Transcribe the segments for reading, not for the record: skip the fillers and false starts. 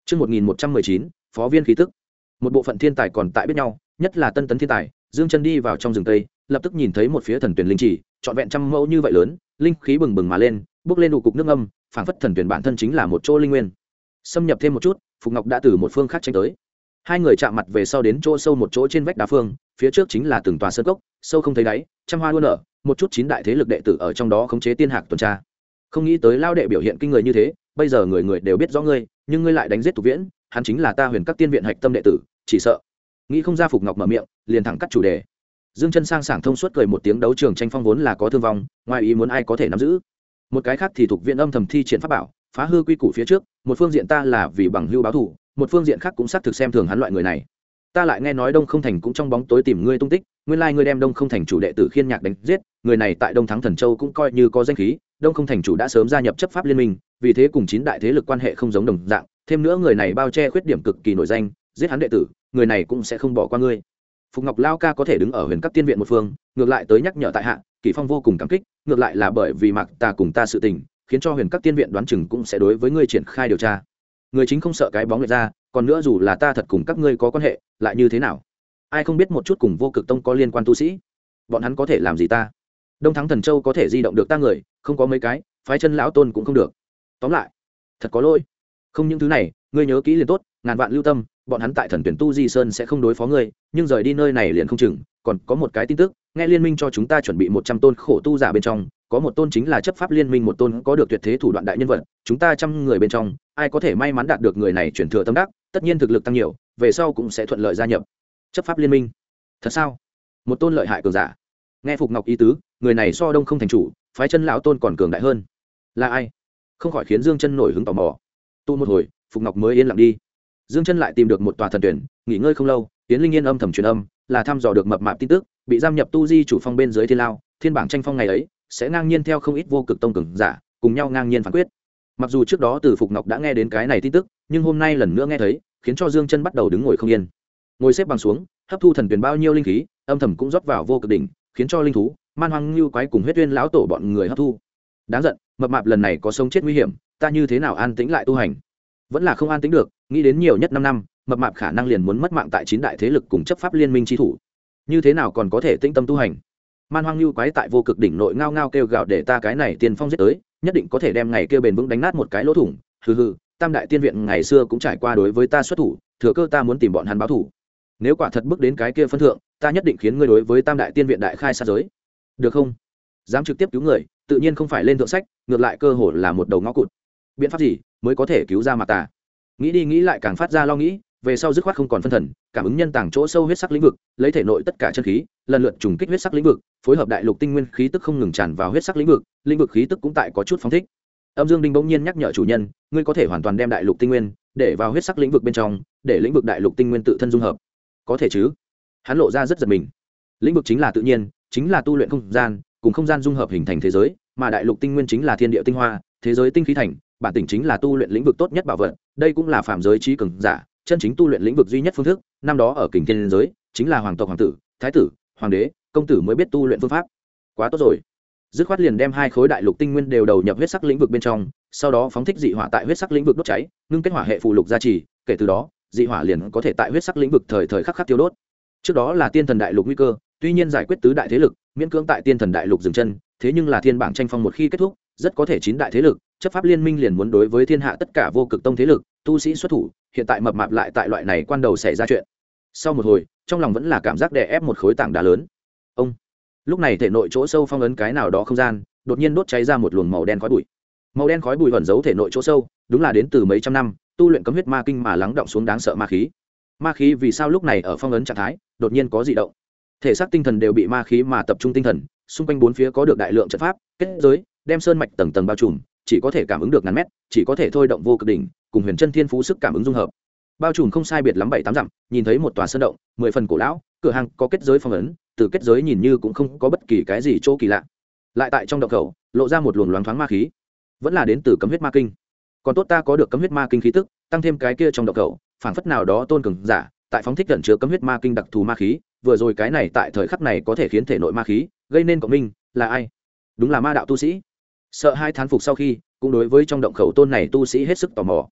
Chương 1119, phó viên khí tức. Một bộ phận thiên tài còn tại biết nhau, nhất là tân tấn thiên tài, Dương Chân đi vào trong rừng tây, lập tức nhìn thấy một phía thần tuyển linh chỉ, trọn vẹn trăm mẫu như vậy lớn, linh khí bừng bừng mà lên, bốc lên đủ cục nước âm, phảng phất thần tuyển bản thân chính là một chỗ linh nguyên. Xâm nhập thêm một chút, Phục Ngọc đã từ một phương khác tránh tới. Hai người chạm mặt về sau đến chỗ sâu một chỗ trên vách đá phương, phía trước chính là từng tòa sơn cốc, sâu không thấy đáy, trăm hoa đua nở, một chút chín đại thế lực đệ tử ở trong đó khống chế tiên hạc tuần tra. Không nghĩ tới lao đệ biểu hiện kinh người như thế, bây giờ người người đều biết rõ ngươi, nhưng ngươi lại đánh giết Tục Viễn, hắn chính là ta Huyền Các Tiên viện hạch tâm đệ tử, chỉ sợ nghĩ không ra. Phục Ngọc mở miệng liền thẳng cắt chủ đề. Dương Chân sang sảng thông suốt cười một tiếng, đấu trường tranh phong vốn là có thương vong, ngoài ý muốn ai có thể nắm giữ. Một cái khác thì Tục Viễn âm thầm thi triển pháp bảo, phá hư quy củ phía trước, một phương diện ta là vì bằng hữu báo thù, một phương diện khác cũng xác thực xem thường hắn loại người này. Ta lại nghe nói Đông Không Thành cũng trong bóng tối tìm ngươi tung tích, nguyên lai ngươi đem Đông Không Thành chủ đệ tử Khiên Nhạc đánh giết, người này tại Đông Thắng Thần Châu cũng coi như có danh khí, Đông Không Thành chủ đã sớm gia nhập chấp pháp liên minh, vì thế cùng chín đại thế lực quan hệ không giống đồng dạng, thêm nữa người này bao che khuyết điểm cực kỳ nổi danh, giết hắn đệ tử, người này cũng sẽ không bỏ qua ngươi. Phục Ngọc lao ca có thể đứng ở Huyền Các Tiên viện một phương, ngược lại tới nhắc nhở tại hạ, Kỷ Phong vô cùng cảm kích, ngược lại là bởi vì Mạc ta cùng ta sự tình, khiến cho Huyền Các Tiên viện đoán chừng cũng sẽ đối với ngươi triển khai điều tra. Người chính không sợ cái bóng lệch ra, còn nữa dù là ta thật cùng các ngươi có quan hệ, lại như thế nào? Ai không biết một chút cùng Vô Cực Tông có liên quan tu sĩ, bọn hắn có thể làm gì ta? Đông Thắng Thần Châu có thể di động được ta người, không có mấy cái, phái chân lão tôn cũng không được. Tóm lại, thật có lỗi. Không những thứ này, ngươi nhớ kỹ liền tốt, ngàn vạn lưu tâm, bọn hắn tại Thần Tuyển Tu Di Sơn sẽ không đối phó ngươi, nhưng rời đi nơi này liền không chừng. Còn có một cái tin tức, nghe liên minh cho chúng ta chuẩn bị 100 tôn khổ tu giả bên trong, có một tôn chính là chấp pháp liên minh một tôn có được tuyệt thế thủ đoạn đại nhân vật, chúng ta 100 người bên trong, ai có thể may mắn đạt được người này chuyển thừa tâm đắc, tất nhiên thực lực tăng nhiều, về sau cũng sẽ thuận lợi gia nhập chấp pháp liên minh. Thật sao? Một tôn lợi hại cường giả. Nghe Phục Ngọc ý tứ, người này so Đông Không Thành chủ, phái chân lão tôn còn cường đại hơn. Là ai? Không khỏi khiến Dương Chân nổi hứng tò mò. Tu một hồi, Phục Ngọc mới yên lặng đi. Dương Chân lại tìm được một tòa thần tuyển, nghỉ ngơi không lâu, Tiến Linh Yên âm thầm truyền âm, là thăm dò được mập mạp tin tức, bị giam nhập tu di chủ phong bên dưới thiên lao, thiên bảng tranh phong ngày ấy, sẽ ngang nhiên theo không ít Vô Cực Tông cường giả, cùng nhau ngang nhiên phán quyết. Mặc dù trước đó từ Phục Ngọc đã nghe đến cái này tin tức, nhưng hôm nay lần nữa nghe thấy, khiến cho Dương Chân bắt đầu đứng ngồi không yên. Ngồi xếp bằng xuống, hấp thu thần tuyển bao nhiêu linh khí, âm thầm cũng rót vào Vô Cực đỉnh, khiến cho linh thú, man hoang lưu quái cùng huyết uyên lão tổ bọn người hấp thu. Đáng giận, mập mạp lần này có sống chết nguy hiểm, ta như thế nào an tĩnh lại tu hành? Vẫn là không an tĩnh được, nghĩ đến nhiều nhất 5 năm, mập mạp khả năng liền muốn mất mạng tại chín đại thế lực cùng chấp pháp liên minh chi thủ. Như thế nào còn có thể tĩnh tâm tu hành? Man hoang lưu quái tại Vô Cực đỉnh nội ngao ngao kêu gào để ta cái này tiên phong giết tới, nhất định có thể đem ngày kia bền vững đánh nát một cái lỗ thủng. Hừ hừ, Tam đại tiên viện ngày xưa cũng trải qua đối với ta xuất thủ, thừa cơ ta muốn tìm bọn hắn báo thủ. Nếu quả thật bước đến cái kia phân thượng, ta nhất định khiến ngươi đối với Tam đại tiên viện đại khai sát giới. Được không? Dám trực tiếp cứu người, tự nhiên không phải lên thượng sách, ngược lại cơ hội là một đầu ngõ cụt. Biện pháp gì mới có thể cứu ra Mạc Tà? Nghĩ đi nghĩ lại càng phát ra lo nghĩ, về sau dứt khoát không còn phân thần, cảm ứng nhân tàng chỗ sâu huyết sắc lĩnh vực, lấy thể nội tất cả chân khí, lần lượt trùng kích huyết sắc lĩnh vực, phối hợp đại lục tinh nguyên khí tức không ngừng tràn vào huyết sắc lĩnh vực khí tức cũng tại có chút phóng thích. Âm Dương Đinh bỗng nhiên nhắc nhở chủ nhân, ngươi có thể hoàn toàn đem đại lục tinh nguyên để vào huyết sắc lĩnh vực bên trong, để lĩnh vực đại lục tinh nguyên tự thân dung hợp. Có thể chứ? Hắn lộ ra rất giật mình. Lĩnh vực chính là tự nhiên, chính là tu luyện không gian, cùng không gian dung hợp hình thành thế giới, mà đại lục tinh nguyên chính là thiên địa tinh hoa, thế giới tinh khí thành, bản tỉnh chính là tu luyện lĩnh vực tốt nhất bảo vật, đây cũng là phàm giới trí cường giả, chân chính tu luyện lĩnh vực duy nhất phương thức. Năm đó ở Kình Thiên giới, chính là hoàng tộc hoàng tử, thái tử, hoàng đế, công tử mới biết tu luyện phương pháp. Quá tốt rồi. Dứt khoát liền đem 2 khối đại lục tinh nguyên đều đầu nhập huyết sắc lĩnh vực bên trong, sau đó phóng thích dị hỏa tại huyết sắc lĩnh vực đốt cháy, ngưng kết hỏa hệ phù lục gia trì, kể từ đó, dị hỏa liền có thể tại huyết sắc lĩnh vực thời thời khắc khắc tiêu đốt. Trước đó là tiên thần đại lục nguy cơ, tuy nhiên giải quyết tứ đại thế lực, miễn cưỡng tại tiên thần đại lục dừng chân, thế nhưng là thiên bảng tranh phong một khi kết thúc, rất có thể 9 đại thế lực, chấp pháp liên minh liền muốn đối với thiên hạ tất cả Vô Cực Tông thế lực, tu sĩ xuất thủ, hiện tại mập mạp lại tại loại này quan đầu xảy ra chuyện. Sau một hồi, trong lòng vẫn là cảm giác đè ép một khối tảng đá lớn. Ông. Lúc này thể nội chỗ sâu phong ấn cái nào đó không gian, đột nhiên đốt cháy ra một luồng màu đen khói bụi. Màu đen khói bụi ẩn giấu thể nội chỗ sâu, đúng là đến từ mấy trăm năm tu luyện cấm huyết ma kinh mà lắng động xuống đáng sợ ma khí. Ma khí vì sao lúc này ở phong ấn trạng thái, đột nhiên có dị động? Thể xác tinh thần đều bị ma khí mà tập trung tinh thần, xung quanh bốn phía có được đại lượng trận pháp, kết giới, đem sơn mạch tầng tầng bao trùm, chỉ có thể cảm ứng được ngàn mét, chỉ có thể thôi động Vô Cực đỉnh, cùng Huyền Chân Thiên Phú sức cảm ứng dung hợp. Bao trùm không sai biệt lắm 7-8 dặm, nhìn thấy một tòa sơn động, 10 phần cổ lão, cửa hàng có kết giới phong ấn, từ kết giới nhìn như cũng không có bất kỳ cái gì chỗ kỳ lạ. Lại tại trong động khẩu, lộ ra một luồng loáng thoáng ma khí, vẫn là đến từ cấm huyết ma kinh. Còn tốt ta có được cấm huyết ma kinh khí tức, tăng thêm cái kia trong động khẩu, phảng phất nào đó tôn cường giả, tại phóng thích ẩn chứa cấm huyết ma kinh đặc thù ma khí, vừa rồi cái này tại thời khắc này có thể khiến thể nội ma khí gây nên cộng minh, là ai? Đúng là ma đạo tu sĩ. Sợ hai thán phục sau khi, cũng đối với trong động khẩu tôn này tu sĩ hết sức tò mò.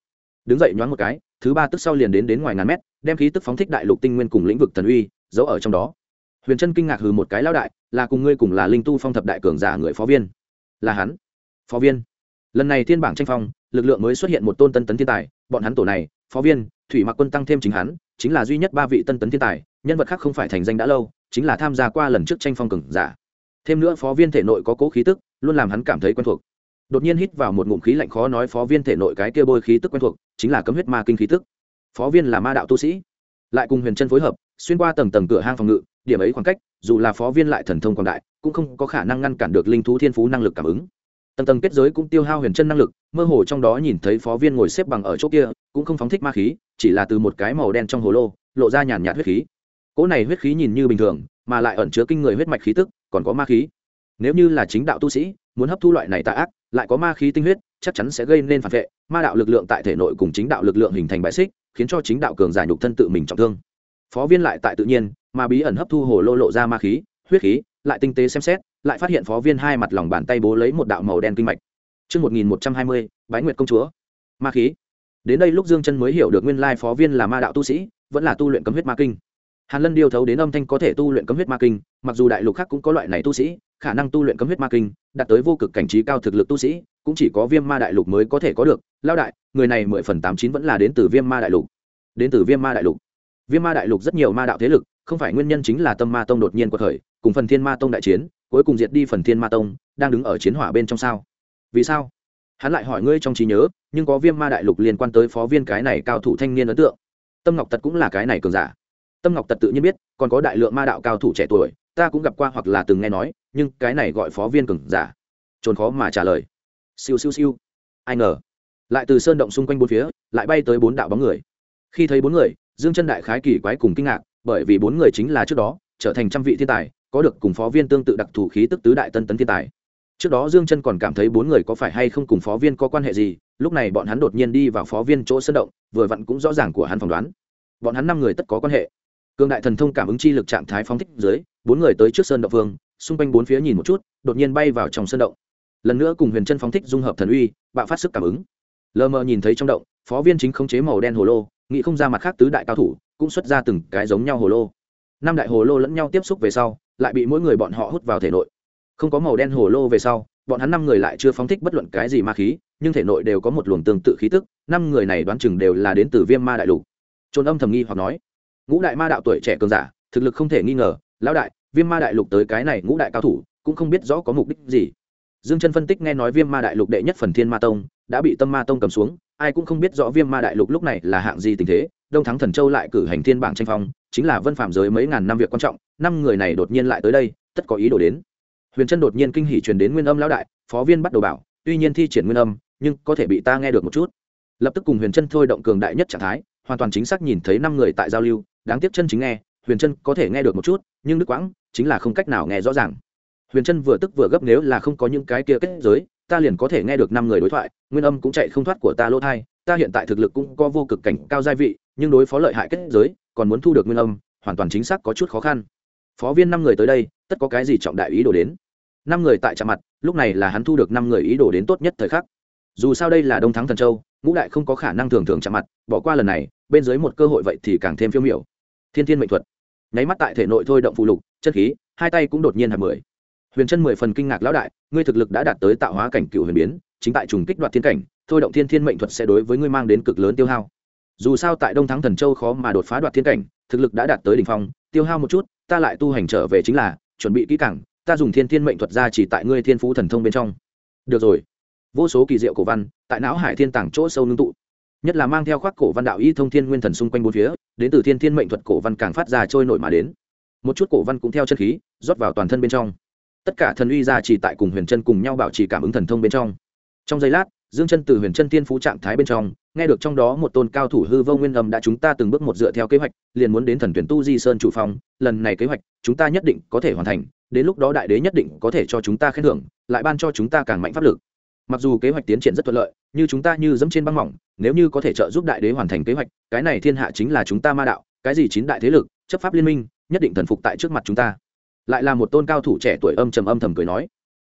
đứng dậy nhoáng một cái, thứ ba tức sau liền đến ngoài ngàn mét, đem khí tức phóng thích đại lục tinh nguyên cùng lĩnh vực thần uy giấu ở trong đó. Huyền Trân kinh ngạc hừ một cái, lão đại, là cùng ngươi cùng là linh tu phong thập đại cường giả người phó viên? Là hắn. Phó viên. Lần này thiên bảng tranh phong, lực lượng mới xuất hiện một tôn tân tấn thiên tài, bọn hắn tổ này, phó viên, thủy mặc quân tăng thêm chính hắn, chính là duy nhất ba vị tân tấn thiên tài, nhân vật khác không phải thành danh đã lâu, chính là tham gia qua lần trước tranh phong cường giả. Thêm nữa phó viên thể nội có cố khí tức, luôn làm hắn cảm thấy quen thuộc. Đột nhiên hít vào một ngụm khí lạnh, khó nói phó viên thể nội cái kia bôi khí tức quen thuộc, chính là cấm huyết ma kinh khí tức. Phó viên là ma đạo tu sĩ, lại cùng Huyền Trân phối hợp, xuyên qua tầng tầng cửa hang phòng ngự, điểm ấy khoảng cách, dù là phó viên lại thần thông quảng đại, cũng không có khả năng ngăn cản được linh thú thiên phú năng lực cảm ứng. Tầng tầng kết giới cũng tiêu hao Huyền Trân năng lực, mơ hồ trong đó nhìn thấy phó viên ngồi xếp bằng ở chỗ kia, cũng không phóng thích ma khí, chỉ là từ một cái màu đen trong hồ lô lộ ra nhàn nhạt huyết khí. Cỗ này huyết khí nhìn như bình thường, mà lại ẩn chứa kinh người huyết mạch khí tức, còn có ma khí. Nếu như là chính đạo tu sĩ, muốn hấp thu loại này tà ác, lại có ma khí tinh huyết, chắc chắn sẽ gây nên phản vệ, ma đạo lực lượng tại thể nội cùng chính đạo lực lượng hình thành bãi xích, khiến cho chính đạo cường giả nhục thân tự mình trọng thương. Phó viên lại tại tự nhiên, mà bí ẩn hấp thu hồ lô lộ ra ma khí, huyết khí, lại tinh tế xem xét, lại phát hiện phó viên hai mặt lòng bàn tay bố lấy một đạo màu đen kinh mạch. Chương 1120, Bái Nguyệt công chúa. Ma khí. Đến đây lúc Dương Chân mới hiểu được nguyên lai phó viên là ma đạo tu sĩ, vẫn là tu luyện cấm huyết ma kinh. Hàn Lân điều thấu đến âm thanh có thể tu luyện cấm huyết ma kinh, mặc dù đại lục khác cũng có loại này tu sĩ, khả năng tu luyện cấm huyết ma kinh, đạt tới vô cực cảnh trí cao thực lực tu sĩ, cũng chỉ có Viêm Ma đại lục mới có thể có được. Lão đại, người này 10/89 vẫn là đến từ Viêm Ma đại lục. Đến từ Viêm Ma đại lục. Viêm Ma đại lục rất nhiều ma đạo thế lực, không phải nguyên nhân chính là Tâm Ma tông đột nhiên quật khởi, cùng Phần Thiên Ma tông đại chiến, cuối cùng diệt đi Phần Thiên Ma tông, đang đứng ở chiến hỏa bên trong sao? Vì sao? Hắn lại hỏi ngươi trong trí nhớ, nhưng có Viêm Ma đại lục liên quan tới phó viên cái này cao thủ thanh niên ấn tượng. Tâm Ngọc Tật cũng là cái này cường giả. Tâm Ngọc Tật tự nhiên biết, còn có đại lượng ma đạo cao thủ trẻ tuổi, ta cũng gặp qua hoặc là từng nghe nói, nhưng cái này gọi phó viên cường giả, trốn khó mà trả lời. Siêu siêu siêu. Ai ngờ, lại từ sơn động xung quanh bốn phía, lại bay tới bốn đạo bóng người. Khi thấy bốn người, Dương Chân đại khái kỳ quái cùng kinh ngạc, bởi vì bốn người chính là trước đó trở thành trăm vị thiên tài, có được cùng phó viên tương tự đặc thù khí tức tứ đại tân tấn thiên tài. Trước đó Dương Chân còn cảm thấy bốn người có phải hay không cùng phó viên có quan hệ gì, lúc này bọn hắn đột nhiên đi vào phó viên chỗ sơn động, vừa vặn cũng rõ ràng của hắn phỏng đoán. Bọn hắn năm người tất có quan hệ. Cường đại thần thông cảm ứng chi lực trạng thái phóng thích dưới, bốn người tới trước sơn động vương, xung quanh bốn phía nhìn một chút, đột nhiên bay vào trong sơn động. Lần nữa cùng Huyền Trân phóng thích dung hợp thần uy, bạo phát sức cảm ứng. Lờ mờ nhìn thấy trong động, phó viên chính khống chế màu đen hồ lô, nghĩ không ra mặt khác tứ đại cao thủ cũng xuất ra từng cái giống nhau hồ lô. Năm đại hồ lô lẫn nhau tiếp xúc về sau, lại bị mỗi người bọn họ hút vào thể nội. Không có màu đen hồ lô về sau, bọn hắn năm người lại chưa phóng thích bất luận cái gì ma khí, nhưng thể nội đều có một luồng tương tự khí tức, năm người này đoán chừng đều là đến từ Viêm Ma đại lục. Trôn Âm thầm nghi hoặc nói, ngũ đại ma đạo tuổi trẻ cường giả, thực lực không thể nghi ngờ, lão đại, Viêm Ma đại lục tới cái này ngũ đại cao thủ, cũng không biết rõ có mục đích gì. Dương Chân phân tích nghe nói Viêm Ma đại lục đệ nhất Phần Thiên Ma tông đã bị Tâm Ma tông cầm xuống, ai cũng không biết rõ Viêm Ma đại lục lúc này là hạng gì tình thế. Đông Thắng Thần Châu lại cử hành thiên bảng tranh phong, chính là vân phạm giới mấy ngàn năm việc quan trọng, năm người này đột nhiên lại tới đây, tất có ý đồ đến. Huyền Trân đột nhiên kinh hỉ truyền đến Nguyên Âm lão đại, phó viên bắt đầu bảo, tuy nhiên thi triển Nguyên Âm, nhưng có thể bị ta nghe được một chút. Lập tức cùng Huyền Trân thôi động cường đại nhất trạng thái, hoàn toàn chính xác nhìn thấy năm người tại giao lưu, đáng tiếc chân chính nghe, Huyền Trân có thể nghe được một chút, nhưng đứt quãng, chính là không cách nào nghe rõ ràng. Huyền Trân vừa tức vừa gấp, nếu là không có những cái kia kết giới, ta liền có thể nghe được năm người đối thoại, Nguyên Âm cũng chạy không thoát của ta lỗ tai, ta hiện tại thực lực cũng có vô cực cảnh cao giai vị, nhưng đối phó lợi hại kết giới, còn muốn thu được Nguyên Âm, hoàn toàn chính xác có chút khó khăn. Phó viên năm người tới đây, tất có cái gì trọng đại ý đồ đến. Năm người tại chạm mặt, lúc này là hắn thu được năm người ý đồ đến tốt nhất thời khắc. Dù sao đây là Đông Thắng Thần Châu, ngũ đại không có khả năng thường thường chạm mặt, bỏ qua lần này, bên dưới một cơ hội vậy thì càng thêm phiêu miểu. Thiên Thiên mệnh thuật, nháy mắt tại thể nội thôi động phụ lục, chân khí, hai tay cũng đột nhiên hợp mười. Huyền Trân 10 phần kinh ngạc, lão đại, ngươi thực lực đã đạt tới tạo hóa cảnh cựu huyền biến, chính tại trùng kích đoạt thiên cảnh, thôi động Thiên Thiên mệnh thuật sẽ đối với ngươi mang đến cực lớn tiêu hao. Dù sao tại Đông Thắng Thần Châu khó mà đột phá đoạt thiên cảnh, thực lực đã đạt tới đỉnh phong, tiêu hao một chút, ta lại tu hành trở về chính là, chuẩn bị kỹ càng, ta dùng Thiên Thiên mệnh thuật ra chỉ tại ngươi thiên phú thần thông bên trong. Được rồi. Vô số kỳ diệu cổ văn, tại não hải thiên tàng chỗ sâu ngưng tụ. Nhất là mang theo khoác cổ văn đạo y thông thiên nguyên thần xung quanh bốn phía, đến từ Thiên Thiên mệnh thuật cổ văn càng phát ra trôi nổi mà đến. Một chút cổ văn cũng theo chân khí, rót vào toàn thân bên trong. Tất cả thần uy ra chỉ tại cùng Huyền Trân cùng nhau bảo trì cảm ứng thần thông bên trong. Trong giây lát, Dương Chân từ Huyền Trân thiên phú trạng thái bên trong, nghe được trong đó một tôn cao thủ hư vô nguyên âm đã chúng ta từng bước một dựa theo kế hoạch, liền muốn đến Thần Tuyển Tu Di Sơn chủ phòng, lần này kế hoạch, chúng ta nhất định có thể hoàn thành, đến lúc đó đại đế nhất định có thể cho chúng ta khen thưởng, lại ban cho chúng ta càng mạnh pháp lực. Mặc dù kế hoạch tiến triển rất thuận lợi, như chúng ta như dẫm trên băng mỏng, nếu như có thể trợ giúp đại đế hoàn thành kế hoạch, cái này thiên hạ chính là chúng ta ma đạo, cái gì chín đại thế lực, chấp pháp liên minh, nhất định thần phục tại trước mặt chúng ta. Lại là một tôn cao thủ trẻ tuổi âm thầm cười nói,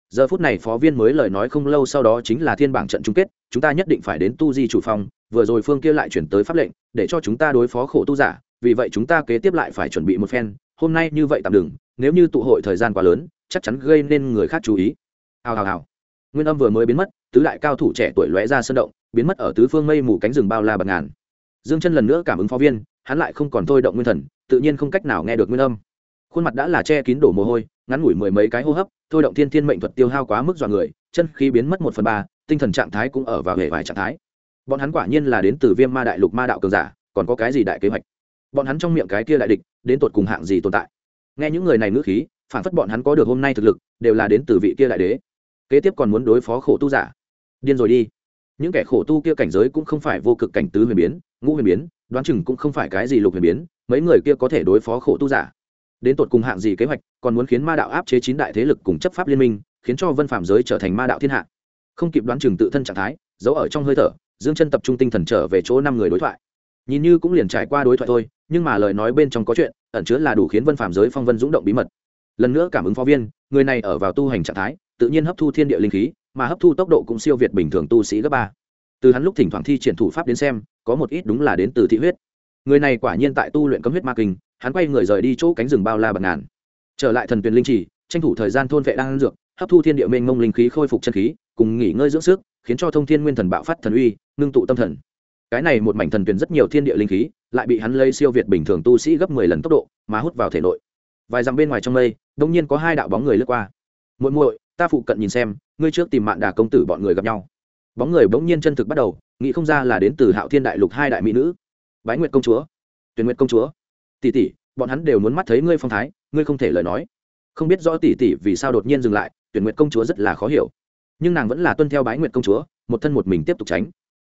Giờ phút này phó viên mới lời nói không lâu sau đó chính là thiên bảng trận chung kết, chúng ta nhất định phải đến tu di chủ phòng, vừa rồi phương kia lại chuyển tới pháp lệnh để cho chúng ta đối phó khổ tu giả, vì vậy chúng ta kế tiếp lại phải chuẩn bị một phen, hôm nay như vậy tạm đừng, nếu như tụ hội thời gian quá lớn chắc chắn gây nên người khác chú ý. Hào hào hào. Nguyên âm vừa mới biến mất, tứ đại cao thủ trẻ tuổi lóe ra sơn động, biến mất ở tứ phương mây mù cánh rừng bao la bạt ngàn. Dương Chân lần nữa cảm ứng phó viên, hắn lại không còn thôi động nguyên thần, tự nhiên không cách nào nghe được nguyên âm. Khuôn mặt đã là che kín đổ mồ hôi, ngắn ngủi mười mấy cái hô hấp, thôi động thiên thiên mệnh thuật tiêu hao quá mức dọa người, chân khí biến mất 1/3, tinh thần trạng thái cũng ở vào hệ vài trạng thái. Bọn hắn quả nhiên là đến từ Viêm Ma Đại Lục ma đạo cường giả, còn có cái gì đại kế hoạch? Bọn hắn trong miệng cái kia đại địch, đến tột cùng hạng gì tồn tại? Nghe những người này ngữ khí, phản phất bọn hắn có được hôm nay thực lực, đều là đến từ vị kia đại đế. Kế tiếp còn muốn đối phó khổ tu giả. Điên rồi đi. Những kẻ khổ tu kia cảnh giới cũng không phải vô cực cảnh tứ huyền biến, ngũ huyền biến, đoán chừng cũng không phải cái gì lục huyền biến, mấy người kia có thể đối phó khổ tu giả. Đến tột cùng hạng gì kế hoạch, còn muốn khiến ma đạo áp chế 9 đại thế lực cùng chấp pháp liên minh, khiến cho vân phạm giới trở thành ma đạo thiên hạ. Không kịp đoán chừng tự thân trạng thái, giấu ở trong hơi thở, Dương Chân tập trung tinh thần trở về chỗ 5 người đối thoại. Nhìn như cũng liền trải qua đối thoại thôi, nhưng mà lời nói bên trong có chuyện, ẩn chứa là đủ khiến vân phạm giới phong vân dũng động bí mật. Lần nữa cảm ứng phó viên, người này ở vào tu hành trạng thái, tự nhiên hấp thu thiên địa linh khí, mà hấp thu tốc độ cũng siêu việt bình thường tu sĩ gấp 3. Từ hắn lúc thỉnh thoảng thi triển thủ pháp đến xem, có một ít đúng là đến từ thị huyết. Người này quả nhiên tại tu luyện cấm huyết ma kinh, hắn quay người rời đi chỗ cánh rừng bao la bạt ngàn, trở lại thần tuyền linh trì, tranh thủ thời gian thôn vệ đan dược, hấp thu thiên địa mênh mông linh khí khôi phục chân khí, cùng nghỉ ngơi dưỡng sức, khiến cho thông thiên nguyên thần bạo phát thần uy, ngưng tụ tâm thần. Cái này một mảnh thần tuyền rất nhiều thiên địa linh khí, lại bị hắn lấy siêu việt bình thường tu sĩ gấp 10 lần tốc độ mà hút vào thể nội. Vài dặm bên ngoài trong mây, đột nhiên có hai đạo bóng người lướt qua. Muội muội, ta phụ cận nhìn xem, ngươi trước tìm Mạn Đà công tử bọn người gặp nhau. Bóng người bỗng nhiên chân thực bắt đầu, nghĩ không ra là đến từ Hạo Thiên Đại Lục hai đại mỹ nữ, Bái Nguyệt công chúa, Tuyền Nguyệt công chúa. Tỷ tỷ, bọn hắn đều muốn mắt thấy ngươi phong thái, ngươi không thể lời nói. Không biết rõ tỷ tỷ vì sao đột nhiên dừng lại, Tuyền Nguyệt công chúa rất là khó hiểu, nhưng nàng vẫn là tuân theo Bái Nguyệt công chúa, một thân một mình tiếp tục tránh.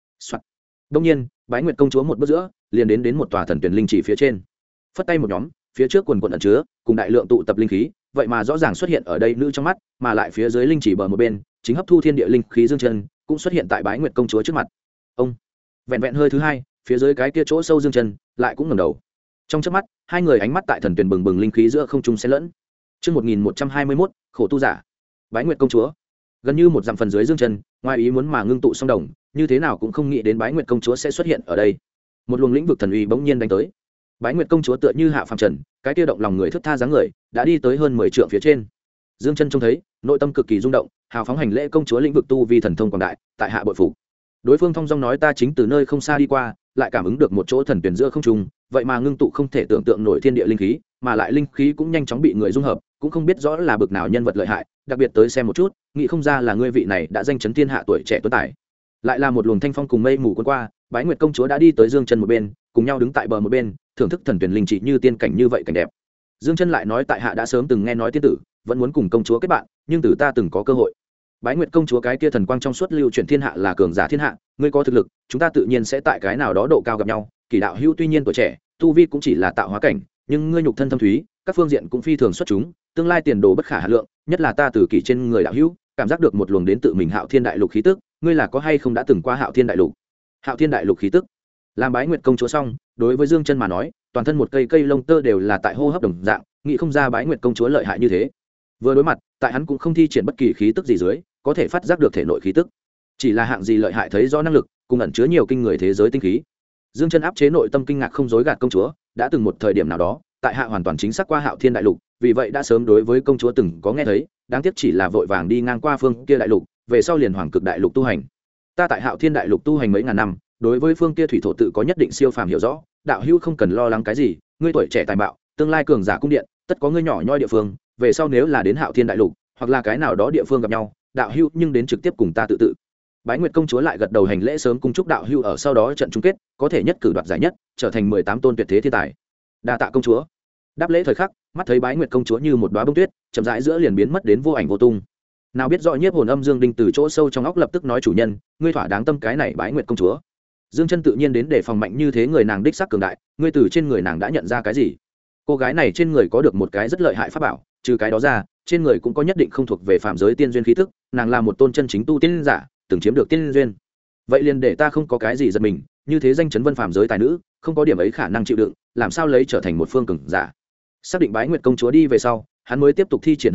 Đột nhiên, Bái Nguyệt công chúa một bước giữa, liền đến một tòa thần tuyển linh chỉ phía trên. Phất tay một nhóm, phía trước quần quần ẩn chứa, cùng đại lượng tụ tập linh khí, vậy mà rõ ràng xuất hiện ở đây nữ trong mắt, mà lại phía dưới linh chỉ bờ một bên, chính hấp thu thiên địa linh khí Dương Chân, cũng xuất hiện tại Bái Nguyệt công chúa trước mặt. Ông, vẹn vẹn hơi thứ hai, phía dưới cái kia chỗ sâu Dương Chân lại cũng ngẩng đầu. Trong chớp mắt, hai người ánh mắt tại thần tuyển bừng bừng linh khí giữa không trung xen lẫn. Chương 1121, khổ tu giả. Bái Nguyệt công chúa. Gần như một dặm phần dưới Dương Chân, ngoài ý muốn mà ngưng tụ song đồng, như thế nào cũng không nghĩ đến Bái Nguyệt công chúa sẽ xuất hiện ở đây. Một luồng lĩnh vực thần uy bỗng nhiên đánh tới. Bái Nguyệt công chúa tựa như hạ phàm trần, cái kia động lòng người thướt tha dáng người, đã đi tới hơn 10 trượng phía trên. Dương Chân trông thấy, nội tâm cực kỳ rung động, hào phóng hành lễ công chúa lĩnh vực tu vi thần thông quảng đại, tại hạ bội phục. Đối phương thông dong nói ta chính từ nơi không xa đi qua, lại cảm ứng được một chỗ thần tuyển giữa không trung, vậy mà ngưng tụ không thể tưởng tượng nổi thiên địa linh khí, mà lại linh khí cũng nhanh chóng bị người dung hợp, cũng không biết rõ là bực nào nhân vật lợi hại, đặc biệt tới xem một chút, nghĩ không ra là ngươi vị này đã danh chấn thiên hạ tuổi trẻ tuấn tài. Lại là một luồng thanh phong cùng mây mù cuốn qua, Bái Nguyệt công chúa đã đi tới Dương Chân một bên, cùng nhau đứng tại bờ một bên, thưởng thức thần tuyển linh chỉ như tiên cảnh như vậy cảnh đẹp. Dương Chân lại nói tại hạ đã sớm từng nghe nói tiên tử, vẫn muốn cùng công chúa kết bạn, nhưng từ ta từng có cơ hội. Bái Nguyệt công chúa cái kia thần quang trong suốt lưu chuyển thiên hạ là cường giả thiên hạ, ngươi có thực lực, chúng ta tự nhiên sẽ tại cái nào đó độ cao gặp nhau. Kỳ đạo hữu tuy nhiên tuổi trẻ, tu vi cũng chỉ là tạo hóa cảnh, nhưng ngươi nhục thân thâm thúy, các phương diện cũng phi thường xuất chúng, tương lai tiền đồ bất khả hà lượng, nhất là ta từ kỳ trên người đạo hữu, cảm giác được một luồng đến tự mình Hạo Thiên Đại Lục khí tức, ngươi là có hay không đã từng qua Hạo Thiên Đại Lục? Hạo Thiên Đại Lục khí tức. Làm Bái Nguyệt công chúa xong, đối với Dương Chân mà nói, toàn thân một cây cây lông tơ đều là tại hô hấp đồng dạng, nghĩ không ra Bái Nguyệt công chúa lợi hại như thế. Vừa đối mặt, tại hắn cũng không thi triển bất kỳ khí tức gì dưới, có thể phát giác được thể nội khí tức. Chỉ là hạng gì lợi hại thấy rõ năng lực, cùng ẩn chứa nhiều kinh người thế giới tinh khí. Dương Chân áp chế nội tâm kinh ngạc không dối gạt công chúa, đã từng một thời điểm nào đó, tại hạ hoàn toàn chính xác qua Hạo Thiên Đại Lục, vì vậy đã sớm đối với công chúa từng có nghe thấy, đáng tiếc chỉ là vội vàng đi ngang qua phương kia đại lục, về sau liền Hoàng Cực Đại Lục tu hành. Ta tại Hạo Thiên Đại Lục tu hành mấy ngàn năm, đối với phương kia thủy thổ tự có nhất định siêu phàm hiểu rõ, đạo hữu không cần lo lắng cái gì, ngươi tuổi trẻ tài mạo, tương lai cường giả cung điện, tất có ngươi nhỏ nhoi địa phương, về sau nếu là đến Hạo Thiên Đại Lục, hoặc là cái nào đó địa phương gặp nhau, đạo hữu nhưng đến trực tiếp cùng ta tự. Bái Nguyệt công chúa lại gật đầu hành lễ sớm cung chúc đạo hữu ở sau đó trận chung kết, có thể nhất cử đoạt giải nhất, trở thành 18 tôn tuyệt thế thiên tài. Đa tạ công chúa. Đáp lễ thời khắc, mắt thấy Bái Nguyệt công chúa như một đóa bông tuyết, chậm rãi giữa liền biến mất đến vô ảnh vô tung. Nào biết rõ nhiếp hồn âm Dương Đinh từ chỗ sâu trong óc lập tức nói chủ nhân, ngươi thỏa đáng tâm cái này Bái Nguyệt công chúa. Dương Chân tự nhiên đến để phòng mạnh như thế người nàng đích xác cường đại, ngươi từ trên người nàng đã nhận ra cái gì? Cô gái này trên người có được một cái rất lợi hại pháp bảo, trừ cái đó ra, trên người cũng có nhất định không thuộc về phạm giới tiên duyên khí tức, nàng là một tôn chân chính tu tiên giả, từng chiếm được tiên duyên. Vậy liền để ta không có cái gì giật mình, như thế danh chấn vân phạm giới tài nữ, không có điểm ấy khả năng chịu đựng, làm sao lấy trở thành một phương cường giả. Xác định Bái Nguyệt công chúa đi về sau, hắn mới tiếp tục thi triển Hấp Nguyên,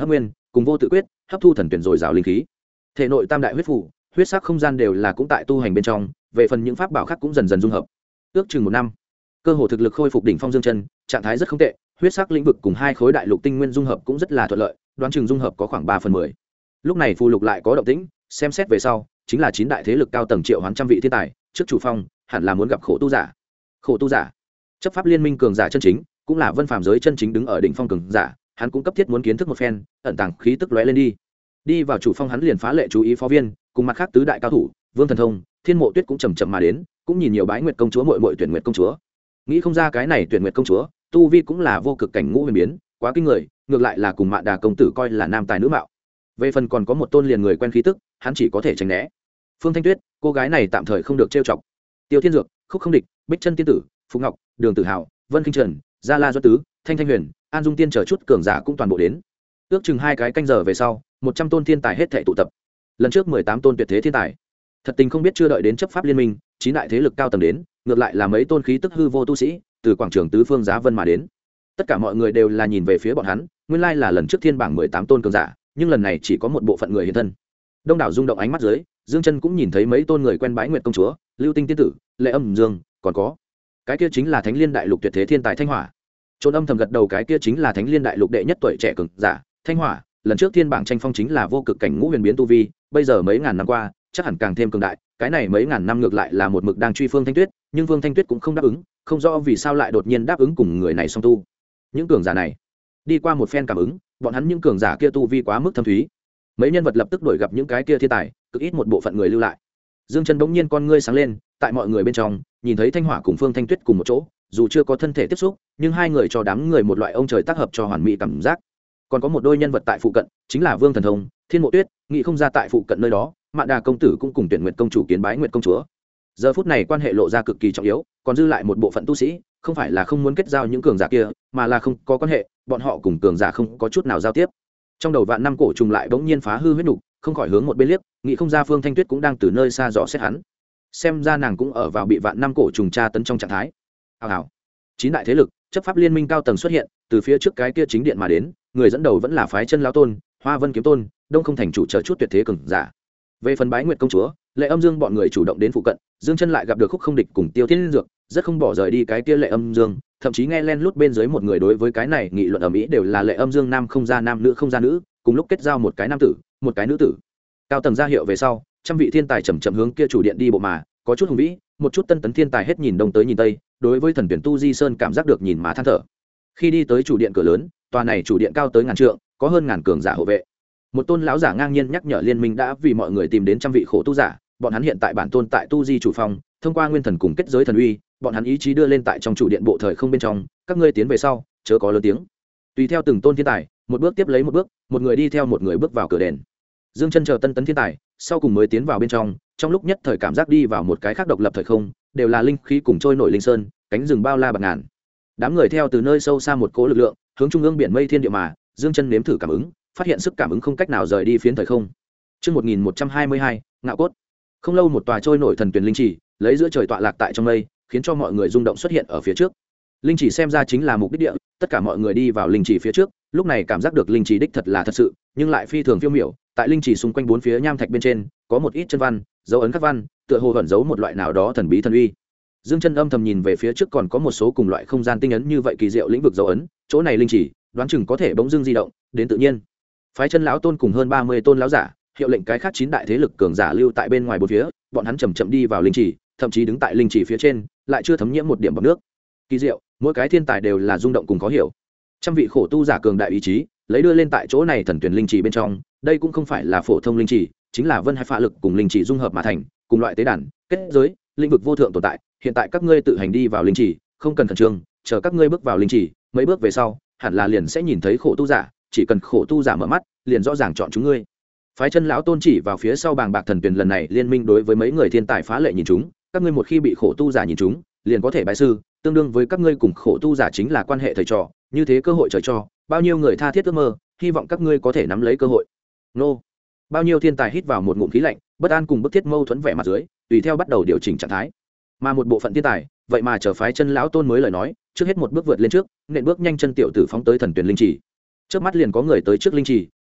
cùng vô tự quyết hấp thu thần tuyển dồi dào linh khí. Thể nội tam đại huyết phủ huyết sắc không gian đều là cũng tại tu hành bên trong, về phần những pháp bảo khác cũng dần dần dung hợp. Ước chừng 1 năm, cơ hồ thực lực khôi phục đỉnh phong Dương Chân, trạng thái rất không tệ, huyết sắc lĩnh vực cùng 2 khối đại lục tinh nguyên dung hợp cũng rất là thuận lợi, đoán chừng dung hợp có khoảng 3/10. Lúc này phù lục lại có động tĩnh, xem xét về sau, chính là 9 đại thế lực cao tầng triệu hoán trăm vị thiên tài, trước chủ phong, hẳn là muốn gặp khổ tu giả. Khổ tu giả, chấp pháp liên minh cường giả chân chính, cũng là vân phàm giới chân chính đứng ở đỉnh phong cường giả, hắn cũng cấp thiết muốn kiến thức một phen, ẩn tàng khí tức lóe lên đi vào chủ phong, hắn liền phá lệ chú ý phó viên cùng mặt khác tứ đại cao thủ Vương Thần Thông, Thiên Mộ Tuyết cũng chậm chậm mà đến, cũng nhìn nhiều bái nguyệt công chúa muội muội Tuyển Nguyệt công chúa. Nghĩ không ra cái này Tuyển Nguyệt công chúa tu vi cũng là vô cực cảnh ngũ huyền biến, quá kinh người, ngược lại là cùng Mạn Đà công tử coi là nam tài nữ mạo. Về phần còn có một tôn liền người quen khí tức, hắn chỉ có thể tránh né. Phương Thanh Tuyết, cô gái này tạm thời không được trêu chọc. Tiêu Thiên Dược, Khúc Không Địch, Bích Chân tiên tử, Phúc Ngọc, Đường Tử Hào, Vân Kinh Trần, Gia La Doãn Tứ, Thanh Thanh Huyền, An Dung Tiên chờ chút cường giả cũng toàn bộ đến. Ước chừng 2 cái canh giờ về sau, 100 tôn thiên tài hết thảy tụ tập. Lần trước 18 tôn tuyệt thế thiên tài. Thật tình không biết chưa đợi đến chấp pháp liên minh, 9 đại thế lực cao tầng đến, ngược lại là mấy tôn khí tức hư vô tu sĩ, từ quảng trường tứ phương giá vân mà đến. Tất cả mọi người đều là nhìn về phía bọn hắn, nguyên lai là lần trước thiên bảng 18 tôn cường giả, nhưng lần này chỉ có một bộ phận người hiện thân. Đông đảo rung động ánh mắt dưới, Dương Chân cũng nhìn thấy mấy tôn người quen bái nguyệt công chúa, Lưu Tinh tiên tử, Lệ Âm Dương, còn có cái kia chính là Thánh Liên đại lục tuyệt thế thiên tài Thanh Hỏa. Trôn Âm thầm gật đầu, cái kia chính là Thánh Liên đại lục đệ nhất tuổi trẻ cường giả Thanh Hỏa, lần trước thiên bảng tranh phong chính là vô cực cảnh ngũ huyền biến tu vi, bây giờ mấy ngàn năm qua chắc hẳn càng thêm cường đại. Cái này mấy ngàn năm ngược lại là một mực đang truy Phương Thanh Tuyết, nhưng Phương Thanh Tuyết cũng không đáp ứng, không rõ vì sao lại đột nhiên đáp ứng cùng người này song tu. Những cường giả này đi qua một phen cảm ứng, bọn hắn những cường giả kia tu vi quá mức thâm thúy, mấy nhân vật lập tức đuổi gặp những cái kia thiên tài, cực ít một bộ phận người lưu lại. Dương Chân bỗng nhiên con ngươi sáng lên, tại mọi người bên trong nhìn thấy Thanh Hỏa cùng Phương Thanh Tuyết cùng một chỗ, dù chưa có thân thể tiếp xúc, nhưng hai người cho đám người một loại ông trời tác hợp cho hoàn mỹ cảm giác. Còn có một đôi nhân vật tại phụ cận, chính là Vương Thần Thông, Thiên Mộ Tuyết, nghĩ không ra tại phụ cận nơi đó, Mạn Đà công tử cũng cùng Tuyển Nguyệt công chủ kiến bái Nguyệt công chúa. Giờ phút này quan hệ lộ ra cực kỳ trọng yếu, còn dư lại một bộ phận tu sĩ, không phải là không muốn kết giao những cường giả kia, mà là không có quan hệ, bọn họ cùng cường giả không có chút nào giao tiếp. Trong đầu vạn năm cổ trùng lại bỗng nhiên phá hư huyết nục, không khỏi hướng một bên liếc, nghĩ không ra Phương Thanh Tuyết cũng đang từ nơi xa dò xét hắn. Xem ra nàng cũng ở vào bị vạn năm cổ trùng tra tấn trong trạng thái. Hào. 9 đại thế lực, chấp pháp liên minh cao tầng xuất hiện, từ phía trước cái kia chính điện mà đến, người dẫn đầu vẫn là phái chân lão tôn, Hoa Vân kiếm tôn, Đông Không thành chủ chờ chút tuyệt thế cường giả. Về phần bái nguyệt công chúa, Lệ Âm Dương bọn người chủ động đến phụ cận, Dương Chân lại gặp được Khúc Không Địch cùng Tiêu Thiên Dược, rất không bỏ rời đi cái kia Lệ Âm Dương, thậm chí nghe len lút bên dưới một người đối với cái này nghị luận ầm ĩ, đều là Lệ Âm Dương nam không ra nam, nữ không ra nữ, cùng lúc kết giao một cái nam tử, một cái nữ tử. Cao tầng ra hiệu về sau, trăm vị thiên tài chậm chậm hướng kia chủ điện đi bộ mà, có chút hùng vĩ, một chút tân tấn thiên tài hết nhìn đông tới nhìn tây, đối với thần tuyển tu Di Sơn cảm giác được nhìn mà than thở. Khi đi tới chủ điện cửa lớn, tòa này chủ điện cao tới ngàn trượng, có hơn ngàn cường giả hộ vệ. Một tôn lão giả ngang nhiên nhắc nhở liên minh đã vì mọi người tìm đến trăm vị khổ tu giả, bọn hắn hiện tại bản tôn tại tu di chủ phòng, thông qua nguyên thần cùng kết giới thần uy, bọn hắn ý chí đưa lên tại trong chủ điện bộ thời không bên trong, các ngươi tiến về sau, chớ có lớn tiếng. Tùy theo từng tôn thiên tài, một bước tiếp lấy một bước, một người đi theo một người bước vào cửa đền. Dương Chân chờ tân tấn thiên tài, sau cùng mới tiến vào bên trong lúc nhất thời cảm giác đi vào một cái khác độc lập thời không, đều là linh khí cùng trôi nổi linh sơn, cánh rừng bao la bạc ngàn. Đám người theo từ nơi sâu xa một cỗ lực lượng, hướng trung ương biển mây thiên địa mà, Dương Chân nếm thử cảm ứng, phát hiện sức cảm ứng không cách nào rời đi phiến thời không. Chương 1122, ngạo cốt. Không lâu một tòa trôi nổi thần tuyển linh chỉ, lấy giữa trời tọa lạc tại trong mây, khiến cho mọi người rung động xuất hiện ở phía trước. Linh chỉ xem ra chính là mục đích địa, tất cả mọi người đi vào linh chỉ phía trước, lúc này cảm giác được linh chỉ đích thật là thật sự, nhưng lại phi thường phiêu miểu, tại linh chỉ xung quanh bốn phía nham thạch bên trên, có một ít chân văn, dấu ấn các văn, tựa hồ ẩn giấu một loại nào đó thần bí thần uy. Dương Chân âm thầm nhìn về phía trước, còn có một số cùng loại không gian tinh ấn như vậy kỳ diệu lĩnh vực dấu ấn, chỗ này linh chỉ, đoán chừng có thể bỗng dưng di động, đến tự nhiên. Phái chân lão tôn cùng hơn 30 tôn lão giả, hiệu lệnh cái khác 9 đại thế lực cường giả lưu tại bên ngoài bốn phía, bọn hắn chậm chậm đi vào linh chỉ, thậm chí đứng tại linh chỉ phía trên, lại chưa thấm nhiễm một điểm bọt nước. Kỳ diệu, mỗi cái thiên tài đều là rung động cùng khó hiểu. Trăm vị khổ tu giả cường đại ý chí, lấy đưa lên tại chỗ này thần tuyển linh chỉ bên trong, đây cũng không phải là phổ thông linh chỉ, chính là vân hải phạ lực cùng linh chỉ dung hợp mà thành, cùng loại tế đàn, kết giới, linh vực vô thượng tồn tại. Hiện tại các ngươi tự hành đi vào linh chỉ, không cần khẩn trương, chờ các ngươi bước vào linh chỉ, mấy bước về sau, hẳn là liền sẽ nhìn thấy khổ tu giả, chỉ cần khổ tu giả mở mắt, liền rõ ràng chọn chúng ngươi. Phái chân lão tôn chỉ vào phía sau bàng bạc thần tuyển, lần này liên minh đối với mấy người thiên tài phá lệ nhìn chúng, các ngươi một khi bị khổ tu giả nhìn chúng, liền có thể bái sư, tương đương với các ngươi cùng khổ tu giả chính là quan hệ thầy trò, như thế cơ hội trời cho, bao nhiêu người tha thiết ước mơ, hy vọng các ngươi có thể nắm lấy cơ hội. Nô. Bao nhiêu thiên tài hít vào một ngụm khí lạnh, bất an cùng bức thiết mâu thuẫn vẻ mặt dưới, tùy theo bắt đầu điều chỉnh trạng thái. Mà một bộ phận thiên tài, vậy mà chờ phái chân lão tôn mới lời nói, trước hết một bước vượt lên trước, nện bước nhanh chân tiểu tử phóng tới thần tuyển linh chỉ. Trước mắt liền có người tới trước linh chỉ,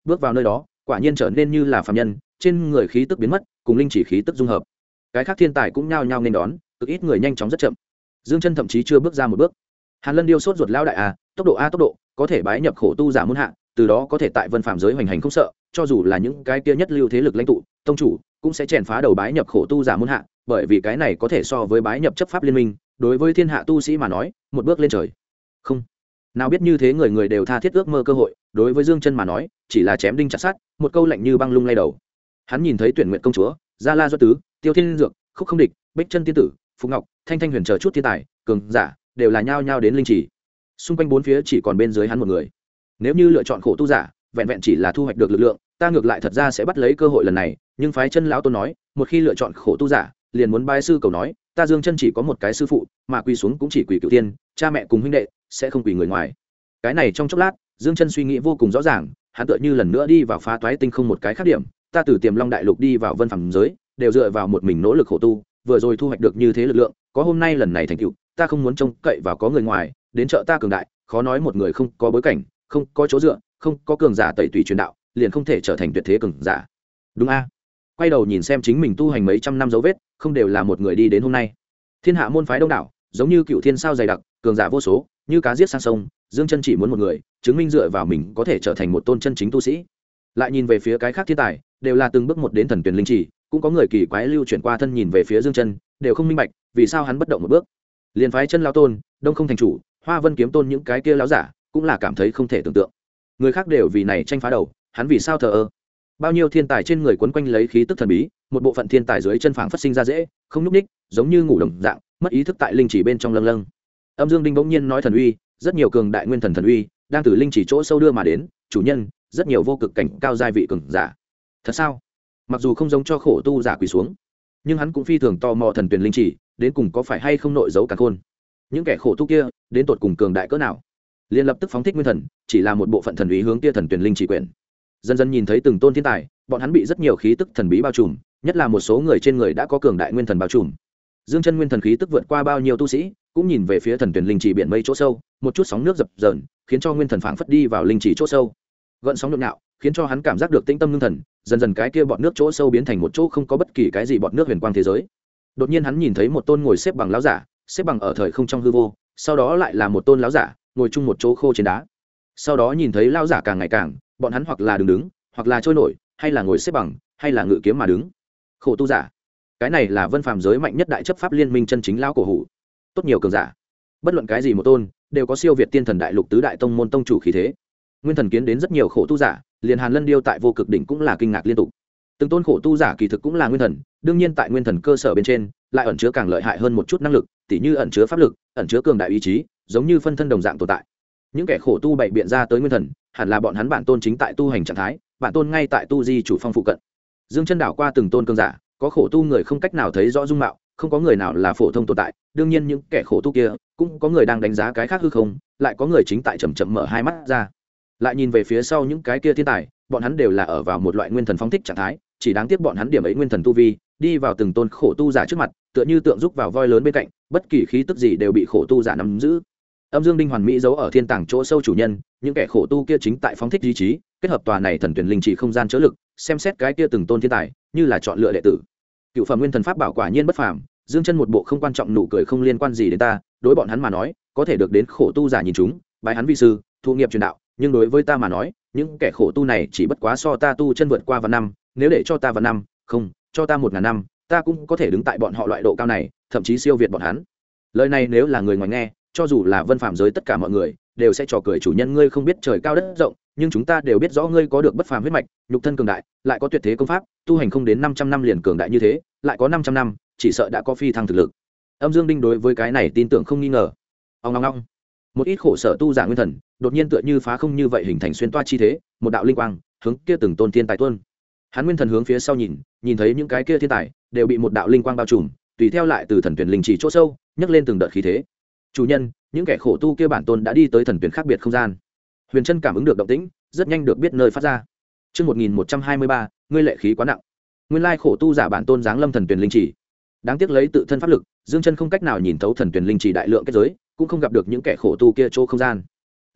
bước vào nơi đó quả nhiên trở nên như là phàm nhân, trên người khí tức biến mất, cùng linh chỉ khí tức dung hợp. Cái khác thiên tài cũng nhao nhao nên đón, cực ít người nhanh chóng rất chậm. Dương Chân thậm chí chưa bước ra một bước. Hàn Lân Điêu sốt ruột lao đại tốc độ, có thể bái nhập khổ tu giả môn hạ, từ đó có thể tại vân phạm giới hoành hành không sợ, cho dù là những cái kia nhất lưu thế lực lãnh tụ, tông chủ, cũng sẽ chèn phá đầu bái nhập khổ tu giả môn hạ, bởi vì cái này có thể so với bái nhập chấp pháp liên minh, đối với thiên hạ tu sĩ mà nói, một bước lên trời. Không, nào biết như thế người người đều tha thiết ước mơ cơ hội, đối với Dương Chân mà nói, chỉ là chém đinh chặt sắt, một câu lạnh như băng lung lay đầu. Hắn nhìn thấy Tuyển Nguyện công chúa, Gia La Duất Tứ, Tiêu Thiên Dược, Khúc Không Địch, Bích Chân tiên tử, Phùng Ngọc, Thanh Thanh Huyền chờ chút thiên tài, cường giả, đều là nhao nhao đến linh chỉ. Xung quanh bốn phía chỉ còn bên dưới hắn một người. Nếu như lựa chọn khổ tu giả, vẹn vẹn chỉ là thu hoạch được lực lượng, ta ngược lại thật ra sẽ bắt lấy cơ hội lần này, nhưng phái Chân lão tôn nói, một khi lựa chọn khổ tu giả, liền muốn bái sư cầu nói, ta Dương Chân chỉ có một cái sư phụ, mà quỳ xuống cũng chỉ quỳ cửu tiên, cha mẹ cùng huynh đệ, sẽ không quỳ người ngoài. Cái này trong chốc lát, Dương Chân suy nghĩ vô cùng rõ ràng, hắn tựa như lần nữa đi vào phá toái tinh không một cái khác điểm, ta từ Tiềm Long đại lục đi vào vân phàm giới, đều dựa vào một mình nỗ lực khổ tu, vừa rồi thu hoạch được như thế lực lượng, có hôm nay lần này thành tựu, ta không muốn trông cậy vào có người ngoài đến trợ ta cường đại, khó nói một người không có bối cảnh, không có chỗ dựa, không có cường giả tẩy tùy truyền đạo, liền không thể trở thành tuyệt thế cường giả. Đúng a? Quay đầu nhìn xem chính mình tu hành mấy trăm năm dấu vết, không đều là một người đi đến hôm nay. Thiên hạ môn phái đông đảo, giống như cựu thiên sao dày đặc, cường giả vô số, như cá giết sang sông, Dương Chân chỉ muốn một người, chứng minh dựa vào mình có thể trở thành một tôn chân chính tu sĩ. Lại nhìn về phía cái khác thiên tài, đều là từng bước một đến thần tuyển linh chỉ, cũng có người kỳ quái lưu chuyển qua thân nhìn về phía Dương Chân, đều không minh bạch, vì sao hắn bất động một bước. Liên phái Chân lão tôn, Đông Không thành chủ, Hoa Vân kiếm tôn những cái kia lão giả, cũng là cảm thấy không thể tưởng tượng. Người khác đều vì này tranh phá đầu, hắn vì sao thờ ơ? Bao nhiêu thiên tài trên người quấn quanh lấy khí tức thần bí, một bộ phận thiên tài dưới chân phảng phát sinh ra dễ, không nhúc ních, giống như ngủ đồng dạng, mất ý thức tại linh chỉ bên trong lâng lâng. Âm Dương Đinh bỗng nhiên nói thần uy, rất nhiều cường đại nguyên thần thần uy đang từ linh chỉ chỗ sâu đưa mà đến, chủ nhân, rất nhiều vô cực cảnh cao giai vị cường giả. Thật sao? Mặc dù không giống cho khổ tu giả quỳ xuống, nhưng hắn cũng phi thường tò mò thần tuyển linh chỉ đến cùng có phải hay không nội giấu cả khôn. Những kẻ khổ tu kia đến tột cùng cường đại cỡ nào? Liên lập tức phóng thích nguyên thần, chỉ là một bộ phận thần uy hướng kia thần tuyển linh chỉ quyển. Dần dần nhìn thấy từng tôn thiên tài, bọn hắn bị rất nhiều khí tức thần bí bao trùm, nhất là một số người trên người đã có cường đại nguyên thần bao trùm. Dương Chân nguyên thần khí tức vượt qua bao nhiêu tu sĩ, cũng nhìn về phía thần tuyển linh chỉ biển mây chỗ sâu, một chút sóng nước dập dờn, khiến cho nguyên thần phảng phất đi vào linh chỉ chỗ sâu. Gợn sóng nhộn nhạo, khiến cho hắn cảm giác được tĩnh tâm ngưng thần, dần dần cái kia bọt nước chỗ sâu biến thành một chỗ không có bất kỳ cái gì bọt nước huyền quang thế giới. Đột nhiên hắn nhìn thấy một tôn ngồi xếp bằng lão giả, xếp bằng ở thời không trong hư vô, sau đó lại là một tôn lão giả, ngồi chung một chỗ khô trên đá. Sau đó nhìn thấy lão giả càng ngày càng, bọn hắn hoặc là đứng, hoặc là trôi nổi, hay là ngồi xếp bằng, hay là ngự kiếm mà đứng. Khổ tu giả, cái này là vân phàm giới mạnh nhất đại chấp pháp liên minh chân chính lão cổ hủ. Tốt nhiều cường giả, bất luận cái gì một tôn, đều có siêu việt tiên thần đại lục tứ đại tông môn tông chủ khí thế. Nguyên thần kiến đến rất nhiều khổ tu giả, liền Hàn Lân Điêu tại vô cực đỉnh cũng là kinh ngạc liên tục. Từng tôn khổ tu giả kỳ thực cũng là nguyên thần, đương nhiên tại nguyên thần cơ sở bên trên, lại ẩn chứa càng lợi hại hơn một chút năng lực, tỉ như ẩn chứa pháp lực, ẩn chứa cường đại ý chí, giống như phân thân đồng dạng tồn tại. Những kẻ khổ tu bày biện ra tới nguyên thần, hẳn là bọn hắn bản tôn chính tại tu hành trạng thái, bản tôn ngay tại tu di chủ phong phụ cận. Dương Chân đảo qua từng tôn cường giả, có khổ tu người không cách nào thấy rõ dung mạo, không có người nào là phổ thông tồn tại, đương nhiên những kẻ khổ tu kia, cũng có người đang đánh giá cái khác hư không, lại có người chính tại chậm chậm mở hai mắt ra. Lại nhìn về phía sau những cái kia thiên tài, bọn hắn đều là ở vào một loại nguyên thần phóng thích trạng thái, chỉ đáng tiếc bọn hắn điểm ấy nguyên thần tu vi, đi vào từng tôn khổ tu giả trước mặt, tựa như tượng rúc vào voi lớn bên cạnh, bất kỳ khí tức gì đều bị khổ tu giả nắm giữ. Âm Dương Đinh hoàn mỹ giấu ở thiên tàng chỗ sâu chủ nhân, những kẻ khổ tu kia chính tại phóng thích ý chí, kết hợp tòa này thần tuyển linh chỉ không gian chứa lực, xem xét cái kia từng tôn thiên tài, như là chọn lựa đệ tử. Cựu phẩm nguyên thần pháp bảo quả nhiên bất phàm, Dương Chân một bộ không quan trọng nụ cười không liên quan gì đến ta, đối bọn hắn mà nói, có thể được đến khổ tu giả nhìn chúng, bái hắn vi sư, thụ nghiệp truyền đạo, nhưng đối với ta mà nói, những kẻ khổ tu này chỉ bất quá so ta tu chân vượt qua vạn năm, nếu để cho ta vạn năm, không, cho ta 1000 năm, ta cũng có thể đứng tại bọn họ loại độ cao này, thậm chí siêu việt bọn hắn. Lời này nếu là người ngoài nghe, cho dù là vân phàm giới tất cả mọi người, đều sẽ trò cười chủ nhân ngươi không biết trời cao đất rộng, nhưng chúng ta đều biết rõ ngươi có được bất phàm huyết mạch, nhục thân cường đại, lại có tuyệt thế công pháp, tu hành không đến 500 năm liền cường đại như thế, lại có 500 năm, chỉ sợ đã có phi thăng thực lực. Âm Dương Đinh đối với cái này tin tưởng không nghi ngờ. Ong ong ong. Một ít khổ sở tu giả nguyên thần, đột nhiên tựa như phá không như vậy hình thành xuyên toa chi thế, một đạo linh quang, hướng kia từng tôn thiên tài tuôn. Hắn nguyên thần hướng phía sau nhìn, nhìn thấy những cái kia thiên tài đều bị một đạo linh quang bao trùm, tùy theo lại từ thần tuyển linh chỉ chỗ sâu, nhấc lên từng đợt khí thế. Chủ nhân, những kẻ khổ tu kia bản tôn đã đi tới thần tuyển khác biệt không gian. Huyền Trân cảm ứng được động tĩnh, rất nhanh được biết nơi phát ra. Chương 1123, ngươi lệ khí quá nặng. Nguyên lai khổ tu giả bản tôn giáng lâm thần tuyển linh chỉ. Đáng tiếc lấy tự thân pháp lực, Dương Chân không cách nào nhìn thấu thần tuyển linh chỉ đại lượng kết giới, cũng không gặp được những kẻ khổ tu kia chỗ không gian.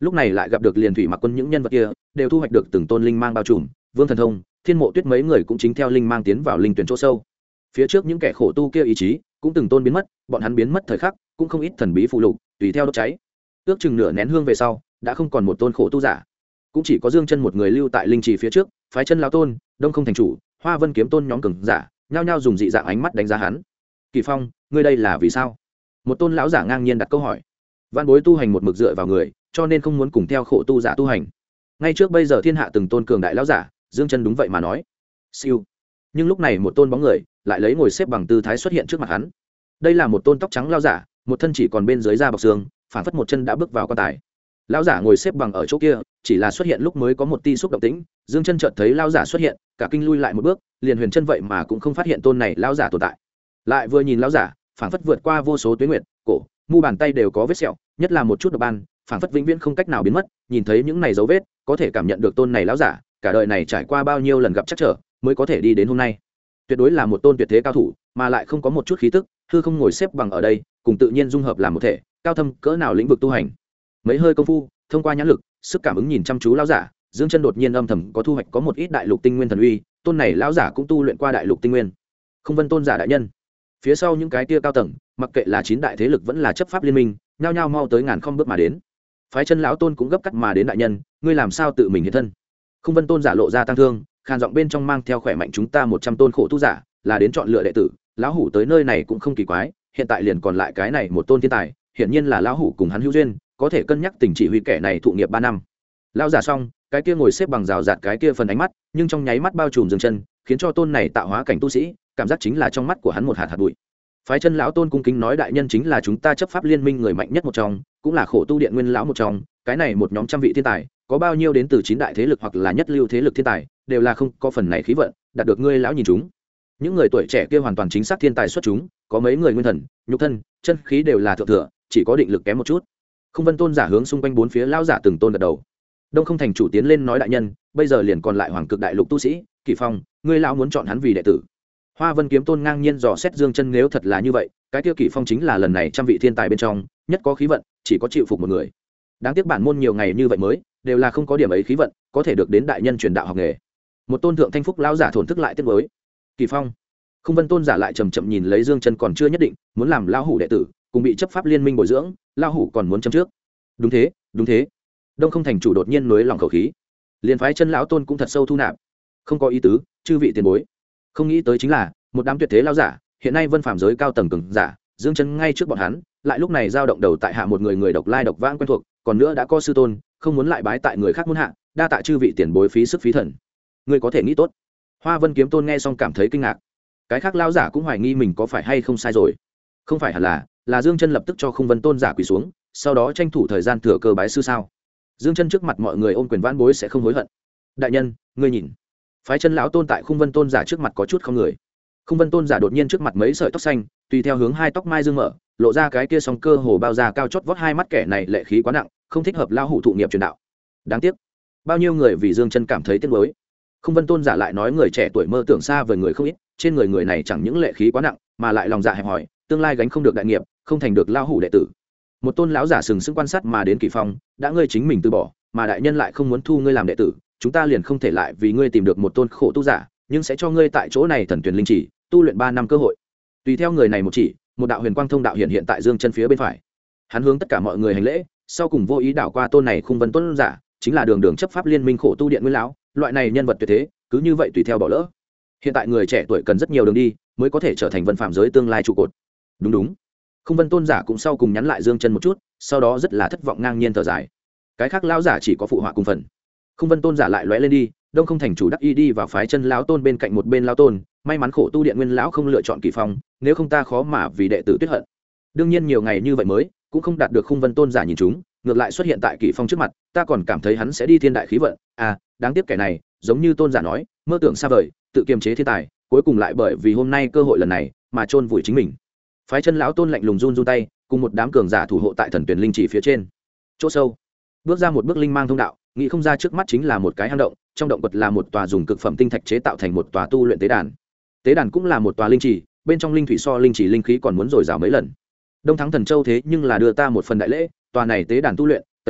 lúc này lại gặp được liền thủy mặc quân những nhân vật kia đều thu hoạch được từng tôn linh mang bao trùm. Vương Thần Thông, Thiên Mộ Tuyết mấy người cũng chính theo linh mang tiến vào linh tuyển chỗ sâu. Phía trước những kẻ khổ tu kia ý chí cũng từng tôn biến mất, bọn hắn biến mất thời khắc cũng không ít thần bí phụ lục tùy theo đốt cháy. Ước chừng nửa nén hương về sau đã không còn một tôn khổ tu giả, cũng chỉ có Dương Chân một người lưu tại linh trì phía trước. Phái Chân lão tôn, Đông Không thành chủ, Hoa Vân kiếm tôn nhóm cường giả nhao nhao dùng dị dạng ánh mắt đánh giá hắn. Kỳ Phong, ngươi đây là vì sao? Một tôn lão giả ngang nhiên đặt câu hỏi. Vạn bối tu hành một mực dựa vào người, cho nên không muốn cùng theo khổ tu giả tu hành. Ngay trước bây giờ thiên hạ từng tôn cường đại lão giả, Dương Chân đúng vậy mà nói. Siêu. Nhưng lúc này một tôn bóng người lại lấy ngồi xếp bằng tư thái xuất hiện trước mặt hắn. Đây là một tôn tóc trắng lão giả, một thân chỉ còn bên dưới da bọc xương, phản phất một chân đã bước vào quan tài. Lão giả ngồi xếp bằng ở chỗ kia, chỉ là xuất hiện lúc mới có một tia xúc động tĩnh. Dương Chân chợt thấy lão giả xuất hiện, cả kinh lui lại một bước, liền huyền chân vậy mà cũng không phát hiện tôn này lão giả tồn tại. Lại vừa nhìn lão giả, phản phất vượt qua vô số tuyến nguyệt, cổ, mu bàn tay đều có vết sẹo, nhất là một chút độc ban, phản phất vĩnh viễn không cách nào biến mất. Nhìn thấy những này dấu vết, có thể cảm nhận được tôn này lão giả cả đời này trải qua bao nhiêu lần gặp chắc trở mới có thể đi đến hôm nay. Tuyệt đối là một tôn tuyệt thế cao thủ, mà lại không có một chút khí tức, hư không ngồi xếp bằng ở đây, cùng tự nhiên dung hợp làm một thể, cao thâm cỡ nào lĩnh vực tu hành. Mấy hơi công phu, thông qua nhãn lực, sức cảm ứng nhìn chăm chú lão giả, Dương Chân đột nhiên âm thầm có thu hoạch có một ít đại lục tinh nguyên thần uy, tôn này lão giả cũng tu luyện qua đại lục tinh nguyên. Không Vân tôn giả đại nhân, phía sau những cái kia cao tầng, mặc kệ là 9 đại thế lực vẫn là chấp pháp liên minh, nhao nhao mau tới ngàn không bước mà đến. Phái Chân lão tôn cũng gấp cắt mà đến. Đại nhân, ngươi làm sao tự mình hiện thân? Không Vân tôn giả lộ ra tăng thương, khàn giọng bên trong mang theo khỏe mạnh, chúng ta 100 tôn khổ tu giả, là đến chọn lựa đệ tử, lão hủ tới nơi này cũng không kỳ quái, hiện tại liền còn lại cái này một tôn thiên tài, hiển nhiên là lão hủ cùng hắn hữu duyên, có thể cân nhắc tình chỉ huy kẻ này thụ nghiệp 3 năm. Lão giả xong, cái kia ngồi xếp bằng rào rạt cái kia phần ánh mắt, nhưng trong nháy mắt bao trùm Dương Chân, khiến cho tôn này tạo hóa cảnh tu sĩ, cảm giác chính là trong mắt của hắn một hạt hạt bụi. Phái Chân lão tôn cung kính nói, đại nhân chính là chúng ta chấp pháp liên minh người mạnh nhất một trong, cũng là khổ tu điện nguyên lão một trong, cái này một nhóm trăm vị thiên tài, có bao nhiêu đến từ 9 đại thế lực hoặc là nhất lưu thế lực thiên tài, đều là không có phần này khí vận, đạt được ngươi lão nhìn chúng. Những người tuổi trẻ kia hoàn toàn chính xác thiên tài xuất chúng, có mấy người nguyên thần, nhục thân, chân khí đều là thượng thừa, chỉ có định lực kém một chút. Không Vân tôn giả hướng xung quanh 4 phía lão giả từng tôn gật đầu. Đông Không thành chủ tiến lên nói, đại nhân, bây giờ liền còn lại Hoàng Cực đại lục tu sĩ, Kỳ Phong, ngươi lão muốn chọn hắn vì đệ tử. Hoa Vân kiếm tôn ngang nhiên dò xét Dương Chân, nếu thật là như vậy, cái kia Kỳ Phong chính là lần này trăm vị thiên tài bên trong nhất có khí vận, chỉ có chịu phục một người. Đáng tiếc bản môn nhiều ngày như vậy mới đều là không có điểm ấy khí vận, có thể được đến đại nhân truyền đạo học nghề. Một tôn thượng thanh phúc lão giả thổn thức lại tiếc nuối. Kỳ Phong. Không Vân tôn giả lại chậm chậm nhìn lấy Dương Chân, còn chưa nhất định muốn làm lão hủ đệ tử, cùng bị chấp pháp liên minh bồi dưỡng, lão hủ còn muốn chấm trước. Đúng thế, đúng thế. Đông Không thành chủ đột nhiên nối lòng khẩu khí, liền phái Chân lão tôn cũng thật sâu thu nạp. Không có ý tứ, chư vị tiền bối. Không nghĩ tới chính là một đám tuyệt thế lão giả, hiện nay vân phàm giới cao tầng cường giả, Dương Chân ngay trước bọn hắn, lại lúc này dao động đầu tại hạ một người độc lai độc vãng quen thuộc, còn nữa đã có sư tôn, không muốn lại bái tại người khác muốn hạ, đa tạ chư vị tiền bối phí sức phí thần. Ngươi có thể nghĩ tốt. Hoa Vân kiếm tôn nghe xong cảm thấy kinh ngạc. Cái khác lão giả cũng hoài nghi mình có phải hay không sai rồi. Không phải hẳn là Dương Chân lập tức cho Không Vân tôn giả quỳ xuống, sau đó tranh thủ thời gian thừa cơ bái sư sao? Dương Chân trước mặt mọi người ôm quyền vãn bối sẽ không hối hận. Đại nhân, ngươi nhìn. Phái Chân lão tôn tại Không Vân tôn giả trước mặt có chút không người. Không Vân tôn giả đột nhiên trước mặt mấy sợi tóc xanh, tùy theo hướng hai tóc mai dương mở, lộ ra cái kia song cơ hồ bao da cao chót vót, hai mắt kẻ này lệ khí quá nặng, không thích hợp lão hủ thụ nghiệp truyền đạo. Đáng tiếc, bao nhiêu người vì Dương Chân cảm thấy tiếc nuối. Không Vân tôn giả lại nói, người trẻ tuổi mơ tưởng xa vời người không ít, trên người này chẳng những lệ khí quá nặng, mà lại lòng dạ hẹp hòi, tương lai gánh không được đại nghiệp, không thành được lão hủ đệ tử. Một tôn lão giả sừng sững quan sát mà đến. Kỳ Phong, đã ngươi chính mình từ bỏ, mà đại nhân lại không muốn thu ngươi làm đệ tử, chúng ta liền không thể lại vì ngươi tìm được một tôn khổ tu giả, nhưng sẽ cho ngươi tại chỗ này thần tuyển linh chỉ tu luyện 3 năm cơ hội. Tùy theo người này một chỉ, một đạo huyền quang thông đạo hiện tại Dương Chân phía bên phải. Hắn hướng tất cả mọi người hành lễ, sau cùng vô ý đảo qua tôn này Khung Vân tôn giả, chính là đường chấp pháp liên minh khổ tu điện nguyên lão, loại này nhân vật tuyệt thế, cứ như vậy tùy theo bỏ lỡ. Hiện tại người trẻ tuổi cần rất nhiều đường đi, mới có thể trở thành vân phạm giới tương lai trụ cột. Đúng. Khung Vân tôn giả cũng sau cùng nhắn lại Dương Chân một chút, sau đó rất là thất vọng ngang nhiên thở dài. Cái khác lão giả chỉ có phụ họa cùng phần. Khung Vân tôn giả lại lóe lên đi, Đông Không thành chủ đắc y đi vào phái Chân lão tôn bên cạnh một bên lão tôn, may mắn khổ tu điện nguyên lão không lựa chọn Kỳ Phong, nếu không ta khó mà vì đệ tử tuyết hận. Đương nhiên nhiều ngày như vậy mới cũng không đạt được Khung Vân tôn giả nhìn chúng, ngược lại xuất hiện tại Kỳ Phong trước mặt, ta còn cảm thấy hắn sẽ đi thiên đại khí vận, đáng tiếc kẻ này, giống như tôn giả nói, mơ tưởng xa vời, tự kiềm chế thiên tài, cuối cùng lại bởi vì hôm nay cơ hội lần này mà chôn vùi chính mình. Phái Chân lão tôn lạnh lùng run tay, cùng một đám cường giả thủ hộ tại thần tuyển linh chỉ phía trên. Chỗ sâu, bước ra một bước linh mang thông đạo, nghĩ không ra trước mắt chính là một cái hang động, trong động quật là một tòa dùng cực phẩm tinh thạch chế tạo thành một tòa tu luyện tế đàn. Tế đàn cũng là một tòa linh chỉ, bên trong linh thủy so linh chỉ linh khí còn muốn dồi dào mấy lần. Đông Thắng Thần Châu thế nhưng là đưa ta một phần đại lễ, tòa này tế đàn tu luyện, tẩy thủy,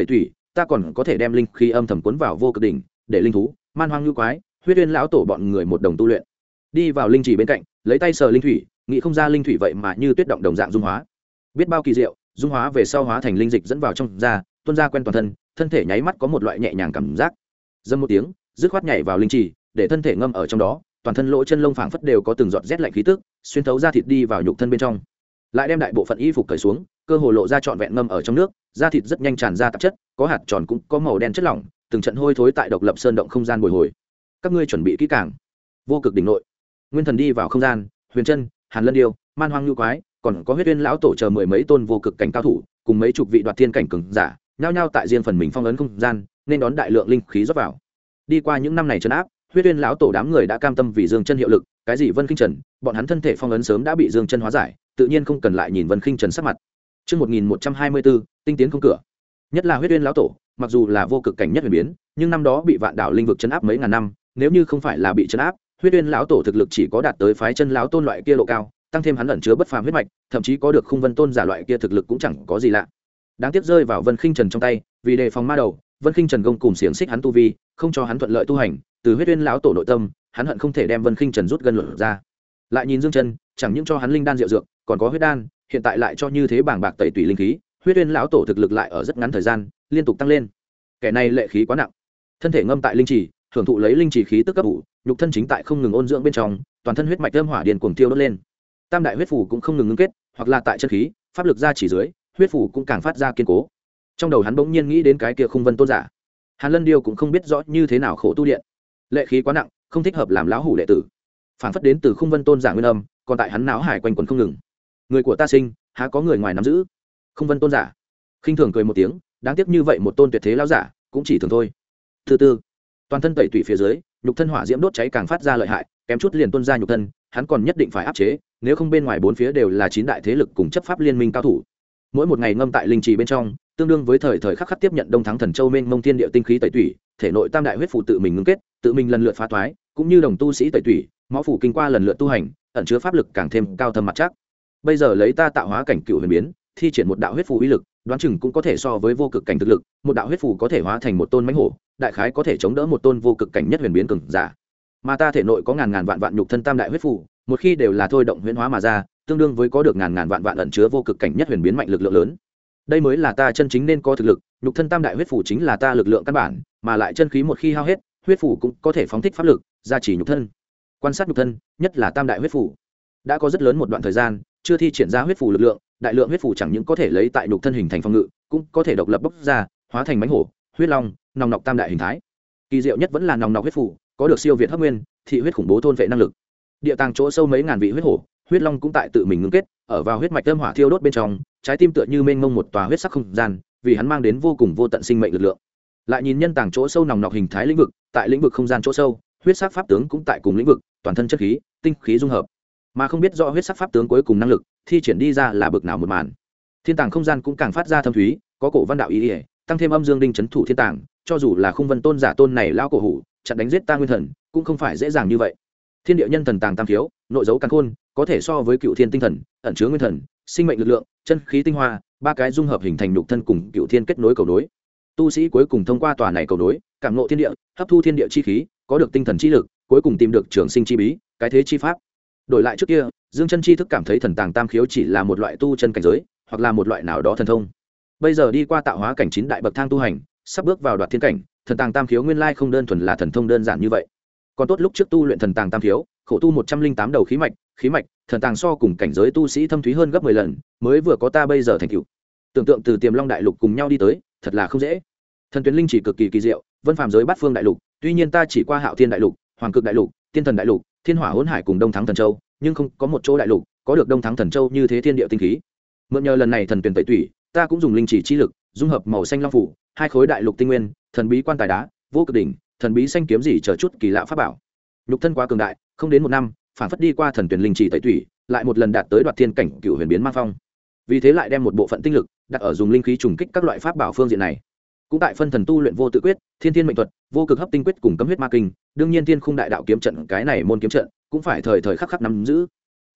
ta còn có thể đem linh khí âm thầm cuốn vào vô cực đỉnh, để linh thú, man hoang như quái, huyết uyên lão tổ bọn người một đồng tu luyện. Đi vào linh trì bên cạnh, lấy tay sờ linh thủy, nghĩ không ra linh thủy vậy mà như tuyết động đồng dạng dung hóa. Biết bao kỳ diệu, dung hóa về sau hóa thành linh dịch dẫn vào trong da, tuôn ra quen toàn thân, thân thể nháy mắt có một loại nhẹ nhàng cảm giác. Dâm một tiếng, dứt khoát nhảy vào linh trì, để thân thể ngâm ở trong đó, toàn thân lỗ chân lông phảng phất đều có từng giọt rét lạnh khí tức, xuyên thấu da thịt đi vào nhục thân bên trong. Lại đem đại bộ phận y phục cởi xuống, cơ hồ lộ ra trọn vẹn ngâm ở trong nước, da thịt rất nhanh tràn ra tạp chất, có hạt tròn cũng có màu đen chất lỏng, từng trận hôi thối tại độc lập sơn động không gian bồi hồi. Các ngươi chuẩn bị kỹ càng. Vô cực đỉnh nội, Nguyên Thần đi vào không gian, Huyền Chân, Hàn Lân Điêu, Man Hoang Nhu Quái, còn có Huyết Uyên lão tổ chờ mười mấy tôn vô cực cảnh cao thủ, cùng mấy chục vị đoạt thiên cảnh cường giả, nhao nhao tại riêng phần mình phong ấn không gian, nên đón đại lượng linh khí rót vào. Đi qua những năm này trấn áp, Huyết Uyên lão tổ đám người đã cam tâm vì Dương Chân hiệu lực, cái gì Vân Khinh Trần, bọn hắn thân thể phong ấn sớm đã bị Dương Chân hóa giải, tự nhiên không cần lại nhìn Vân Khinh Trần sắc mặt. Chương 1124, tinh tiến không cửa. Nhất là Huyết Uyên lão tổ, mặc dù là vô cực cảnh nhất huyền biến, nhưng năm đó bị Vạn Đảo linh vực trấn áp mấy ngàn năm, nếu như không phải là bị trấn áp, Huyết Uyên lão tổ thực lực chỉ có đạt tới phái chân lão tôn loại kia độ cao, tăng thêm hắn ẩn chứa bất phàm huyết mạch, thậm chí có được Khung Vân tôn giả loại kia thực lực cũng chẳng có gì lạ. Đáng tiếc rơi vào Vân Khinh Trần trong tay, vì đề phòng ma đầu, Vân Khinh Trần gông cùng xiềng xích hắn tu vi, không cho hắn thuận lợi tu hành, từ Huyết Uyên lão tổ nội tâm, hắn hận không thể đem Vân Khinh Trần rút gân luận ra. Lại nhìn Dương Chân, chẳng những cho hắn linh đan diệu dược, còn có huyết đan, hiện tại lại cho như thế bảng bạc tẩy tùy linh khí, Huyết Uyên lão tổ thực lực lại ở rất ngắn thời gian liên tục tăng lên. Kẻ này lệ khí quá nặng, thân thể ngâm tại linh trì, hưởng thụ lấy linh trì khí tức cấp ủ, nhục thân chính tại không ngừng ôn dưỡng bên trong, toàn thân huyết mạch âm hỏa điền cuồng tiêu đốt lên. Tam đại huyết phủ cũng không ngừng ngưng kết, hoặc là tại chân khí, pháp lực ra chỉ dưới, huyết phủ cũng càng phát ra kiên cố. Trong đầu hắn bỗng nhiên nghĩ đến cái kia Khung Vân tôn giả. Hàn Lân Điêu cũng không biết rõ như thế nào khổ tu điện, lệ khí quá nặng, không thích hợp làm lão hủ đệ tử. Phản phất đến từ Khung Vân tôn giả nguyên âm, còn tại hắn não hải quanh quẩn không ngừng. Người của ta sinh, há có người ngoài nắm giữ. Khung Vân tôn giả khinh thường cười một tiếng, đáng tiếc như vậy một tôn tuyệt thế lão giả, cũng chỉ thường thôi. Thứ tư, toàn thân tẩy tủy phía dưới, nhục thân hỏa diễm đốt cháy càng phát ra lợi hại, kém chút liền tuôn ra nhục thân, hắn còn nhất định phải áp chế, nếu không bên ngoài bốn phía đều là chín đại thế lực cùng chấp pháp liên minh cao thủ. Mỗi một ngày ngâm tại linh trì bên trong, tương đương với thời thời khắc khắc tiếp nhận Đông Thắng Thần Châu mênh mông thiên địa tinh khí tẩy tủy, thể nội tam đại huyết phủ tự mình ngưng kết, tự mình lần lượt phá toái, cũng như đồng tu sĩ tẩy tủy, máu phủ kinh qua lần lượt tu hành, ẩn chứa pháp lực càng thêm cao thâm mặt chắc. Bây giờ lấy ta tạo hóa cảnh cựu huyền biến, thi triển một đạo huyết phủ uy lực, đoán chừng cũng có thể so với vô cực cảnh thực lực, một đạo huyết phủ có thể hóa thành một tôn mãnh hổ, đại khái có thể chống đỡ một tôn vô cực cảnh nhất huyền biến cường giả. Mà ta thể nội có ngàn ngàn vạn vạn nhục thân tam đại huyết phủ, một khi đều là thôi động huyễn hóa mà ra, tương đương với có được ngàn ngàn vạn vạn ẩn chứa vô cực cảnh nhất huyền biến mạnh lực lượng lớn. Đây mới là ta chân chính nên có thực lực, nhục thân tam đại huyết phủ chính là ta lực lượng căn bản, mà lại chân khí một khi hao hết, huyết phủ cũng có thể phóng thích pháp lực, gia trì nhục thân. Quan sát nhục thân, nhất là tam đại huyết phủ, đã có rất lớn một đoạn thời gian chưa thi triển ra huyết phủ lực lượng, đại lượng huyết phủ chẳng những có thể lấy tại nhục thân hình thành phòng ngự, cũng có thể độc lập bốc ra, hóa thành mãnh hổ, huyết long, nòng nọc tam đại hình thái. Kỳ diệu nhất vẫn là nòng nọc huyết phủ, có được siêu việt hấp nguyên, thị huyết khủng bố thôn vệ năng lực. Địa tàng chỗ sâu mấy ngàn vị huyết hổ, huyết long cũng tại tự mình ngưng kết, ở vào huyết mạch âm hỏa thiêu đốt bên trong, trái tim tựa như mênh mông một tòa huyết sắc không gian, vì hắn mang đến vô cùng vô tận sinh mệnh lực lượng. Lại nhìn nhân tàng chỗ sâu nòng nọc hình thái lĩnh vực, tại lĩnh vực không gian chỗ sâu, huyết sắc pháp tướng cũng tại cùng lĩnh vực, toàn thân chất khí, tinh khí dung hợp. Mà không biết rõ huyết sắc pháp tướng cuối cùng năng lực thi triển đi ra là bực nào một màn. Thiên tàng không gian cũng càng phát ra thâm thúy, có cổ văn đạo ý, tăng thêm âm dương đinh trấn thủ thiên tàng, cho dù là Khung Vân tôn giả tôn này lao cổ hủ, chặn đánh giết ta nguyên thần, cũng không phải dễ dàng như vậy. Thiên địa nhân thần tàng tam khiếu, nội dấu càn khôn, có thể so với cựu thiên tinh thần, ẩn chứa nguyên thần, sinh mệnh lực lượng, chân khí tinh hoa, ba cái dung hợp hình thành nhục thân cùng cựu thiên kết nối cầu nối. Tu sĩ cuối cùng thông qua tòa này cầu nối, cảm ngộ thiên địa, hấp thu thiên địa chi khí, có được tinh thần chi lực, cuối cùng tìm được trường sinh chi bí, cái thế chi pháp. Đổi lại trước kia, Dương Chân chi thức cảm thấy thần tàng tam khiếu chỉ là một loại tu chân cảnh giới, hoặc là một loại nào đó thần thông. Bây giờ đi qua tạo hóa cảnh 9 đại bậc thang tu hành, sắp bước vào đoạt thiên cảnh, thần tàng tam khiếu nguyên lai không đơn thuần là thần thông đơn giản như vậy. Còn tốt lúc trước tu luyện thần tàng tam khiếu, khổ tu 108 đầu khí mạch, thần tàng so cùng cảnh giới tu sĩ thâm thúy hơn gấp 10 lần, mới vừa có ta bây giờ thành tựu. Tưởng tượng từ Tiềm Long đại lục cùng nhau đi tới, thật là không dễ. Thần tuyến linh chỉ cực kỳ kỳ diệu, vân phàm giới bát phương đại lục, tuy nhiên ta chỉ qua Hạo Thiên đại lục, Hoàng Cực đại lục, Tiên Thần đại lục, Thiên Hỏa Hỗn Hải cùng Đông Thắng Thần Châu, nhưng không có một chỗ đại lục có được Đông Thắng Thần Châu như thế thiên địa tinh khí. Mượn nhờ lần này thần tuyển tẩy tủy, ta cũng dùng linh chỉ chi lực, dung hợp màu xanh long phủ, hai khối đại lục tinh nguyên, thần bí quan tài đá, vô cực đỉnh, thần bí xanh kiếm gì chờ chút kỳ lạ pháp bảo. Nhục thân quá cường đại, không đến một năm, phản phất đi qua thần tuyển linh chỉ tẩy tủy, lại một lần đạt tới đoạt thiên cảnh cựu huyền biến mang phong. Vì thế lại đem một bộ phận tinh lực đặt ở dùng linh khí trùng kích các loại pháp bảo phương diện này. Cũng tại phân thần tu luyện vô tự quyết, thiên thiên mệnh thuật, vô cực hấp tinh quyết cùng cấm huyết ma kinh, đương nhiên thiên khung đại đạo kiếm trận cái này môn kiếm trận cũng phải thời thời khắc khắc nắm giữ.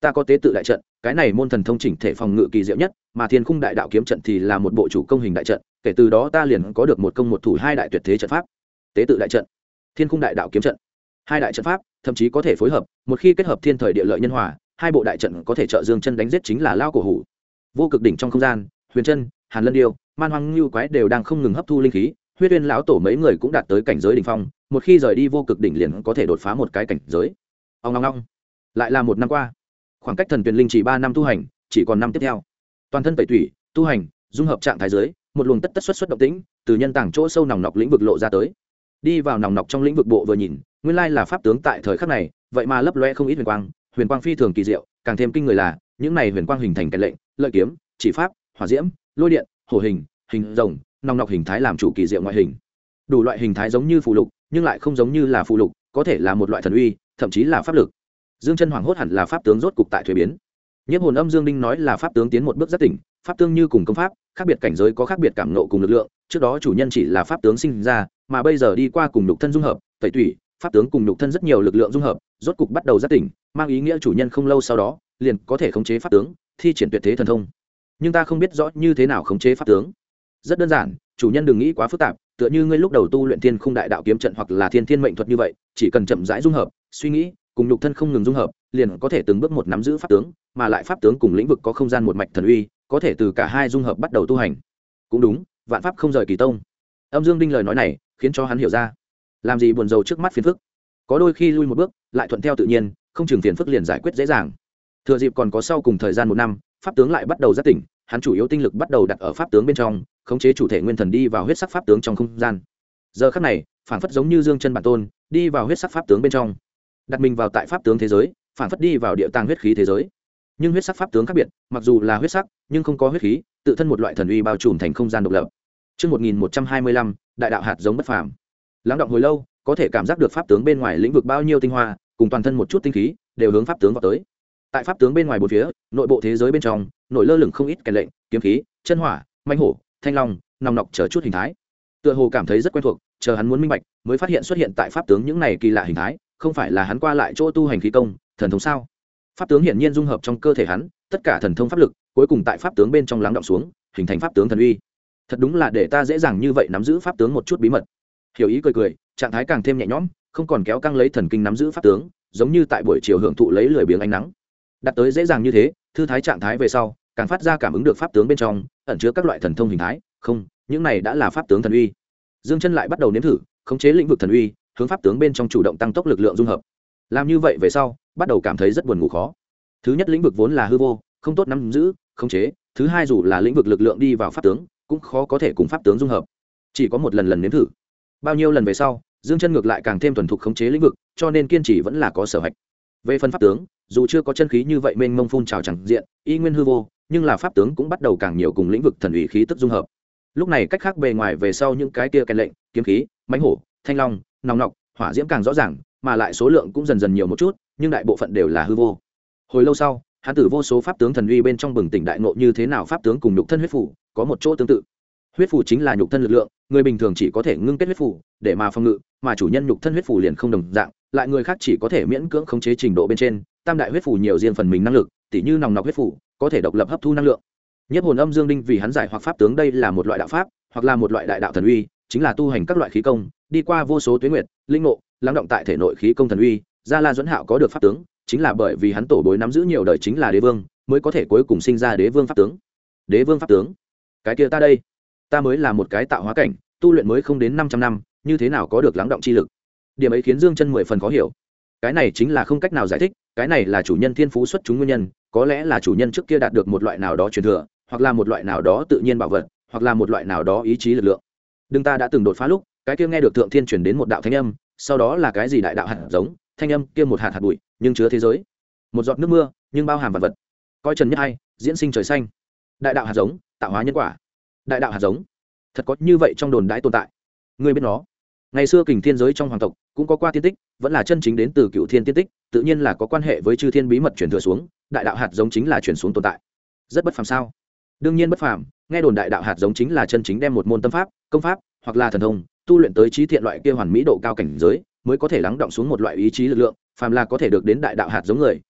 ta có tế tự đại trận, cái này môn thần thông chỉnh thể phòng ngự kỳ diệu nhất, mà thiên khung đại đạo kiếm trận thì là một bộ chủ công hình đại trận, kể từ đó ta liền có được một công một thủ hai đại tuyệt thế trận pháp. Tế tự đại trận, thiên khung đại đạo kiếm trận, hai đại trận pháp thậm chí có thể phối hợp, một khi kết hợp thiên thời địa lợi nhân hòa, hai bộ đại trận có thể trợ Dương Chân đánh giết chính là lao cổ hủ. Vô cực đỉnh trong không gian, Huyền Chân, Hàn Lân Điêu, Man Hoang Lưu Quái đều đang không ngừng hấp thu linh khí, Huyết Uyên lão tổ mấy người cũng đạt tới cảnh giới đỉnh phong, một khi rời đi vô cực đỉnh liền có thể đột phá một cái cảnh giới. Ong ong ong. Lại là một năm qua, khoảng cách thần tuyển linh chỉ 3 năm tu hành, chỉ còn năm tiếp theo. Toàn thân tẩy tủy, tu hành, dung hợp trạng thái dưới, một luồng tất tất xuất động tĩnh, từ nhân tàng chỗ sâu nòng nọc lĩnh vực lộ ra tới. Đi vào nòng nọc trong lĩnh vực bộ vừa nhìn, nguyên lai là pháp tướng tại thời khắc này, vậy mà lấp loe không ít huyền quang phi thường kỳ diệu, càng thêm kinh người là, những này huyền quang hình thành cái lệnh, lợi kiếm, chỉ pháp, hỏa diễm, lôi điện, hổ hình, hình rồng, nòng nọc hình thái làm chủ kỳ diệu ngoại hình. Đủ loại hình thái giống như phù lục, nhưng lại không giống như là phù lục, có thể là một loại thần uy, thậm chí là pháp lực. Dương Chân hoảng hốt hẳn là pháp tướng rốt cục tại thuế biến. Nhiếp hồn âm Dương Đinh nói là pháp tướng tiến một bước rất tỉnh, pháp tướng như cùng công pháp, khác biệt cảnh giới có khác biệt cảm ngộ cùng lực lượng, trước đó chủ nhân chỉ là pháp tướng sinh ra, mà bây giờ đi qua cùng nhục thân dung hợp, tẩy tủy, pháp tướng cùng nhục thân rất nhiều lực lượng dung hợp, rốt cục bắt đầu rất tỉnh, mang ý nghĩa chủ nhân không lâu sau đó liền có thể khống chế pháp tướng, thi triển tuyệt thế thần thông. Nhưng ta không biết rõ như thế nào khống chế pháp tướng. Rất đơn giản, chủ nhân đừng nghĩ quá phức tạp, tựa như ngươi lúc đầu tu luyện thiên khung đại đạo kiếm trận hoặc là thiên thiên mệnh thuật như vậy, chỉ cần chậm rãi dung hợp, suy nghĩ cùng nhục thân không ngừng dung hợp, liền có thể từng bước một nắm giữ pháp tướng, mà lại pháp tướng cùng lĩnh vực có không gian một mạch thần uy, có thể từ cả hai dung hợp bắt đầu tu hành. Cũng đúng, vạn pháp không rời kỳ tông. Âm Dương Đinh lời nói này khiến cho hắn hiểu ra, làm gì buồn rầu trước mắt phiền phức, có đôi khi lui một bước lại thuận theo tự nhiên, không chừng phiền phức liền giải quyết dễ dàng. Thừa dịp còn có sau cùng thời gian một năm, pháp tướng lại bắt đầu giác tỉnh, hắn chủ yếu tinh lực bắt đầu đặt ở pháp tướng bên trong, khống chế chủ thể nguyên thần đi vào huyết sắc pháp tướng trong không gian. Giờ khắc này, phản phất giống như Dương Chân bản tôn, đi vào huyết sắc pháp tướng bên trong, đặt mình vào tại pháp tướng thế giới, phản phất đi vào địa tàng huyết khí thế giới. Nhưng huyết sắc pháp tướng khác biệt, mặc dù là huyết sắc, nhưng không có huyết khí, tự thân một loại thần uy bao trùm thành không gian độc lập. Chương 1125, đại đạo hạt giống bất phàm. Lắng động hồi lâu, có thể cảm giác được pháp tướng bên ngoài lĩnh vực bao nhiêu tinh hoa, cùng toàn thân một chút tinh khí, đều hướng pháp tướng vào tới. Tại pháp tướng bên ngoài bốn phía, nội bộ thế giới bên trong, nổi lơ lửng không ít kèn lệnh, kiếm khí, chân hỏa, mãnh hổ, thanh long, nòng nọc chờ chút hình thái. Tựa hồ cảm thấy rất quen thuộc, chờ hắn muốn minh bạch, mới phát hiện xuất hiện tại pháp tướng những này kỳ lạ hình thái, không phải là hắn qua lại chỗ tu hành khí công, thần thông sao? Pháp tướng hiển nhiên dung hợp trong cơ thể hắn, tất cả thần thông pháp lực, cuối cùng tại pháp tướng bên trong lắng động xuống, hình thành pháp tướng thần uy. Thật đúng là để ta dễ dàng như vậy nắm giữ pháp tướng một chút bí mật. Hiểu ý cười cười, trạng thái càng thêm nhẹ nhõm, không còn kéo căng lấy thần kinh nắm giữ pháp tướng, giống như tại buổi chiều hưởng thụ lấy lười biếng ánh nắng. Đạt tới dễ dàng như thế, thư thái trạng thái về sau, càng phát ra cảm ứng được pháp tướng bên trong ẩn chứa các loại thần thông hình thái, không, những này đã là pháp tướng thần uy. Dương Chân lại bắt đầu nếm thử khống chế lĩnh vực thần uy, hướng pháp tướng bên trong chủ động tăng tốc lực lượng dung hợp. Làm như vậy về sau, bắt đầu cảm thấy rất buồn ngủ khó. Thứ nhất, lĩnh vực vốn là hư vô, không tốt nắm giữ, khống chế; thứ hai, dù là lĩnh vực lực lượng đi vào pháp tướng, cũng khó có thể cùng pháp tướng dung hợp. Chỉ có một lần lần nếm thử. Bao nhiêu lần về sau, Dương Chân ngược lại càng thêm thuần thục khống chế lĩnh vực, cho nên kiên trì vẫn là có sở hạch. Về phần pháp tướng, dù chưa có chân khí như vậy mênh mông phun trào chẳng diện, y nguyên hư vô, nhưng là pháp tướng cũng bắt đầu càng nhiều cùng lĩnh vực thần uy khí tức dung hợp. Lúc này cách khác bề ngoài về sau những cái kia kèn lệnh, kiếm khí, mãnh hổ, thanh long, nòng nọc, hỏa diễm càng rõ ràng, mà lại số lượng cũng dần dần nhiều một chút, nhưng đại bộ phận đều là hư vô. Hồi lâu sau, hắn tử vô số pháp tướng thần uy bên trong bừng tỉnh đại ngộ như thế nào pháp tướng cùng nhục thân huyết phủ có một chỗ tương tự. Huyết phủ chính là nhục thân lực lượng, người bình thường chỉ có thể ngưng kết huyết phủ để mà phòng ngự, mà chủ nhân nhục thân huyết phủ liền không đồng dạng, lại người khác chỉ có thể miễn cưỡng khống chế trình độ bên trên. Tam đại huyết phủ nhiều riêng phần mình năng lực, tỉ như nòng nọc huyết phủ có thể độc lập hấp thu năng lượng. Nhiếp hồn âm Dương Đinh vì hắn giải hoặc pháp tướng đây là một loại đạo pháp, hoặc là một loại đại đạo thần uy, chính là tu hành các loại khí công, đi qua vô số tuế nguyệt, linh ngộ, lắng động tại thể nội khí công thần uy. Gia La Duẫn Hạo có được pháp tướng, chính là bởi vì hắn tổ bối nắm giữ nhiều đời chính là đế vương, mới có thể cuối cùng sinh ra đế vương pháp tướng. Đế vương pháp tướng, cái kia ta đây, ta mới là một cái tạo hóa cảnh, tu luyện mới không đến 500 năm, như thế nào có được lắng động chi lực? Điểm ấy khiến Dương Chân 10 phần khó hiểu. Cái này chính là không cách nào giải thích, cái này là chủ nhân thiên phú xuất chúng nguyên nhân, có lẽ là chủ nhân trước kia đạt được một loại nào đó truyền thừa, hoặc là một loại nào đó tự nhiên bảo vật, hoặc là một loại nào đó ý chí lực lượng. Đừng ta đã từng đột phá lúc, cái kia nghe được thượng thiên truyền đến một đạo thanh âm, sau đó là cái gì đại đạo hạt giống, thanh âm kia một hạt hạt bụi, nhưng chứa thế giới. Một giọt nước mưa, nhưng bao hàm vạn vật. Coi trần nhất hay, diễn sinh trời xanh. Đại đạo hạt giống, tạo hóa nhân quả. Đại đạo hạt giống, thật có như vậy trong đồn đãi tồn tại. Ngươi biết nó? Ngày xưa Kình Thiên giới trong hoàng tộc cũng có qua tiên tích, vẫn là chân chính đến từ Cựu Thiên tiên tích, tự nhiên là có quan hệ với chư thiên bí mật truyền thừa xuống, đại đạo hạt giống chính là truyền xuống tồn tại. Rất bất phàm sao? Đương nhiên bất phàm, nghe đồn đại đạo hạt giống chính là chân chính đem một môn tâm pháp, công pháp hoặc là thần thông tu luyện tới trí thiện loại kia hoàn mỹ độ cao cảnh giới, mới có thể lắng động xuống một loại ý chí lực lượng, phàm là có thể được đến đại đạo hạt giống người,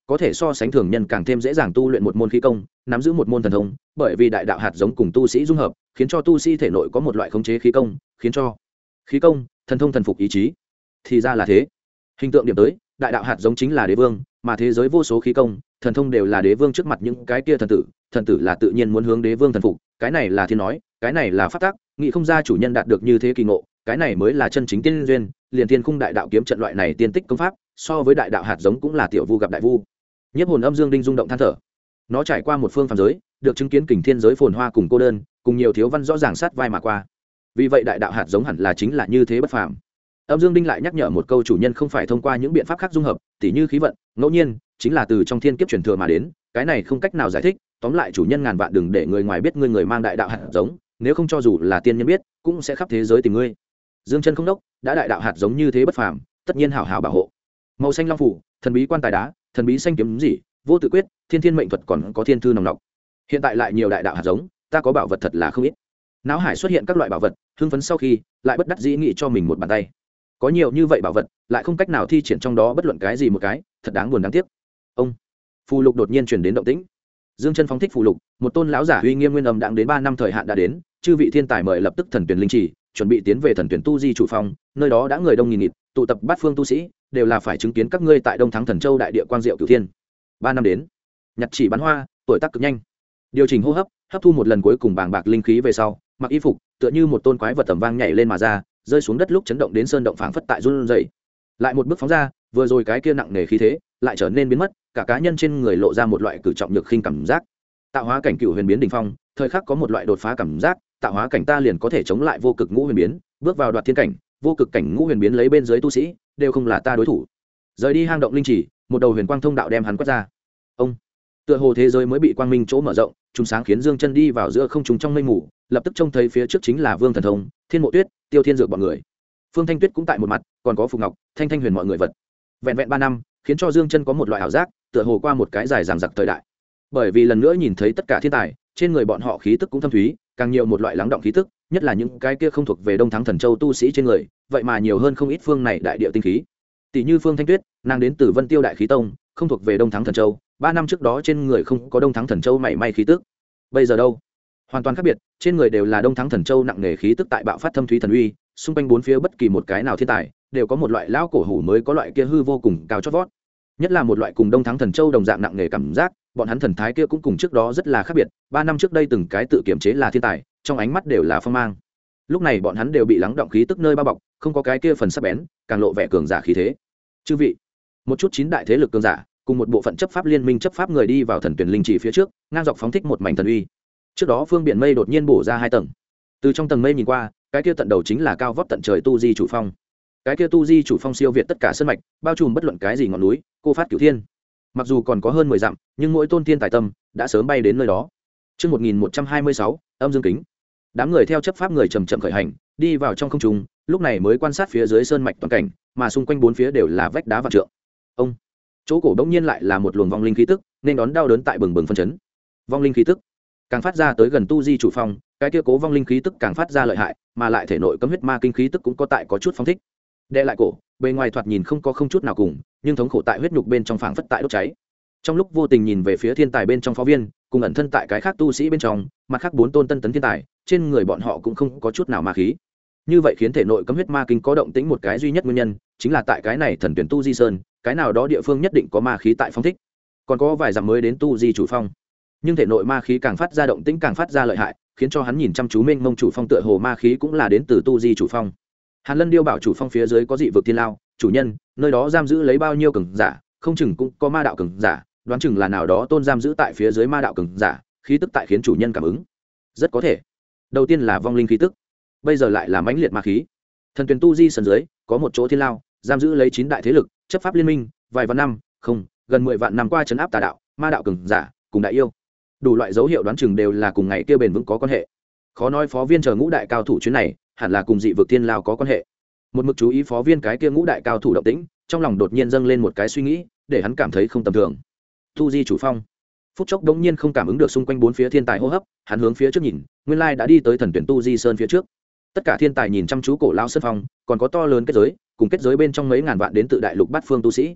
có thể so sánh thường nhân càng thêm dễ dàng tu luyện một môn khí công, nắm giữ một môn thần thông, bởi vì đại đạo hạt giống cùng tu sĩ dung hợp, khiến cho tu sĩ thể nội có một loại khống chế khí công, khiến cho khí công, thần thông thần phục ý chí. Thì ra là thế. Hình tượng điểm tới, đại đạo hạt giống chính là đế vương, mà thế giới vô số khí công, thần thông đều là đế vương trước mặt những cái kia thần tử là tự nhiên muốn hướng đế vương thần phục, cái này là thiên nói, cái này là pháp tắc, nghĩ không ra chủ nhân đạt được như thế kỳ ngộ, cái này mới là chân chính tiên duyên, liền thiên khung đại đạo kiếm trận loại này tiên tích công pháp, so với đại đạo hạt giống cũng là tiểu vu gặp đại vu. Nhiếp hồn âm dương đinh rung động than thở. Nó trải qua một phương phàm giới, được chứng kiến kình thiên giới phồn hoa cùng cô đơn, cùng nhiều thiếu văn rõ ràng sát vai mà qua. Vì vậy đại đạo hạt giống hẳn là chính là như thế bất phàm. Âm dương đinh lại nhắc nhở một câu, chủ nhân không phải thông qua những biện pháp khác dung hợp, tỉ như khí vận, ngẫu nhiên, chính là từ trong thiên kiếp truyền thừa mà đến, cái này không cách nào giải thích. Tóm lại chủ nhân ngàn vạn đừng để người ngoài biết ngươi người mang đại đạo hạt giống, nếu không cho dù là tiên nhân biết, cũng sẽ khắp thế giới tìm ngươi. Dương chân không đốc, đã đại đạo hạt giống như thế bất phàm, tất nhiên hảo hảo bảo hộ. Màu xanh long phủ, thần bí quan tài đá, thần bí xanh kiếm gì, vô tự quyết, thiên thiên mệnh thuật, còn có thiên thư nòng nọc. Hiện tại lại nhiều đại đạo hạt giống, ta có bảo vật thật là không ít. Não hải xuất hiện các loại bảo vật, hưng phấn sau khi lại bất đắc dĩ nghĩ cho mình một bàn tay. Có nhiều như vậy bảo vật, lại không cách nào thi triển trong đó bất luận cái gì một cái, thật đáng buồn đáng tiếc. Ông phù lục đột nhiên truyền đến động tĩnh. Dương chân phóng thích phù lục, một tôn lão giả uy nghiêm nguyên âm đặng đến 3 năm thời hạn đã đến, chư vị thiên tài mời lập tức thần tuyển linh chỉ, chuẩn bị tiến về thần tuyển tu di chủ phong, nơi đó đã người đông nghìn nghịt, tụ tập bát phương tu sĩ, đều là phải chứng kiến các ngươi tại Đông Thắng Thần Châu đại địa quang diệu cửu thiên. 3 năm đến, nhặt chỉ bắn hoa, tuổi tác cực nhanh. Điều chỉnh hô hấp, hấp thu một lần cuối cùng bàng bạc linh khí về sau, mặc y phục, tựa như một tôn quái vật tầm vang nhảy lên mà ra, rơi xuống đất lúc chấn động đến sơn động phảng phất tại run rẩy. Lại một bước phóng ra, vừa rồi cái kia nặng nề khí thế, lại trở nên biến mất, cả cá nhân trên người lộ ra một loại cử trọng nhược khinh cảm giác. Tạo hóa cảnh cựu huyền biến đỉnh phong, thời khắc có một loại đột phá cảm giác, tạo hóa cảnh ta liền có thể chống lại vô cực ngũ huyền biến, bước vào đoạt thiên cảnh, vô cực cảnh ngũ huyền biến lấy bên dưới tu sĩ, đều không là ta đối thủ. Rời đi hang động linh chỉ, một đầu huyền quang thông đạo đem hắn quét ra. Ông tựa hồ thế giới mới bị quang minh chỗ mở rộng, trùng sáng khiến Dương Chân đi vào giữa không trung trong mây mù, lập tức trông thấy phía trước chính là Vương Thần Thông, Thiên Mộ Tuyết, Tiêu Thiên Dược bọn người. Phương Thanh Tuyết cũng tại một mặt, còn có Phục Ngọc, Thanh Thanh Huyền mọi người vật. Vẹn vẹn 3 năm, khiến cho Dương Chân có một loại ảo giác, tựa hồ qua một cái dài dằng dặc thời đại. Bởi vì lần nữa nhìn thấy tất cả thiên tài, trên người bọn họ khí tức cũng thâm thúy, càng nhiều một loại lắng động khí tức, nhất là những cái kia không thuộc về Đông Thắng Thần Châu tu sĩ trên người, vậy mà nhiều hơn không ít phương này đại địa tinh khí. Tỷ như Phương Thanh Tuyết, nàng đến từ Vân Tiêu Đại Khí Tông, không thuộc về Đông Thắng Thần Châu, 3 năm trước đó trên người không có Đông Thắng Thần Châu mảy may khí tức. Bây giờ đâu? Hoàn toàn khác biệt, trên người đều là Đông Thắng Thần Châu nặng nề khí tức tại bạo phát thâm thúy thần uy, xung quanh bốn phía bất kỳ một cái nào thiên tài, đều có một loại lão cổ hủ mới có loại kia hư vô cùng cao chót vót. Nhất là một loại cùng Đông Thắng Thần Châu đồng dạng nặng nề cảm giác, bọn hắn thần thái kia cũng cùng trước đó rất là khác biệt, 3 năm trước đây từng cái tự kiểm chế là thiên tài, trong ánh mắt đều là phong mang. Lúc này bọn hắn đều bị lắng động khí tức nơi bao bọc, không có cái kia phần sắc bén, càng lộ vẻ cường giả khí thế. Chư vị, một chút 9 đại thế lực cường giả, cùng một bộ phận chấp pháp liên minh chấp pháp người đi vào thần tuyển linh chỉ phía trước, ngang dọc phóng thích một mảnh thần uy. Trước đó phương biển mây đột nhiên bổ ra 2 tầng. Từ trong tầng mây nhìn qua, cái kia tận đầu chính là cao vót tận trời tu di chủ phong. Cái kia tu di chủ phong siêu việt tất cả sơn mạch, bao trùm bất luận cái gì ngọn núi, cô phát cửu thiên. Mặc dù còn có hơn 10 dặm, nhưng mỗi tôn thiên tài tâm đã sớm bay đến nơi đó. Chương 1126, âm dương kính. Đám người theo chấp pháp người chậm chậm khởi hành, đi vào trong không trung, lúc này mới quan sát phía dưới sơn mạch toàn cảnh, mà xung quanh bốn phía đều là vách đá vạn trượng. Ông, chỗ cổ đống nhiên lại là một luồng vong linh khí tức, nên đón đau đớn tại bừng bừng phân chấn. Vong linh khí tức càng phát ra tới gần tu di chủ phong, cái kia cố vong linh khí tức càng phát ra lợi hại, mà lại thể nội cấm huyết ma kinh khí tức cũng có chút phóng thích. Đè lại cổ, bề ngoài thoạt nhìn không có không chút nào cùng, nhưng thống khổ tại huyết nhục bên trong phảng phất tại đốt cháy. Trong lúc vô tình nhìn về phía thiên tài bên trong phó viên, cùng ẩn thân tại cái khác tu sĩ bên trong, mặt khác 4 tôn tân tấn thiên tài, trên người bọn họ cũng không có chút nào ma khí. Như vậy khiến thể nội cấm huyết ma kinh có động tĩnh một cái duy nhất nguyên nhân, chính là tại cái này thần tuyển tu di sơn, cái nào đó địa phương nhất định có ma khí tại phóng thích. Còn có vài dặm mới đến tu di chủ phong, nhưng thể nội ma khí càng phát ra động tĩnh càng phát ra lợi hại, khiến cho hắn nhìn chăm chú mênh mông chủ phong tựa hồ ma khí cũng là đến từ tu di chủ phong. Hàn Lân điêu bảo chủ phong phía dưới có dị vực thiên lao, chủ nhân, nơi đó giam giữ lấy bao nhiêu cường giả, không chừng cũng có ma đạo cường giả, đoán chừng là nào đó tôn giam giữ tại phía dưới ma đạo cường giả, khí tức tại khiến chủ nhân cảm ứng. Rất có thể. Đầu tiên là vong linh khí tức, bây giờ lại là mãnh liệt ma khí. Thần tuyển tu di sân dưới, có một chỗ thiên lao, giam giữ lấy 9 đại thế lực, chấp pháp liên minh, vài vạn năm, không, gần 10 vạn năm qua trấn áp tà đạo, ma đạo cường giả, cùng đại yêu. Đủ loại dấu hiệu đoán chừng đều là cùng ngày kia bền vững có quan hệ. Khó nói phó viên chờ ngũ đại cao thủ chuyến này, hẳn là cùng dị vực thiên lao có quan hệ. Một mực chú ý phó viên cái kia ngũ đại cao thủ động tĩnh, trong lòng đột nhiên dâng lên một cái suy nghĩ, để hắn cảm thấy không tầm thường. Tu di chủ phong, phút chốc đống nhiên không cảm ứng được xung quanh bốn phía thiên tài hô hấp, hắn hướng phía trước nhìn, nguyên lai đã đi tới thần tuyển tu di sơn phía trước. Tất cả thiên tài nhìn chăm chú cổ lao sơn phong, còn có to lớn kết giới, cùng kết giới bên trong mấy ngàn vạn đến tự đại lục bát phương tu sĩ.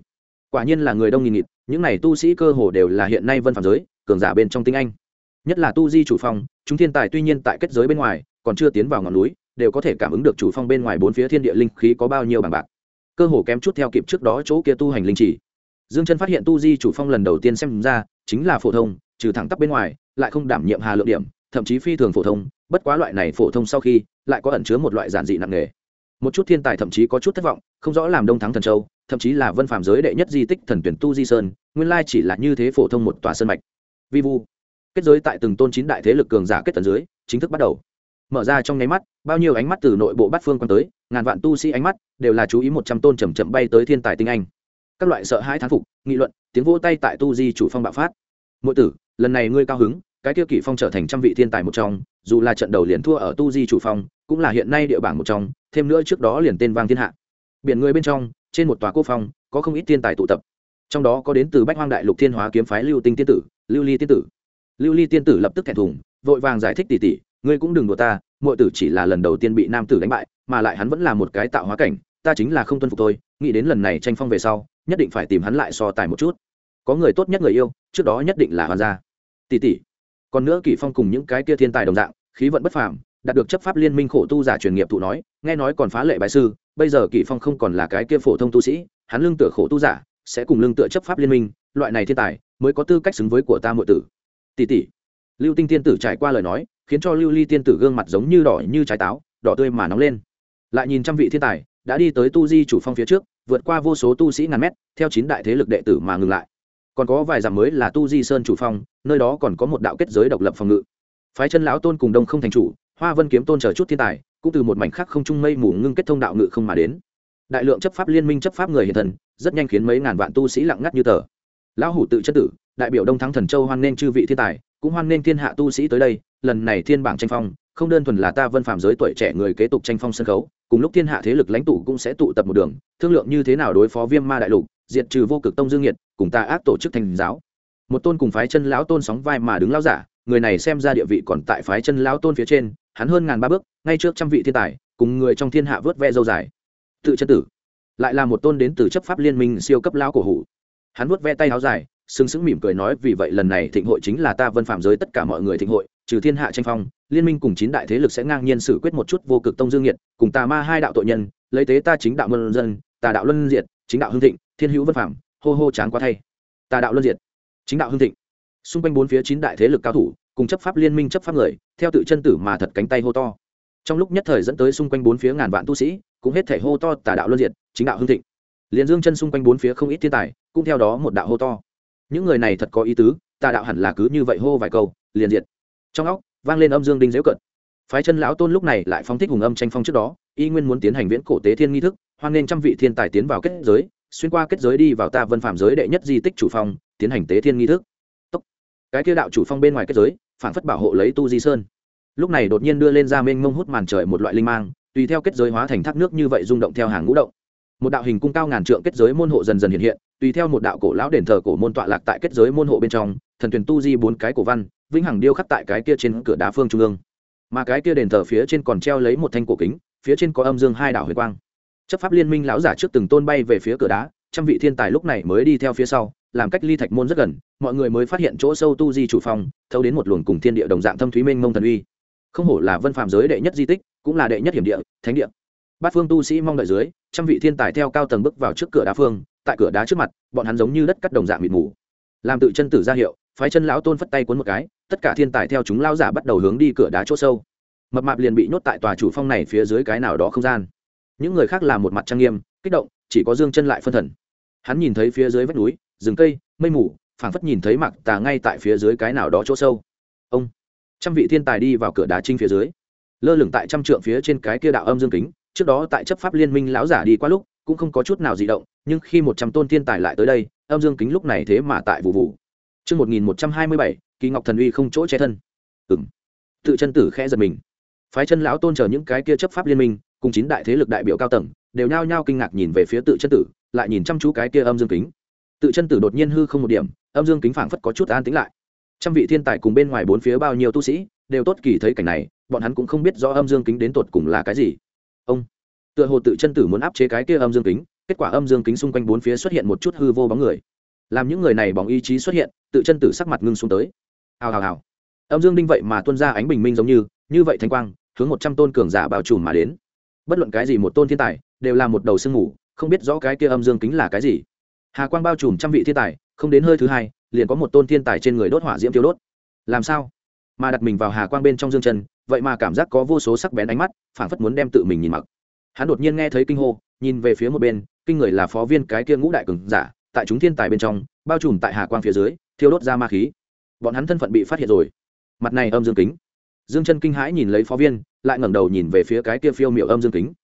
quả nhiên là người đông nghìn nghịt, những này tu sĩ cơ hồ đều là hiện nay vân phàm giới cường giả bên trong tinh anh, nhất là tu di chủ phong. Chúng thiên tài tuy nhiên tại kết giới bên ngoài còn chưa tiến vào ngọn núi, đều có thể cảm ứng được chủ phong bên ngoài bốn phía thiên địa linh khí có bao nhiêu bằng bạc, cơ hồ kém chút theo kịp trước đó chỗ kia tu hành linh chỉ. Dương Chân phát hiện tu di chủ phong lần đầu tiên xem ra chính là phổ thông, trừ thẳng tắp bên ngoài lại không đảm nhiệm hà lượng điểm, thậm chí phi thường phổ thông. Bất quá loại này phổ thông sau khi lại có ẩn chứa một loại giản dị nặng nề. Một chút thiên tài thậm chí có chút thất vọng, không rõ làm Đông Thắng Thần Châu, thậm chí là vân phàm giới đệ nhất di tích thần tuyển tu di sơn, nguyên lai chỉ là như thế phổ thông một tòa sơn mạch. Vi vu kết giới tại từng tôn chín đại thế lực cường giả kết tấn dưới chính thức bắt đầu mở ra. trong nháy mắt, bao nhiêu ánh mắt từ nội bộ bát phương quan tới, ngàn vạn tu sĩ ánh mắt đều là chú ý 100 tôn chậm chậm bay tới thiên tài tinh anh. Các loại sợ hãi thán phục, nghị luận, tiếng vỗ tay tại tu di chủ phong bạo phát. Muội tử, lần này ngươi cao hứng, cái kia Kỷ Phong trở thành trăm vị thiên tài một trong, dù là trận đầu liền thua ở tu di chủ phong, cũng là hiện nay địa bảng một trong, thêm nữa trước đó liền tên vang thiên hạ. Biển người bên trong, trên một tòa cô phong, có không ít thiên tài tụ tập. Trong đó có đến từ Bách Hoang Đại Lục Thiên Hóa kiếm phái Lưu Tinh tiên tử, Lưu Ly tiên tử. Lưu Ly tiên tử lập tức thẹn thùng, vội vàng giải thích, tỷ tỷ, ngươi cũng đừng đùa ta, muội tử chỉ là lần đầu tiên bị nam tử đánh bại, mà lại hắn vẫn là một cái tạo hóa cảnh, ta chính là không tuân phục thôi, nghĩ đến lần này tranh phong về sau, nhất định phải tìm hắn lại so tài một chút. Có người tốt nhất người yêu, trước đó nhất định là Hoàn gia. Tỷ tỷ. Còn nữa Kỷ Phong cùng những cái kia thiên tài đồng dạng, khí vận bất phàm, đạt được chấp pháp liên minh khổ tu giả truyền nghiệp thụ nói, nghe nói còn phá lệ bái sư, bây giờ Kỷ Phong không còn là cái kia phổ thông tu sĩ, hắn lưng tựa khổ tu giả, sẽ cùng lưng tựa chấp pháp liên minh, loại này thiên tài mới có tư cách xứng với của ta muội tử. Tỷ tỷ. Lưu Tinh tiên tử trải qua lời nói, khiến cho Lưu Ly tiên tử gương mặt giống như đỏ như trái táo, đỏ tươi mà nóng lên. Lại nhìn trăm vị thiên tài đã đi tới tu di chủ phong phía trước, vượt qua vô số tu sĩ ngàn mét, theo chín đại thế lực đệ tử mà ngừng lại. Còn có vài dặm mới là tu di sơn chủ phong, nơi đó còn có một đạo kết giới độc lập phòng ngự. Phái Chân lão tôn cùng Đông Không thành chủ, Hoa Vân kiếm tôn chờ chút thiên tài, cũng từ một mảnh khác không trung mây mù ngưng kết thông đạo ngự không mà đến. Đại lượng chấp pháp liên minh chấp pháp người hiện thần, rất nhanh khiến mấy ngàn vạn tu sĩ lặng ngắt như tờ. Lão hủ tự chân tử, đại biểu Đông Thắng Thần Châu hoan nghênh chư vị thiên tài, cũng hoan nghênh thiên hạ tu sĩ tới đây. Lần này thiên bảng tranh phong, không đơn thuần là ta vân phàm giới tuổi trẻ người kế tục tranh phong sân khấu, cùng lúc thiên hạ thế lực lãnh tụ cũng sẽ tụ tập một đường, thương lượng như thế nào đối phó Viêm Ma đại lục, diệt trừ Vô Cực tông dương nghiệt, cùng ta ác tổ chức thành giáo. Một tôn cùng Phái Chân lão tôn sóng vai mà đứng lão giả, người này xem ra địa vị còn tại Phái Chân lão tôn phía trên, hắn hơn ngàn ba bước, ngay trước trăm vị thiên tài, cùng người trong thiên hạ vớt ve dâu dài. Tự chân tử, lại là một tôn đến từ chấp pháp liên minh siêu cấp lão cổ hủ. Hắn vớt ve tay áo dài, sừng sững mỉm cười nói, vì vậy lần này thịnh hội chính là ta vân phạm giới tất cả mọi người thịnh hội, trừ thiên hạ tranh phong, liên minh cùng chín đại thế lực sẽ ngang nhiên xử quyết một chút Vô Cực tông dương nghiệt, cùng tà ma hai đạo tội nhân, lấy tế ta chính đạo luân dân, tà đạo luân diệt, chính đạo hưng thịnh, thiên hữu vân phạm, hô hô tráng quá thay. Tà đạo luân diệt, chính đạo hưng thịnh. Xung quanh bốn phía chín đại thế lực cao thủ, cùng chấp pháp liên minh chấp pháp người, theo tự chân tử mà thật cánh tay hô to. Trong lúc nhất thời dẫn tới xung quanh bốn phía ngàn vạn tu sĩ, cũng hết thể hô to tà đạo luân diệt, chính đạo hưng thịnh. Liên Dương Chân xung quanh bốn phía không ít thiên tài, cũng theo đó một đạo hô to. Những người này thật có ý tứ, tà đạo hẳn là cứ như vậy hô vài câu, liền diệt. Trong óc vang lên âm dương đinh giễu cận. Phái Chân lão tôn lúc này lại phóng thích hùng âm tranh phong trước đó, y nguyên muốn tiến hành viễn cổ tế thiên nghi thức, hoan nghênh trăm vị thiên tài tiến vào kết giới, xuyên qua kết giới đi vào ta vân phạm giới đệ nhất di tích chủ phong, tiến hành tế thiên nghi thức. Tốc. Cái kia đạo chủ phong bên ngoài kết giới, phản phất bảo hộ lấy tu di sơn. Lúc này đột nhiên đưa lên ra mênh mông hút màn trời một loại linh mang, tùy theo kết giới hóa thành thác nước như vậy rung động theo hàng ngũ động. Một đạo hình cung cao ngàn trượng kết giới môn hộ dần dần hiện hiện, tùy theo một đạo cổ lão đền thờ cổ môn tọa lạc tại kết giới môn hộ bên trong, thần tuyển tu di bốn cái cổ văn, vĩnh hằng điêu khắc tại cái kia trên cửa đá phương trung ương. Mà cái kia đền thờ phía trên còn treo lấy một thanh cổ kính, phía trên có âm dương hai đạo huyền quang. Chấp pháp liên minh lão giả trước từng tôn bay về phía cửa đá, trăm vị thiên tài lúc này mới đi theo phía sau, làm cách ly thạch môn rất gần, mọi người mới phát hiện chỗ sâu tu di chủ phòng, thâu đến một luồng cùng thiên địa đồng dạng thâm thúy mênh mông thần uy. Không hổ là vân phạm giới đệ nhất di tích, cũng là đệ nhất hiểm địa, thánh địa. Bát phương tu sĩ mong đợi dưới, trăm vị thiên tài theo cao tầng bước vào trước cửa đá phương, tại cửa đá trước mặt, bọn hắn giống như đất cắt đồng dạng mịt mù. Làm tự chân tử ra hiệu, Phái Chân lão tôn phất tay cuốn một cái, tất cả thiên tài theo chúng lao giả bắt đầu hướng đi cửa đá chỗ sâu. Mập mạp liền bị nhốt tại tòa chủ phong này phía dưới cái nào đó không gian. Những người khác là một mặt trang nghiêm, kích động, chỉ có Dương Chân lại phân thần. Hắn nhìn thấy phía dưới vách núi, rừng cây, mây mù, phảng phất nhìn thấy Mạc Tà ngay tại phía dưới cái nào đó chỗ sâu. Ông, trăm vị thiên tài đi vào cửa đá trinh phía dưới, lơ lửng tại trăm trượng phía trên cái kia đạo âm dương kính. Trước đó tại chấp pháp liên minh lão giả đi qua lúc cũng không có chút nào dị động, nhưng khi 100 tôn thiên tài lại tới đây, âm dương kính lúc này thế mà tại vụ vụ. Chương 1127, Kỳ Ngọc thần uy không chỗ che thân. Tự chân tử khẽ giật mình. Phái Chân lão tôn chờ những cái kia chấp pháp liên minh, cùng chín đại thế lực đại biểu cao tầng, đều nhao nhao kinh ngạc nhìn về phía tự chân tử, lại nhìn chăm chú cái kia âm dương kính. Tự chân tử đột nhiên hư không một điểm, âm dương kính phảng phất có chút an tĩnh lại. Trăm vị thiên tài cùng bên ngoài bốn phía bao nhiêu tu sĩ, đều tốt kỳ thấy cảnh này, bọn hắn cũng không biết rõ âm dương kính đến tột cùng là cái gì. Ông, tựa hồ tự chân tử muốn áp chế cái kia âm dương kính, kết quả âm dương kính xung quanh bốn phía xuất hiện một chút hư vô bóng người, làm những người này bóng ý chí xuất hiện, tự chân tử sắc mặt ngưng xuống tới. Hào hào hào, âm dương đinh vậy mà tuôn ra ánh bình minh giống như vậy thanh quang hướng 100 tôn cường giả bao trùm mà đến. Bất luận cái gì một tôn thiên tài đều là một đầu sương mù, không biết rõ cái kia âm dương kính là cái gì. Hà quang bao trùm trăm vị thiên tài, không đến hơi thứ hai liền có một tôn thiên tài trên người đốt hỏa diễm tiêu đốt. Làm sao mà đặt mình vào hà quang bên trong dương chân, vậy mà cảm giác có vô số sắc bén ánh mắt, phảng phất muốn đem tự mình nhìn mặc. Hắn đột nhiên nghe thấy kinh hô, nhìn về phía một bên, kinh người là phó viên cái kia ngũ đại cường giả, tại chúng thiên tài bên trong, bao trùm tại hà quang phía dưới, thiêu đốt ra ma khí. Bọn hắn thân phận bị phát hiện rồi. Mặt này âm dương kính. Dương chân kinh hãi nhìn lấy phó viên, lại ngẩng đầu nhìn về phía cái kia phiêu miệu âm dương kính.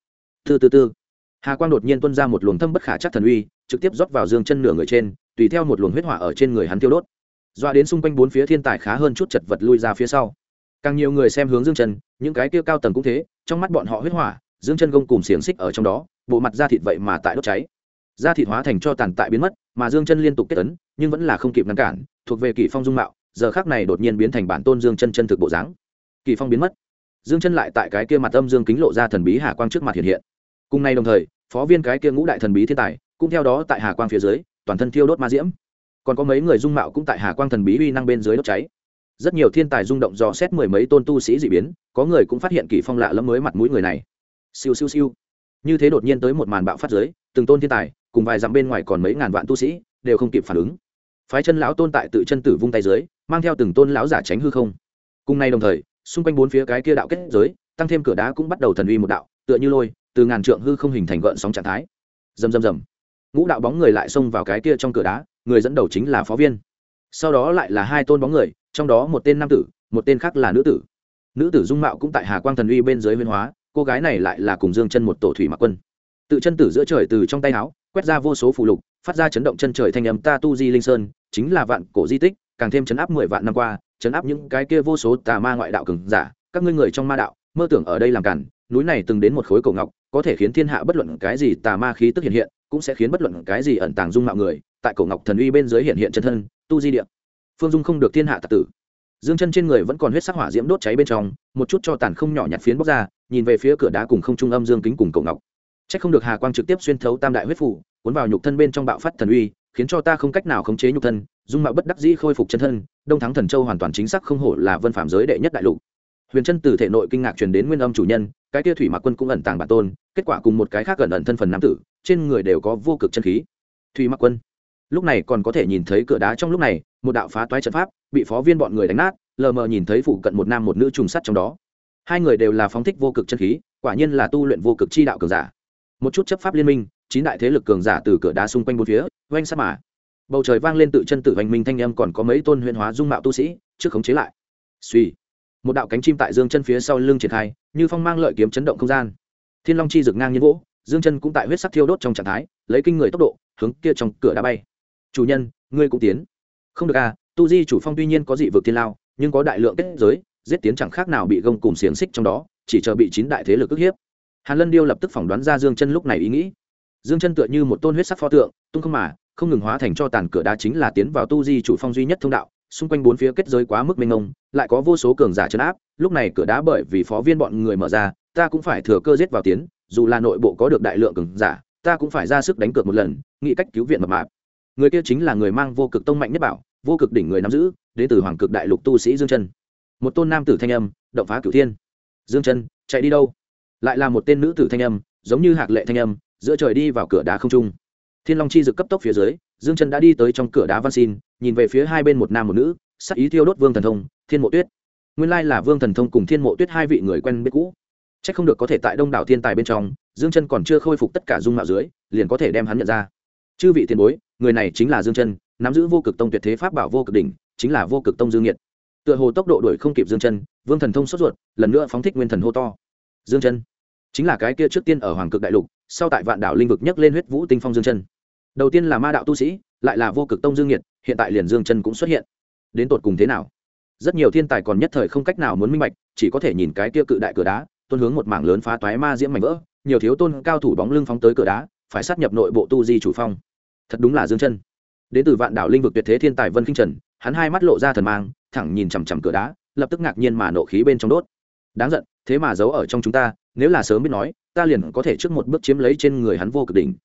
Từ hà quang đột nhiên tuôn ra một luồng thâm bất khả chắc thần uy, trực tiếp rót vào dương chân nửa người trên, tùy theo một luồng huyết hỏa ở trên người hắn thiêu đốt, doa đến xung quanh bốn phía thiên tài khá hơn chút chật vật lui ra phía sau. Càng nhiều người xem hướng dương chân, những cái kia cao tầng cũng thế, trong mắt bọn họ huyết hỏa, dương chân gông cùng xiềng xích ở trong đó, bộ mặt da thịt vậy mà tại đốt cháy, da thịt hóa thành cho tàn tại biến mất, mà dương chân liên tục kết tấn, nhưng vẫn là không kịp ngăn cản, thuộc về Kỷ Phong dung mạo, giờ khắc này đột nhiên biến thành bản tôn dương chân chân thực bộ dáng. Kỷ Phong biến mất, dương chân lại tại cái kia mặt âm dương kính lộ ra thần bí hà quang trước mặt hiện hiện. Cùng ngày đồng thời, phó viên cái kia ngũ đại thần bí thiên tài cũng theo đó tại hà quang phía dưới, toàn thân thiêu đốt ma diễm. Còn có mấy người dung mạo cũng tại hà quang thần bí uy năng bên dưới đốt cháy. Rất nhiều thiên tài rung động dò xét mười mấy tôn tu sĩ dị biến, có người cũng phát hiện Kỷ Phong lạ lẫm mới mặt mũi người này. Siêu siêu siêu. Như thế đột nhiên tới một màn bạo phát dưới, từng tôn thiên tài, cùng vài dặm bên ngoài còn mấy ngàn vạn tu sĩ, đều không kịp phản ứng. Phái chân lão tôn tại tự chân tử vung tay dưới, mang theo từng tôn lão giả tránh hư không. Cùng nay đồng thời, xung quanh bốn phía cái kia đạo kết giới, tăng thêm cửa đá cũng bắt đầu thần uy một đạo, tựa như lôi, từ ngàn trượng hư không hình thành gợn sóng trạng thái. Rầm rầm rầm. Ngũ đạo bóng người lại xông vào cái kia trong cửa đá, người dẫn đầu chính là phó viên. Sau đó lại là hai tôn bóng người, trong đó một tên nam tử, một tên khác là nữ tử. Nữ tử dung mạo cũng tại hà quang thần uy bên dưới huyễn hóa, cô gái này lại là cùng dương chân một tổ thủy mặc quân. Tự chân tử giữa trời từ trong tay áo quét ra vô số phù lục, phát ra chấn động chân trời thanh âm, ta tu di linh sơn chính là vạn cổ di tích, càng thêm chấn áp 10 vạn năm qua, chấn áp những cái kia vô số tà ma ngoại đạo cường giả, các ngươi người trong ma đạo mơ tưởng ở đây làm cản, núi này từng đến một khối cổ ngọc, có thể khiến thiên hạ bất luận cái gì tà ma khí tức hiện hiện, cũng sẽ khiến bất luận cái gì ẩn tàng dung mạo người tại cổ ngọc thần uy bên dưới hiện hiện chân thân, tu di địa phương dung không được thiên hạ tạc tử. Dương chân trên người vẫn còn huyết sắc hỏa diễm đốt cháy bên trong, một chút cho tàn không nhỏ nhặt phiến bóc ra, nhìn về phía cửa đá cùng không trung âm dương kính cùng cổ ngọc. Chắc không được hà quang trực tiếp xuyên thấu tam đại huyết phủ, cuốn vào nhục thân bên trong bạo phát thần uy, khiến cho ta không cách nào khống chế nhục thân, dung mạo bất đắc dĩ khôi phục chân thân, đông thắng thần châu hoàn toàn chính xác không hổ là vân phạm giới đệ nhất đại lục. Huyền chân từ thể nội kinh ngạc truyền đến nguyên âm chủ nhân, cái kia thủy mạc quân cũng ẩn tàng bản tôn, kết quả cùng một cái khác gần ẩn thân phần nam tử, trên người đều có vô cực chân khí. Thủy mạc quân lúc này còn có thể nhìn thấy cửa đá, trong lúc này một đạo phá toái trận pháp bị phó viên bọn người đánh nát, lờ mờ nhìn thấy phụ cận một nam một nữ trùng sắt trong đó, hai người đều là phóng thích vô cực chân khí, quả nhiên là tu luyện vô cực chi đạo cường giả. Một chút chấp pháp liên minh, 9 đại thế lực cường giả từ cửa đá xung quanh bốn phía oanh sát mà bầu trời vang lên tự chân tự hoành minh thanh âm, còn có mấy tôn huyền hóa dung mạo tu sĩ trước khống chế lại. Suy, một đạo cánh chim tại dương chân phía sau lưng triển khai, như phong mang lợi kiếm chấn động không gian. Thiên long chi rực ngang nhiên vỗ, dương chân cũng tại huyết sắc thiêu đốt trong trạng thái, lấy kinh người tốc độ hướng kia trong cửa đá bay. Chủ nhân, ngươi cũng tiến. Không được à, tu di chủ phong tuy nhiên có dị vực thiên lao, nhưng có đại lượng kết giới, giết tiến chẳng khác nào bị gông cùng xiềng xích trong đó, chỉ chờ bị 9 đại thế lực ức hiếp. Hàn Lân Điêu lập tức phỏng đoán ra Dương Chân lúc này ý nghĩ. Dương Chân tựa như một tôn huyết sắc pho tượng, tung không mà không ngừng hóa thành cho tàn cửa đá chính là tiến vào tu di chủ phong duy nhất thông đạo, xung quanh bốn phía kết giới quá mức mênh mông, lại có vô số cường giả trấn áp, lúc này cửa đá bởi vì phó viên bọn người mở ra, ta cũng phải thừa cơ giết vào tiến, dù là nội bộ có được đại lượng cường giả, ta cũng phải ra sức đánh cược một lần, nghĩ cách cứu viện mập mạp. Người kia chính là người mang vô cực tông mạnh nhất bảo, vô cực đỉnh người nắm giữ, đến từ hoàng cực đại lục tu sĩ Dương Chân. Một tôn nam tử thanh âm, động phá cửu thiên. Dương Chân, chạy đi đâu? Lại là một tên nữ tử thanh âm, giống như hạc lệ thanh âm, giữa trời đi vào cửa đá không trung. Thiên long chi dực cấp tốc phía dưới, Dương Chân đã đi tới trong cửa đá văn xin, nhìn về phía hai bên một nam một nữ, sắc ý thiêu đốt Vương Thần Thông, Thiên Mộ Tuyết. Nguyên lai là Vương Thần Thông cùng Thiên Mộ Tuyết hai vị người quen biết cũ. Chắc không được có thể tại đông đảo thiên tài bên trong, Dương Chân còn chưa khôi phục tất cả dung mạo dưới, liền có thể đem hắn nhận ra. Chư vị tiền bối, người này chính là Dương Chân, nắm giữ vô cực tông tuyệt thế pháp bảo vô cực đỉnh, chính là vô cực tông Dương Nghiệt. Tựa hồ tốc độ đuổi không kịp Dương Chân, Vương Thần Thông sốt ruột, lần nữa phóng thích nguyên thần hô to. Dương Chân chính là cái kia trước tiên ở hoàng cực đại lục, sau tại vạn đảo linh vực nhấc lên huyết vũ tinh phong Dương Chân. Đầu tiên là ma đạo tu sĩ, lại là vô cực tông Dương Nghiệt, hiện tại liền Dương Chân cũng xuất hiện. Đến tột cùng thế nào? Rất nhiều thiên tài còn nhất thời không cách nào muốn minh bạch, chỉ có thể nhìn cái kia cự đại cửa đá, tuôn hướng một mảng lớn phá toái ma diễm mảnh vỡ, nhiều thiếu tôn cao thủ bóng lưng phóng tới cửa đá, phải sát nhập nội bộ tu di chủ phong. Thật đúng là Dương Chân. Đến từ vạn đảo linh vực tuyệt thế thiên tài Vân Kinh Trần, hắn hai mắt lộ ra thần mang, thẳng nhìn chằm chằm cửa đá, lập tức ngạc nhiên mà nộ khí bên trong đốt. Đáng giận, thế mà giấu ở trong chúng ta, nếu là sớm biết nói, ta liền có thể trước một bước chiếm lấy trên người hắn vô cực đỉnh.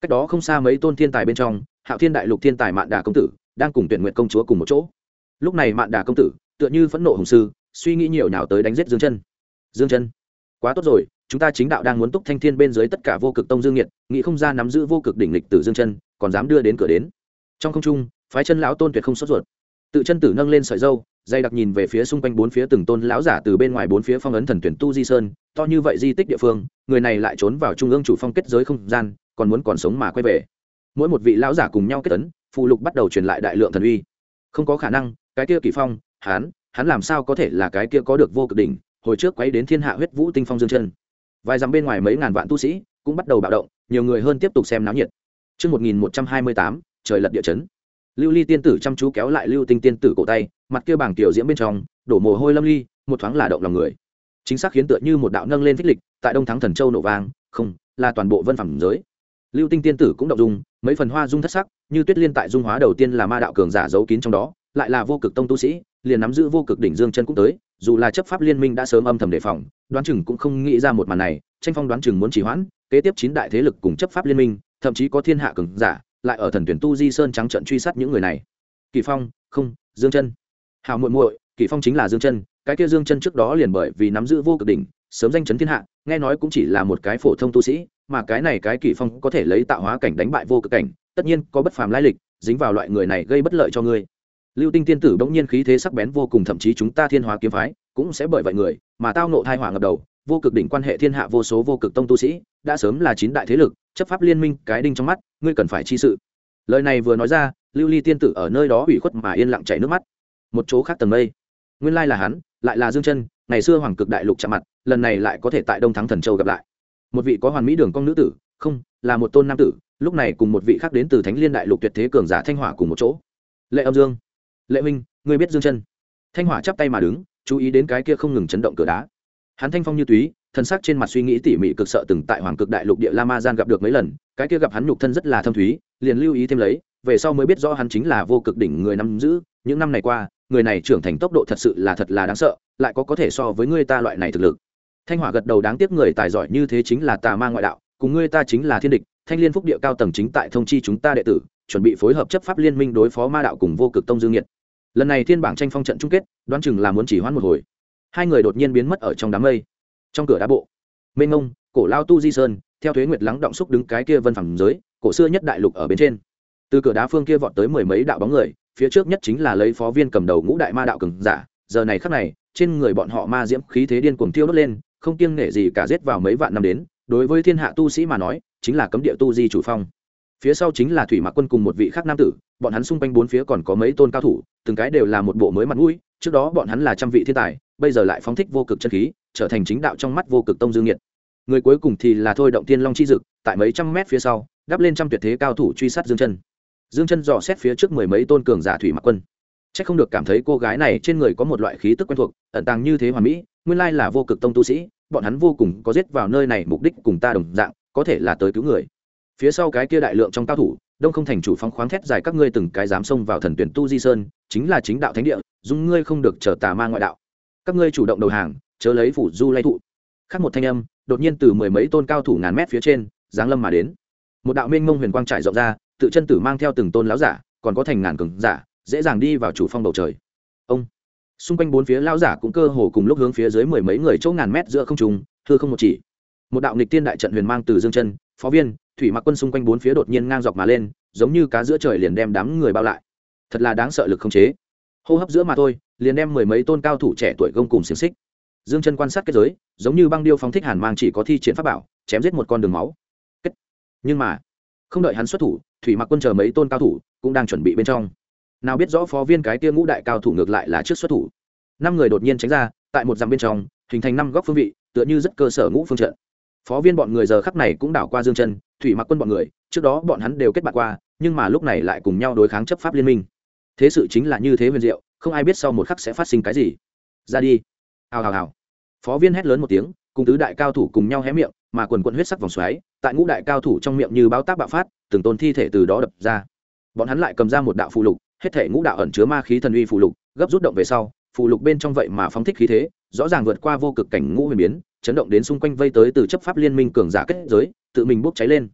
cách đó không xa mấy tôn thiên tài bên trong, Hạo Thiên đại lục thiên tài Mạn Đà công tử đang cùng Tuyển Nguyệt công chúa cùng một chỗ. Lúc này Mạn Đà công tử tựa như phẫn nộ hùng sư, suy nghĩ nhiều nhào tới đánh giết Dương Chân. Dương Chân, quá tốt rồi, chúng ta chính đạo đang muốn túc thanh thiên bên dưới tất cả vô cực tông dương nhiệt, nghĩ không ra nắm giữ vô cực đỉnh lịch tử Dương Chân, còn dám đưa đến cửa đến. Trong không trung, phái chân lão tôn tuyệt không sốt ruột, tự chân tử nâng lên sợi dâu, dây đặc nhìn về phía xung quanh bốn phía từng tôn lão giả từ bên ngoài bốn phía phong ấn thần tuyển tu di sơn, to như vậy di tích địa phương, người này lại trốn vào trung ương chủ phong kết giới không gian, còn muốn còn sống mà quay về. Mỗi một vị lão giả cùng nhau kết ấn, phù lục bắt đầu truyền lại đại lượng thần uy. Không có khả năng, cái kia Kỳ Phong, hắn làm sao có thể là cái kia có được vô cực đỉnh, hồi trước quấy đến thiên hạ huyết vũ tinh phong Dương Chân. Vài dặm bên ngoài mấy ngàn vạn tu sĩ cũng bắt đầu bạo động, nhiều người hơn tiếp tục xem náo nhiệt. Chương 1128, trời lật địa chấn. Lưu Ly tiên tử chăm chú kéo lại Lưu Tinh tiên tử cổ tay, mặt kia bảng tiểu diễm bên trong, đổ mồ hôi lâm ly, một thoáng là động lòng người. Chính xác khiến tựa như một đạo nâng lên phích lịch, tại Đông Thắng Thần Châu nổ vang, không, là toàn bộ vân phẩm giới. Lưu Tinh tiên tử cũng động dung, mấy phần hoa dung thất sắc, như Tuyết Liên tại dung hóa đầu tiên là ma đạo cường giả giấu kín trong đó, lại là vô cực tông tu sĩ, liền nắm giữ vô cực đỉnh Dương Chân cũng tới, dù là chấp pháp liên minh đã sớm âm thầm đề phòng, đoán chừng cũng không nghĩ ra một màn này, tranh phong đoán chừng muốn trì hoãn, kế tiếp 9 đại thế lực cùng chấp pháp liên minh, thậm chí có thiên hạ cường giả, lại ở thần tuyển tu di sơn trắng trận truy sát những người này. Kỳ Phong, không, Dương Chân. Hào muội muội, Kỳ Phong chính là Dương Chân, cái kia Dương Chân trước đó liền bởi vì nắm giữ vô cực đỉnh, sớm danh chấn thiên hạ, nghe nói cũng chỉ là một cái phổ thông tu sĩ, mà cái này cái Kỳ Phong có thể lấy tạo hóa cảnh đánh bại vô cực cảnh, tất nhiên có bất phàm lai lịch, dính vào loại người này gây bất lợi cho ngươi. Lưu Tinh tiên tử bỗng nhiên khí thế sắc bén vô cùng, thậm chí chúng ta Thiên Hóa kiếm phái cũng sẽ bởi vậy người mà tao nộ thai hỏa ngập đầu. Vô cực đỉnh quan hệ thiên hạ vô số vô cực tông tu sĩ, đã sớm là 9 đại thế lực, chấp pháp liên minh, cái đinh trong mắt, ngươi cần phải chi sự. Lời này vừa nói ra, Lưu Ly tiên tử ở nơi đó ủy khuất mà yên lặng chảy nước mắt. Một chỗ khác tầng mây, nguyên lai là hắn, lại là Dương Chân, ngày xưa hoàng cực đại lục chạm mặt, lần này lại có thể tại Đông Thắng Thần Châu gặp lại. Một vị có hoàn mỹ đường cong nữ tử, không, là một tôn nam tử, lúc này cùng một vị khác đến từ Thánh Liên đại lục tuyệt thế cường giả Thanh Hỏa cùng một chỗ. Lệ Âm Dương, Lệ huynh, ngươi biết Dương Chân? Thanh Hỏa chắp tay mà đứng, chú ý đến cái kia không ngừng chấn động cửa đá. Hắn thanh phong như túy, thân sắc trên mặt suy nghĩ tỉ mỉ, cực sợ từng tại hoàng cực đại lục địa La Ma Gian gặp được mấy lần, cái kia gặp hắn nhục thân rất là thâm thúy, liền lưu ý thêm lấy, về sau mới biết rõ hắn chính là vô cực đỉnh người nắm giữ. Những năm này qua, người này trưởng thành tốc độ thật sự là đáng sợ, lại có thể so với ngươi ta loại này thực lực. Thanh Hỏa gật đầu, đáng tiếc người tài giỏi như thế chính là tà ma ngoại đạo, cùng ngươi ta chính là thiên địch. Thanh Liên phúc địa cao tầng chính tại thông chi chúng ta đệ tử, chuẩn bị phối hợp chấp pháp liên minh đối phó ma đạo cùng vô cực tông Dương Nhiệt. Lần này thiên bảng tranh phong trận chung kết, đoán chừng là muốn chỉ hoãn một hồi. Hai người đột nhiên biến mất ở trong đám mây. Trong cửa đá bộ, mênh mông, cổ lao tu di sơn, theo Thuế Nguyệt lắng động xúc đứng cái kia vân phẩm giới, cổ xưa nhất đại lục ở bên trên. Từ cửa đá phương kia vọt tới mười mấy đạo bóng người, phía trước nhất chính là lấy Phó Viên cầm đầu ngũ đại ma đạo cường giả. Giờ này khắc này, trên người bọn họ ma diễm khí thế điên cuồng thiêu đốt lên, không kiêng nể gì cả, giết vào mấy vạn năm đến, đối với thiên hạ tu sĩ mà nói, chính là cấm địa tu di chủ phong. Phía sau chính là Thủy Mạc Quân cùng một vị khác nam tử, bọn hắn xung quanh bốn phía còn có mấy tôn cao thủ, từng cái đều là một bộ mới mặt mũi, trước đó bọn hắn là trăm vị thiên tài, bây giờ lại phóng thích vô cực chân khí, trở thành chính đạo trong mắt vô cực tông Dương Nhiệt. Người cuối cùng thì là Thôi Động Tiên Long chi dực, tại mấy trăm mét phía sau, đắp lên trăm tuyệt thế cao thủ truy sát Dương Chân. Dương Chân dò xét phía trước mười mấy tôn cường giả Thủy Mạc Quân, chắc không được cảm thấy cô gái này trên người có một loại khí tức quen thuộc, ẩn tàng như thế hoàn mỹ, nguyên lai là vô cực tông tu sĩ, bọn hắn vô cùng có giết vào nơi này mục đích cùng ta đồng dạng, có thể là tới cứu người. Phía sau cái kia đại lượng trong cao thủ, Đông Không thành chủ phóng khoáng thét dài, các ngươi từng cái dám xông vào thần tuyển tu di sơn, chính là chính đạo thánh địa, dung ngươi không được trở tà ma ngoại đạo. Các ngươi chủ động đầu hàng, chớ lấy phủ du lay thụ. Khác một thanh âm đột nhiên từ mười mấy tôn cao thủ ngàn mét phía trên giáng lâm mà đến. Một đạo mênh mông huyền quang trải rộng ra, tự chân tử mang theo từng tôn lão giả, còn có thành ngàn cường giả, dễ dàng đi vào chủ phong bầu trời. Ông xung quanh bốn phía lão giả cũng cơ hồ cùng lúc hướng phía dưới mười mấy người chỗ ngàn mét giữa không trung, thưa không một chỉ. Một đạo nghịch tiên đại trận huyền mang từ Dương Chân, Phó Viên, Thủy Mạc Quân xung quanh bốn phía đột nhiên ngang dọc mà lên, giống như cá giữa trời liền đem đám người bao lại. Thật là đáng sợ lực khống chế. Hô hấp giữa mà thôi, liền đem mười mấy tôn cao thủ trẻ tuổi gông cùng xiềng xích. Dương Chân quan sát kết giới, giống như băng điêu phóng thích hàn mang, chỉ có thi triển pháp bảo, chém giết một con đường máu. Nhưng mà, không đợi hắn xuất thủ, Thủy Mạc Quân chờ mấy tôn cao thủ cũng đang chuẩn bị bên trong. Nào biết rõ Phó Viên cái kia ngũ đại cao thủ ngược lại là trước xuất thủ. Năm người đột nhiên tránh ra, tại một dặm bên trong, hình thành năm góc phương vị, tựa như rất cơ sở ngũ phương trận. Phó Viên bọn người giờ khắc này cũng đảo qua Dương Chân, Thủy Mạc Quân bọn người, trước đó bọn hắn đều kết bạn qua, nhưng mà lúc này lại cùng nhau đối kháng chấp pháp liên minh. Thế sự chính là như thế huyền diệu, không ai biết sau một khắc sẽ phát sinh cái gì. Ra đi. Hào hào hào. Phó Viên hét lớn một tiếng, cùng tứ đại cao thủ cùng nhau hé miệng, mà quần quần huyết sắc vòng xoáy, tại ngũ đại cao thủ trong miệng như báo táp bạo phát, từng tôn thi thể từ đó đập ra. Bọn hắn lại cầm ra một đạo phù lục, hết thể ngũ đạo ẩn chứa ma khí thần uy phù lục, gấp rút động về sau, phù lục bên trong vậy mà phóng thích khí thế, rõ ràng vượt qua vô cực cảnh ngũ huyền biến, chấn động đến xung quanh vây tới từ chấp pháp liên minh cường giả kết giới, tự mình bốc cháy lên.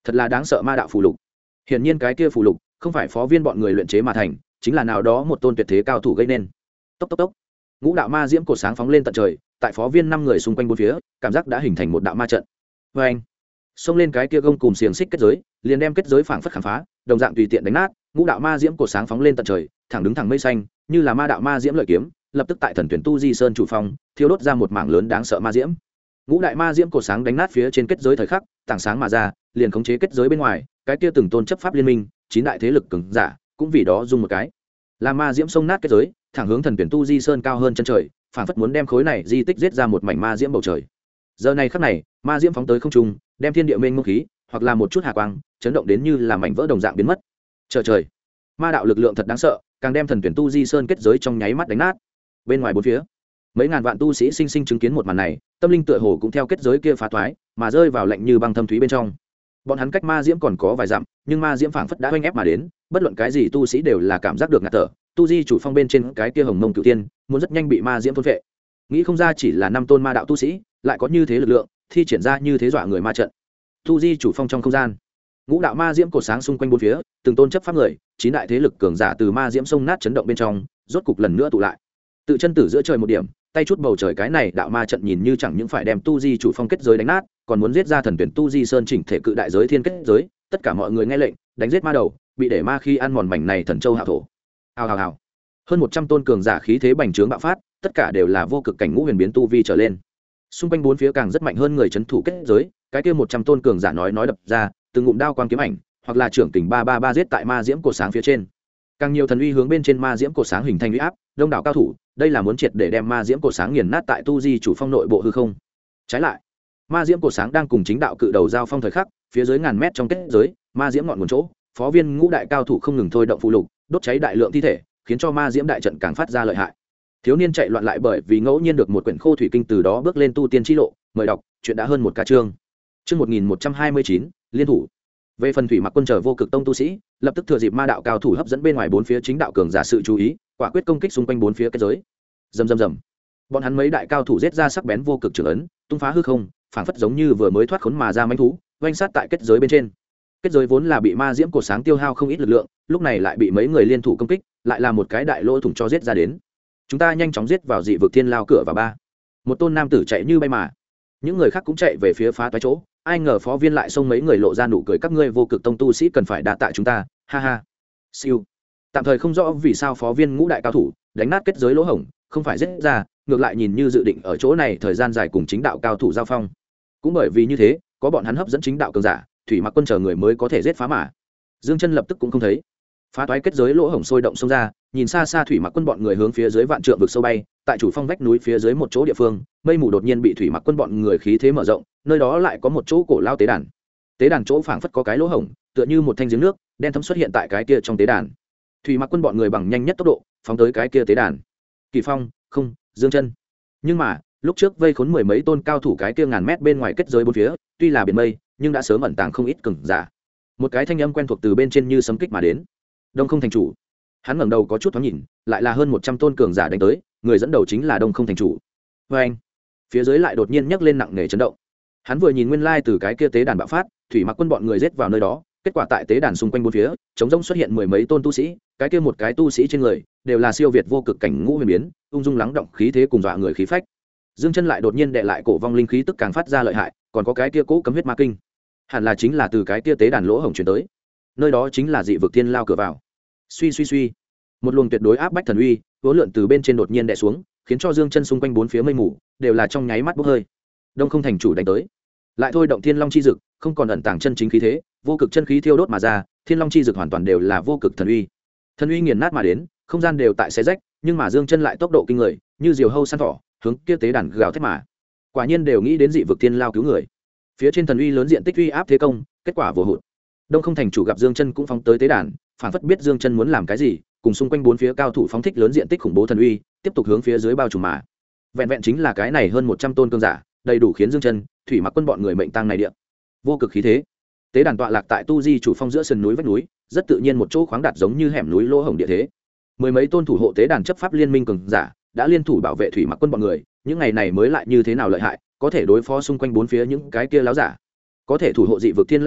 thật là đáng sợ ma đạo phù lục. Hiển nhiên cái kia phù lục không phải phó viên bọn người luyện chế mà thành, chính là nào đó một tôn tuyệt thế cao thủ gây nên. Tốc tốc tốc, ngũ đạo ma diễm cột sáng phóng lên tận trời, tại phó viên 5 người xung quanh bốn phía, cảm giác đã hình thành một đạo ma trận. Vê anh, xông lên cái kia gông cùm xiềng xích kết giới, liền đem kết giới phảng phất khám phá, đồng dạng tùy tiện đánh nát. Ngũ đạo ma diễm cột sáng phóng lên tận trời, thẳng đứng thẳng mây xanh, như là ma đạo ma diễm lợi kiếm, lập tức tại thần tuyển tu di sơn chủ phong thiêu đốt ra một mảng lớn đáng sợ ma diễm. Ngũ đại ma diễm cột sáng đánh nát phía trên kết giới thời khắc, tảng sáng mà ra, liền khống chế kết giới bên ngoài, cái kia từng tôn chấp pháp liên minh, 9 đại thế lực cường giả, cũng vì đó dùng một cái. Là ma diễm xông nát kết giới, thẳng hướng thần tuyển tu di sơn cao hơn chân trời, phảng phất muốn đem khối này di tích giết ra một mảnh ma diễm bầu trời. Giờ này khắc này, ma diễm phóng tới không trung, đem thiên địa mênh mông khí, hoặc là một chút hà quang, chấn động đến như là mảnh vỡ đồng dạng biến mất. Trời trời, ma đạo lực lượng thật đáng sợ, càng đem thần tuyển tu di sơn kết giới trong nháy mắt đánh nát. Bên ngoài bốn phía, mấy ngàn vạn tu sĩ sinh sinh chứng kiến một màn này, tâm linh tựa hồ cũng theo kết giới kia phá toái, mà rơi vào lạnh như băng thâm thúy bên trong. Bọn hắn cách ma diễm còn có vài dặm, nhưng ma diễm phảng phất đã oanh ép mà đến, bất luận cái gì tu sĩ đều là cảm giác được ngạt thở. Tu di chủ phong bên trên cái kia hồng mông cửu tiên, muốn rất nhanh bị ma diễm thôn phệ. Nghĩ không ra chỉ là 5 tôn ma đạo tu sĩ, lại có như thế lực lượng, thi triển ra như thế dọa người ma trận. Tu di chủ phong trong không gian, ngũ đạo ma diễm cột sáng xung quanh bốn phía, từng tôn chấp pháp người, 9 đại thế lực cường giả từ ma diễm sông nát chấn động bên trong, rốt cục lần nữa tụ lại. Tự chân tử giữa trời một điểm, tay chút bầu trời, cái này đạo ma trận nhìn như chẳng những phải đem tu di chủ phong kết giới đánh nát, còn muốn giết ra thần tuyển tu di sơn chỉnh thể cự đại giới thiên kết giới. Tất cả mọi người nghe lệnh, đánh giết ma đầu, bị để ma khi ăn mòn mảnh này thần châu hạ thổ. Hào hào hào, hơn 100 tôn cường giả khí thế bành trướng bạo phát, tất cả đều là vô cực cảnh ngũ huyền biến tu vi trở lên. Xung quanh bốn phía càng rất mạnh hơn người trấn thủ kết giới, cái kia 100 tôn cường giả nói đập ra, từng ngụm đao quang kiếm ảnh, hoặc là trưởng kình 333 giết tại ma diễm cột sáng phía trên. Càng nhiều thần uy hướng bên trên ma diễm cột sáng hình thành uy áp, đông đảo cao thủ, đây là muốn triệt để đem ma diễm cột sáng nghiền nát tại tu di chủ phong nội bộ hư không. Trái lại, ma diễm cột sáng đang cùng chính đạo cự đầu giao phong thời khắc, phía dưới ngàn mét trong kết giới, ma diễm ngọn nguồn chỗ, phó viên ngũ đại cao thủ không ngừng thôi động phụ lục, đốt cháy đại lượng thi thể, khiến cho ma diễm đại trận càng phát ra lợi hại. Thiếu niên chạy loạn lại bởi vì ngẫu nhiên được một quyển khô thủy kinh, từ đó bước lên tu tiên chi lộ. Mời đọc, chuyện đã hơn một ca chương. Chương 1129, liên thủ. Về phần Thủy Mặc Quân chờ vô cực tông tu sĩ, lập tức thừa dịp ma đạo cao thủ hấp dẫn bên ngoài bốn phía chính đạo cường giả sự chú ý, quả quyết công kích xung quanh bốn phía kết giới. Rầm rầm rầm. Bọn hắn mấy đại cao thủ giết ra sắc bén vô cực trường ấn, tung phá hư không, phảng phất giống như vừa mới thoát khốn mà ra mãnh thú, oanh sát tại kết giới bên trên. Kết giới vốn là bị ma diễm cột sáng tiêu hao không ít lực lượng, lúc này lại bị mấy người liên thủ công kích, lại là một cái đại lỗ thủng cho giết ra đến. Chúng ta nhanh chóng giết vào dị vực thiên lao cửa vào ba. Một tôn nam tử chạy như bay mà, những người khác cũng chạy về phía phá toái chỗ. Ai ngờ phó viên lại xông mấy người lộ ra nụ cười, các ngươi vô cực tông tu sĩ cần phải đa tạ chúng ta, ha ha. Siêu. Tạm thời không rõ vì sao phó viên ngũ đại cao thủ đánh nát kết giới lỗ hổng, không phải giết ra, ngược lại nhìn như dự định ở chỗ này thời gian dài cùng chính đạo cao thủ giao phong. Cũng bởi vì như thế, có bọn hắn hấp dẫn chính đạo cường giả, Thủy Mặc Quân chờ người mới có thể giết phá mà. Dương Chân lập tức cũng không thấy. Phá toái kết giới lỗ hổng sôi động xông ra, nhìn xa xa Thủy Mặc Quân bọn người hướng phía dưới vạn trượng vực sâu bay, tại chủ phong vách núi phía dưới một chỗ địa phương, mây mù đột nhiên bị Thủy Mặc Quân bọn người khí thế mở rộng, nơi đó lại có một chỗ cổ lao tế đàn. Tế đàn chỗ phảng phất có cái lỗ hổng, tựa như một thanh giếng nước đen thẫm xuất hiện tại cái kia trong tế đàn. Thủy Mặc Quân bọn người bằng nhanh nhất tốc độ phóng tới cái kia tế đàn. Kỳ Phong, không, Dương Chân. Nhưng mà, lúc trước vây khốn mười mấy tôn cao thủ cái kia ngàn mét bên ngoài kết giới bốn phía, tuy là biển mây, nhưng đã sớm ẩn tàng không ít cường giả. Một cái thanh âm quen thuộc từ bên trên như sấm kích mà đến. Đông Không thành chủ. Hắn ngẩng đầu có chút thoáng nhìn, lại là hơn 100 tôn cường giả đánh tới, người dẫn đầu chính là Đông Không thành chủ. Và anh, phía dưới lại đột nhiên nhấc lên nặng nề chấn động. Hắn vừa nhìn nguyên lai từ cái kia tế đàn bạo phát, Thủy Mặc Quân bọn người giết vào nơi đó, kết quả tại tế đàn xung quanh bốn phía, trống rỗng xuất hiện mười mấy tôn tu sĩ, cái kia một cái tu sĩ trên người đều là siêu việt vô cực cảnh ngũ huyền biến, ung dung lắng động khí thế cùng dọa người khí phách. Dương Chân lại đột nhiên đè lại cổ vong linh khí tức càng phát ra lợi hại, còn có cái kia cố cấm huyết ma kinh, hẳn là chính là từ cái kia tế đàn lỗ hổng truyền tới. Nơi đó chính là dị vực thiên lao cửa vào. Suy suy suy, một luồng tuyệt đối áp bách thần uy vốn lượn từ bên trên đột nhiên đè xuống, khiến cho Dương Chân xung quanh bốn phía mây mù đều là trong nháy mắt bốc hơi. Đông Không thành chủ đánh tới, lại thôi động thiên long chi dực, không còn ẩn tàng chân chính khí thế, vô cực chân khí thiêu đốt mà ra, thiên long chi dực hoàn toàn đều là vô cực thần uy. Thần uy nghiền nát mà đến, không gian đều tại xé rách, nhưng mà Dương Chân lại tốc độ kinh người, như diều hâu săn thỏ, hướng kia tế đàn gào thét mà. Quả nhiên đều nghĩ đến dị vực thiên lao cứu người. Phía trên thần uy lớn diện tích uy áp thế công, kết quả vô hụt. Đông Không thành chủ gặp Dương Chân cũng phóng tới tế đàn, phản phất biết Dương Chân muốn làm cái gì, cùng xung quanh bốn phía cao thủ phóng thích lớn diện tích khủng bố thần uy, tiếp tục hướng phía dưới bao trùm mà. Vẹn vẹn chính là cái này hơn 100 tôn cường giả, đầy đủ khiến Dương Chân, Thủy Mặc Quân bọn người mệnh tang này địa. Vô cực khí thế. Tế đàn tọa lạc tại tu di chủ phong giữa sườn núi vách núi, rất tự nhiên một chỗ khoáng đạt giống như hẻm núi lỗ hổng địa thế. Mười mấy tôn thủ hộ tế đàn chấp pháp liên minh cường giả đã liên thủ bảo vệ Thủy Mặc Quân bọn người, những ngày này mới lại như thế nào lợi hại, có thể đối phó xung quanh bốn phía những cái kia láo giả, có thể thủ hộ dị vực thiên lao người,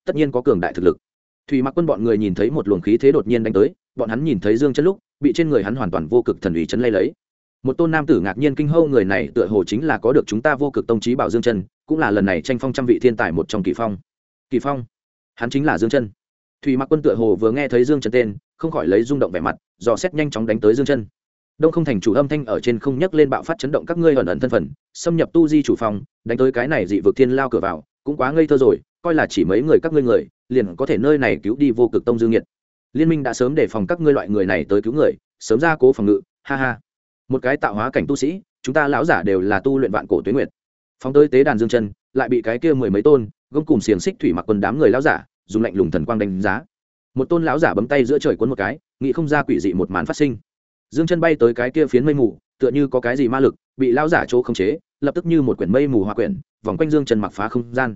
tất nhiên có cường đại thực lực. Thủy Mặc Quân bọn người nhìn thấy một luồng khí thế đột nhiên đánh tới, bọn hắn nhìn thấy Dương Chân lúc, bị trên người hắn hoàn toàn vô cực thần uy chấn lay lấy. Một tôn nam tử ngạc nhiên kinh hô, người này tựa hồ chính là có được chúng ta vô cực tông chí bảo Dương Chân, cũng là lần này tranh phong trăm vị thiên tài một trong Kỳ Phong. Kỳ Phong, hắn chính là Dương Chân. Thủy Mặc Quân tựa hồ vừa nghe thấy Dương Chân tên, không khỏi lấy rung động vẻ mặt, dò xét nhanh chóng đánh tới Dương Chân. Đông Không Thành chủ âm thanh ở trên không nhấc lên bạo phát chấn động, các ngươi ẩn ẩn thân phận, xâm nhập tu di chủ phòng, đánh tới cái này dị vực thiên lao cửa vào, cũng quá ngây thơ rồi, coi là chỉ mấy người các ngươi người, liền có thể nơi này cứu đi vô cực tông Dương Nghiệt. Liên minh đã sớm đề phòng các ngươi loại người này tới cứu người, sớm ra cố phòng ngự, ha ha. Một cái tạo hóa cảnh tu sĩ, chúng ta lão giả đều là tu luyện vạn cổ tuế nguyệt. Phóng tới tế đàn Dương Chân, lại bị cái kia mười mấy tôn, gông cùng xiềng xích Thủy Mặc Quân đám người lão giả, dùng lạnh lùng thần quang đánh giá. Một tôn lão giả bấm tay giữa trời cuốn một cái, nghĩ không ra quỷ dị một màn phát sinh. Dương Chân bay tới cái kia phiến mây mù, tựa như có cái gì ma lực, bị lão giả chỗ khống chế, lập tức như một quyển mây mù hòa quyển, vòng quanh Dương Chân mặc phá không gian.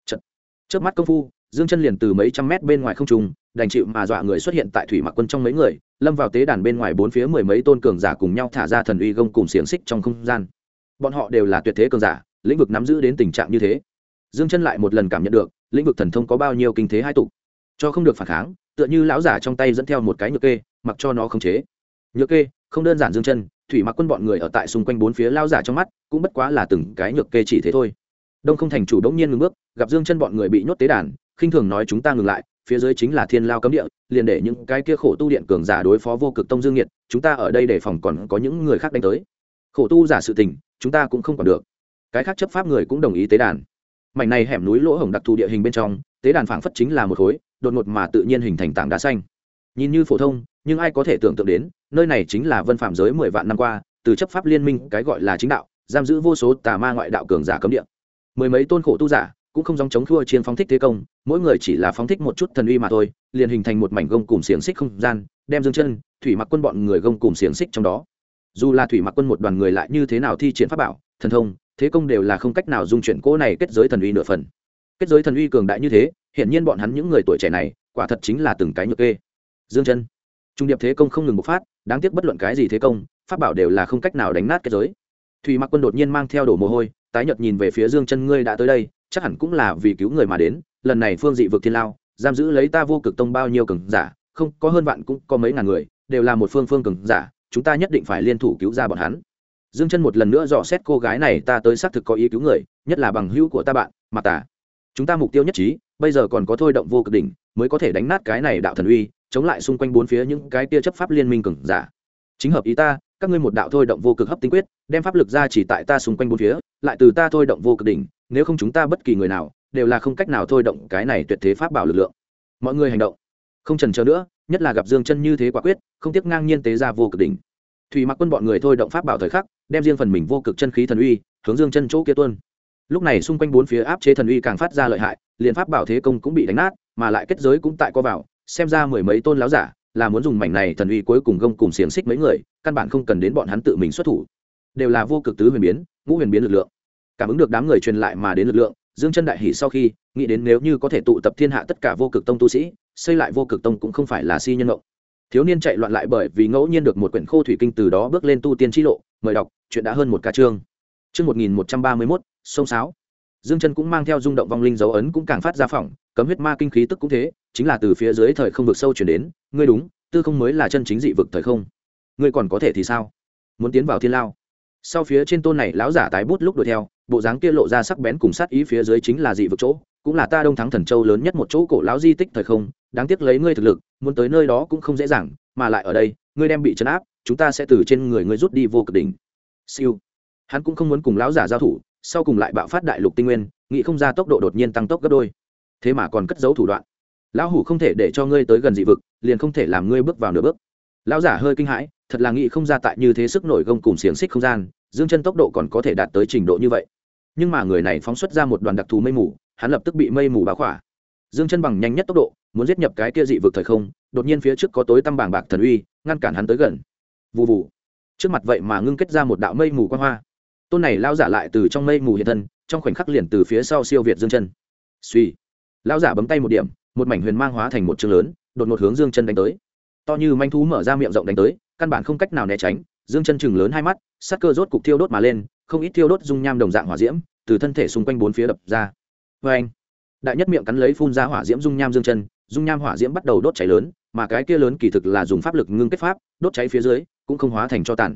Chớp mắt công phu, Dương Chân liền từ mấy trăm mét bên ngoài không trung, đành chịu mà dọa người xuất hiện tại Thủy Mặc Quân trong mấy người, lâm vào tế đàn bên ngoài bốn phía mười mấy tôn cường giả cùng nhau thả ra thần uy gông cùng xiềng xích trong không gian. Bọn họ đều là tuyệt thế cường giả, lĩnh vực nắm giữ đến tình trạng như thế. Dương Chân lại một lần cảm nhận được, lĩnh vực thần thông có bao nhiêu kinh thế hai tục, cho không được phản kháng, tựa như lão giả trong tay dẫn theo một cái nhược kê, mặc cho nó khống chế. Nhược kê, không đơn giản Dương Chân, Thủy Mặc Quân bọn người ở tại xung quanh bốn phía lão giả trong mắt, cũng bất quá là từng cái nhược kê chỉ thế thôi. Đông Không Thành chủ đống nhiên ngừng bước, gặp Dương Chân bọn người bị nhốt tế đàn, khinh thường nói chúng ta ngừng lại, phía dưới chính là thiên lao cấm địa, liền để những cái kia khổ tu điện cường giả đối phó vô cực tông Dương Nghiệt, chúng ta ở đây để phòng còn có những người khác đánh tới. Khổ tu giả sự tình, chúng ta cũng không còn được. Cái khác chấp pháp người cũng đồng ý tế đàn. Mảnh này hẻm núi lỗ hổng đặc thù địa hình bên trong, tế đàn phảng phất chính là một khối, đột ngột mà tự nhiên hình thành tảng đá xanh. Nhìn như phổ thông, nhưng ai có thể tưởng tượng đến, nơi này chính là Vân Phạm giới 10 vạn năm qua, từ chấp pháp liên minh cái gọi là chính đạo, giam giữ vô số tà ma ngoại đạo cường giả cấm địa. Mười mấy tôn khổ tu giả cũng không giống chống thua chiến phóng thích thế công, mỗi người chỉ là phóng thích một chút thần uy mà thôi, liền hình thành một mảnh gông cùng xiềng xích không gian, đem Dương Chân, Thủy Mặc Quân bọn người gông cùng xiềng xích trong đó. Dù là Thủy Mặc Quân một đoàn người lại như thế nào thi triển pháp bảo, thần thông, thế công đều là không cách nào dung chuyển cỗ này kết giới thần uy nửa phần. Kết giới thần uy cường đại như thế, hiển nhiên bọn hắn những người tuổi trẻ này, quả thật chính là từng cái nhược kê. Dương Chân, trung điệp thế công không ngừng bộc phát, đáng tiếc bất luận cái gì thế công, pháp bảo đều là không cách nào đánh nát kết giới. Thủy Mặc Quân đột nhiên mang theo đổ mồ hôi, tái nhợt nhìn về phía Dương Chân, ngươi đã tới đây, chắc hẳn cũng là vì cứu người mà đến, lần này phương dị vực thiên lao, giam giữ lấy ta vô cực tông bao nhiêu cường giả, không có hơn vạn cũng có mấy ngàn người, đều là một phương cường giả, chúng ta nhất định phải liên thủ cứu ra bọn hắn. Dương Chân một lần nữa dò xét cô gái này, ta tới xác thực có ý cứu người, nhất là bằng hữu của ta bạn, Mạc Tà. Chúng ta mục tiêu nhất trí, bây giờ còn có thôi động vô cực đỉnh, mới có thể đánh nát cái này đạo thần uy, chống lại xung quanh bốn phía những cái kia chấp pháp liên minh cường giả. Chính hợp ý ta, các ngươi một đạo thôi động vô cực hấp tinh quyết, đem pháp lực ra chỉ tại ta xung quanh bốn phía, lại từ ta thôi động vô cực đỉnh, nếu không chúng ta bất kỳ người nào đều là không cách nào thôi động cái này tuyệt thế pháp bảo lực lượng. Mọi người hành động, không chần chờ nữa, nhất là gặp Dương Chân như thế quả quyết, không tiếc ngang nhiên tế ra vô cực đỉnh. Thủy Mặc Quân bọn người thôi động pháp bảo thời khắc, đem riêng phần mình vô cực chân khí thần uy hướng Dương Chân chỗ kia tuôn. Lúc này xung quanh bốn phía áp chế thần uy càng phát ra lợi hại, liền pháp bảo thế công cũng bị đánh nát, mà lại kết giới cũng tại co vào, xem ra mười mấy tôn láo giả là muốn dùng mảnh này thần uy cuối cùng gông cùng xiềng xích mấy người, căn bản không cần đến bọn hắn tự mình xuất thủ, đều là vô cực tứ huyền biến, ngũ huyền biến lực lượng. Cảm ứng được đám người truyền lại mà đến lực lượng, Dương Chân đại hỉ sau khi nghĩ đến nếu như có thể tụ tập thiên hạ tất cả vô cực tông tu sĩ, xây lại vô cực tông cũng không phải là si nhân ngộng. Thiếu niên chạy loạn lại bởi vì ngẫu nhiên được một quyển khô thủy kinh, từ đó bước lên tu tiên chi lộ. Mời đọc, chuyện đã hơn một ca chương. Chương 1131, sông sáo. Dương Chân cũng mang theo rung động vong linh dấu ấn cũng càng phát ra phỏng, cấm huyết ma kinh khí tức cũng thế, chính là từ phía dưới thời không vực sâu truyền đến, ngươi đúng, tư không mới là chân chính dị vực thời không. Ngươi còn có thể thì sao? Muốn tiến vào thiên lao. Sau phía trên tôn này lão giả tái bút lúc đuổi theo, bộ dáng kia lộ ra sắc bén cùng sát ý, phía dưới chính là dị vực chỗ, cũng là ta Đông Thắng Thần Châu lớn nhất một chỗ cổ lão di tích thời không, đáng tiếc lấy ngươi thực lực, muốn tới nơi đó cũng không dễ dàng, mà lại ở đây, ngươi đem bị trấn áp, chúng ta sẽ từ trên người ngươi rút đi vô cực đỉnh. Siêu. Hắn cũng không muốn cùng lão giả giao thủ, sau cùng lại bạo phát đại lục tinh nguyên, nghĩ không ra tốc độ đột nhiên tăng tốc gấp đôi, thế mà còn cất giấu thủ đoạn. Lão hủ không thể để cho ngươi tới gần dị vực, liền không thể làm ngươi bước vào nửa bước. Lão giả hơi kinh hãi, thật là nghĩ không ra tại như thế sức nổi gông cùng xiềng xích không gian, Dương Chân tốc độ còn có thể đạt tới trình độ như vậy. Nhưng mà người này phóng xuất ra một đoàn đặc thù mây mù, hắn lập tức bị mây mù bao khỏa. Dương Chân bằng nhanh nhất tốc độ muốn giết nhập cái kia dị vực thời không, đột nhiên phía trước có tối tăm bàng bạc thần uy ngăn cản hắn tới gần. Vù vù, trước mặt vậy mà ngưng kết ra một đạo mây mù quang hoa. Tôn này lão giả lại từ trong mây mù hiện thân, trong khoảnh khắc liền từ phía sau siêu việt Dương Chân. Suy, lão giả bấm tay một điểm, một mảnh huyền mang hóa thành một trường lớn, đột ngột hướng Dương Chân đánh tới. To như manh thú mở ra miệng rộng đánh tới, căn bản không cách nào né tránh. Dương Chân chừng lớn hai mắt, sát cơ rốt cục thiêu đốt mà lên, không ít thiêu đốt dung nham đồng dạng hỏa diễm từ thân thể xung quanh bốn phía đập ra. Vê anh, đại nhất miệng cắn lấy phun ra hỏa diễm dung nham dương chân, dung nham hỏa diễm bắt đầu đốt cháy lớn, mà cái kia lớn kỳ thực là dùng pháp lực ngưng kết pháp, đốt cháy phía dưới cũng không hóa thành cho tàn.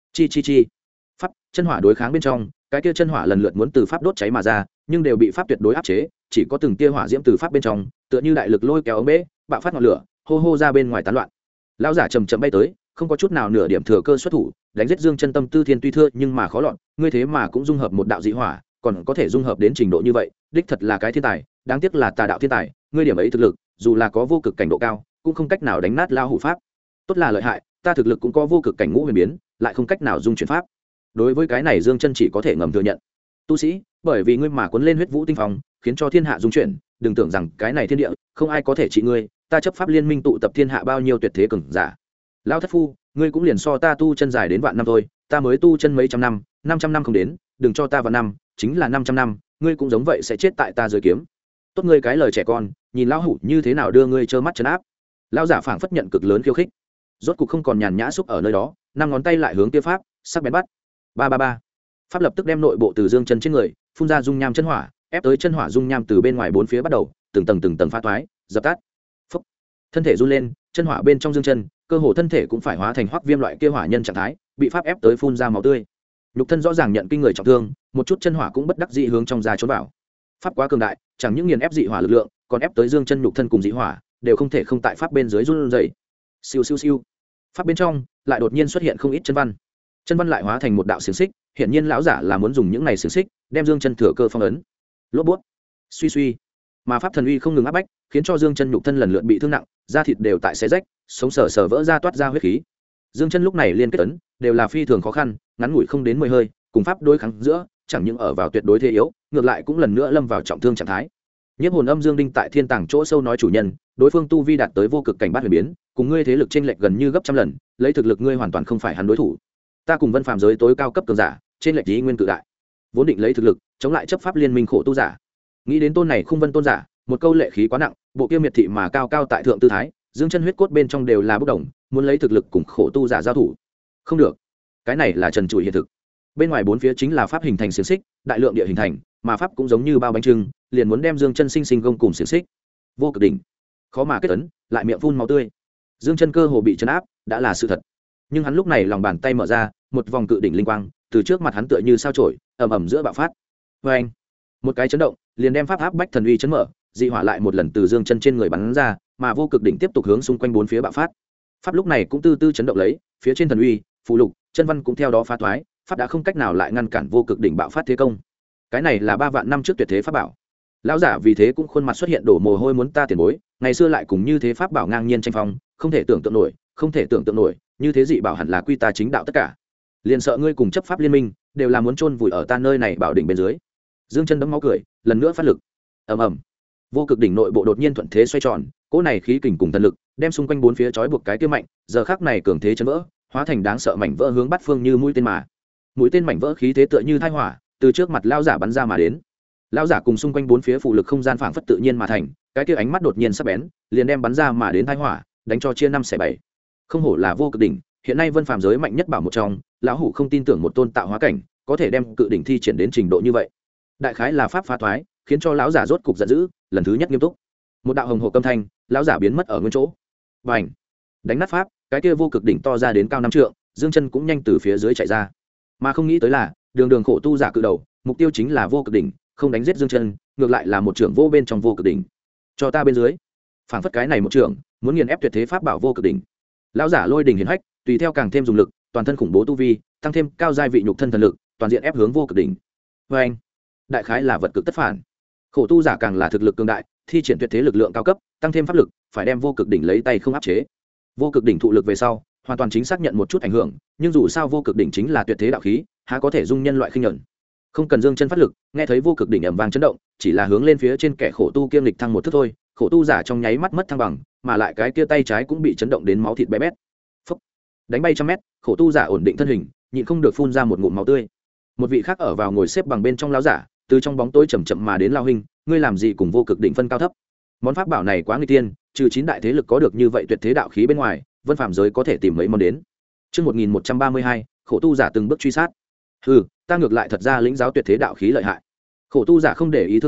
Chi pháp chân hỏa đối kháng bên trong, cái kia chân hỏa lần lượt muốn từ pháp đốt cháy mà ra, nhưng đều bị pháp tuyệt đối áp chế, chỉ có từng tia hỏa diễm từ pháp bên trong, tựa như đại lực lôi kéo ống bể, bạo phát ngọn lửa, hô hô ra bên ngoài tán loạn. Lão giả chậm chậm bay tới, không có chút nào nửa điểm thừa cơ xuất thủ, đánh giết Dương Chân tâm tư thiên tuy thưa nhưng mà khó lọt, ngươi thế mà cũng dung hợp một đạo dị hỏa, còn có thể dung hợp đến trình độ như vậy, đích thật là cái thiên tài, đáng tiếc là tà đạo thiên tài, ngươi điểm ấy thực lực, dù là có vô cực cảnh độ cao, cũng không cách nào đánh nát lao hủ pháp. Tốt là lợi hại, ta thực lực cũng có vô cực cảnh ngũ huyền biến, lại không cách nào dung chuyển pháp. Đối với cái này Dương Chân chỉ có thể ngầm thừa nhận. Tu sĩ, bởi vì ngươi mà cuốn lên huyết vũ tinh phong, khiến cho thiên hạ dung chuyển, đừng tưởng rằng cái này thiên địa không ai có thể trị ngươi, ta chấp pháp liên minh tụ tập thiên hạ bao nhiêu tuyệt thế cường giả. Lão thất phu, ngươi cũng liền so ta tu chân dài đến vạn năm thôi, ta mới tu chân mấy trăm năm, 500 năm không đến, đừng cho ta vạn năm, chính là 500 năm, ngươi cũng giống vậy sẽ chết tại ta dưới kiếm. Tốt ngươi cái lời trẻ con, nhìn lão hủ như thế nào đưa ngươi trơ mắt trấn áp. Lão giả phảng phất nhận cực lớn khiêu khích, rốt cục không còn nhàn nhã xúc ở nơi đó, năm ngón tay lại hướng kia pháp sắc bén bắt. Ba. Pháp lập tức đem nội bộ từ Dương Chân trên người phun ra dung nham chân hỏa, ép tới chân hỏa dung nham từ bên ngoài bốn phía bắt đầu từng tầng phá toái, dập tắt. Phúc. Thân thể run lên, chân hỏa bên trong Dương Chân, cơ hồ thân thể cũng phải hóa thành hoắc viêm loại kia hỏa nhân trạng thái, bị pháp ép tới phun ra máu tươi. Nhục thân rõ ràng nhận kinh người trọng thương, một chút chân hỏa cũng bất đắc dĩ hướng trong ra trốn vào. Pháp quá cường đại, chẳng những nghiền ép dị hỏa lực lượng, còn ép tới Dương Chân nhục thân cùng dị hỏa, đều không thể không tại pháp bên dưới run rẩy. Siêu. Pháp bên trong lại đột nhiên xuất hiện không ít chân văn. Chân văn lại hóa thành một đạo xiềng xích, hiển nhiên lão giả là muốn dùng những này xiềng xích đem Dương Chân thừa cơ phong ấn. Lốp bút. Suy. Mà pháp thần uy không ngừng áp bách, khiến cho Dương Chân nhục thân lần lượt bị thương nặng, da thịt đều tại xé rách, sống sờ vỡ ra toát ra huyết khí. Dương Chân lúc này liên kết ấn đều là phi thường khó khăn, ngắn ngủi không đến 10 hơi, cùng pháp đối kháng giữa, chẳng những ở vào tuyệt đối thế yếu, ngược lại cũng lần nữa lâm vào trọng thương trạng thái. Nhiếp hồn âm Dương Đinh tại thiên tàng chỗ sâu nói chủ nhân, đối phương tu vi đạt tới vô cực cảnh bát huyền biến, cùng ngươi thế lực chênh lệch gần như gấp trăm lần, lấy thực lực ngươi hoàn toàn không phải hắn đối thủ. Ta cùng Vân Phàm giới tối cao cấp cường giả, trên lệch ý nguyên cự đại. Vốn định lấy thực lực chống lại chấp pháp liên minh khổ tu giả. Nghĩ đến tôn này Khung Vân tôn giả, một câu lệ khí quá nặng, bộ kia miệt thị mà cao cao tại thượng tư thái, Dương Chân huyết cốt bên trong đều là bốc đồng, muốn lấy thực lực cùng khổ tu giả giao thủ. Không được. Cái này là trần trụi hiện thực. Bên ngoài bốn phía chính là pháp hình thành xiềng xích, đại lượng địa hình thành, mà pháp cũng giống như bao bánh trưng, liền muốn đem Dương Chân sinh gông cùng xiềng xích. Vô cực đỉnh, khó mà kết ấn, lại miệng phun máu tươi. Dương Chân cơ hồ bị trấn áp, đã là sự thật. Nhưng hắn lúc này lòng bàn tay mở ra, một vòng cự đỉnh linh quang từ trước mặt hắn tựa như sao chổi, ầm giữa bạo phát. Oeng! Một cái chấn động, liền đem pháp áp bách thần uy chấn mở, dị hỏa lại một lần từ Dương Chân trên người bắn ra, mà vô cực đỉnh tiếp tục hướng xung quanh bốn phía bạo phát. Pháp lúc này cũng từ từ chấn động lấy, phía trên thần uy, phù lục, chân văn cũng theo đó phá toái, pháp đã không cách nào lại ngăn cản vô cực đỉnh bạo phát thế công. Cái này là 3 vạn năm trước tuyệt thế pháp bảo. Lão giả vì thế cũng khuôn mặt xuất hiện đổ mồ hôi muốn ta tiền bối, ngày xưa lại cùng như thế pháp bảo ngang nhiên tranh phong, không thể tưởng tượng nổi, như thế dị bảo hẳn là quy ta chính đạo tất cả. Liền sợ ngươi cùng chấp pháp liên minh đều là muốn chôn vùi ở ta nơi này bảo đỉnh bên dưới. Dương Chân đấm máu cười, lần nữa phát lực. Ầm. Vô cực đỉnh nội bộ đột nhiên thuận thế xoay tròn, cỗ này khí kình cùng thần lực, đem xung quanh bốn phía trói buộc cái kia mạnh, giờ khắc này cường thế chấn vỡ, hóa thành đáng sợ mảnh vỡ hướng bát phương như mũi tên mà. Mũi tên mảnh vỡ khí thế tựa như thai hỏa, từ trước mặt lão giả bắn ra mà đến. Lão giả cùng xung quanh bốn phía phụ lực không gian phảng phất tự nhiên mà thành, cái kia ánh mắt đột nhiên sắc bén, liền đem bắn ra mà đến thai hỏa, đánh cho chia 5 xẻ 7. Không hổ là vô cực đỉnh, hiện nay Vân Phàm giới mạnh nhất bảo một trong, lão hủ không tin tưởng một tôn tạo hóa cảnh có thể đem cự đỉnh thi triển đến trình độ như vậy. Đại khái là pháp phá thoái, khiến cho lão giả rốt cục giận dữ, lần thứ nhất nghiêm túc. Một đạo hồng hồ âm thanh, lão giả biến mất ở nguyên chỗ. Bành! Đánh nát pháp, cái kia vô cực đỉnh to ra đến cao 5 trượng, Dương Chân cũng nhanh từ phía dưới chạy ra. Mà không nghĩ tới là, đường khổ tu giả cự đầu, mục tiêu chính là vô cực đỉnh, không đánh giết Dương Chân, ngược lại là một trưởng vô bên trong vô cực đỉnh. Cho ta bên dưới. Phảng phất cái này một trưởng, muốn nghiền ép tuyệt thế pháp bảo vô cực đỉnh. Lão giả lôi đỉnh hiển hách, tùy theo càng thêm dùng lực, toàn thân khủng bố tu vi, tăng thêm cao giai vị nhục thân thần lực, toàn diện ép hướng vô cực đỉnh. Anh, đại khái là vật cực tất phản. Khổ tu giả càng là thực lực cường đại, thi triển tuyệt thế lực lượng cao cấp, tăng thêm pháp lực, phải đem vô cực đỉnh lấy tay không áp chế. Vô cực đỉnh thụ lực về sau, hoàn toàn chính xác nhận một chút ảnh hưởng, nhưng dù sao vô cực đỉnh chính là tuyệt thế đạo khí, há có thể dung nhân loại khinh nhẫn. Không cần Dương Chân phát lực, nghe thấy vô cực đỉnh ầm vang chấn động, chỉ là hướng lên phía trên kẻ khổ tu kiêm lịch thăng một thước thôi, khổ tu giả trong nháy mắt mất thăng bằng, mà lại cái kia tay trái cũng bị chấn động đến máu thịt bé bét. Phốc. Đánh bay trăm mét, khổ tu giả ổn định thân hình, nhịn không được phun ra một ngụm máu tươi. Một vị khác ở vào ngồi xếp bằng bên trong lão giả, từ trong bóng tối chậm chậm mà đến lao huynh, ngươi làm gì cùng vô cực đỉnh phân cao thấp? Món pháp bảo này quá nguy tiên, trừ 9 đại thế lực có được như vậy tuyệt thế đạo khí bên ngoài, Vân Phàm giới có thể tìm mấy món đến. Chương 1132, khổ tu giả từng bước truy sát. Hừ, ta ngược lại thật ra lĩnh giáo tuyệt thế đạo khí lợi hại. Khổ tu giả không để ý thương thế,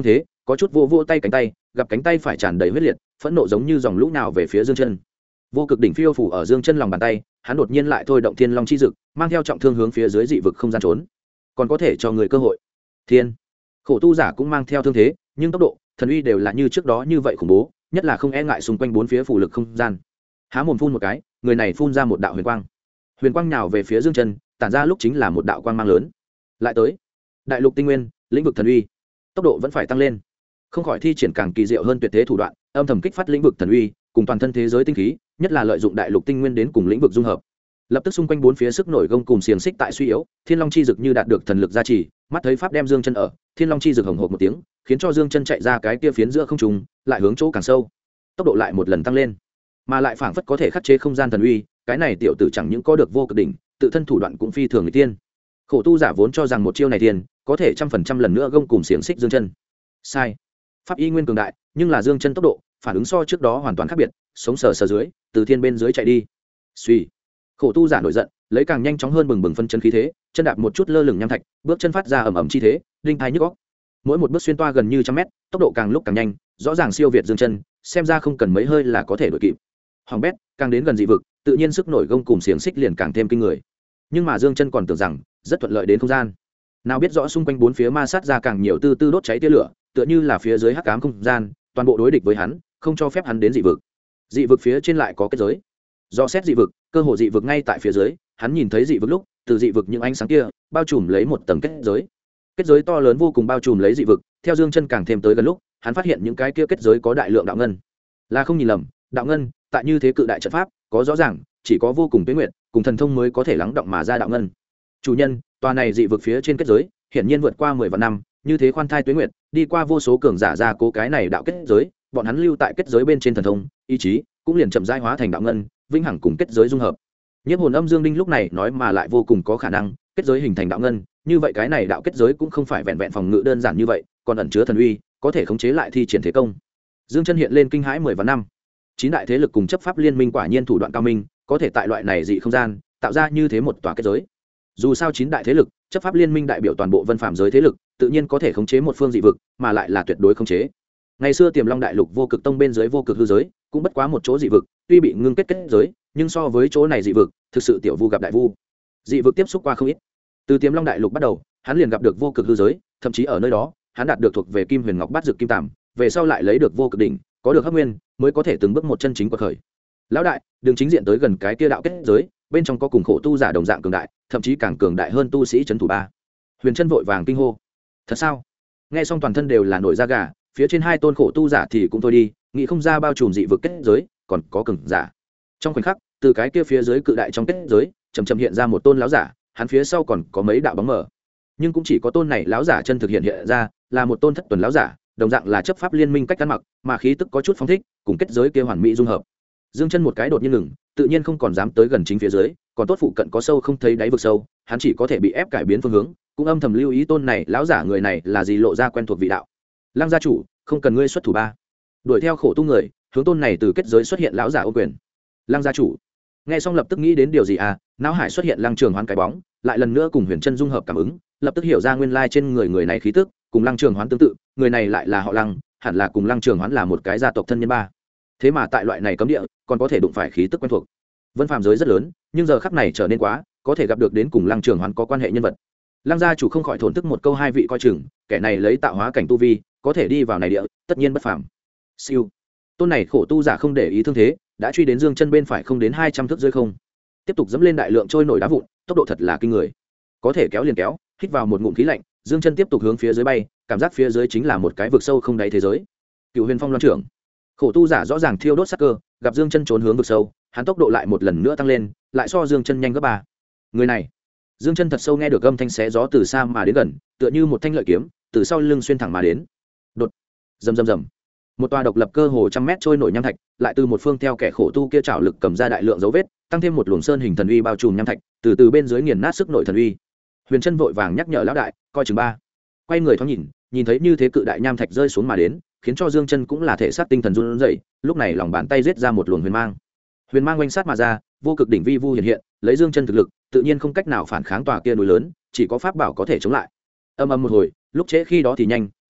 có chút vô tay cánh tay, gặp cánh tay phải tràn đầy huyết liệt, phẫn nộ giống như dòng lũ nào về phía Dương Chân. Vô cực đỉnh phiêu phủ ở Dương Chân lòng bàn tay, hắn đột nhiên lại thôi động Thiên Long chi dực, mang theo trọng thương hướng phía dưới dị vực không gian trốn. Còn có thể cho người cơ hội. Thiên, khổ tu giả cũng mang theo thương thế, nhưng tốc độ, thần uy đều là như trước đó như vậy khủng bố, nhất là không e ngại xung quanh bốn phía phủ lực không gian. Há mồm phun một cái, người này phun ra một đạo huyền quang. Huyền quang nhào về phía Dương Chân, tản ra lúc chính là một đạo quang mang lớn. Lại tới, đại lục tinh nguyên, lĩnh vực thần uy, tốc độ vẫn phải tăng lên. Không khỏi thi triển càng kỳ diệu hơn tuyệt thế thủ đoạn, âm thầm kích phát lĩnh vực thần uy, cùng toàn thân thế giới tinh khí, nhất là lợi dụng đại lục tinh nguyên đến cùng lĩnh vực dung hợp. Lập tức xung quanh bốn phía sức nổi gông cùng xiềng xích tại suy yếu, Thiên Long chi dực như đạt được thần lực gia trì, mắt thấy pháp đem Dương Chân ở, Thiên Long chi dực hồng hộc một tiếng, khiến cho Dương Chân chạy ra cái kia phiến giữa không trung, lại hướng chỗ càng sâu. Tốc độ lại một lần tăng lên, mà lại phảng phất có thể khắc chế không gian thần uy, cái này tiểu tử chẳng những có được vô cực đỉnh, tự thân thủ đoạn cũng phi thường người tiên. Khổ tu giả vốn cho rằng một chiêu này tiền, có thể 100% lần nữa gông cùng xiềng xích Dương Chân. Sai. Pháp y nguyên cường đại, nhưng là Dương Chân tốc độ, phản ứng so trước đó hoàn toàn khác biệt, sống sờ sờ dưới, từ thiên bên dưới chạy đi. Suy. Khổ tu giả nổi giận, lấy càng nhanh chóng hơn bừng bừng phân chân khí thế, chân đạp một chút lơ lửng nham thạch, bước chân phát ra ầm ầm chi thế, đinh tai nhức óc. Mỗi một bước xuyên toa gần như 100 mét, tốc độ càng lúc càng nhanh, rõ ràng siêu việt Dương Chân, xem ra không cần mấy hơi là có thể đuổi kịp. Hoàng bét, càng đến gần dị vực, tự nhiên sức nổi gông cùng xiềng xích liền càng thêm kinh người. Nhưng mà Dương Chân còn tưởng rằng rất thuận lợi đến không gian, nào biết rõ xung quanh bốn phía ma sát ra càng nhiều tư tư đốt cháy tia lửa, tựa như là phía dưới hắc ám không gian, toàn bộ đối địch với hắn, không cho phép hắn đến dị vực. Dị vực phía trên lại có kết giới. Do xét dị vực, cơ hồ dị vực ngay tại phía dưới, hắn nhìn thấy dị vực lúc, từ dị vực những ánh sáng kia bao trùm lấy một tầng kết giới. Kết giới to lớn vô cùng bao trùm lấy dị vực, theo Dương Chân càng thêm tới gần lúc, hắn phát hiện những cái kia kết giới có đại lượng đạo ngân. Là không nhìn lầm, đạo ngân, tại như thế cự đại trận pháp, có rõ ràng, chỉ có vô cùng tuyết nguyệt, cùng thần thông mới có thể lắng động mà ra đạo ngân. Chủ nhân, tòa này dị vực phía trên kết giới, hiển nhiên vượt qua 10 vạn năm, như thế khoan thai tuyết nguyệt, đi qua vô số cường giả ra cố cái này đạo kết giới, bọn hắn lưu tại kết giới bên trên thần thông, ý chí, cũng liền chậm rãi hóa thành đạo ngân, vĩnh hằng cùng kết giới dung hợp. Nhiếp hồn âm Dương Đinh lúc này nói mà lại vô cùng có khả năng, kết giới hình thành đạo ngân, như vậy cái này đạo kết giới cũng không phải vẹn vẹn phòng ngự đơn giản như vậy, còn ẩn chứa thần uy, có thể khống chế lại thi triển thế công. Dương Chân hiện lên kinh hãi 10 vạn năm. 9 đại thế lực cùng chấp pháp liên minh quả nhiên thủ đoạn cao minh, có thể tại loại này dị không gian tạo ra như thế một tòa kết giới. Dù sao 9 đại thế lực, chấp pháp liên minh đại biểu toàn bộ vân phạm giới thế lực, tự nhiên có thể khống chế một phương dị vực, mà lại là tuyệt đối khống chế. Ngày xưa Tiềm Long đại lục vô cực tông bên dưới vô cực hư giới, cũng bất quá một chỗ dị vực, tuy bị ngưng kết giới, nhưng so với chỗ này dị vực, thực sự tiểu vu gặp đại vu. Dị vực tiếp xúc qua không ít. Từ Tiềm Long đại lục bắt đầu, hắn liền gặp được vô cực hư giới, thậm chí ở nơi đó, hắn đạt được thuộc về Kim Huyền Ngọc Bát Dược Kim Tằm, về sau lại lấy được vô cực đỉnh, có được hấp nguyên, mới có thể từng bước một chân chính quật khởi. Lão đại, đường chính diện tới gần cái kia đạo kết giới, bên trong có cùng khổ tu giả đồng dạng cường đại, thậm chí càng cường đại hơn tu sĩ trấn thủ ba. Huyền Chân vội vàng kinh hô. Thật sao? Nghe xong toàn thân đều là nổi da gà, phía trên hai tôn khổ tu giả thì cũng thôi đi, nghĩ không ra bao trùm dị vực kết giới, còn có cường giả. Trong khoảnh khắc, từ cái kia phía dưới cự đại trong kết giới, chậm chậm hiện ra một tôn lão giả, hắn phía sau còn có mấy đạo bóng mờ. Nhưng cũng chỉ có tôn này lão giả chân thực hiện ra, là một tôn thất tuần lão giả, đồng dạng là chấp pháp liên minh cách ăn mặc, mà khí tức có chút phóng thích, cùng kết giới kia hoàn mỹ dung hợp. Dương Chân một cái đột nhiên ngừng, tự nhiên không còn dám tới gần chính phía dưới, còn tốt phụ cận có sâu không thấy đáy vực sâu, hắn chỉ có thể bị ép cải biến phương hướng, cũng âm thầm lưu ý tôn này lão giả người này là gì lộ ra quen thuộc vị đạo. Lăng gia chủ, không cần ngươi xuất thủ ba. Đuổi theo khổ tu người, hướng tôn này từ kết giới xuất hiện lão giả ô quyền. Lăng gia chủ, nghe xong lập tức nghĩ đến điều gì à, não hải xuất hiện Lăng Trường Hoán cái bóng, lại lần nữa cùng Huyền Chân dung hợp cảm ứng, lập tức hiểu ra nguyên lai trên người này khí tức cùng Lăng Trường Hoán tương tự, người này lại là họ Lăng, hẳn là cùng Lăng Trường Hoán là một cái gia tộc thân nhân ba. Thế mà tại loại này cấm địa, còn có thể đụng phải khí tức quen thuộc. Vân Phàm giới rất lớn, nhưng giờ khắc này trở nên quá, có thể gặp được đến cùng Lăng Trường Hoán có quan hệ nhân vật. Lăng gia chủ không khỏi thổn thức một câu hai vị coi chừng, kẻ này lấy tạo hóa cảnh tu vi, có thể đi vào này địa, tất nhiên bất phàm. Siêu. Tôn này khổ tu giả không để ý thương thế, đã truy đến Dương Chân bên phải không đến 200 thước dưới không. Tiếp tục dẫm lên đại lượng trôi nổi đá vụn, tốc độ thật là kinh người. Có thể kéo liền kéo, hít vào một ngụm khí lạnh, Dương Chân tiếp tục hướng phía dưới bay, cảm giác phía dưới chính là một cái vực sâu không đáy thế giới. Cửu Huyền Phong Loan trưởng. Khổ tu giả rõ ràng thiêu đốt sát cơ, gặp Dương Chân trốn hướng vực sâu, hắn tốc độ lại một lần nữa tăng lên, lại so Dương Chân nhanh gấp 3. Người này, Dương Chân thật sâu nghe được âm thanh xé gió từ xa mà đến gần, tựa như một thanh lợi kiếm, từ sau lưng xuyên thẳng mà đến. Đột, rầm rầm rầm. Một tòa độc lập cơ hồ trăm mét trôi nổi nham thạch, lại từ một phương theo kẻ khổ tu kia trảo lực cầm ra đại lượng dấu vết, tăng thêm một luồng sơn hình thần uy bao trùm nham thạch, từ từ bên dưới nghiền nát sức nội thần uy. Huyền Chân vội vàng nhắc nhở lão đại, coi chừng ba. Quay người thoáng nhìn, nhìn thấy như thế cự đại nham thạch rơi xuống mà đến, khiến cho Dương Chân cũng là thể xác tinh thần run rẩy, lúc này lòng bàn tay giết ra một luồng huyền mang. Huyền mang quanh sát mà ra, vô cực đỉnh vi vu hiện hiện, lấy Dương Chân thực lực, tự nhiên không cách nào phản kháng tòa kia núi lớn, chỉ có pháp bảo có thể chống lại. Âm âm một hồi, lúc trễ khi đó thì nhanh,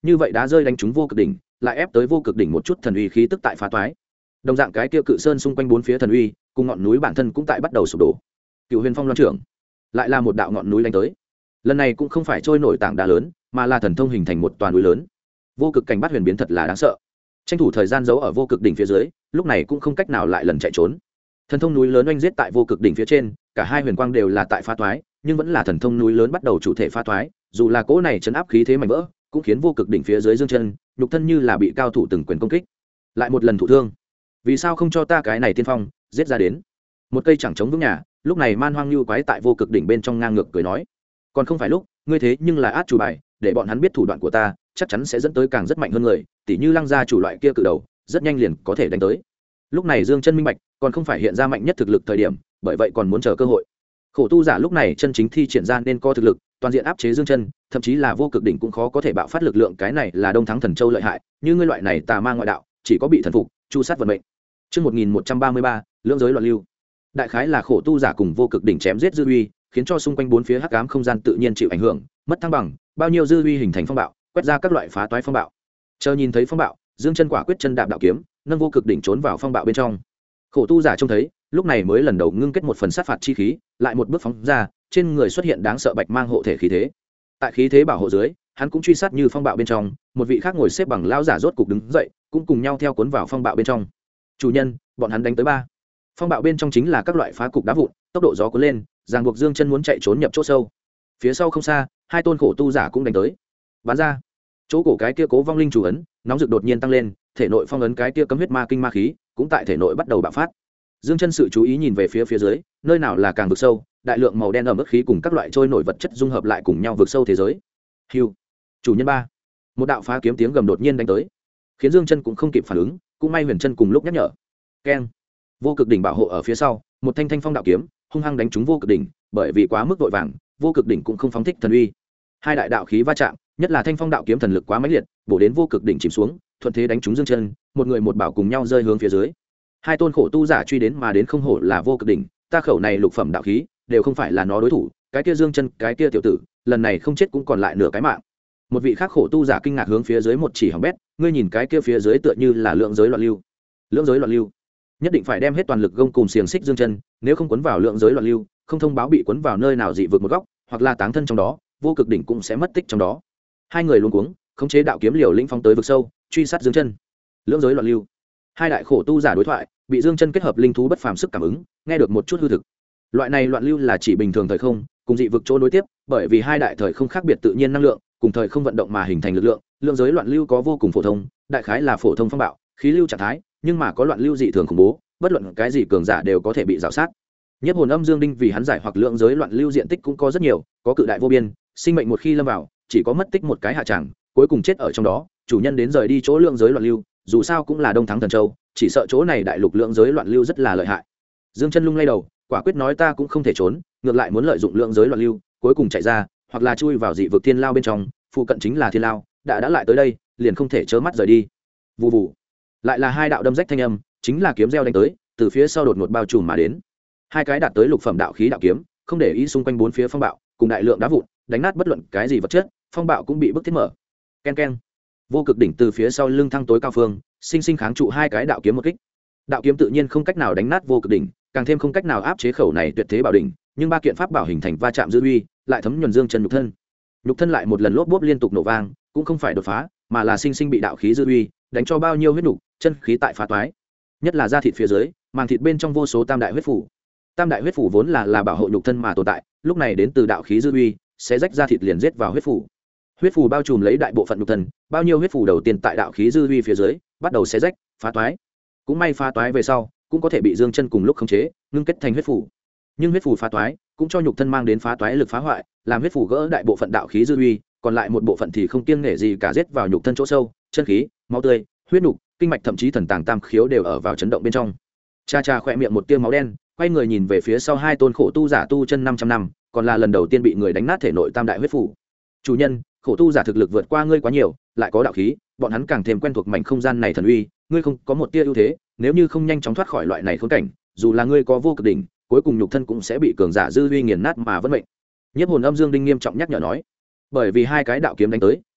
như vậy đá rơi đánh trúng vô cực đỉnh, lại ép tới vô cực đỉnh một chút thần uy khí tức tại phá toái. Đồng dạng cái kia cự sơn xung quanh bốn phía thần uy cùng ngọn núi bản thân cũng tại bắt đầu sụp đổ. Cựu Huyền Phong loan trưởng lại là một đạo ngọn núi đánh tới, lần này cũng không phải trôi nổi tảng đá lớn mà là thần thông hình thành một toàn núi lớn. Vô cực cảnh bắt huyền biến thật là đáng sợ, tranh thủ thời gian giấu ở vô cực đỉnh phía dưới, lúc này cũng không cách nào lại lần chạy trốn. Thần thông núi lớn oanh giết tại vô cực đỉnh phía trên, cả hai huyền quang đều là tại phá toái, nhưng vẫn là thần thông núi lớn bắt đầu chủ thể phá toái, dù là cỗ này chấn áp khí thế mạnh vỡ, cũng khiến vô cực đỉnh phía dưới dương chân nhục thân như là bị cao thủ từng quyền công kích, lại một lần thụ thương. Vì sao không cho ta cái này tiên phong giết ra đến? Một cây chẳng chống vững nhà, lúc này man hoang như quái tại vô cực đỉnh bên trong ngang ngược cười nói, còn không phải lúc ngươi thế nhưng là át chủ bài, để bọn hắn biết thủ đoạn của ta chắc chắn sẽ dẫn tới càng rất mạnh hơn người, tỉ như lăng gia chủ loại kia cự đầu rất nhanh liền có thể đánh tới. Lúc này dương chân minh bạch còn không phải hiện ra mạnh nhất thực lực thời điểm, bởi vậy còn muốn chờ cơ hội. Khổ tu giả lúc này chân chính thi triển ra nên có thực lực toàn diện áp chế dương chân, thậm chí là vô cực đỉnh cũng khó có thể bạo phát lực lượng, cái này là đông thắng thần châu lợi hại, như ngươi loại này tà ma ngoại đạo chỉ có bị thần phục chu sát vận mệnh. Chương 1133, lưỡng giới loạn lưu. Đại khái là khổ tu giả cùng vô cực đỉnh chém giết dư uy, khiến cho xung quanh bốn phía hắc ám không gian tự nhiên chịu ảnh hưởng, mất thăng bằng, bao nhiêu dư uy hình thành phong bạo, quét ra các loại phá toái phong bạo. Chờ nhìn thấy phong bạo, dương chân quả quyết chân đạp đạo kiếm, nâng vô cực đỉnh trốn vào phong bạo bên trong. Khổ tu giả trông thấy, lúc này mới lần đầu ngưng kết một phần sát phạt chi khí, lại một bước phóng ra, trên người xuất hiện đáng sợ bạch mang hộ thể khí thế. Tại khí thế bảo hộ dưới, hắn cũng truy sát như phong bạo bên trong, một vị khác ngồi xếp bằng lão giả rốt cục đứng dậy, cũng cùng nhau theo cuốn vào phong bạo bên trong. Chủ nhân, bọn hắn đánh tới ba. Phong bạo bên trong chính là các loại phá cục đá vụn, tốc độ gió cuốn lên, ràng buộc dương chân muốn chạy trốn nhập chỗ sâu. Phía sau không xa, hai tôn khổ tu giả cũng đánh tới. Bắn ra, chỗ cổ cái kia cố vong linh chủ ấn nóng rực đột nhiên tăng lên, thể nội phong ấn cái kia cấm huyết ma kinh ma khí cũng tại thể nội bắt đầu bạo phát. Dương chân sự chú ý nhìn về phía dưới, nơi nào là càng vực sâu, đại lượng màu đen ở mức khí cùng các loại trôi nổi vật chất dung hợp lại cùng nhau vực sâu thế giới. Hưu, chủ nhân ba. Một đạo phá kiếm tiếng gầm đột nhiên đánh tới, khiến Dương chân cũng không kịp phản ứng, cũng may Huyền chân cùng lúc nhắc nhở. Keng, vô cực đỉnh bảo hộ ở phía sau, một thanh thanh phong đạo kiếm hung hăng đánh trúng vô cực đỉnh, bởi vì quá mức vội vàng, vô cực đỉnh cũng không phóng thích thần uy. Hai đại đạo khí va chạm, nhất là thanh phong đạo kiếm thần lực quá mãnh liệt, bổ đến vô cực đỉnh chìm xuống, thuận thế đánh trúng Dương chân, một người một bảo cùng nhau rơi hướng phía dưới. Hai tôn khổ tu giả truy đến mà đến không hổ là vô cực đỉnh, ta khẩu này lục phẩm đạo khí đều không phải là nó đối thủ, cái kia Dương chân, cái kia tiểu tử, lần này không chết cũng còn lại nửa cái mạng. Một vị khác khổ tu giả kinh ngạc hướng phía dưới một chỉ hỏng bét, ngươi nhìn cái kia phía dưới tựa như là lượng giới loạn lưu. Lượng giới loạn lưu, nhất định phải đem hết toàn lực gông cùng xiềng xích Dương chân, nếu không cuốn vào lượng giới loạn lưu, không thông báo bị cuốn vào nơi nào dị vực một góc, hoặc là táng thân trong đó, vô cực đỉnh cũng sẽ mất tích trong đó. Hai người luống cuống, khống chế đạo kiếm liều lĩnh phóng tới vực sâu, truy sát Dương chân. Lượng giới loạn lưu, hai đại khổ tu giả đối thoại, bị Dương chân kết hợp linh thú bất phàm sức cảm ứng, nghe được một chút hư thực. Loại này loạn lưu là chỉ bình thường thời không cùng dị vực chỗ nối tiếp, bởi vì hai đại thời không khác biệt tự nhiên năng lượng cùng thời không vận động mà hình thành lực lượng. Lượng giới loạn lưu có vô cùng phổ thông, đại khái là phổ thông phong bạo khí lưu trạng thái, nhưng mà có loạn lưu dị thường khủng bố, bất luận cái gì cường giả đều có thể bị rào sát. Nhất hồn âm dương đinh vì hắn giải hoặc lượng giới loạn lưu diện tích cũng có rất nhiều, có cự đại vô biên, sinh mệnh một khi lâm vào chỉ có mất tích một cái hạ tràng, cuối cùng chết ở trong đó. Chủ nhân đến rời đi chỗ lượng giới loạn lưu, dù sao cũng là đông thắng thần châu, chỉ sợ chỗ này đại lục lượng giới loạn lưu rất là lợi hại. Dương chân lung lay đầu, quả quyết nói ta cũng không thể trốn, ngược lại muốn lợi dụng lượng giới loạn lưu, cuối cùng chạy ra, hoặc là chui vào dị vực thiên lao bên trong, phụ cận chính là thiên lao, đã lại tới đây, liền không thể chớ mắt rời đi. Vù vù, lại là hai đạo đâm rách thanh âm, chính là kiếm gieo đánh tới, từ phía sau đột ngột bao trùm mà đến. Hai cái đạt tới lục phẩm đạo khí đạo kiếm, không để ý xung quanh bốn phía phong bạo, cùng đại lượng đá vụn, đánh nát bất luận cái gì vật chất, phong bạo cũng bị bức thiết mở. Ken ken. Vô cực đỉnh từ phía sau lưng thăng tối cao phương, sinh sinh kháng trụ hai cái đạo kiếm một kích. Đạo kiếm tự nhiên không cách nào đánh nát vô cực đỉnh, càng thêm không cách nào áp chế khẩu này tuyệt thế bảo đỉnh, nhưng ba kiện pháp bảo hình thành va chạm dư uy, lại thấm nhuần Dương chân nhục thân. Nhục thân lại một lần lốp bốp liên tục nổ vang, cũng không phải đột phá, mà là sinh sinh bị đạo khí dư uy đánh cho bao nhiêu huyết nục, chân khí tại phá toái. Nhất là da thịt phía dưới, màng thịt bên trong vô số tam đại huyết phủ. Tam đại huyết phủ vốn là bảo hộ nhục thân mà tồn tại, lúc này đến từ đạo khí dư uy, sẽ rách da thịt liền giết vào huyết phủ. Huyết phủ bao trùm lấy đại bộ phận nhục thân, bao nhiêu huyết phủ đầu tiên tại đạo khí dư uy phía dưới, bắt đầu xé rách, phá toái. Cũng may phá toái về sau, cũng có thể bị Dương chân cùng lúc khống chế, ngưng kết thành huyết phủ. Nhưng huyết phủ phá toái, cũng cho nhục thân mang đến phá toái lực phá hoại, làm huyết phủ gỡ đại bộ phận đạo khí dư uy, còn lại một bộ phận thì không kiêng nể gì cả giết vào nhục thân chỗ sâu, chân khí, máu tươi, huyết nục, kinh mạch thậm chí thần tàng tam khiếu đều ở vào chấn động bên trong. Cha cha khỏe miệng một tia máu đen, quay người nhìn về phía sau hai tôn khổ tu giả tu chân 500 năm, còn là lần đầu tiên bị người đánh nát thể nội tam đại huyết phủ. Chủ nhân, khổ tu giả thực lực vượt qua ngươi quá nhiều, lại có đạo khí, bọn hắn càng thêm quen thuộc mảnh không gian này thần uy, ngươi không có một tia ưu thế, nếu như không nhanh chóng thoát khỏi loại này khốn cảnh, dù là ngươi có vô cực đỉnh, cuối cùng nhục thân cũng sẽ bị cường giả dư uy nghiền nát mà vẫn mệnh. Nhiếp hồn âm dương đinh nghiêm trọng nhắc nhở nói, bởi vì hai cái đạo kiếm đánh tới,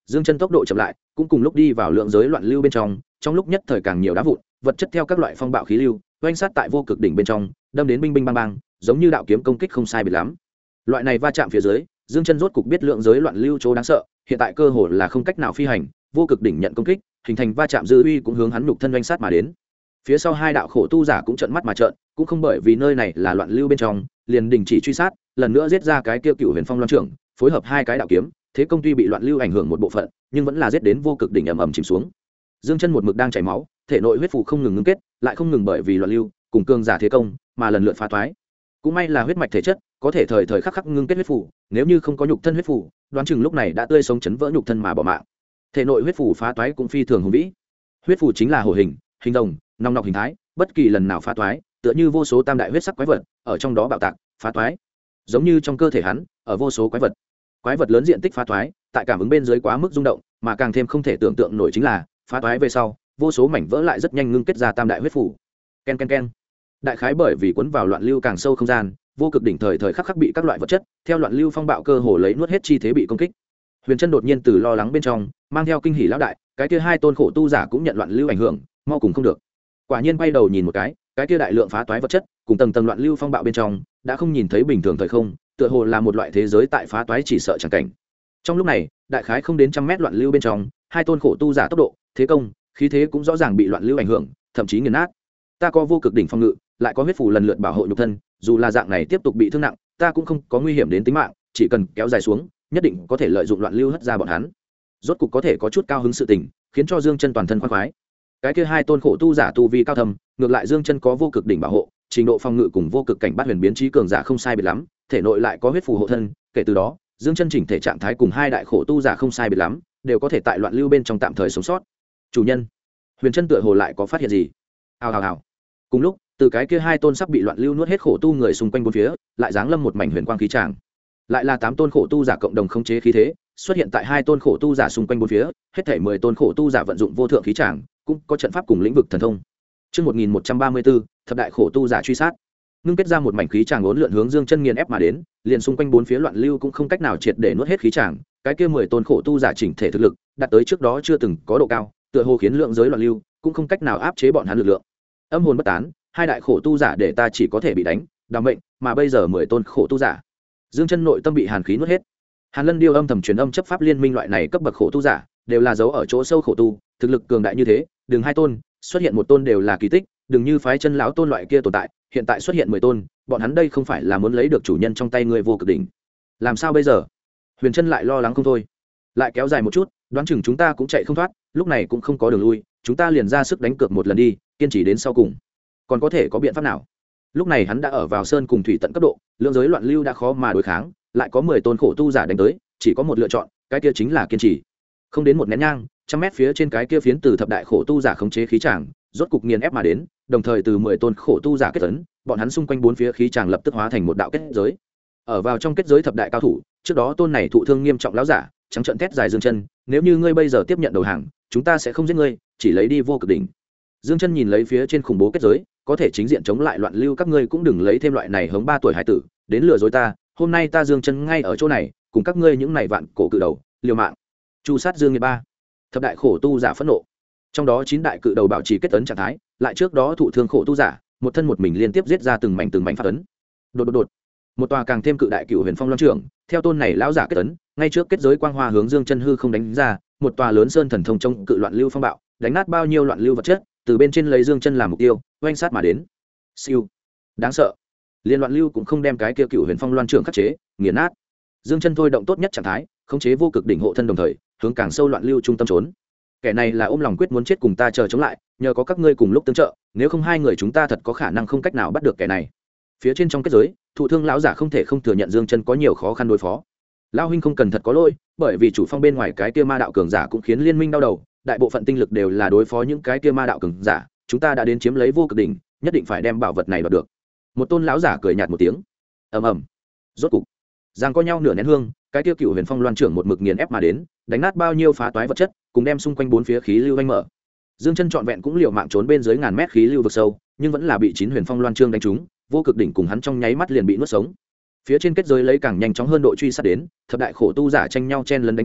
Dương Chân tốc độ chậm lại, cũng cùng lúc đi vào lượng giới loạn lưu bên trong lúc nhất thời càng nhiều đá vụn, vật chất theo các loại phong bạo khí lưu, oanh sát tại vô cực đỉnh bên trong, đâm đến binh binh bang bang, giống như đạo kiếm công kích không sai biệt lắm. Loại này va chạm phía dưới, Dương Chân rốt cục biết lượng giới loạn lưu chỗ đáng sợ, hiện tại cơ hồ là không cách nào phi hành, vô cực đỉnh nhận công kích, hình thành va chạm dư uy cũng hướng hắn nhục thân oanh sát mà đến. Phía sau hai đạo khổ tu giả cũng trợn mắt mà trợn, cũng không bởi vì nơi này là loạn lưu bên trong, liền đình chỉ truy sát, lần nữa giết ra cái kia Cựu Huyền Phong Loan trưởng, phối hợp hai cái đạo kiếm, thế công tuy bị loạn lưu ảnh hưởng một bộ phận, nhưng vẫn là giết đến vô cực đỉnh ầm ầm chìm xuống. Dương Chân một mực đang chảy máu, thể nội huyết phù không ngừng ngưng kết, lại không ngừng bởi vì loạn lưu cùng cương giả thế công mà lần lượt phá toái. Cũng may là huyết mạch thể chất có thể thời thời khắc khắc ngưng kết huyết phù, nếu như không có nhục thân huyết phù, đoán chừng lúc này đã tươi sống chấn vỡ nhục thân mà bỏ mạng. Thể nội huyết phù phá toái cũng phi thường hùng vĩ. Huyết phù chính là hổ hình, hình rồng, nòng nọc hình thái, bất kỳ lần nào phá toái, tựa như vô số tam đại huyết sắc quái vật ở trong đó bạo tạc, phá toái. Giống như trong cơ thể hắn, ở vô số quái vật lớn diện tích phá toái, tại cảm ứng bên dưới quá mức rung động, mà càng thêm không thể tưởng tượng nổi chính là, phá toái về sau, vô số mảnh vỡ lại rất nhanh ngưng kết ra tam đại huyết phù. Ken ken ken. Đại khái bởi vì cuốn vào loạn lưu càng sâu không gian, vô cực đỉnh thời thời khắc khắc bị các loại vật chất theo loạn lưu phong bạo cơ hồ lấy nuốt hết chi thế bị công kích. Huyền Chân đột nhiên từ lo lắng bên trong mang theo kinh hỉ lão đại, cái kia hai tôn khổ tu giả cũng nhận loạn lưu ảnh hưởng, mau cùng không được. Quả nhiên quay đầu nhìn một cái kia đại lượng phá toái vật chất cùng tầng tầng loạn lưu phong bạo bên trong đã không nhìn thấy bình thường thời không, tựa hồ là một loại thế giới tại phá toái chỉ sợ chẳng cảnh. Trong lúc này, đại khái không đến trăm mét loạn lưu bên trong, hai tôn khổ tu giả tốc độ, thế công, khí thế cũng rõ ràng bị loạn lưu ảnh hưởng, thậm chí nghiền nát. Ta có vô cực đỉnh phong ngự, lại có huyết phù lần lượt bảo hộ nhục thân, dù là dạng này tiếp tục bị thương nặng, ta cũng không có nguy hiểm đến tính mạng, chỉ cần kéo dài xuống, nhất định có thể lợi dụng loạn lưu hất ra bọn hắn. Rốt cục có thể có chút cao hứng sự tình, khiến cho Dương Chân toàn thân khoan khoái. Cái kia hai tôn khổ tu giả tu vi cao thâm, ngược lại Dương Chân có vô cực đỉnh bảo hộ, trình độ phòng ngự cùng vô cực cảnh bát huyền biến trí cường giả không sai biệt lắm, thể nội lại có huyết phù hộ thân, kể từ đó, Dương Chân chỉnh thể trạng thái cùng hai đại khổ tu giả không sai biệt lắm, đều có thể tại loạn lưu bên trong tạm thời sống sót. Chủ nhân, Huyền Chân tựa hồ lại có phát hiện gì? Hào hào hào. Cùng lúc, từ cái kia hai tôn sắp bị loạn lưu nuốt hết khổ tu người xung quanh bốn phía, lại giáng lâm một mảnh huyền quang khí tràng. Lại là 8 tôn khổ tu giả cộng đồng khống chế khí thế, xuất hiện tại hai tôn khổ tu giả xung quanh bốn phía, hết thảy 10 tôn khổ tu giả vận dụng vô thượng khí tràng, cũng có trận pháp cùng lĩnh vực thần thông. Chương 1134, thập đại khổ tu giả truy sát. Ngưng kết ra một mảnh khí tràng uốn lượn hướng Dương Chân nghiền ép mà đến, liền xung quanh bốn phía loạn lưu cũng không cách nào triệt để nuốt hết khí tràng, cái kia 10 tôn khổ tu giả chỉnh thể thực lực, đạt tới trước đó chưa từng có độ cao, tựa hồ khiến lượng giới loạn lưu cũng không cách nào áp chế bọn hắn lực lượng. Âm hồn bất tán, hai đại khổ tu giả để ta chỉ có thể bị đánh, đảm mệnh, mà bây giờ 10 tôn khổ tu giả. Dương Chân nội tâm bị hàn khí nuốt hết. Hàn Lân Điêu âm thầm truyền âm chấp pháp liên minh loại này cấp bậc khổ tu giả, đều là giấu ở chỗ sâu khổ tu, thực lực cường đại như thế, đừng hai tôn, xuất hiện một tôn đều là kỳ tích, đừng như phái chân lão tôn loại kia tồn tại, hiện tại xuất hiện 10 tôn, bọn hắn đây không phải là muốn lấy được chủ nhân trong tay người vô cực đỉnh. Làm sao bây giờ? Huyền Chân lại lo lắng không thôi. Lại kéo dài một chút, đoán chừng chúng ta cũng chạy không thoát, lúc này cũng không có đường lui, chúng ta liền ra sức đánh cược một lần đi, kiên trì đến sau cùng. Còn có thể có biện pháp nào? Lúc này hắn đã ở vào sơn cùng thủy tận cấp độ, lượng giới loạn lưu đã khó mà đối kháng, lại có 10 tôn khổ tu giả đánh tới, chỉ có một lựa chọn, cái kia chính là kiên trì. Không đến một nén nhang, trăm mét phía trên cái kia phiến từ thập đại khổ tu giả khống chế khí tràng, rốt cục nghiền ép mà đến, đồng thời từ 10 tôn khổ tu giả kết ấn, bọn hắn xung quanh bốn phía khí tràng lập tức hóa thành một đạo kết giới. Ở vào trong kết giới thập đại cao thủ, trước đó tôn này thụ thương nghiêm trọng lão giả, trắng trợn thét dài Dương Chân, nếu như ngươi bây giờ tiếp nhận đầu hàng, chúng ta sẽ không giết ngươi, chỉ lấy đi vô cực đỉnh. Dương Chân nhìn lấy phía trên khủng bố kết giới, có thể chính diện chống lại loạn lưu, các ngươi cũng đừng lấy thêm loại này hống 3 tuổi hải tử đến lừa dối ta, hôm nay ta Dương Chân ngay ở chỗ này, cùng các ngươi những này vạn cổ cự đầu liều mạng. Chu sát Dương Nghiệt ba. Thập đại khổ tu giả phẫn nộ. Trong đó 9 đại cự đầu bảo trì kết ấn trạng thái, lại trước đó thụ thương khổ tu giả, một thân một mình liên tiếp giết ra từng mảnh phát ấn. Đột. Một tòa càng thêm cự đại Cựu Huyền Phong Loan trưởng, theo tôn này lão giả kết ấn, ngay trước kết giới quang hoa hướng Dương Chân hư không đánh ra, một tòa lớn sơn thần thông trong cự loạn lưu phong bạo, đánh nát bao nhiêu loạn lưu vật chất, từ bên trên lấy Dương Chân làm mục tiêu, oanh sát mà đến. Siêu, đáng sợ. Liên loạn lưu cũng không đem cái kia Cựu Huyền Phong Loan trưởng khắc chế, nghiền nát. Dương Chân thôi động tốt nhất trạng thái, khống chế vô cực đỉnh hộ thân đồng thời, hướng càng sâu loạn lưu trung tâm trốn. Kẻ này là ôm lòng quyết muốn chết cùng ta chờ chống lại, nhờ có các ngươi cùng lúc tương trợ, nếu không hai người chúng ta thật có khả năng không cách nào bắt được kẻ này. Phía trên trong kết giới, thụ thương lão giả không thể không thừa nhận Dương Chân có nhiều khó khăn đối phó. Lão huynh không cần thật có lỗi, bởi vì chủ phong bên ngoài cái kia ma đạo cường giả cũng khiến liên minh đau đầu, đại bộ phận tinh lực đều là đối phó những cái kia ma đạo cường giả, chúng ta đã đến chiếm lấy vô cực đỉnh, nhất định phải đem bảo vật này đoạt được. Một tôn lão giả cười nhạt một tiếng. Ầm ầm. Rốt cục, giằng có nhau nửa nén hương, cái kia Cựu Huyền Phong Loan trưởng một mực nghiền ép mà đến, đánh nát bao nhiêu phá toái vật chất, cùng đem xung quanh bốn phía khí lưu vanh mở. Dương Chân trọn vẹn cũng liều mạng trốn bên dưới ngàn mét khí lưu vực sâu, nhưng vẫn là bị 9 Huyền Phong Loan chương đánh trúng, vô cực đỉnh cùng hắn trong nháy mắt liền bị nuốt sống. Phía trên kết giới lấy càng nhanh chóng hơn độ truy sát đến, thập đại khổ tu giả tranh nhau chen lấn đánh tới,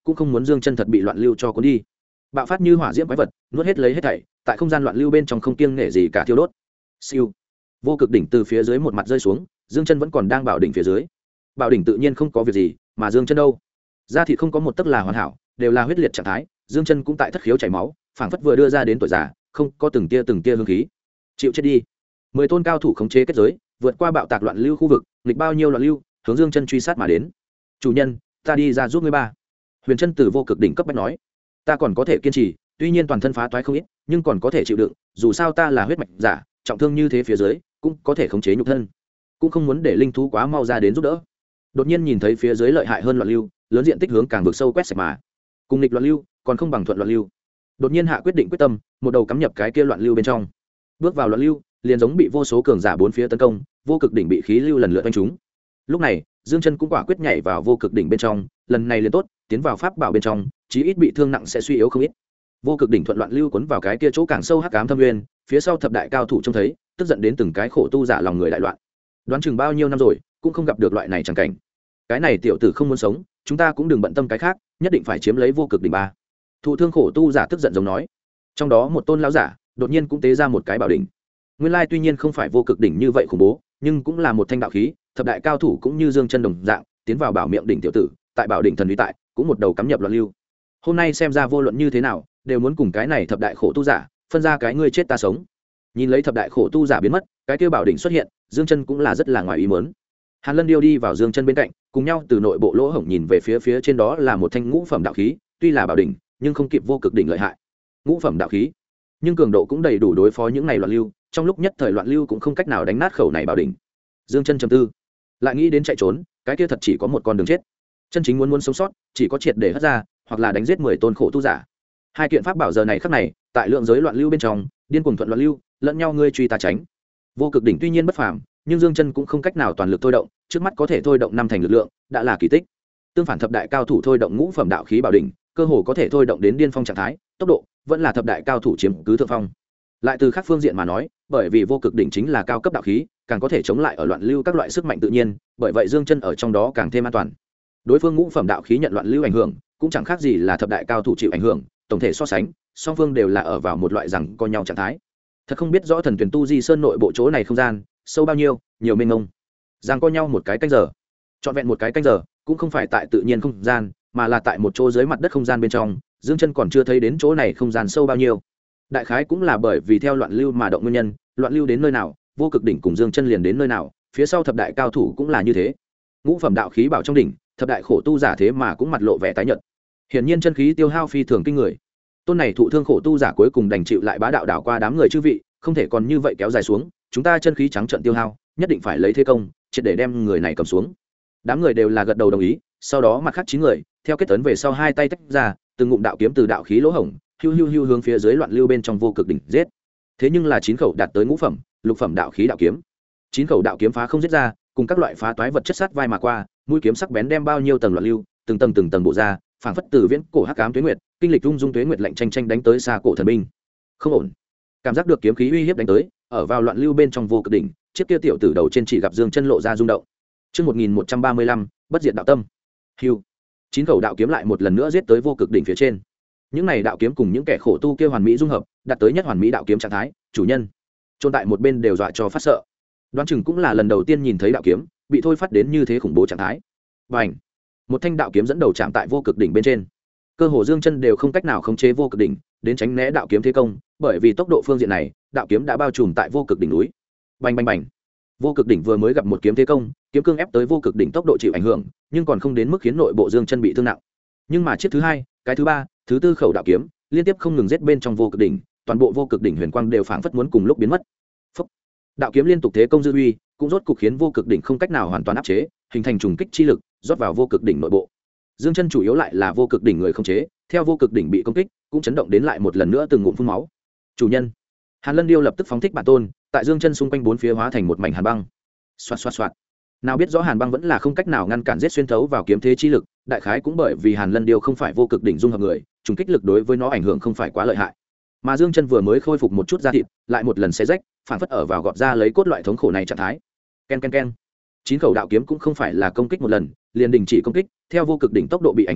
cũng không muốn dương chân thật bị loạn lưu cho cuốn đi. Bạo phát như hỏa diễm quái vật, nuốt hết lấy hết thảy, tại không gian loạn lưu bên trong không kiêng nể gì cả thiêu đốt. Siêu. Vô cực đỉnh từ phía dưới một mặt rơi xuống, dương chân vẫn còn đang bảo đỉnh phía dưới. Bảo đỉnh tự nhiên không có việc gì, mà dương chân đâu? Da thịt không có một tấc là hoàn hảo, đều là huyết liệt trạng thái, dương chân cũng tại thất khiếu chảy máu, phảng phất vừa đưa ra đến tuổi già, không có từng tia hương khí. Chịu chết đi. 10 tôn cao thủ khống chế kết giới, vượt qua bạo tạc loạn lưu khu vực, nghịch bao nhiêu loạn lưu, hướng dương chân truy sát mà đến. Chủ nhân, ta đi ra giúp ngươi ba. Huyền chân từ vô cực đỉnh cấp bách nói, ta còn có thể kiên trì, tuy nhiên toàn thân phá toái không ít, nhưng còn có thể chịu đựng, dù sao ta là huyết mạch giả, trọng thương như thế phía dưới cũng có thể khống chế nhục thân, cũng không muốn để linh thú quá mau ra đến giúp đỡ. Đột nhiên nhìn thấy phía dưới lợi hại hơn loạn lưu, lớn diện tích hướng càng vực sâu quét sạch mà. Cùng nghịch loạn lưu, còn không bằng thuận loạn lưu. Đột nhiên hạ quyết định quyết tâm, một đầu cắm nhập cái kia loạn lưu bên trong. Bước vào loạn lưu, liền giống bị vô số cường giả bốn phía tấn công, vô cực đỉnh bị khí lưu lần lượt đánh trúng. Lúc này, Dương Chân cũng quả quyết nhảy vào vô cực đỉnh bên trong, lần này liền tốt, tiến vào pháp bảo bên trong, chí ít bị thương nặng sẽ suy yếu không ít. Vô cực đỉnh thuận loạn lưu cuốn vào cái kia chỗ càng sâu hắc ám thâm nguyên, phía sau thập đại cao thủ trông thấy, tức giận đến từng cái khổ tu giả lòng người đại loạn. Đoán chừng bao nhiêu năm rồi, cũng không gặp được loại này chẳng cảnh. Cái này tiểu tử không muốn sống, chúng ta cũng đừng bận tâm cái khác, nhất định phải chiếm lấy vô cực đỉnh ba. Thụ thương khổ tu giả tức giận giống nói. Trong đó một tôn lão giả, đột nhiên cũng tế ra một cái bảo đỉnh. Nguyên lai tuy nhiên không phải vô cực đỉnh như vậy khủng bố, nhưng cũng là một thanh đạo khí, thập đại cao thủ cũng như Dương Chân đồng dạng, tiến vào bảo miệng đỉnh tiểu tử, tại bảo đỉnh thần uy tại, cũng một đầu cắm nhập loạn lưu. Hôm nay xem ra vô luận như thế nào, đều muốn cùng cái này thập đại khổ tu giả, phân ra cái ngươi chết ta sống. Nhìn lấy thập đại khổ tu giả biến mất, cái kia bảo đỉnh xuất hiện, Dương Chân cũng là rất là ngoài ý muốn. Hàn Lân Điêu đi vào Dương Chân bên cạnh, cùng nhau từ nội bộ lỗ hổng nhìn về phía trên đó là một thanh ngũ phẩm đạo khí, tuy là bảo đỉnh, nhưng không kịp vô cực đỉnh lợi hại. Ngũ phẩm đạo khí, nhưng cường độ cũng đầy đủ đối phó những này loạn lưu, trong lúc nhất thời loạn lưu cũng không cách nào đánh nát khẩu này bảo đỉnh. Dương Chân trầm tư, lại nghĩ đến chạy trốn, cái kia thật chỉ có một con đường chết. Chân chính muốn sống sót, chỉ có triệt để hất ra, hoặc là đánh giết 10 tôn khổ tu giả. Hai kiện pháp bảo giờ này khắc này, tại lượng giới loạn lưu bên trong, điên cuồng thuận loạn lưu, lẫn nhau ngươi truy ta tránh. Vô cực đỉnh tuy nhiên bất phàm, nhưng Dương Chân cũng không cách nào toàn lực thôi động, trước mắt có thể thôi động năm thành lực lượng, đã là kỳ tích. Tương phản thập đại cao thủ thôi động ngũ phẩm đạo khí bảo đỉnh, cơ hồ có thể thôi động đến điên phong trạng thái, tốc độ vẫn là thập đại cao thủ chiếm cứ thượng phong. Lại từ khác phương diện mà nói, bởi vì vô cực đỉnh chính là cao cấp đạo khí, càng có thể chống lại ở loạn lưu các loại sức mạnh tự nhiên, bởi vậy Dương Chân ở trong đó càng thêm an toàn. Đối phương ngũ phẩm đạo khí nhận loạn lưu ảnh hưởng, cũng chẳng khác gì là thập đại cao thủ chịu ảnh hưởng, tổng thể so sánh, song phương đều là ở vào một loại rằng co nhau trạng thái. Thật không biết rõ thần tuyển tu di sơn nội bộ chỗ này không gian sâu bao nhiêu, nhiều mênh mông, rằng co nhau một cái canh giờ, trọn vẹn một cái canh giờ, cũng không phải tại tự nhiên không gian, mà là tại một chỗ dưới mặt đất không gian bên trong. Dương Chân còn chưa thấy đến chỗ này không gian sâu bao nhiêu. Đại khái cũng là bởi vì theo loạn lưu mà động nguyên nhân, loạn lưu đến nơi nào, vô cực đỉnh cùng Dương Chân liền đến nơi nào, phía sau thập đại cao thủ cũng là như thế. Ngũ phẩm đạo khí bảo trong đỉnh, thập đại khổ tu giả thế mà cũng mặt lộ vẻ tái nhợt. Hiển nhiên chân khí tiêu hao phi thường kinh người. Tôn này thụ thương khổ tu giả cuối cùng đành chịu lại bá đạo đảo qua đám người chư vị, không thể còn như vậy kéo dài xuống, chúng ta chân khí trắng trợn tiêu hao, nhất định phải lấy thế công, triệt để đem người này cầm xuống. Đám người đều là gật đầu đồng ý, sau đó mặt khác 9 người, theo kết tấn về sau hai tay tách ra, từng ngụm đạo kiếm từ đạo khí lỗ hổng, hưu hướng phía dưới loạn lưu bên trong vô cực đỉnh giết. Thế nhưng là 9 khẩu đạt tới ngũ phẩm, lục phẩm đạo khí đạo kiếm. 9 khẩu đạo kiếm phá không giết ra, cùng các loại phá toái vật chất sát vai mà qua, mũi kiếm sắc bén đem bao nhiêu tầng loạn lưu, từng tầng bộ ra, phảng phất từ viễn cổ hắc ám tuế nguyệt, kinh lịch rung tuế nguyệt lạnh tranh đánh tới xa cổ thần binh. Không ổn. Cảm giác được kiếm khí uy hiếp đánh tới, ở vào loạn lưu bên trong vô cực đỉnh, chiếc kia tiểu tử đầu trên chỉ gặp Dương Chân lộ ra rung động. Chương 1135, bất diệt đạo tâm. Hưu. 9 khẩu đạo kiếm lại một lần nữa giết tới vô cực đỉnh phía trên. Những này đạo kiếm cùng những kẻ khổ tu kia hoàn mỹ dung hợp, đạt tới nhất hoàn mỹ đạo kiếm trạng thái, chủ nhân. Chôn tại một bên đều dọa cho phát sợ. Đoán chừng cũng là lần đầu tiên nhìn thấy đạo kiếm bị thôi phát đến như thế khủng bố trạng thái. Bành! Một thanh đạo kiếm dẫn đầu chạm tại vô cực đỉnh bên trên. Cơ hồ Dương Chân đều không cách nào khống chế vô cực đỉnh, đến tránh né đạo kiếm thế công, bởi vì tốc độ phương diện này, đạo kiếm đã bao trùm tại vô cực đỉnh núi. Bành! Vô cực đỉnh vừa mới gặp một kiếm thế công, kiếm cương ép tới vô cực đỉnh tốc độ chịu ảnh hưởng, nhưng còn không đến mức khiến nội bộ Dương Chân bị thương nặng. Nhưng mà chiếc thứ hai, cái thứ ba, thứ tư khẩu đạo kiếm liên tiếp không ngừng giết bên trong vô cực đỉnh, toàn bộ vô cực đỉnh huyền quang đều phảng phất muốn cùng lúc biến mất. Phốc. Đạo kiếm liên tục thế công dư uy, cũng rốt cục khiến vô cực đỉnh không cách nào hoàn toàn áp chế, hình thành trùng kích chi lực, rót vào vô cực đỉnh nội bộ. Dương Chân chủ yếu lại là vô cực đỉnh người không chế, theo vô cực đỉnh bị công kích, cũng chấn động đến lại một lần nữa từng ngụm phun máu. Chủ nhân. Hàn Lân Điêu lập tức phóng thích bản tôn, tại Dương Chân xung quanh bốn phía hóa thành một mảnh hàn băng. Xoạt. Nào biết rõ hàn băng vẫn là không cách nào ngăn cản giết xuyên thấu vào kiếm thế chi lực, đại khái cũng bởi vì Hàn Lân Điêu không phải vô cực đỉnh dung hợp người, trùng kích lực đối với nó ảnh hưởng không phải quá lợi hại. Mà Dương Chân vừa mới khôi phục một chút da thịt, lại một lần xé rách, phản phất ở vào gọt ra lấy cốt loại thống khổ này trạng thái. Ken. 9 khẩu đạo kiếm cũng không phải là công kích một lần, liền đình chỉ công kích, theo vô cực đỉnh tốc độ bị ảnh hưởng,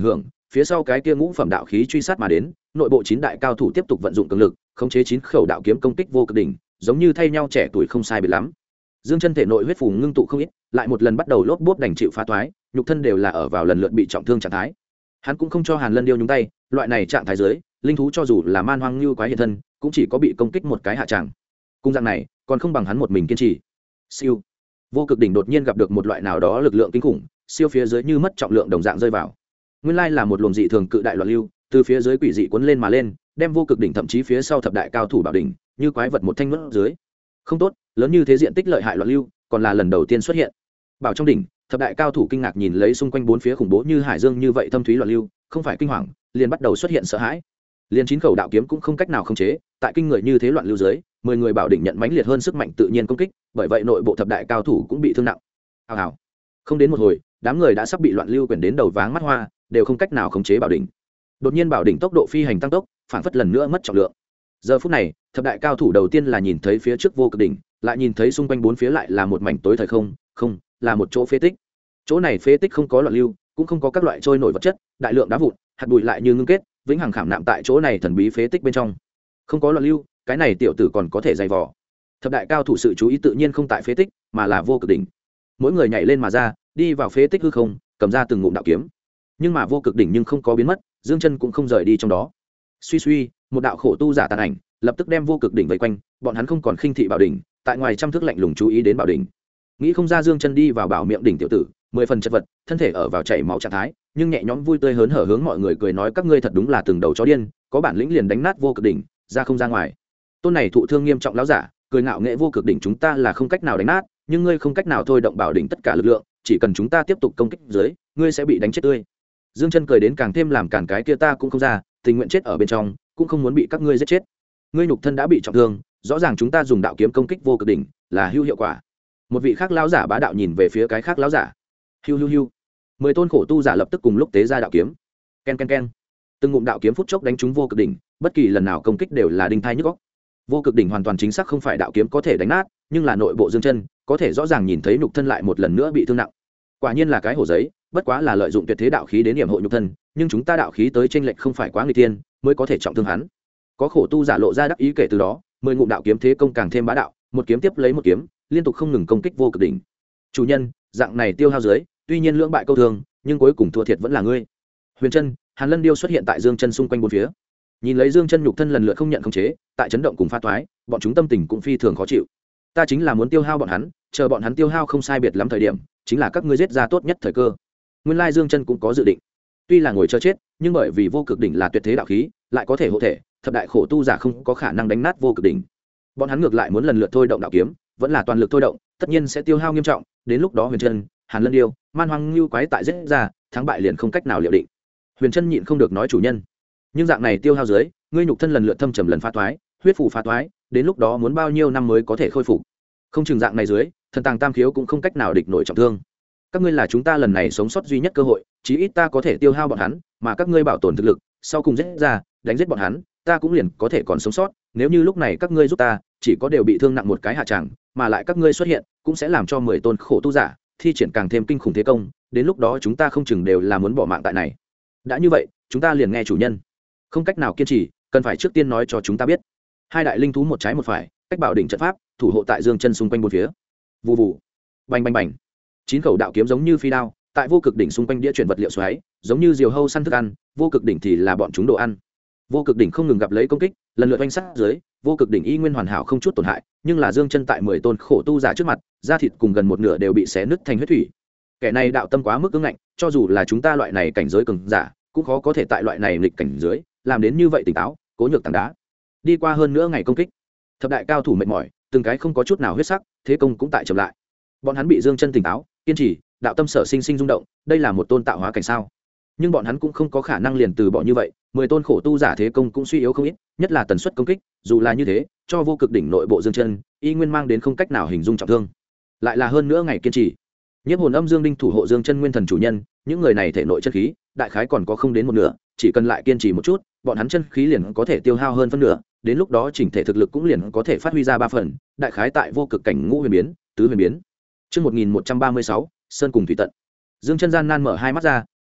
phía sau cái kia ngũ phẩm đạo khí truy sát mà đến, nội bộ 9 đại cao thủ tiếp tục vận dụng cường lực khống chế 9 khẩu đạo kiếm công kích vô cực đỉnh, giống như thay nhau trẻ tuổi không sai biệt lắm. Dương Chân thể nội huyết phù ngưng tụ không ít, lại một lần bắt đầu lốp bốp đành chịu phá toái, nhục thân đều là ở vào lần lượt bị trọng thương trạng thái. Hắn cũng không cho Hàn Lân Điêu nhúng tay, loại này trạng thái dưới, linh thú cho dù là man hoang như quái hiện thân, cũng chỉ có bị công kích một cái hạ tràng. Cung dạng này, còn không bằng hắn một mình kiên trì. Siêu. Vô cực đỉnh đột nhiên gặp được một loại nào đó lực lượng kinh khủng, siêu phía dưới như mất trọng lượng đồng dạng rơi vào. Nguyên lai là một luồng dị thường cự đại loạn lưu, từ phía dưới quỷ dị cuốn lên mà lên, đem vô cực đỉnh thậm chí phía sau thập đại cao thủ bảo đỉnh, như quái vật một thanh nuốt dưới. Không tốt, lớn như thế diện tích lợi hại loạn lưu, còn là lần đầu tiên xuất hiện. Bảo trong đỉnh, thập đại cao thủ kinh ngạc nhìn lấy xung quanh bốn phía khủng bố như hải dương như vậy thâm thúy loạn lưu, không phải kinh hoàng, liền bắt đầu xuất hiện sợ hãi. Liền 9 khẩu đạo kiếm cũng không cách nào khống chế, tại kinh người như thế loạn lưu dưới, 10 người bảo đỉnh nhận mãnh liệt hơn sức mạnh tự nhiên công kích, bởi vậy nội bộ thập đại cao thủ cũng bị thương nặng. Hào hào. Không đến một hồi, đám người đã sắp bị loạn lưu quyển đến đầu váng mắt hoa, đều không cách nào khống chế bảo đỉnh. Đột nhiên bảo đỉnh tốc độ phi hành tăng tốc, phản phất lần nữa mất trọng lượng. Giờ phút này, thập đại cao thủ đầu tiên là nhìn thấy phía trước vô cực đỉnh, lại nhìn thấy xung quanh bốn phía lại là một mảnh tối thời không, không, là một chỗ phế tích. Chỗ này phế tích không có loạn lưu, cũng không có các loại trôi nổi vật chất, đại lượng đá vụn, hạt bụi lại như ngưng kết, vĩnh hằng khảm nạm tại chỗ này thần bí phế tích bên trong. Không có loạn lưu, cái này tiểu tử còn có thể dày vò. Thập đại cao thủ sự chú ý tự nhiên không tại phế tích, mà là vô cực đỉnh. Mỗi người nhảy lên mà ra, đi vào phế tích hư không, cầm ra từng ngụm đạo kiếm. Nhưng mà vô cực đỉnh nhưng không có biến mất, Dương Chân cũng không rời đi trong đó. Suy suy, một đạo khổ tu giả tàn ảnh, lập tức đem vô cực đỉnh vây quanh, bọn hắn không còn khinh thị bảo đỉnh, tại ngoài trăm thước lạnh lùng chú ý đến bảo đỉnh. Nghĩ không ra Dương Chân đi vào bảo miệng đỉnh tiểu tử, 10 phần chật vật, thân thể ở vào chảy máu trạng thái, nhưng nhẹ nhõm vui tươi hớn hở hướng mọi người cười nói các ngươi thật đúng là từng đầu chó điên, có bản lĩnh liền đánh nát vô cực đỉnh, ra không ra ngoài. Tôn này thụ thương nghiêm trọng lão giả, cười ngạo nghễ vô cực đỉnh chúng ta là không cách nào đánh nát, nhưng ngươi không cách nào thôi động bảo đỉnh tất cả lực lượng, chỉ cần chúng ta tiếp tục công kích dưới, ngươi sẽ bị đánh chết tươi. Dương Chân cười đến càng thêm làm cản cái kia ta cũng không ra, tình nguyện chết ở bên trong, cũng không muốn bị các ngươi giết chết. Ngươi nhục thân đã bị trọng thương, rõ ràng chúng ta dùng đạo kiếm công kích vô cực đỉnh là hữu hiệu quả. Một vị khác lão giả bá đạo nhìn về phía cái khác lão giả. Hiu hiu hiu. 10 tôn khổ tu giả lập tức cùng lúc tế ra đạo kiếm. Ken ken ken. Từng ngụm đạo kiếm phút chốc đánh trúng vô cực đỉnh, bất kỳ lần nào công kích đều là đinh thai nhức óc. Vô cực đỉnh hoàn toàn chính xác không phải đạo kiếm có thể đánh nát, nhưng là nội bộ Dương Chân có thể rõ ràng nhìn thấy nhục thân lại một lần nữa bị thương nặng. Quả nhiên là cái hổ giấy, bất quá là lợi dụng tuyệt thế đạo khí đến điểm hộ nhục thân, nhưng chúng ta đạo khí tới chênh lệch không phải quá nguy tiên, mới có thể trọng thương hắn. Có khổ tu giả lộ ra đắc ý kể từ đó, 10 ngụm đạo kiếm thế công càng thêm bá đạo, một kiếm tiếp lấy một kiếm, liên tục không ngừng công kích vô cực đỉnh. Chủ nhân, dạng này tiêu hao dưới, tuy nhiên lưỡng bại câu thương, nhưng cuối cùng thua thiệt vẫn là ngươi. Huyền Chân, Hàn Lân Điêu xuất hiện tại Dương Chân xung quanh bốn phía. Nhìn lấy Dương Chân nhục thân lần lượt không nhận khống chế, tại chấn động cùng pha toái, bọn chúng tâm tình cũng phi thường khó chịu. Ta chính là muốn tiêu hao bọn hắn, chờ bọn hắn tiêu hao không sai biệt lắm thời điểm, chính là các ngươi giết ra tốt nhất thời cơ. Nguyên lai Dương Chân cũng có dự định. Tuy là ngồi chờ chết, nhưng bởi vì vô cực đỉnh là tuyệt thế đạo khí, lại có thể hộ thể, thập đại khổ tu giả không có khả năng đánh nát vô cực đỉnh. Bọn hắn ngược lại muốn lần lượt thôi động đạo kiếm, vẫn là toàn lực thôi động, tất nhiên sẽ tiêu hao nghiêm trọng, đến lúc đó Huyền Chân, Hàn Lân Điêu, man hoang lưu quái tại giết ra, thắng bại liền không cách nào liệu định. Huyền Chân nhịn không được nói chủ nhân, nhưng dạng này tiêu hao dưới, ngươi nhục thân lần lượt thâm trầm lần phá toái, huyết phủ phá toái, đến lúc đó muốn bao nhiêu năm mới có thể khôi phục. Không chừng dạng này dưới, thần tàng tam khiếu cũng không cách nào địch nổi trọng thương. Các ngươi là chúng ta lần này sống sót duy nhất cơ hội, chí ít ta có thể tiêu hao bọn hắn, mà các ngươi bảo tồn thực lực, sau cùng giết ra, đánh giết bọn hắn, ta cũng liền có thể còn sống sót. Nếu như lúc này các ngươi giúp ta, chỉ có đều bị thương nặng một cái hạ tràng, mà lại các ngươi xuất hiện, cũng sẽ làm cho 10 tôn khổ tu giả thi triển càng thêm kinh khủng thế công, đến lúc đó chúng ta không chừng đều là muốn bỏ mạng tại này. Đã như vậy, chúng ta liền nghe chủ nhân. Không cách nào kiên trì, cần phải trước tiên nói cho chúng ta biết. Hai đại linh thú một trái một phải, cách bảo đỉnh trận pháp, thủ hộ tại Dương Chân xung quanh bốn phía. Vù vù, bành bành bành. 9 khẩu đạo kiếm giống như phi đao, tại vô cực đỉnh xung quanh đĩa chuyển vật liệu xoáy, giống như diều hâu săn thức ăn, vô cực đỉnh thì là bọn chúng đồ ăn. Vô cực đỉnh không ngừng gặp lấy công kích, lần lượt oanh sát dưới, vô cực đỉnh y nguyên hoàn hảo không chút tổn hại, nhưng là Dương Chân tại 10 tôn khổ tu giả trước mặt, da thịt cùng gần một nửa đều bị xé nứt thành huyết thủy. Kẻ này đạo tâm quá mức cứng ngạnh, cho dù là chúng ta loại này cảnh giới cường giả, cũng khó có thể tại loại này nghịch cảnh dưới, làm đến như vậy tỉnh táo, cố nhược tảng đá. Đi qua hơn nữa ngày công kích, thập đại cao thủ mệt mỏi, từng cái không có chút nào huyết sắc, thế công cũng tại chậm lại. Bọn hắn bị Dương Chân tỉnh táo, kiên trì, đạo tâm sở sinh sinh rung động, đây là một tôn tạo hóa cảnh sao? Nhưng bọn hắn cũng không có khả năng liền từ bỏ như vậy, 10 tôn khổ tu giả thế công cũng suy yếu không ít, nhất là tần suất công kích, dù là như thế, cho vô cực đỉnh nội bộ Dương Chân, y nguyên mang đến không cách nào hình dung trọng thương. Lại là hơn nữa ngày kiên trì. Nhiếp hồn âm dương đinh thủ hộ Dương Chân nguyên thần chủ nhân, những người này thể nội chân khí, đại khái còn có không đến một nửa, chỉ cần lại kiên trì một chút, bọn hắn chân khí liền có thể tiêu hao hơn phân nửa, đến lúc đó chỉnh thể thực lực cũng liền có thể phát huy ra 3 phần, đại khái tại vô cực cảnh ngũ huyền biến, tứ huyền biến. Chương 1136, sơn cùng thủy tận. Dương Chân gian nan mở hai mắt ra,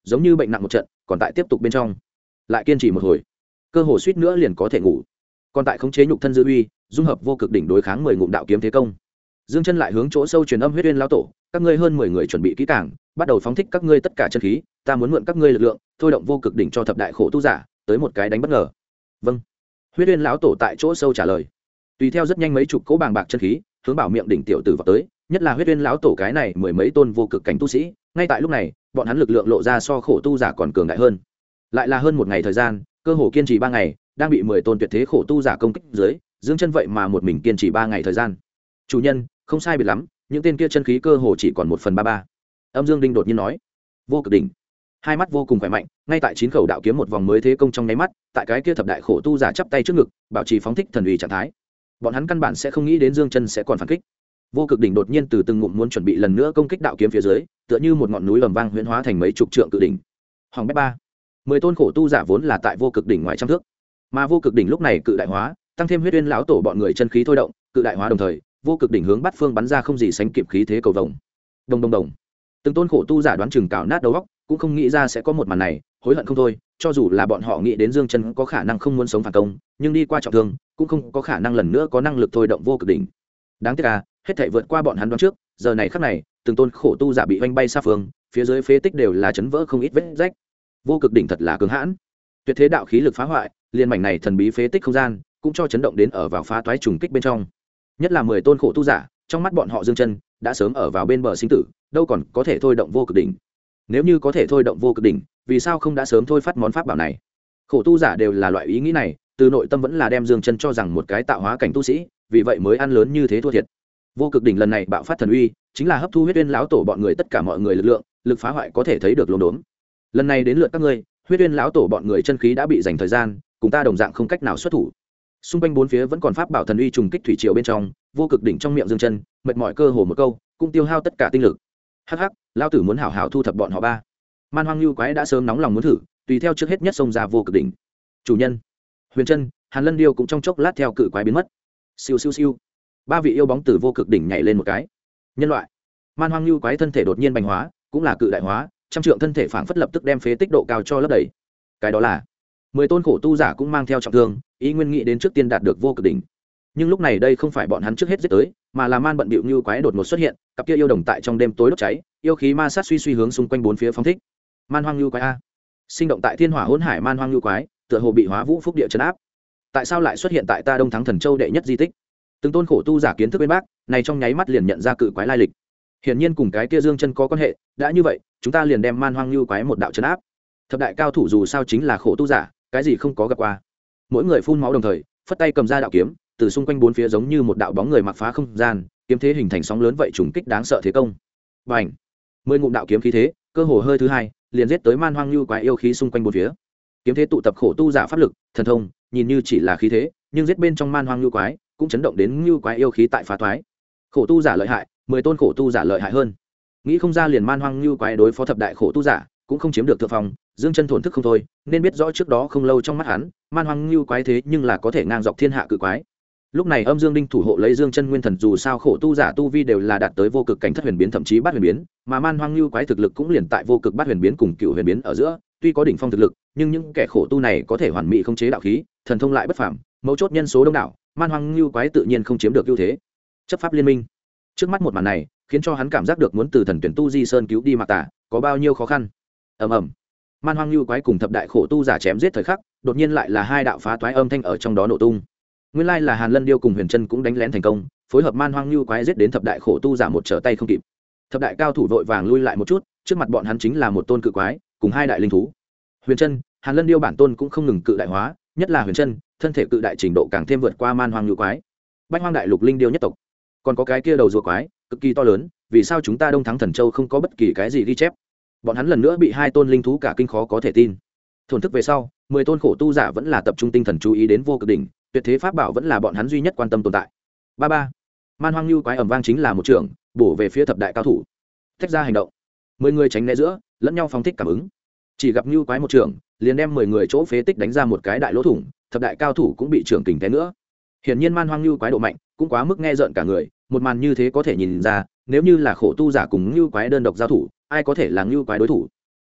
giống như bệnh nặng một trận còn tại tiếp tục bên trong, lại kiên trì một hồi cơ hồ suýt nữa liền có thể ngủ. Còn tại khống chế nhục thân dư uy, dung hợp vô cực đỉnh đối kháng 10 ngụm đạo kiếm thế công. Dương Chân lại hướng chỗ sâu truyền âm huyết uyên lão tổ, các ngươi hơn 10 người chuẩn bị kỹ càng, bắt đầu phóng thích các ngươi tất cả chân khí, ta muốn mượn các ngươi lực lượng, thôi động vô cực đỉnh cho thập đại khổ tu giả, tới một cái đánh bất ngờ. Vâng. Huyết uyên lão tổ tại chỗ sâu trả lời. Tùy theo rất nhanh mấy chục cỗ bàng bạc chân khí, hướng Bảo Miệng đỉnh tiểu tử vào tới, nhất là huyết uyên lão tổ cái này mười mấy tôn vô cực cảnh tu sĩ, ngay tại lúc này, bọn hắn lực lượng lộ ra so khổ tu giả còn cường đại hơn. Lại là hơn một ngày thời gian, cơ hồ kiên trì 3 ngày, đang bị 10 tôn tuyệt thế khổ tu giả công kích dưới, Dương Chân vậy mà một mình kiên trì 3 ngày thời gian. Chủ nhân, không sai biệt lắm, những tên kia chân khí cơ hồ chỉ còn 1/33. Âm Dương Đinh đột nhiên nói. Vô cực đỉnh, hai mắt vô cùng khỏe mạnh, ngay tại 9 khẩu đạo kiếm một vòng mới thế công trong nháy mắt, tại cái kia thập đại khổ tu giả chắp tay trước ngực, bảo trì phóng thích thần uy trạng thái. Bọn hắn căn bản sẽ không nghĩ đến Dương Chân sẽ còn phản kích. Vô cực đỉnh đột nhiên từ từng ngụm muốn chuẩn bị lần nữa công kích đạo kiếm phía dưới, tựa như một ngọn núi ầm vang huyễn hóa thành mấy chục trượng cự đỉnh. Hoàng bét 3. 10 tôn khổ tu giả vốn là tại vô cực đỉnh ngoài trăm thước, mà vô cực đỉnh lúc này cự đại hóa, tăng thêm huyết uyên lão tổ bọn người chân khí thôi động, cự đại hóa đồng thời, vô cực đỉnh hướng bát phương bắn ra không gì sánh kịp khí thế cầu vồng. Đồng đồng đồng. Từng tôn khổ tu giả đoán chừng cào nát đầu óc, cũng không nghĩ ra sẽ có một màn này, hối hận không thôi, cho dù là bọn họ nghĩ đến Dương Chân có khả năng không muốn sống phản công, nhưng đi qua trọng thương, cũng không có khả năng lần nữa có năng lực thôi động vô cực đỉnh. Đáng tiếc à, hết thảy vượt qua bọn hắn đoán trước, giờ này khắc này, từng tôn khổ tu giả bị vênh bay xa phương, phía dưới phế tích đều là chấn vỡ không ít vết rách. Vô cực đỉnh thật là cường hãn, tuyệt thế đạo khí lực phá hoại, liên mảnh này thần bí phế tích không gian, cũng cho chấn động đến ở vào phá toái trùng kích bên trong. Nhất là 10 tôn khổ tu giả, trong mắt bọn họ Dương Chân đã sớm ở vào bên bờ sinh tử, đâu còn có thể thôi động vô cực đỉnh. Nếu như có thể thôi động vô cực đỉnh, vì sao không đã sớm thôi phát món pháp bảo này? Khổ tu giả đều là loại ý nghĩ này, từ nội tâm vẫn là đem Dương Chân cho rằng một cái tạo hóa cảnh tu sĩ, vì vậy mới ăn lớn như thế thua thiệt. Vô cực đỉnh lần này bạo phát thần uy, chính là hấp thu huyết uyên lão tổ bọn người tất cả mọi người lực lượng, lực phá hoại có thể thấy được lốm đốm. Lần này đến lượt các ngươi, huyết uyên lão tổ bọn người chân khí đã bị dành thời gian, cùng ta đồng dạng không cách nào xuất thủ. Xung quanh bốn phía vẫn còn pháp bảo thần uy trùng kích thủy triều bên trong, vô cực đỉnh trong miệng Dương Chân, mệt mỏi cơ hồ một câu, cũng tiêu hao tất cả tinh lực. Hắc hắc, lão tử muốn hảo hảo thu thập bọn họ ba. Man Hoang Lưu Quái đã sớm nóng lòng muốn thử, tùy theo trước hết nhất xông ra vô cực đỉnh. Chủ nhân, Huyền Chân, Hàn Lân Điêu cũng trong chốc lát theo cự quái biến mất. Siêu siêu siêu. Ba vị yêu bóng từ vô cực đỉnh nhảy lên một cái. Nhân loại. Man Hoang Lưu Quái thân thể đột nhiên bành hóa, cũng là cự đại hóa, trăm trượng thân thể phảng phất lập tức đem phế tích độ cao cho lấp đầy. Cái đó là 10 tôn khổ tu giả cũng mang theo trọng thương, ý nguyên nghĩ đến trước tiên đạt được vô cực đỉnh. Nhưng lúc này đây không phải bọn hắn trước hết giết tới, mà là Man bận bịu như quái đột ngột xuất hiện, cặp kia yêu đồng tại trong đêm tối đốt cháy, yêu khí ma sát suy suy hướng xung quanh bốn phía phóng thích. Man Hoang Lưu Quái a, sinh động tại thiên hỏa hỗn hải Man Hoang Lưu Quái, tựa hồ bị hóa vũ phúc địa trấn áp. Tại sao lại xuất hiện tại ta Đông Thắng Thần Châu đệ nhất di tích? Từng tôn khổ tu giả kiến thức bên bác, này trong nháy mắt liền nhận ra cự quái lai lịch. Hiển nhiên cùng cái kia Dương Chân có quan hệ, đã như vậy, chúng ta liền đem Man Hoang Lưu Quái một đạo trấn áp. Thập đại cao thủ dù sao chính là khổ tu giả, cái gì không có gặp qua. Mỗi người phun máu đồng thời, phất tay cầm ra đạo kiếm, từ xung quanh bốn phía giống như một đạo bóng người mặc phá không gian, kiếm thế hình thành sóng lớn vậy trùng kích đáng sợ thế công. Bành! 10 ngụm đạo kiếm khí thế, cơ hồ hơi thứ hai, liền giết tới Man Hoang Lưu Quái yêu khí xung quanh bốn phía. Kiếm thế tụ tập khổ tu giả pháp lực, thần thông, nhìn như chỉ là khí thế, nhưng giết bên trong Man Hoang Lưu Quái, cũng chấn động đến Lưu Quái yêu khí tại phá toái. Khổ tu giả lợi hại, 10 tôn khổ tu giả lợi hại hơn. Nghĩ không ra liền Man Hoang Lưu Quái đối phó thập đại khổ tu giả, cũng không chiếm được thượng phong, Dương Chân thổn thức không thôi, nên biết rõ trước đó không lâu trong mắt hắn, Man Hoang Lưu Quái thế nhưng là có thể ngang dọc thiên hạ cự quái. Lúc này Âm Dương Đinh thủ hộ lấy Dương Chân nguyên thần, dù sao khổ tu giả tu vi đều là đạt tới vô cực cảnh thất huyền biến thậm chí bát huyền biến, mà Man Hoang Lưu Quái thực lực cũng liền tại vô cực bát huyền biến cùng cửu huyền biến ở giữa, tuy có đỉnh phong thực lực, nhưng những kẻ khổ tu này có thể hoàn mỹ khống chế đạo khí, thần thông lại bất phàm, mấu chốt nhân số đông đảo, Man Hoang Lưu Quái tự nhiên không chiếm được ưu thế. Chấp pháp liên minh. Trước mắt một màn này, khiến cho hắn cảm giác được muốn từ thần tuyển tu di sơn cứu đi Mạc Tà, có bao nhiêu khó khăn. Ầm ầm. Man Hoang Lưu Quái cùng thập đại khổ tu giả chém giết thời khắc, đột nhiên lại là hai đạo phá toái âm thanh ở trong đó nổ tung. Nguyên lai là Hàn Lân Điêu cùng Huyền Chân cũng đánh lén thành công, phối hợp Man Hoang Lưu Quái giết đến thập đại khổ tu giả một trở tay không kịp. Thập đại cao thủ vội vàng lui lại một chút, trước mặt bọn hắn chính là một tôn cự quái, cùng hai đại linh thú. Huyền Chân, Hàn Lân Điêu bản tôn cũng không ngừng cự đại hóa, nhất là Huyền Chân, thân thể cự đại trình độ càng thêm vượt qua Man Hoang Lưu Quái. Bách Hoang đại lục linh điêu nhất tộc, còn có cái kia đầu rùa quái, cực kỳ to lớn, vì sao chúng ta Đông Thắng Thần Châu không có bất kỳ cái gì ghi chép? Bọn hắn lần nữa bị hai tôn linh thú cả kinh khó có thể tin. Thổn thức về sau, 10 tôn khổ tu giả vẫn là tập trung tinh thần chú ý đến vô cực đỉnh, tuyệt thế pháp bảo vẫn là bọn hắn duy nhất quan tâm tồn tại. Ba. Man Hoang Lưu Quái ầm vang chính là một trường, bổ về phía thập đại cao thủ. Tách ra hành động. 10 người tránh né giữa, lẫn nhau phóng thích cảm ứng. Chỉ gặp Lưu Quái một trường, liền đem 10 người chỗ phế tích đánh ra một cái đại lỗ thủng, thập đại cao thủ cũng bị trường kình té nữa. Hiển nhiên Man Hoang Lưu Quái độ mạnh, cũng quá mức nghe rợn cả người, một màn như thế có thể nhìn ra, nếu như là khổ tu giả cùng Lưu Quái đơn độc giao thủ, ai có thể là Lưu Quái đối thủ.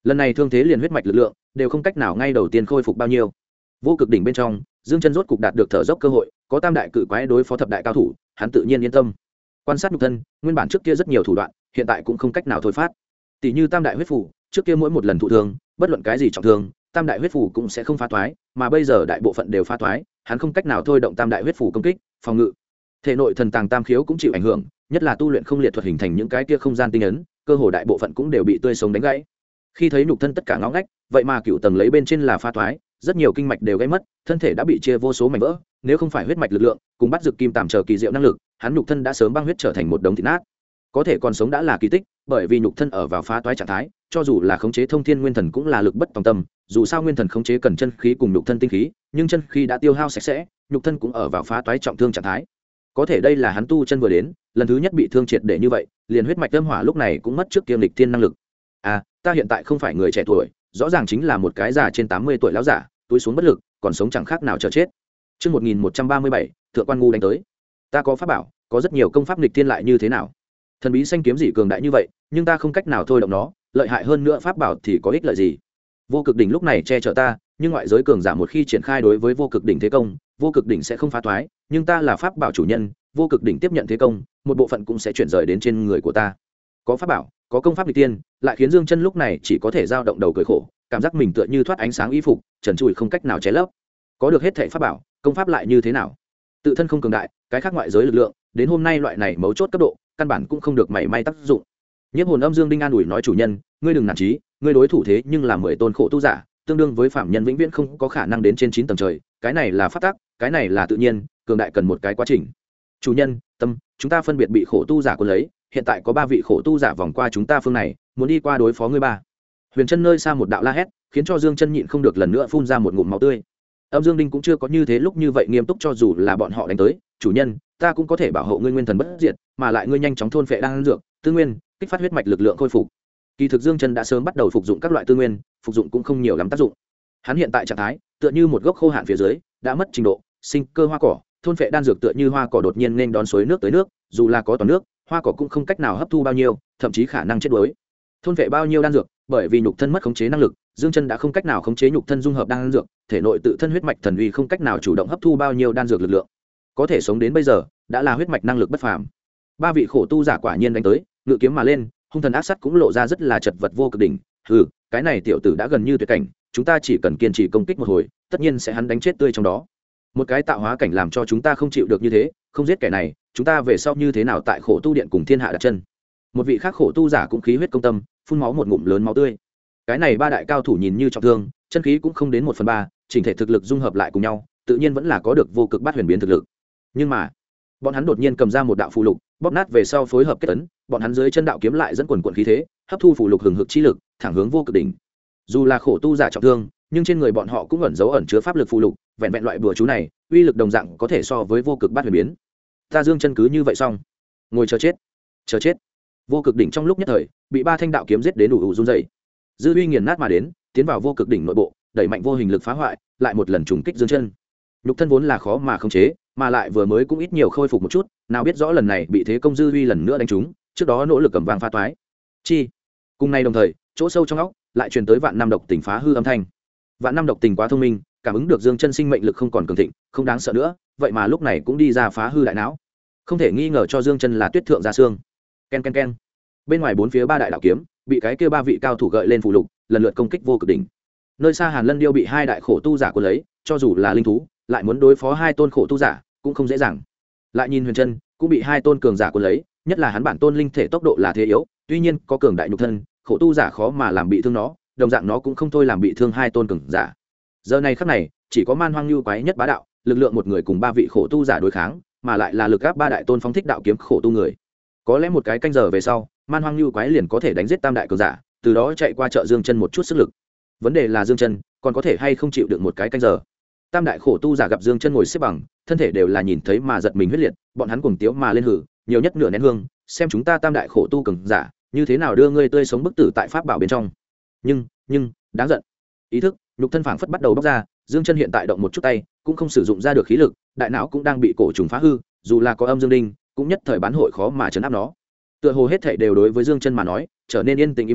lần này thương thế liền huyết mạch lực lượng đều không cách nào ngay đầu tiên khôi phục bao nhiêu. Vô cực đỉnh bên trong, Dương Chân rốt cục đạt được thở dốc cơ hội, có tam đại cự quái đối phó thập đại cao thủ, hắn tự nhiên yên tâm. Quan sát nhục thân, nguyên bản trước kia rất nhiều thủ đoạn, hiện tại cũng không cách nào thôi phát. Tỷ như tam đại huyết phủ, trước kia mỗi một lần thụ thương, bất luận cái gì trọng thương, tam đại huyết phủ cũng sẽ không phá toái, mà bây giờ đại bộ phận đều phá toái, hắn không cách nào thôi động tam đại huyết phủ công kích, phòng ngự. Thể nội thần tàng tam khiếu cũng chịu ảnh hưởng, nhất là tu luyện không liệt thuật hình thành những cái kia không gian tinh ấn, cơ hồ đại bộ phận cũng đều bị tươi sống đánh gãy. Khi thấy nhục thân tất cả ngõ ngách, vậy mà cựu tầng lấy bên trên là phá toái, rất nhiều kinh mạch đều gãy mất, thân thể đã bị chia vô số mảnh vỡ, nếu không phải huyết mạch lực lượng cùng bắt dược kim tạm chờ kỳ diệu năng lực, hắn nhục thân đã sớm băng huyết trở thành một đống thịt nát. Có thể còn sống đã là kỳ tích, bởi vì nhục thân ở vào phá toái trạng thái, cho dù là khống chế thông thiên nguyên thần cũng là lực bất tòng tâm, dù sao nguyên thần khống chế cần chân khí cùng nhục thân tinh khí, nhưng chân khí đã tiêu hao sạch sẽ, nhục thân cũng ở vào phá toái trọng thương trạng thái. Có thể đây là hắn tu chân vừa đến, lần thứ nhất bị thương triệt để như vậy, liền huyết mạch âm hỏa lúc này cũng mất trước kiêm lịch thiên năng lực. À, ta hiện tại không phải người trẻ tuổi, rõ ràng chính là một cái già trên 80 tuổi lão giả, túi xuống bất lực, còn sống chẳng khác nào chờ chết. Chương 1137, thượng quan ngu đánh tới. Ta có pháp bảo, có rất nhiều công pháp nghịch thiên lại như thế nào? Thần bí xanh kiếm dị cường đại như vậy, nhưng ta không cách nào thôi động nó, lợi hại hơn nữa pháp bảo thì có ích lợi gì? Vô cực đỉnh lúc này che chở ta, nhưng ngoại giới cường giả một khi triển khai đối với vô cực đỉnh thế công, vô cực đỉnh sẽ không phá toái, nhưng ta là pháp bảo chủ nhân, vô cực đỉnh tiếp nhận thế công, một bộ phận cũng sẽ chuyển rời đến trên người của ta. Có pháp bảo, có công pháp nghịch tiên, lại khiến Dương Chân lúc này chỉ có thể dao động đầu cười khổ, cảm giác mình tựa như thoát ánh sáng y phục, trần trụi không cách nào che lấp. Có được hết thảy pháp bảo, công pháp lại như thế nào? Tự thân không cường đại, cái khác ngoại giới lực lượng, đến hôm nay loại này mấu chốt cấp độ, căn bản cũng không được mảy may tác dụng. Nhiếp hồn âm Dương Đinh an ủi nói chủ nhân, ngươi đừng nản chí, ngươi đối thủ thế nhưng là 10 tôn khổ tu giả, tương đương với phạm nhân vĩnh viễn không có khả năng đến trên 9 tầng trời, cái này là pháp tắc, cái này là tự nhiên, cường đại cần một cái quá trình. Chủ nhân, tâm, chúng ta phân biệt bị khổ tu giả cuốn lấy, hiện tại có 3 vị khổ tu giả vòng qua chúng ta phương này, muốn đi qua đối phó ngươi ba. Huyền Chân nơi xa một đạo la hét, khiến cho Dương Chân nhịn không được lần nữa phun ra một ngụm máu tươi. Âm Dương Đinh cũng chưa có như thế lúc như vậy nghiêm túc, cho dù là bọn họ đánh tới, chủ nhân, ta cũng có thể bảo hộ ngươi nguyên thần bất diệt, mà lại ngươi nhanh chóng thôn phệ đan dược, tư nguyên, kích phát huyết mạch lực lượng khôi phục. Kỳ thực Dương Chân đã sớm bắt đầu phục dụng các loại tư nguyên, phục dụng cũng không nhiều lắm tác dụng. Hắn hiện tại trạng thái, tựa như một gốc khô hạn phía dưới, đã mất trình độ, sinh cơ hoa cỏ, thôn phệ đan dược tựa như hoa cỏ đột nhiên nên đón suối nước tới nước, dù là có toàn nước, hoa cỏ cũng không cách nào hấp thu bao nhiêu, thậm chí khả năng chết đuối. Thôn phệ bao nhiêu đan dược, bởi vì nhục thân mất khống chế năng lực, Dương Chân đã không cách nào khống chế nhục thân dung hợp đan dược, thể nội tự thân huyết mạch thần uy không cách nào chủ động hấp thu bao nhiêu đan dược lực lượng. Có thể sống đến bây giờ, đã là huyết mạch năng lực bất phàm. 3 vị khổ tu giả quả nhiên đánh tới, ngự kiếm mà lên, hung thần ác sát cũng lộ ra rất là chật vật vô cực đỉnh. Hừ, cái này tiểu tử đã gần như tuyệt cảnh, chúng ta chỉ cần kiên trì công kích một hồi, tất nhiên sẽ hắn đánh chết tươi trong đó. Một cái tạo hóa cảnh làm cho chúng ta không chịu được như thế, không giết kẻ này, chúng ta về sau như thế nào tại khổ tu điện cùng thiên hạ đặt chân? Một vị khác khổ tu giả cũng khí huyết công tâm, phun máu một ngụm lớn máu tươi. Cái này 3 đại cao thủ nhìn như trọng thương, chân khí cũng không đến 1/3, chỉnh thể thực lực dung hợp lại cùng nhau, tự nhiên vẫn là có được vô cực bát huyền biến thực lực. Nhưng mà, bọn hắn đột nhiên cầm ra một đạo phù lục, bóp nát về sau phối hợp kết ấn, bọn hắn dưới chân đạo kiếm lại dẫn quần quần khí thế, hấp thu phù lục hừng hực chi lực, thẳng hướng vô cực đỉnh. Dù là khổ tu giả trọng thương, nhưng trên người bọn họ cũng ẩn dấu ẩn chứa pháp lực phù lục, vẹn vẹn loại bùa chú này, uy lực đồng dạng có thể so với vô cực bát huyền biến. Ta Dương Chân cứ như vậy xong, ngồi chờ chết. Chờ chết. Vô cực đỉnh trong lúc nhất thời, bị 3 thanh đạo kiếm giết đến đủ ủ run rẩy. Dư uy nghiền nát mà đến, tiến vào vô cực đỉnh nội bộ, đẩy mạnh vô hình lực phá hoại, lại một lần trùng kích Dương Chân. Nhục thân vốn là khó mà khống chế, mà lại vừa mới cũng ít nhiều khôi phục một chút, nào biết rõ lần này bị thế công dư uy lần nữa đánh trúng, trước đó nỗ lực cầm vàng phá toái. Chi. Cùng nay đồng thời, chỗ sâu trong óc lại truyền tới vạn năm độc tình phá hư âm thanh. Vạn năm độc tình quá thông minh, cảm ứng được Dương Chân sinh mệnh lực không còn cường thịnh, không đáng sợ nữa, vậy mà lúc này cũng đi ra phá hư đại não. Không thể nghi ngờ cho Dương Chân là tuyết thượng gia xương. Ken ken ken. Bên ngoài 4 phía 3 đại đạo kiếm, bị cái kia 3 vị cao thủ gợi lên phù lục, lần lượt công kích vô cực đỉnh. Nơi xa Hàn Lân Điêu bị 2 đại khổ tu giả cuốn lấy, cho dù là linh thú, lại muốn đối phó 2 tôn khổ tu giả, cũng không dễ dàng. Lại nhìn Huyền Chân, cũng bị 2 tôn cường giả cuốn lấy, nhất là hắn bản tôn linh thể tốc độ là thế yếu, tuy nhiên có cường đại nhục thân, khổ tu giả khó mà làm bị thương nó, đồng dạng nó cũng không thôi làm bị thương 2 tôn cường giả. Giờ này khắc này, chỉ có Man Hoang Nưu quái nhất bá đạo, lực lượng một người cùng 3 vị khổ tu giả đối kháng, mà lại là lực áp 3 đại tôn phóng thích đạo kiếm khổ tu người. Có lẽ một cái canh giờ về sau, Man Hoang Nưu quái liền có thể đánh giết tam đại cường giả, từ đó chạy qua chợ Dương Chân một chút sức lực. Vấn đề là Dương Chân còn có thể hay không chịu được một cái canh giờ. Tam đại khổ tu giả gặp Dương Chân ngồi xếp bằng, thân thể đều là nhìn thấy mà giật mình huyết liệt, bọn hắn cuồng tiếu mà lên hử, nhiều nhất nửa nén hương, xem chúng ta tam đại khổ tu cường giả, như thế nào đưa ngươi tươi sống bức tử tại pháp bảo bên trong. Nhưng đáng giận. Ý thức, nhục thân phảng phất bắt đầu bóc ra, Dương Chân hiện tại động một chút tay, cũng không sử dụng ra được khí lực, đại não cũng đang bị cổ trùng phá hư, dù là có âm dương đinh, cũng nhất thời bán hội khó mà trấn áp nó. Tựa hồ hết thảy đều đối với Dương Chân mà nói, trở nên yên tĩnh im mắng,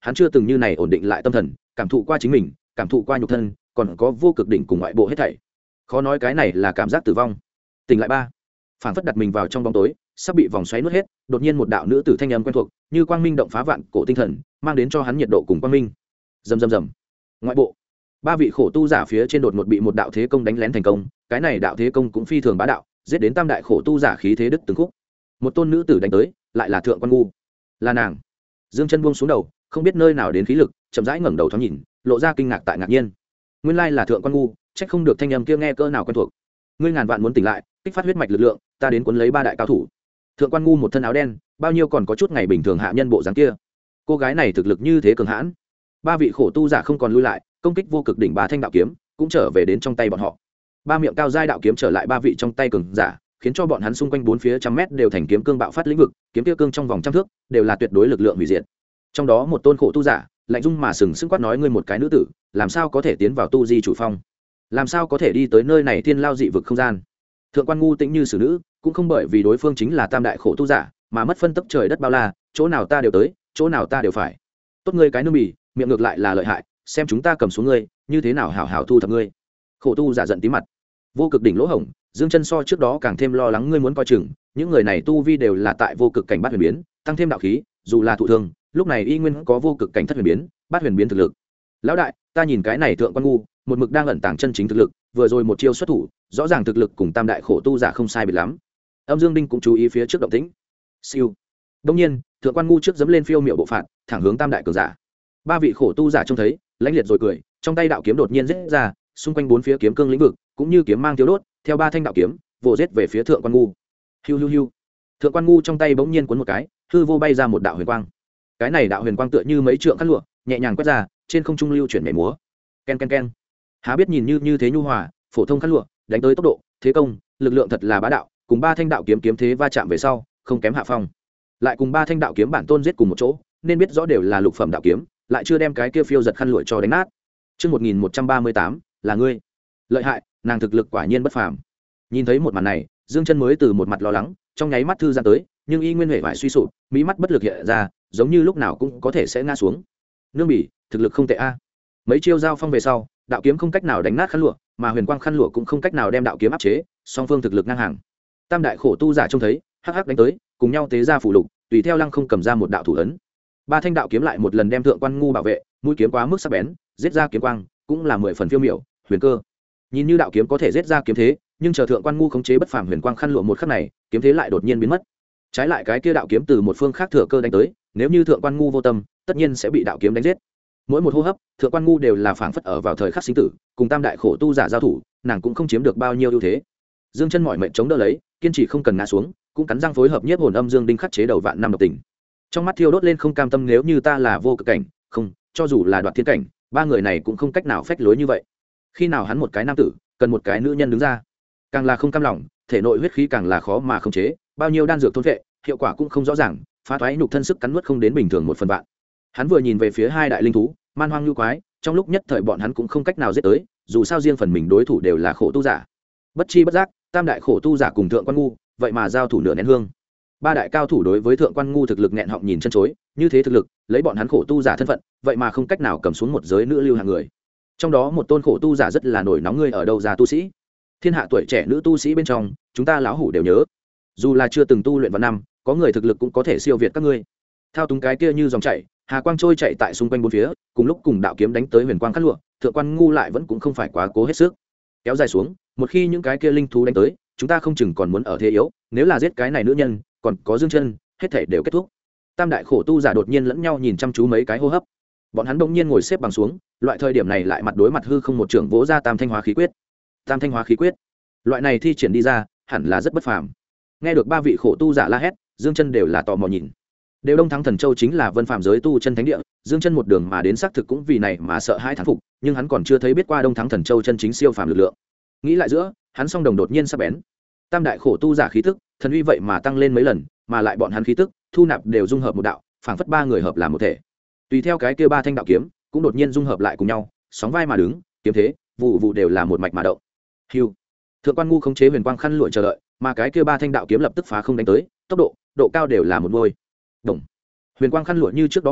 hắn chưa từng như này ổn định lại tâm thần, cảm thụ qua chính mình, cảm thụ qua nhục thân, còn có vô cực đỉnh cùng ngoại bộ hết thảy. Khó nói cái này là cảm giác tử vong. Tỉnh lại ba, phảng phất đặt mình vào trong bóng tối, sắp bị vòng xoáy nuốt hết, đột nhiên một đạo nữ tử thanh âm quen thuộc, như quang minh động phá vạn cổ tinh thần, mang đến cho hắn nhiệt độ cùng quang minh. Rầm rầm rầm. Ngoại bộ, ba vị khổ tu giả phía trên đột ngột bị một đạo thế công đánh lén thành công, cái này đạo thế công cũng phi thường bá đạo, giết đến tam đại khổ tu giả khí thế đứt từng khúc. Một tôn nữ tử đánh tới, lại là Thượng Quan Ngu. Là nàng. Dương Chân buông xuống đầu, không biết nơi nào đến khí lực, chậm rãi ngẩng đầu thoáng nhìn, lộ ra kinh ngạc tại ngạc nhiên. Nguyên lai là Thượng Quan Ngu, trách không được thanh âm kia nghe cỡ nào quen thuộc. Ngươi ngàn vạn muốn tỉnh lại, kích phát huyết mạch lực lượng, ta đến cuốn lấy ba đại cao thủ. Thượng Quan Ngu một thân áo đen, bao nhiêu còn có chút ngày bình thường hạ nhân bộ dáng kia. Cô gái này thực lực như thế cường hãn. Ba vị khổ tu giả không còn lui lại, công kích vô cực đỉnh ba thanh đạo kiếm, cũng trở về đến trong tay bọn họ. Ba miệng cao giai đạo kiếm trở lại ba vị trong tay cường giả, khiến cho bọn hắn xung quanh bốn phía trăm mét đều thành kiếm cương bạo phát lĩnh vực, kiếm kia cương trong vòng trăm thước đều là tuyệt đối lực lượng hủy diệt. Trong đó một tôn khổ tu giả, lạnh dung mà sừng sững quát nói ngươi một cái nữ tử, làm sao có thể tiến vào tu di chủ phong? Làm sao có thể đi tới nơi này thiên lao dị vực không gian? Thượng Quan Ngu tĩnh như xử nữ, cũng không bởi vì đối phương chính là tam đại khổ tu giả, mà mất phân tấp trời đất bao la, chỗ nào ta đều tới, chỗ nào ta đều phải. Tốt ngươi cái nương bỉ, miệng ngược lại là lợi hại, xem chúng ta cầm xuống ngươi, như thế nào hảo hảo thu thập ngươi. Khổ tu giả giận tí mặt. Vô cực đỉnh lỗ hổng, Dương Chân so trước đó càng thêm lo lắng ngươi muốn coi chừng, những người này tu vi đều là tại vô cực cảnh bát huyền biến, tăng thêm đạo khí, dù là thụ thương, lúc này y nguyên có vô cực cảnh thất huyền biến, bát huyền biến thực lực. Lão đại, ta nhìn cái này Thượng Quan Ngu, một mực đang ẩn tàng chân chính thực lực, vừa rồi một chiêu xuất thủ, rõ ràng thực lực cùng tam đại khổ tu giả không sai biệt lắm. Âm Dương Đinh cũng chú ý phía trước động tĩnh. Siêu. Đương nhiên, Thượng Quan Ngu trước giẫm lên phiêu miệu bộ phạt, thẳng hướng tam đại cường giả. Ba vị khổ tu giả trông thấy, lãnh liệt rồi cười, trong tay đạo kiếm đột nhiên giết ra, xung quanh bốn phía kiếm cương lĩnh vực, cũng như kiếm mang thiếu đốt, theo ba thanh đạo kiếm, vồ giết về phía Thượng Quan Ngu. Hiu hiu hiu. Thượng Quan Ngu trong tay bỗng nhiên cuốn một cái, hư vô bay ra một đạo huyền quang. Cái này đạo huyền quang tựa như mấy trượng khăn lụa, nhẹ nhàng quét ra, trên không trung lưu chuyển nhảy múa. Ken ken ken. Há biết nhìn như thế nhu hòa, phổ thông khăn lụa, đánh tới tốc độ, thế công, lực lượng thật là bá đạo, cùng ba thanh đạo kiếm kiếm thế va chạm về sau, không kém hạ phong. Lại cùng ba thanh đạo kiếm bản tôn giết cùng một chỗ, nên biết rõ đều là lục phẩm đạo kiếm, lại chưa đem cái kia phiêu giật khăn lụa cho đánh nát. Chương 1138, là ngươi. Lợi hại, nàng thực lực quả nhiên bất phàm. Nhìn thấy một màn này, Dương Chân mới từ một mặt lo lắng, trong nháy mắt thư giãn tới, nhưng y nguyên huệ vải suy sụp, mỹ mắt bất lực hiện ra, giống như lúc nào cũng có thể sẽ ngã xuống. Nương bỉ, thực lực không tệ a. Mấy chiêu giao phong về sau, đạo kiếm không cách nào đánh nát khăn lụa, mà huyền quang khăn lụa cũng không cách nào đem đạo kiếm áp chế, song phương thực lực ngang hàng. Tam đại khổ tu giả trông thấy, hắc hắc đánh tới, cùng nhau tế ra phủ lục, tùy theo lăng không cầm ra một đạo thủ ấn. Ba thanh đạo kiếm lại một lần đem Thượng Quan Ngu bảo vệ, mũi kiếm quá mức sắc bén, giết ra kiếm quang, cũng là 10 phần phiêu miểu, huyền cơ. Nhìn như đạo kiếm có thể giết ra kiếm thế, nhưng chờ Thượng Quan Ngu khống chế bất phàm huyền quang khăn lụa một khắc này, kiếm thế lại đột nhiên biến mất. Trái lại cái kia đạo kiếm từ một phương khác thừa cơ đánh tới, nếu như Thượng Quan Ngu vô tâm, tất nhiên sẽ bị đạo kiếm đánh giết. Mỗi một hô hấp, Thượng Quan Ngu đều là phảng phất ở vào thời khắc sinh tử, cùng tam đại khổ tu giả giao thủ, nàng cũng không chiếm được bao nhiêu ưu thế. Dương Chân mỏi mệt chống đỡ lấy, kiên trì không cần ngã xuống, cũng cắn răng phối hợp nhiếp hồn âm dương đinh khắc chế đầu vạn năm độc tình. Trong mắt thiêu đốt lên không cam tâm, nếu như ta là vô cực cảnh, không, cho dù là đoạt thiên cảnh, ba người này cũng không cách nào phách lối như vậy. Khi nào hắn một cái nam tử, cần một cái nữ nhân đứng ra, càng là không cam lòng, thể nội huyết khí càng là khó mà khống chế, bao nhiêu đan dược thôn vệ, hiệu quả cũng không rõ ràng, phá toái nhục thân sức cắn nuốt không đến bình thường 1/1000. Hắn vừa nhìn về phía hai đại linh thú, man hoang lưu quái, trong lúc nhất thời bọn hắn cũng không cách nào giết tới, dù sao riêng phần mình đối thủ đều là khổ tu giả. Bất chi bất giác, tam đại khổ tu giả cùng Thượng Quan Ngu, vậy mà giao thủ nửa nén hương. Ba đại cao thủ đối với Thượng Quan Ngu thực lực nghẹn họng nhìn chân chối, như thế thực lực, lấy bọn hắn khổ tu giả thân phận, vậy mà không cách nào cầm xuống một giới nữ lưu hạng người. Trong đó một tôn khổ tu giả rất là nổi nóng, ngươi ở đâu ra tu sĩ? Thiên hạ tuổi trẻ nữ tu sĩ bên trong, chúng ta lão hủ đều nhớ. Dù là chưa từng tu luyện vào năm, có người thực lực cũng có thể siêu việt các ngươi. Thao túng cái kia như dòng chảy, hà quang trôi chạy tại xung quanh bốn phía, cùng lúc cùng đạo kiếm đánh tới huyền quang cắt lụa, Thượng Quan Ngu lại vẫn cũng không phải quá cố hết sức. Kéo dài xuống, một khi những cái kia linh thú đánh tới, chúng ta không chừng còn muốn ở thế yếu, nếu là giết cái này nữ nhân, còn có Dương Chân, hết thảy đều kết thúc. Tam đại khổ tu giả đột nhiên lẫn nhau nhìn chăm chú mấy cái hô hấp. Bọn hắn bỗng nhiên ngồi xếp bằng xuống, loại thời điểm này lại mặt đối mặt hư không một trưởng vỗ ra Tam Thanh Hóa Khí Quyết. Tam Thanh Hóa Khí Quyết, loại này thi triển đi ra, hẳn là rất bất phàm. Nghe được ba vị khổ tu giả la hét, Dương Chân đều là tò mò nhìn. Đều Đông Thắng Thần Châu chính là vân phàm giới tu chân thánh địa, Dương Chân một đường mà đến xác thực cũng vì này mà sợ hãi thán phục, nhưng hắn còn chưa thấy biết qua Đông Thắng Thần Châu chân chính siêu phàm lực lượng. Nghĩ lại giữa, hắn song đồng đột nhiên sắc bén. Tam đại khổ tu giả khí tức, thần uy vậy mà tăng lên mấy lần, mà lại bọn hắn khí tức, thu nạp đều dung hợp một đạo, phảng phất ba người hợp làm một thể. Tùy theo cái kia ba thanh đạo kiếm, cũng đột nhiên dung hợp lại cùng nhau, sóng vai mà đứng, kiếm thế, vụ vụ đều là một mạch mà động. Hưu. Thượng Quan Ngu khống chế huyền quang khăn lụa chờ đợi, mà cái kia ba thanh đạo kiếm lập tức phá không đánh tới, tốc độ, độ cao đều là một ngôi. Đồng. Huyền quang khăn lụa như trước đó vậy,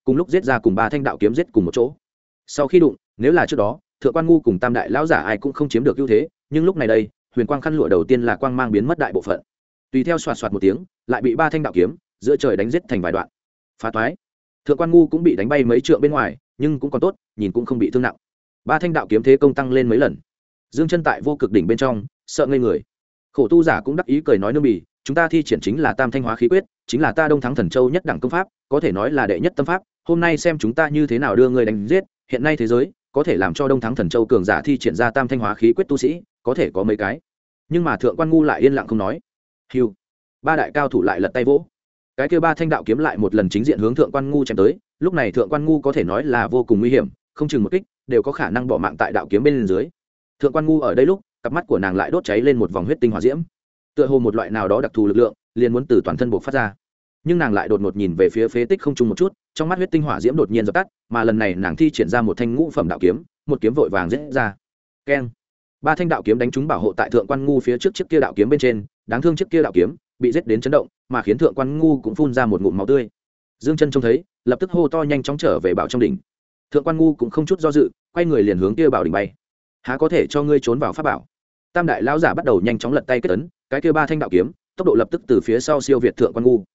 cùng lúc giết ra cùng ba thanh đạo kiếm giết cùng một chỗ. Sau khi đụng, nếu là trước đó thượng quan ngu cùng tam đại lão giả ai cũng không chiếm được ưu thế, nhưng lúc này đây huyền quang khăn lụa đầu tiên là quang mang biến mất đại bộ phận, tùy theo xoạt xoạt một tiếng lại bị ba thanh đạo kiếm giữa trời đánh giết thành vài đoạn, phá toái. Thượng quan ngu cũng bị đánh bay mấy trượng bên ngoài, nhưng cũng còn tốt, nhìn cũng không bị thương nặng. Ba thanh đạo kiếm thế công tăng lên mấy lần. Dương Chân tại vô cực đỉnh bên trong sợ ngây người. Khổ tu giả cũng đắc ý cười nói nương bỉ, chúng ta thi triển chính là Tam Thanh Hóa Khí Quyết, chính là ta Đông Thắng Thần Châu nhất đẳng công pháp, có thể nói là đệ nhất tâm pháp, hôm nay xem chúng ta như thế nào đưa người đánh giết, hiện nay thế giới có thể làm cho Đông Thắng Thần Châu cường giả thi triển ra Tam Thanh Hóa Khí Quyết tu sĩ, có thể có mấy cái. Nhưng mà Thượng quan ngu lại yên lặng không nói. Hưu. Ba đại cao thủ lại lật tay vỗ. Cái kia ba thanh đạo kiếm lại một lần chính diện hướng Thượng quan ngu chém tới, lúc này Thượng quan ngu có thể nói là vô cùng nguy hiểm, không chừng một kích đều có khả năng bỏ mạng tại đạo kiếm bên dưới. Thượng quan ngu ở đây lúc, cặp mắt của nàng lại đốt cháy lên một vòng huyết tinh hỏa diễm, tựa hồ một loại nào đó đặc thù lực lượng liền muốn từ toàn thân bộc phát ra. Nhưng nàng lại đột ngột nhìn về phía phế tích không trung một chút, trong mắt huyết tinh hỏa diễm đột nhiên dập tắt, mà lần này nàng thi triển ra một thanh ngũ phẩm đạo kiếm, một kiếm vội vàng giết ra. Keng! Ba thanh đạo kiếm đánh trúng bảo hộ tại Thượng quan ngu phía trước chiếc kia đạo kiếm bên trên, đáng thương chiếc kia đạo kiếm bị giết đến chấn động, mà khiến Thượng quan ngu cũng phun ra một ngụm máu tươi. Dương Chân trông thấy, lập tức hô to nhanh chóng trở về bảo trong đỉnh. Thượng quan ngu cũng không chút do dự, quay người liền hướng kia bảo đỉnh bay. Há có thể cho ngươi trốn vào pháp bảo? Tam đại lão giả bắt đầu nhanh chóng lật tay kết ấn, cái kia ba thanh đạo kiếm tốc độ lập tức từ phía sau siêu việt Thượng quan ngu.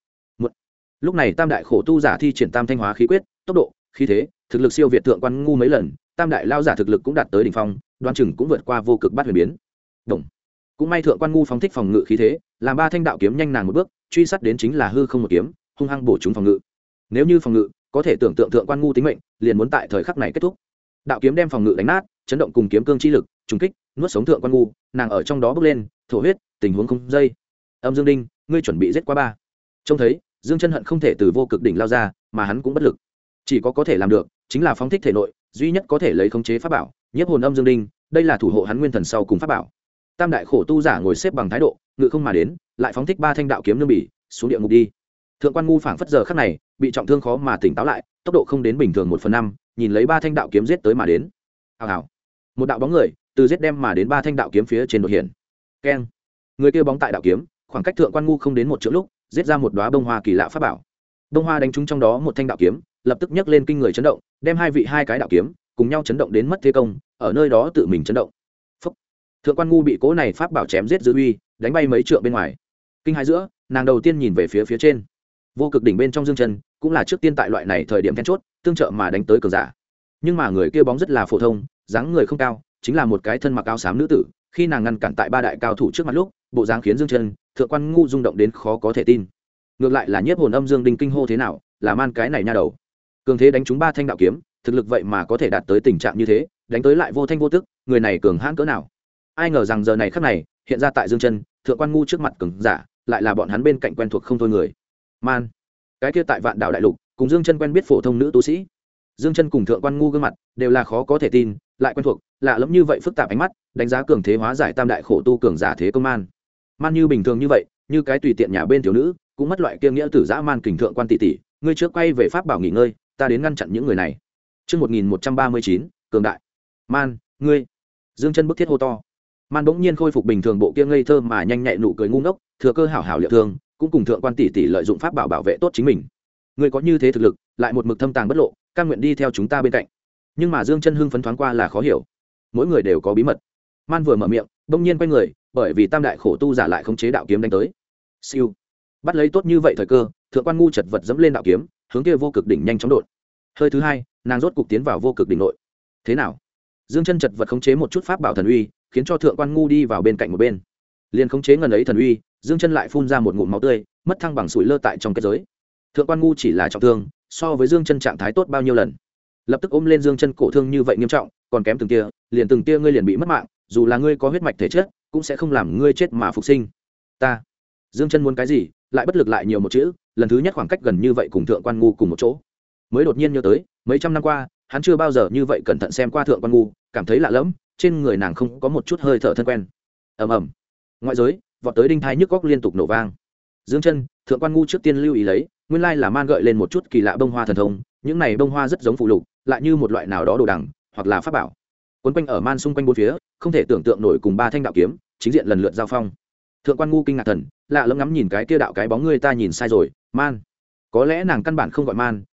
Lúc này tam đại khổ tu giả thi triển Tam Thanh Hóa Khí Quyết, tốc độ, khí thế, thực lực siêu việt Thượng quan ngu mấy lần, tam đại lão giả thực lực cũng đạt tới đỉnh phong, đoan chừng cũng vượt qua vô cực bát huyền biến. Đồng. Cũng may Thượng quan ngu phóng thích phòng ngự khí thế, làm ba thanh đạo kiếm nhanh nàng một bước, truy sát đến chính là hư không một kiếm, hung hăng bổ trúng phòng ngự. Nếu như phòng ngự, có thể tưởng tượng Thượng quan ngu tính mệnh liền muốn tại thời khắc này kết thúc. Đạo kiếm đem phòng ngự đánh nát, chấn động cùng kiếm cương chi lực, trùng kích, nuốt sống Thượng quan ngu, nàng ở trong đó bốc lên, thổ huyết, tình huống không dây. Âm Dương Đinh, ngươi chuẩn bị giết qua ba. Trông thấy, Dương Chân hận không thể từ vô cực đỉnh lao ra, mà hắn cũng bất lực. Chỉ có thể làm được, chính là phóng thích thể nội, duy nhất có thể lấy khống chế pháp bảo, nhiếp hồn âm Dương Đinh, đây là thủ hộ hắn nguyên thần sau cùng pháp bảo. Tam đại khổ tu giả ngồi xếp bằng thái độ, ngự không mà đến, lại phóng thích ba thanh đạo kiếm nương bỉ, xuống địa ngục đi. Thượng quan ngu phảng phất giờ khắc này, bị trọng thương khó mà tỉnh táo lại, tốc độ không đến bình thường 1/5, nhìn lấy ba thanh đạo kiếm giết tới mà đến. Hào hào. Một đạo bóng người từ giết đem mà đến ba thanh đạo kiếm phía trên đột hiện. Keng. Người kia bóng tại đạo kiếm, khoảng cách Thượng quan ngu không đến một trượng lúc, giết ra một đóa bông hoa kỳ lạ pháp bảo. Bông hoa đánh trúng trong đó một thanh đạo kiếm, lập tức nhấc lên kinh người chấn động, đem hai cái đạo kiếm cùng nhau chấn động đến mất thế công, ở nơi đó tự mình chấn động. Phúc. Thượng quan ngu bị cố này pháp bảo chém giết dư uy, đánh bay mấy trượng bên ngoài. Kinh hai giữa, nàng đầu tiên nhìn về phía trên. Vô cực đỉnh bên trong Dương Chân, cũng là trước tiên tại loại này thời điểm then chốt, tương trợ mà đánh tới cường giả. Nhưng mà người kia bóng rất là phổ thông, dáng người không cao, chính là một cái thân mặc áo xám nữ tử. Khi nàng ngăn cản tại ba đại cao thủ trước mặt lúc, bộ dáng khiến Dương Chân, Thượng quan ngu rung động đến khó có thể tin. Ngược lại là nhiếp hồn âm Dương Đinh kinh hô thế nào, là man cái này nha đầu. Cường thế đánh trúng ba thanh đạo kiếm, thực lực vậy mà có thể đạt tới tình trạng như thế, đánh tới lại vô thanh vô tức, người này cường hãn cỡ nào. Ai ngờ rằng giờ này khắc này, hiện ra tại Dương Chân, Thượng quan ngu trước mặt cường giả, lại là bọn hắn bên cạnh quen thuộc không thôi người. Man, cái kia tại Vạn Đạo đại lục, cùng Dương Chân quen biết phổ thông nữ tu sĩ. Dương Chân cùng Thượng quan ngu gương mặt đều là khó có thể tin, lại quen thuộc, lạ lẫm như vậy phức tạp ánh mắt, đánh giá cường thế hóa giải tam đại khổ tu cường giả thế công man. Man như bình thường như vậy, như cái tùy tiện nhà bên thiếu nữ, cũng mất loại kia nghĩa tử dã man kình Thượng quan tỷ tỷ, ngươi trước quay về pháp bảo nghỉ ngơi, ta đến ngăn chặn những người này. Chương 1139, cường đại. Man, ngươi. Dương Chân bức thiết hô to. Man bỗng nhiên khôi phục bình thường bộ kia ngây thơ mà nhanh nhạy nụ cười ngu ngốc, thừa cơ hảo hảo liệu thương, cũng cùng Thượng quan tỷ tỷ lợi dụng pháp bảo bảo vệ tốt chính mình. Ngươi có như thế thực lực, lại một mực thâm tàng bất lộ, cam nguyện đi theo chúng ta bên cạnh. Nhưng mà Dương Chân hưng phấn thoáng qua là khó hiểu. Mỗi người đều có bí mật. Man vừa mở miệng, bỗng nhiên quay người, bởi vì tam đại khổ tu giả lại khống chế đạo kiếm đánh tới. Siêu. Bắt lấy tốt như vậy thời cơ, Thượng quan ngu chật vật dẫm lên đạo kiếm, hướng kia vô cực đỉnh nhanh chóng đột. Hơi thứ hai, nàng rốt cục tiến vào vô cực đỉnh nội. Thế nào? Dương Chân chật vật khống chế một chút pháp bảo thần uy, khiến cho Thượng quan ngu đi vào bên cạnh một bên. Liền khống chế ngần ấy thần uy, Dương Chân lại phun ra một ngụm máu tươi, mất thăng bằng sủi lơ tại trong kết giới. Thượng quan ngu chỉ là trọng thương, so với Dương Chân trạng thái tốt bao nhiêu lần. Lập tức ôm lên Dương Chân cổ thương như vậy nghiêm trọng, còn kém từng tia, liền từng tia ngươi liền bị mất mạng, dù là ngươi có huyết mạch thể chất, cũng sẽ không làm ngươi chết mà phục sinh. Ta. Dương Chân muốn cái gì, lại bất lực lại nhiều một chữ, lần thứ nhất khoảng cách gần như vậy cùng Thượng quan ngu cùng một chỗ, mới đột nhiên nhớ tới, mấy trăm năm qua, hắn chưa bao giờ như vậy cẩn thận xem qua Thượng quan ngu, cảm thấy lạ lẫm, trên người nàng không có một chút hơi thở thân quen. Ầm ầm. Ngoại giới, vọt tới đinh thai nhức góc liên tục nổ vang. Dương Chân, Thượng quan ngu trước tiên lưu ý lấy, nguyên lai là man gợi lên một chút kỳ lạ bông hoa thần thông, những này bông hoa rất giống phụ lục, lại như một loại nào đó đồ đằng, hoặc là pháp bảo. Quấn quanh ở man xung quanh bốn phía, không thể tưởng tượng nổi cùng ba thanh đạo kiếm, chính diện lần lượt giao phong. Thượng quan ngu kinh ngạc thần, lạ lẫm ngắm nhìn cái kia đạo cái bóng, người ta nhìn sai rồi, man. Có lẽ nàng căn bản không gọi man,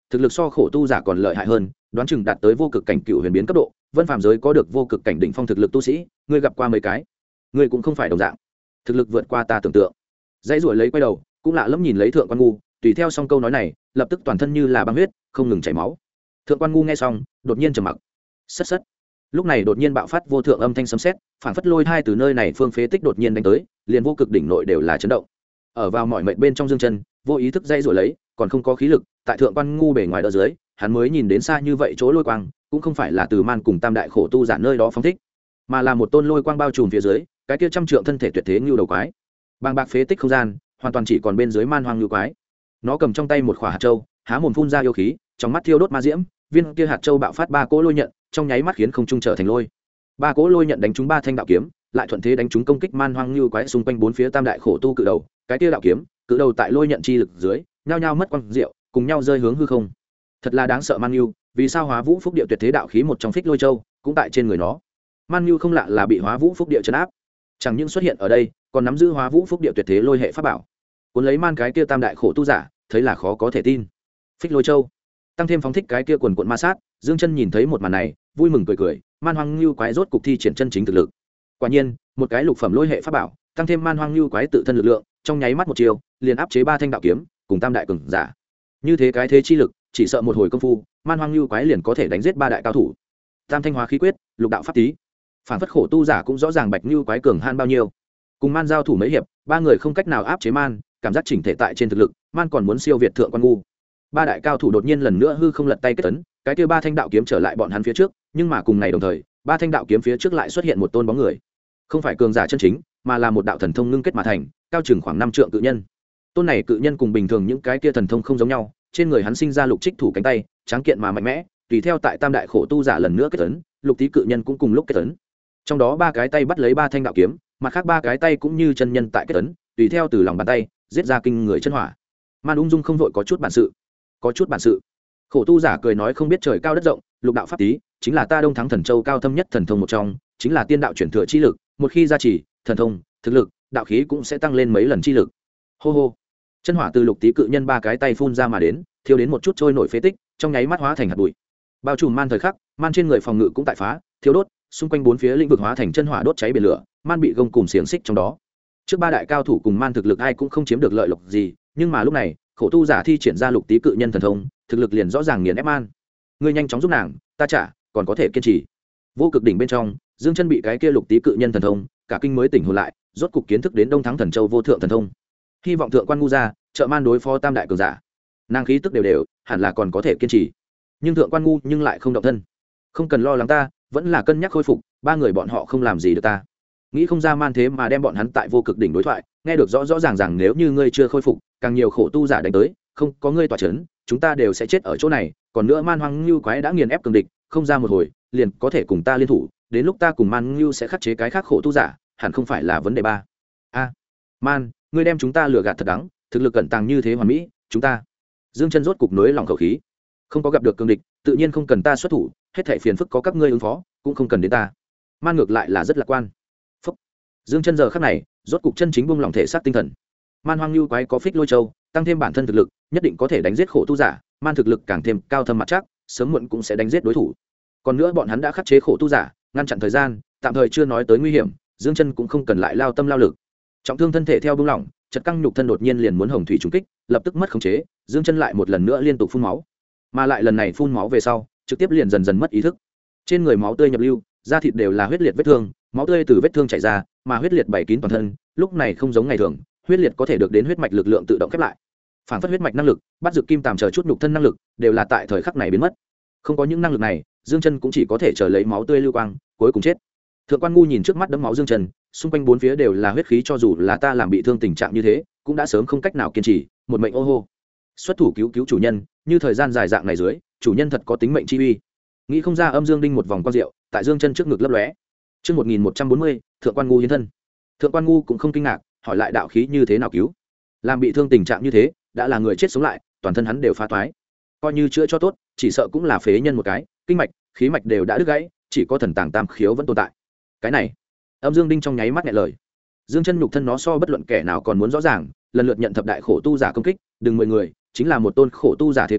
thực lực so khổ tu giả còn lợi hại hơn, đoán chừng đạt tới vô cực cảnh cựu huyền biến cấp độ. Vân phàm giới có được vô cực cảnh đỉnh phong thực lực tu sĩ, ngươi gặp qua mấy cái? Ngươi cũng không phải đồng dạng, thực lực vượt qua ta tưởng tượng. Dãy ruổi lấy quay đầu, cũng lạ lẫm nhìn lấy Thượng Quan Ngu, tùy theo xong câu nói này, lập tức toàn thân như là băng huyết, không ngừng chảy máu. Thượng Quan Ngu nghe xong, đột nhiên trầm mặc. Sất sất. Lúc này đột nhiên bạo phát vô thượng âm thanh sấm sét, phản phất lôi hai từ nơi này phương phế tích đột nhiên đánh tới, liền vô cực đỉnh nội đều là chấn động. Ở vào mọi mệnh bên trong dương chân, vô ý thức dây rồi lấy, còn không có khí lực, tại Thượng Quan Ngu bề ngoài đỡ dưới, hắn mới nhìn đến xa như vậy chỗ lôi quang, cũng không phải là từ man cùng tam đại khổ tu giả nơi đó phóng thích, mà là một tôn lôi quang bao trùm phía dưới, cái kia trăm trượng thân thể tuyệt thế như đầu quái. Bàng bạc phế tích không gian, hoàn toàn chỉ còn bên dưới man hoang như quái. Nó cầm trong tay một quả hạt châu, há mồm phun ra yêu khí, trong mắt thiêu đốt ma diễm, viên kia hạt châu bạo phát ba cỗ lôi nhận, trong nháy mắt khiến không trung trở thành lôi. Ba cỗ lôi nhận đánh trúng ba thanh đạo kiếm, lại thuận thế đánh trúng công kích man hoang như quái xung quanh bốn phía tam đại khổ tu cự đầu, cái kia đạo kiếm, cự đầu tại lôi nhận chi lực dưới, nhao nhao mất quang diệu, cùng nhau rơi hướng hư không. Thật là đáng sợ man như, vì sao Hóa Vũ Phúc Địa tuyệt thế đạo khí một trong phích lôi châu, cũng tại trên người nó. Man như không lạ là bị Hóa Vũ Phúc Địa trấn áp, chẳng những xuất hiện ở đây, còn nắm giữ Hóa Vũ Phúc Địa tuyệt thế lôi hệ pháp bảo. Cuốn lấy man cái kia tam đại khổ tu giả, thấy là khó có thể tin. Phích lôi châu, tăng thêm phóng thích cái kia quần quần ma sát, Dương Chân nhìn thấy một màn này, vui mừng cười cười, man hoang lưu quái rốt cục thi triển chân chính thực lực. Quả nhiên, một cái lục phẩm lôi hệ pháp bảo, tăng thêm man hoang lưu quái tự thân lực lượng, trong nháy mắt một chiều, liền áp chế ba thanh đạo kiếm, cùng tam đại cường giả. Như thế cái thế chi lực, chỉ sợ một hồi công phu, man hoang lưu quái liền có thể đánh giết ba đại cao thủ. Tam thanh hóa khí quyết, lục đạo pháp tý. Phản phất khổ tu giả cũng rõ ràng bạch lưu quái cường han bao nhiêu. Cùng man giao thủ mấy hiệp, ba người không cách nào áp chế man, cảm giác chỉnh thể tại trên thực lực, man còn muốn siêu việt Thượng Quan Ngu. Ba đại cao thủ đột nhiên lần nữa hư không lật tay kết tấn, cái kia ba thanh đạo kiếm trở lại bọn hắn phía trước, nhưng mà cùng ngày đồng thời, ba thanh đạo kiếm phía trước lại xuất hiện một tôn bóng người. Không phải cường giả chân chính, mà là một đạo thần thông ngưng kết mà thành, cao chừng khoảng 5 trượng cự nhân. Tôn này cự nhân cùng bình thường những cái kia thần thông không giống nhau, trên người hắn sinh ra lục trích thủ cánh tay, tráng kiện mà mạnh mẽ, tùy theo tại tam đại khổ tu giả lần nữa kết tấn, lục tí cự nhân cũng cùng lúc kết tấn. Trong đó ba cái tay bắt lấy ba thanh đạo kiếm, mặt khác ba cái tay cũng như chân nhân tại kết tấn, tùy theo từ lòng bàn tay giết ra kinh người chân hỏa. Man ung dung không vội có chút bản sự, có chút bản sự. Khổ tu giả cười nói không biết trời cao đất rộng, lục đạo pháp tý chính là ta Đông Thắng Thần Châu cao thâm nhất thần thông một trong, chính là tiên đạo chuyển thừa chi lực, một khi gia trì, thần thông, thực lực, đạo khí cũng sẽ tăng lên mấy lần chi lực. Hô hô. Chân hỏa từ lục tí cự nhân ba cái tay phun ra mà đến, thiêu đến một chút trôi nổi phế tích, trong nháy mắt hóa thành hạt bụi. Bao trùm man thời khắc, man trên người phòng ngự cũng tại phá, thiêu đốt, xung quanh bốn phía lĩnh vực hóa thành chân hỏa đốt cháy biển lửa, man bị gông cùm xiềng xích trong đó. Trước ba đại cao thủ cùng man thực lực ai cũng không chiếm được lợi lộc gì, nhưng mà lúc này, khổ tu giả thi triển ra lục tí cự nhân thần thông, thực lực liền rõ ràng nghiền ép man. Ngươi nhanh chóng giúp nàng, ta trả, còn có thể kiên trì. Vô cực đỉnh bên trong, Dương Chân bị cái kia lục tí cự nhân thần thông, cả kinh mới tỉnh hồn lại, rốt cục kiến thức đến Đông Thắng Thần Châu vô thượng thần thông. Hy vọng Thượng Quan Ngu ra, trợ man đối phó tam đại cường giả. Nàng khí tức đều đều, hẳn là còn có thể kiên trì. Nhưng Thượng Quan Ngu nhưng lại không động thân. Không cần lo lắng ta, vẫn là cân nhắc khôi phục, ba người bọn họ không làm gì được ta. Nghĩ không ra man thế mà đem bọn hắn tại vô cực đỉnh đối thoại, nghe được rõ rõ ràng rằng nếu như ngươi chưa khôi phục, càng nhiều khổ tu giả đánh tới, không có ngươi tỏa chấn, chúng ta đều sẽ chết ở chỗ này, còn nữa man hoang lưu quái đã nghiền ép cường địch, không ra một hồi, liền có thể cùng ta liên thủ, đến lúc ta cùng man lưu sẽ khắc chế cái khác khổ tu giả, hẳn không phải là vấn đề ba. A, man, ngươi đem chúng ta lừa gạt thật đắng, thực lực cẩn tàng như thế hoàn mỹ, chúng ta. Dương Chân rốt cục nối lòng khẩu khí, không có gặp được cường địch, tự nhiên không cần ta xuất thủ, hết thảy phiền phức có các ngươi ứng phó, cũng không cần đến ta. Man ngược lại là rất lạc quan. Phúc. Dương Chân giờ khắc này, rốt cục chân chính buông lòng thể xác tinh thần. Man hoang lưu quái có phích lôi châu, tăng thêm bản thân thực lực, nhất định có thể đánh giết khổ tu giả, man thực lực càng thêm cao thâm mặt chắc, sớm muộn cũng sẽ đánh giết đối thủ. Còn nữa bọn hắn đã khắc chế khổ tu giả, ngăn chặn thời gian, tạm thời chưa nói tới nguy hiểm, Dương Chân cũng không cần lại lao tâm lao lực. Trọng thương thân thể theo buông lỏng, chật căng nhục thân đột nhiên liền muốn hồng thủy trùng kích, lập tức mất khống chế, Dương Chân lại một lần nữa liên tục phun máu, mà lại lần này phun máu về sau, trực tiếp liền dần dần mất ý thức. Trên người máu tươi nhập lưu, da thịt đều là huyết liệt vết thương, máu tươi từ vết thương chảy ra, mà huyết liệt bảy kín toàn thân, lúc này không giống ngày thường, huyết liệt có thể được đến huyết mạch lực lượng tự động khép lại. Phản phất huyết mạch năng lực, bắt dược kim tàm chờ chút nhục thân năng lực, đều là tại thời khắc này biến mất. Không có những năng lực này, Dương Chân cũng chỉ có thể chờ lấy máu tươi lưu quang, cuối cùng chết. Thượng Quan Ngu nhìn trước mắt đẫm máu Dương Chân, xung quanh bốn phía đều là huyết khí, cho dù là ta làm bị thương tình trạng như thế, cũng đã sớm không cách nào kiên trì, một mệnh ô hô. Xuất thủ cứu cứu chủ nhân, như thời gian dài dạng này dưới, chủ nhân thật có tính mệnh chi uy. Nghĩ không ra âm dương đinh một vòng quang diệu, tại Dương Chân trước ngực lấp lóe. Chương 1140, Thượng Quan Ngu hiến thân. Thượng Quan Ngu cũng không kinh ngạc, hỏi lại đạo khí như thế nào cứu? Làm bị thương tình trạng như thế, đã là người chết sống lại, toàn thân hắn đều phá toái. Coi như chữa cho tốt, chỉ sợ cũng là phế nhân một cái, kinh mạch, khí mạch đều đã đứt gãy, chỉ có thần tàng tam khiếu vẫn tồn tại. Cái này, âm dương đinh trong nháy mắt nghẹn lời. Dương Chân nhục thân nó so bất luận kẻ nào còn muốn rõ ràng, lần lượt nhận thập đại khổ tu giả công kích, đừng 10 người, chính là một tôn khổ tu giả thế công,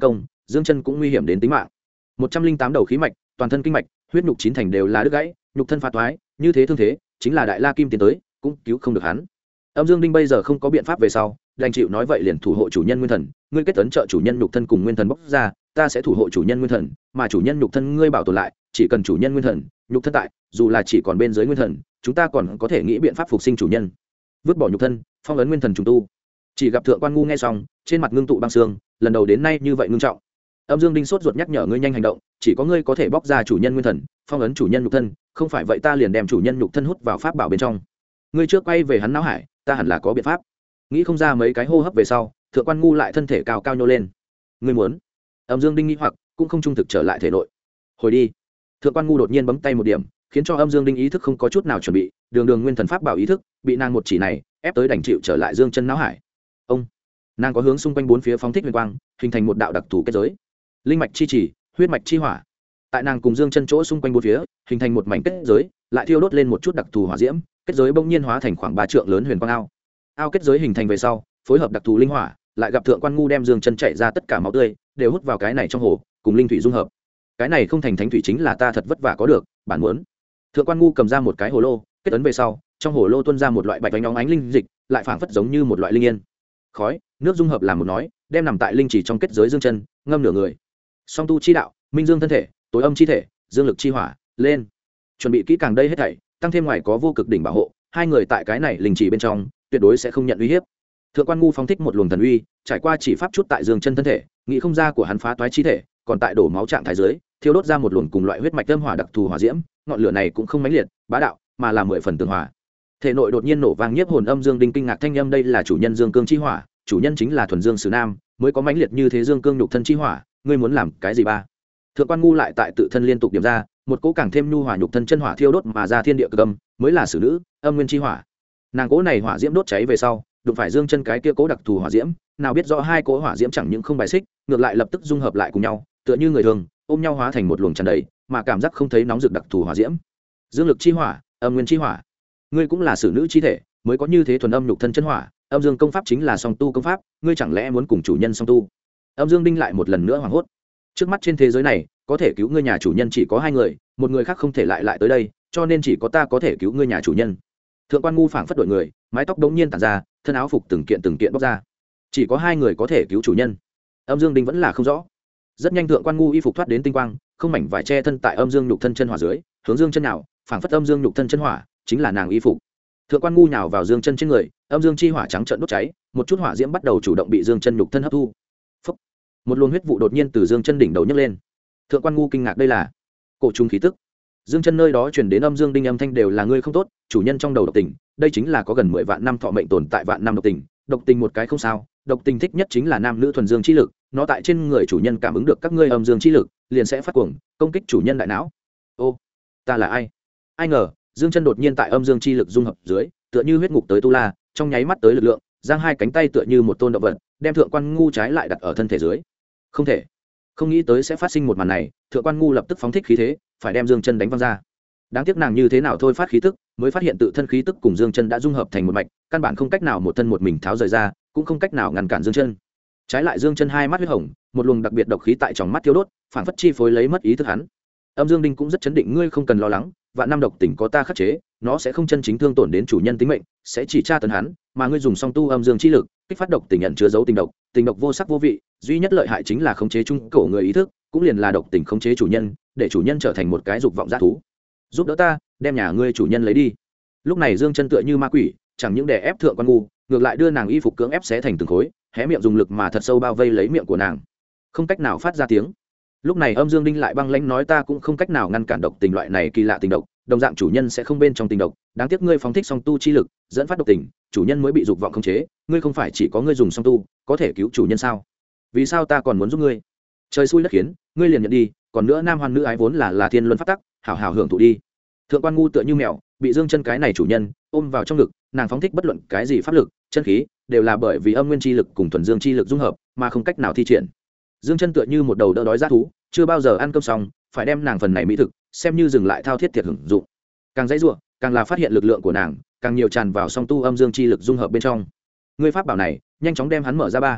dương chân cũng nguy hiểm đến tính mạng. 108 đầu khí mạch, toàn thân kinh mạch, huyết nhục chín thành đều là đứt gãy, nhục thân phá toái, như thế thương thế chính là đại la kim tiến tới cũng cứu không được hắn. Âm Dương Đinh bây giờ không có biện pháp về sau, đành chịu nói vậy liền thủ hộ chủ nhân nguyên thần, ngươi kết ấn trợ chủ nhân nhục thân cùng nguyên thần bóc ra, ta sẽ thủ hộ chủ nhân nguyên thần, mà chủ nhân nhục thân ngươi bảo tồn lại, chỉ cần chủ nhân nguyên thần, nhục thân tại, dù là chỉ còn bên dưới nguyên thần, chúng ta còn có thể nghĩ biện pháp phục sinh chủ nhân. Vứt bỏ nhục thân, phong ấn nguyên thần trùng tu. Chỉ gặp Thượng Quan Ngu nghe xong, trên mặt ngưng tụ băng xương, lần đầu đến nay như vậy ngưng trọng. Âm Dương Đinh sốt ruột nhắc nhở ngươi nhanh hành động, chỉ có ngươi có thể bóc ra chủ nhân nguyên thần, phong ấn chủ nhân nhục thân, không phải vậy ta liền đem chủ nhân nhục thân hút vào pháp bảo bên trong. Ngươi trước quay về hắn não hải, ta hẳn là có biện pháp. Nghĩ không ra mấy cái hô hấp về sau, Thượng Quan Ngu lại thân thể cao cao nhô lên. Ngươi muốn? Âm Dương Đinh nghĩ hoặc cũng không trung thực trở lại thể nội. Hồi đi. Thượng Quan Ngu đột nhiên bấm tay một điểm, khiến cho Âm Dương Đinh ý thức không có chút nào chuẩn bị, đường đường nguyên thần pháp bảo ý thức, bị nàng một chỉ này ép tới đành chịu trở lại Dương chân não hải. Ông, nàng có hướng xung quanh bốn phía phóng thích huyền quang, hình thành một đạo đặc thù kết giới. Linh mạch chi chỉ, huyết mạch chi hỏa. Tại nàng cùng Dương chân chỗ xung quanh bốn phía, hình thành một mảnh kết giới, lại thiêu đốt lên một chút đặc thù hỏa diễm, kết giới bỗng nhiên hóa thành khoảng 3 trượng lớn huyền quang ao. Ao kết giới hình thành về sau, phối hợp đặc thù linh hỏa, lại gặp Thượng Quan Ngu đem Dương chân chạy ra tất cả máu tươi, đều hút vào cái này trong hồ, cùng linh thủy dung hợp. Cái này không thành thánh thủy chính là ta thật vất vả có được, bản muốn. Thượng Quan Ngu cầm ra một cái hồ lô, kết ấn về sau, trong hồ lô tuôn ra một loại bạch vánh óng ánh linh dịch, lại phảng phất giống như một loại linh yên. Khói, nước dung hợp làm một nói, đem nằm tại linh chỉ trong kết giới Dương chân, ngâm nửa người. Song tu chi đạo, minh dương thân thể, tối âm chi thể, dương lực chi hỏa, lên. Chuẩn bị kỹ càng đây hết thảy, tăng thêm ngoài có vô cực đỉnh bảo hộ, hai người tại cái này linh chỉ bên trong, tuyệt đối sẽ không nhận uy hiếp. Thượng Quan Ngu phóng thích một luồng thần uy, trải qua chỉ pháp chút tại Dương chân thân thể, nghĩ không ra của hắn phá toái chi thể, còn tại đổ máu trạng thái dưới, thiêu đốt ra một luồng cùng loại huyết mạch âm hỏa đặc thù hỏa diễm, ngọn lửa này cũng không mãnh liệt, bá đạo, mà là 10 phần tường hòa. Thể nội đột nhiên nổ vang nhiếp hồn âm Dương Đinh kinh ngạc thanh âm, đây là chủ nhân Dương cương chi hỏa, chủ nhân chính là thuần dương sử nam, mới có mãnh liệt như thế Dương cương nhục thân chi hỏa, ngươi muốn làm cái gì ba? Thượng Quan Ngu lại tại tự thân liên tục điểm ra, một cỗ càng thêm nhu hòa nhục thân chân hỏa thiêu đốt mà ra thiên địa cực âm, mới là sử nữ, âm nguyên chi hỏa. Nàng cỗ này hỏa diễm đốt cháy về sau, đụng phải Dương chân cái kia cỗ đặc thù hỏa diễm, nào biết rõ hai cỗ hỏa diễm chẳng những không bài xích, ngược lại lập tức dung hợp lại cùng nhau, tựa như người thường, ôm nhau hóa thành một luồng tràn đầy, mà cảm giác không thấy nóng rực đặc thù hỏa diễm. Dương lực chi hỏa, âm nguyên chi hỏa. Ngươi cũng là sử nữ chi thể, mới có như thế thuần âm nhục thân chân hỏa, âm dương công pháp chính là song tu công pháp, ngươi chẳng lẽ muốn cùng chủ nhân song tu? Âm Dương Đinh lại một lần nữa hoảng hốt. Trước mắt trên thế giới này, có thể cứu ngươi nhà chủ nhân chỉ có hai người, một người khác không thể lại tới đây, cho nên chỉ có ta có thể cứu ngươi nhà chủ nhân. Thượng Quan Ngu phảng phất đổi người, mái tóc đống nhiên tản ra, thân áo phục từng kiện bóc ra. Chỉ có hai người có thể cứu chủ nhân. Âm Dương Đinh vẫn là không rõ. Rất nhanh Thượng Quan Ngu y phục thoát đến tinh quang, không mảnh vải che thân tại âm dương nhục thân chân hỏa dưới, hướng Dương chân nào, phảng phất âm dương nhục thân chân hỏa, chính là nàng y phục. Thượng Quan Ngu nhào vào Dương chân trên người, âm dương chi hỏa trắng trợn đốt cháy, một chút hỏa diễm bắt đầu chủ động bị Dương chân nhục thân hấp thu. Phốc. Một luồng huyết vụ đột nhiên từ Dương chân đỉnh đầu nhấc lên. Thượng Quan Ngu kinh ngạc, đây là cổ trùng khí tức. Dương chân nơi đó truyền đến âm Dương Đinh âm thanh, đều là ngươi không tốt, chủ nhân trong đầu độc tình, đây chính là có gần 10 vạn năm thọ mệnh tồn tại vạn năm độc tình một cái không sao, độc tình thích nhất chính là nam nữ thuần dương chi lực, nó tại trên người chủ nhân cảm ứng được các ngươi âm dương chi lực, liền sẽ phát cuồng, công kích chủ nhân đại não. Ô, ta là ai? Ai ngờ, Dương chân đột nhiên tại âm dương chi lực dung hợp dưới, tựa như huyết ngục tới tu la, trong nháy mắt tới lực lượng, giang hai cánh tay tựa như một tôn động vật, đem Thượng Quan Ngu trái lại đặt ở thân thể dưới. Không thể, không nghĩ tới sẽ phát sinh một màn này, Thượng Quan Ngu lập tức phóng thích khí thế, phải đem Dương chân đánh văng ra. Đáng tiếc nàng như thế nào thôi phát khí tức, mới phát hiện tự thân khí tức cùng Dương chân đã dung hợp thành một mạch, căn bản không cách nào một thân một mình tháo rời ra, cũng không cách nào ngăn cản Dương chân. Trái lại Dương chân hai mắt huyết hồng, một luồng đặc biệt độc khí tại trong mắt thiêu đốt, phản phất chi phối lấy mất ý thức hắn. Âm Dương Đinh cũng rất chấn định, ngươi không cần lo lắng, vạn năm độc tình có ta khắc chế, nó sẽ không chân chính thương tổn đến chủ nhân tính mệnh, sẽ chỉ tra tấn hắn, mà ngươi dùng song tu âm dương chi lực, kích phát độc tình nhận chứa dấu tình độc vô sắc vô vị, duy nhất lợi hại chính là khống chế trung cổ người ý thức, cũng liền là độc tình khống chế chủ nhân, để chủ nhân trở thành một cái dục vọng dã thú. Giúp đỡ ta, đem nhà ngươi chủ nhân lấy đi. Lúc này Dương chân tựa như ma quỷ, chẳng những đè ép Thượng Quan Ngu, ngược lại đưa nàng y phục cưỡng ép xé thành từng khối, hé miệng dùng lực mà thật sâu bao vây lấy miệng của nàng, không cách nào phát ra tiếng. Lúc này Âm Dương Đinh lại băng lãnh nói, ta cũng không cách nào ngăn cản độc tình loại này kỳ lạ tình độc, đồng dạng chủ nhân sẽ không bên trong tình độc, đáng tiếc ngươi phóng thích song tu chi lực, dẫn phát độc tình, chủ nhân mới bị dục vọng khống chế, ngươi không phải chỉ có ngươi dùng song tu có thể cứu chủ nhân sao? Vì sao ta còn muốn giúp ngươi? Trời xui đất khiến, ngươi liền nhận đi, còn nữa nam hoan nữ ái vốn là thiên luân pháp tắc, hảo hảo hưởng thụ đi. Thượng Quan Ngu tựa như mèo, bị Dương chân cái này chủ nhân ôm vào trong ngực, nàng phóng thích bất luận cái gì pháp lực, chân khí, đều là bởi vì âm nguyên chi lực cùng thuần dương chi lực dung hợp, mà không cách nào thi triển. Dương chân tựa như một đầu đỡ đói dã thú, chưa bao giờ ăn cơm xong, phải đem nàng phần này mỹ thực xem như dừng lại thao thiết thiệt hưởng dụng. Càng dãy rủa, càng là phát hiện lực lượng của nàng, càng nhiều tràn vào song tu âm dương chi lực dung hợp bên trong. Ngươi pháp bảo này, nhanh chóng đem hắn mở ra ba.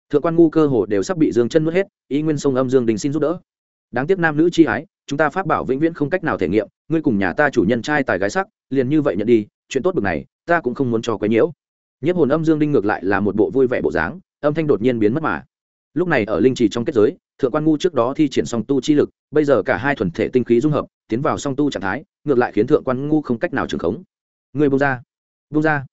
thượng quan ngu cơ hồ đều sắp bị Dương Chân nuốt hết, ý nguyên sông âm Dương Đình xin giúp đỡ. Đáng tiếc nam nữ chi ái, chúng ta pháp bảo vĩnh viễn không cách nào thể nghiệm, ngươi cùng nhà ta chủ nhân trai tài gái sắc, liền như vậy nhận đi, chuyện tốt bực này, ta cũng không muốn cho quấy nhiễu. Nhiếp hồn âm Dương Đinh ngược lại là một bộ vui vẻ bộ dáng, âm thanh đột nhiên biến mất mà. Lúc này ở linh trì trong kết giới, thượng quan ngu trước đó thi triển song tu chi lực, bây giờ cả hai thuần thể tinh khí dung hợp, tiến vào song tu trạng thái, ngược lại khiến thượng quan ngu không cách nào trường khống. Ngươi buông ra, buông ra.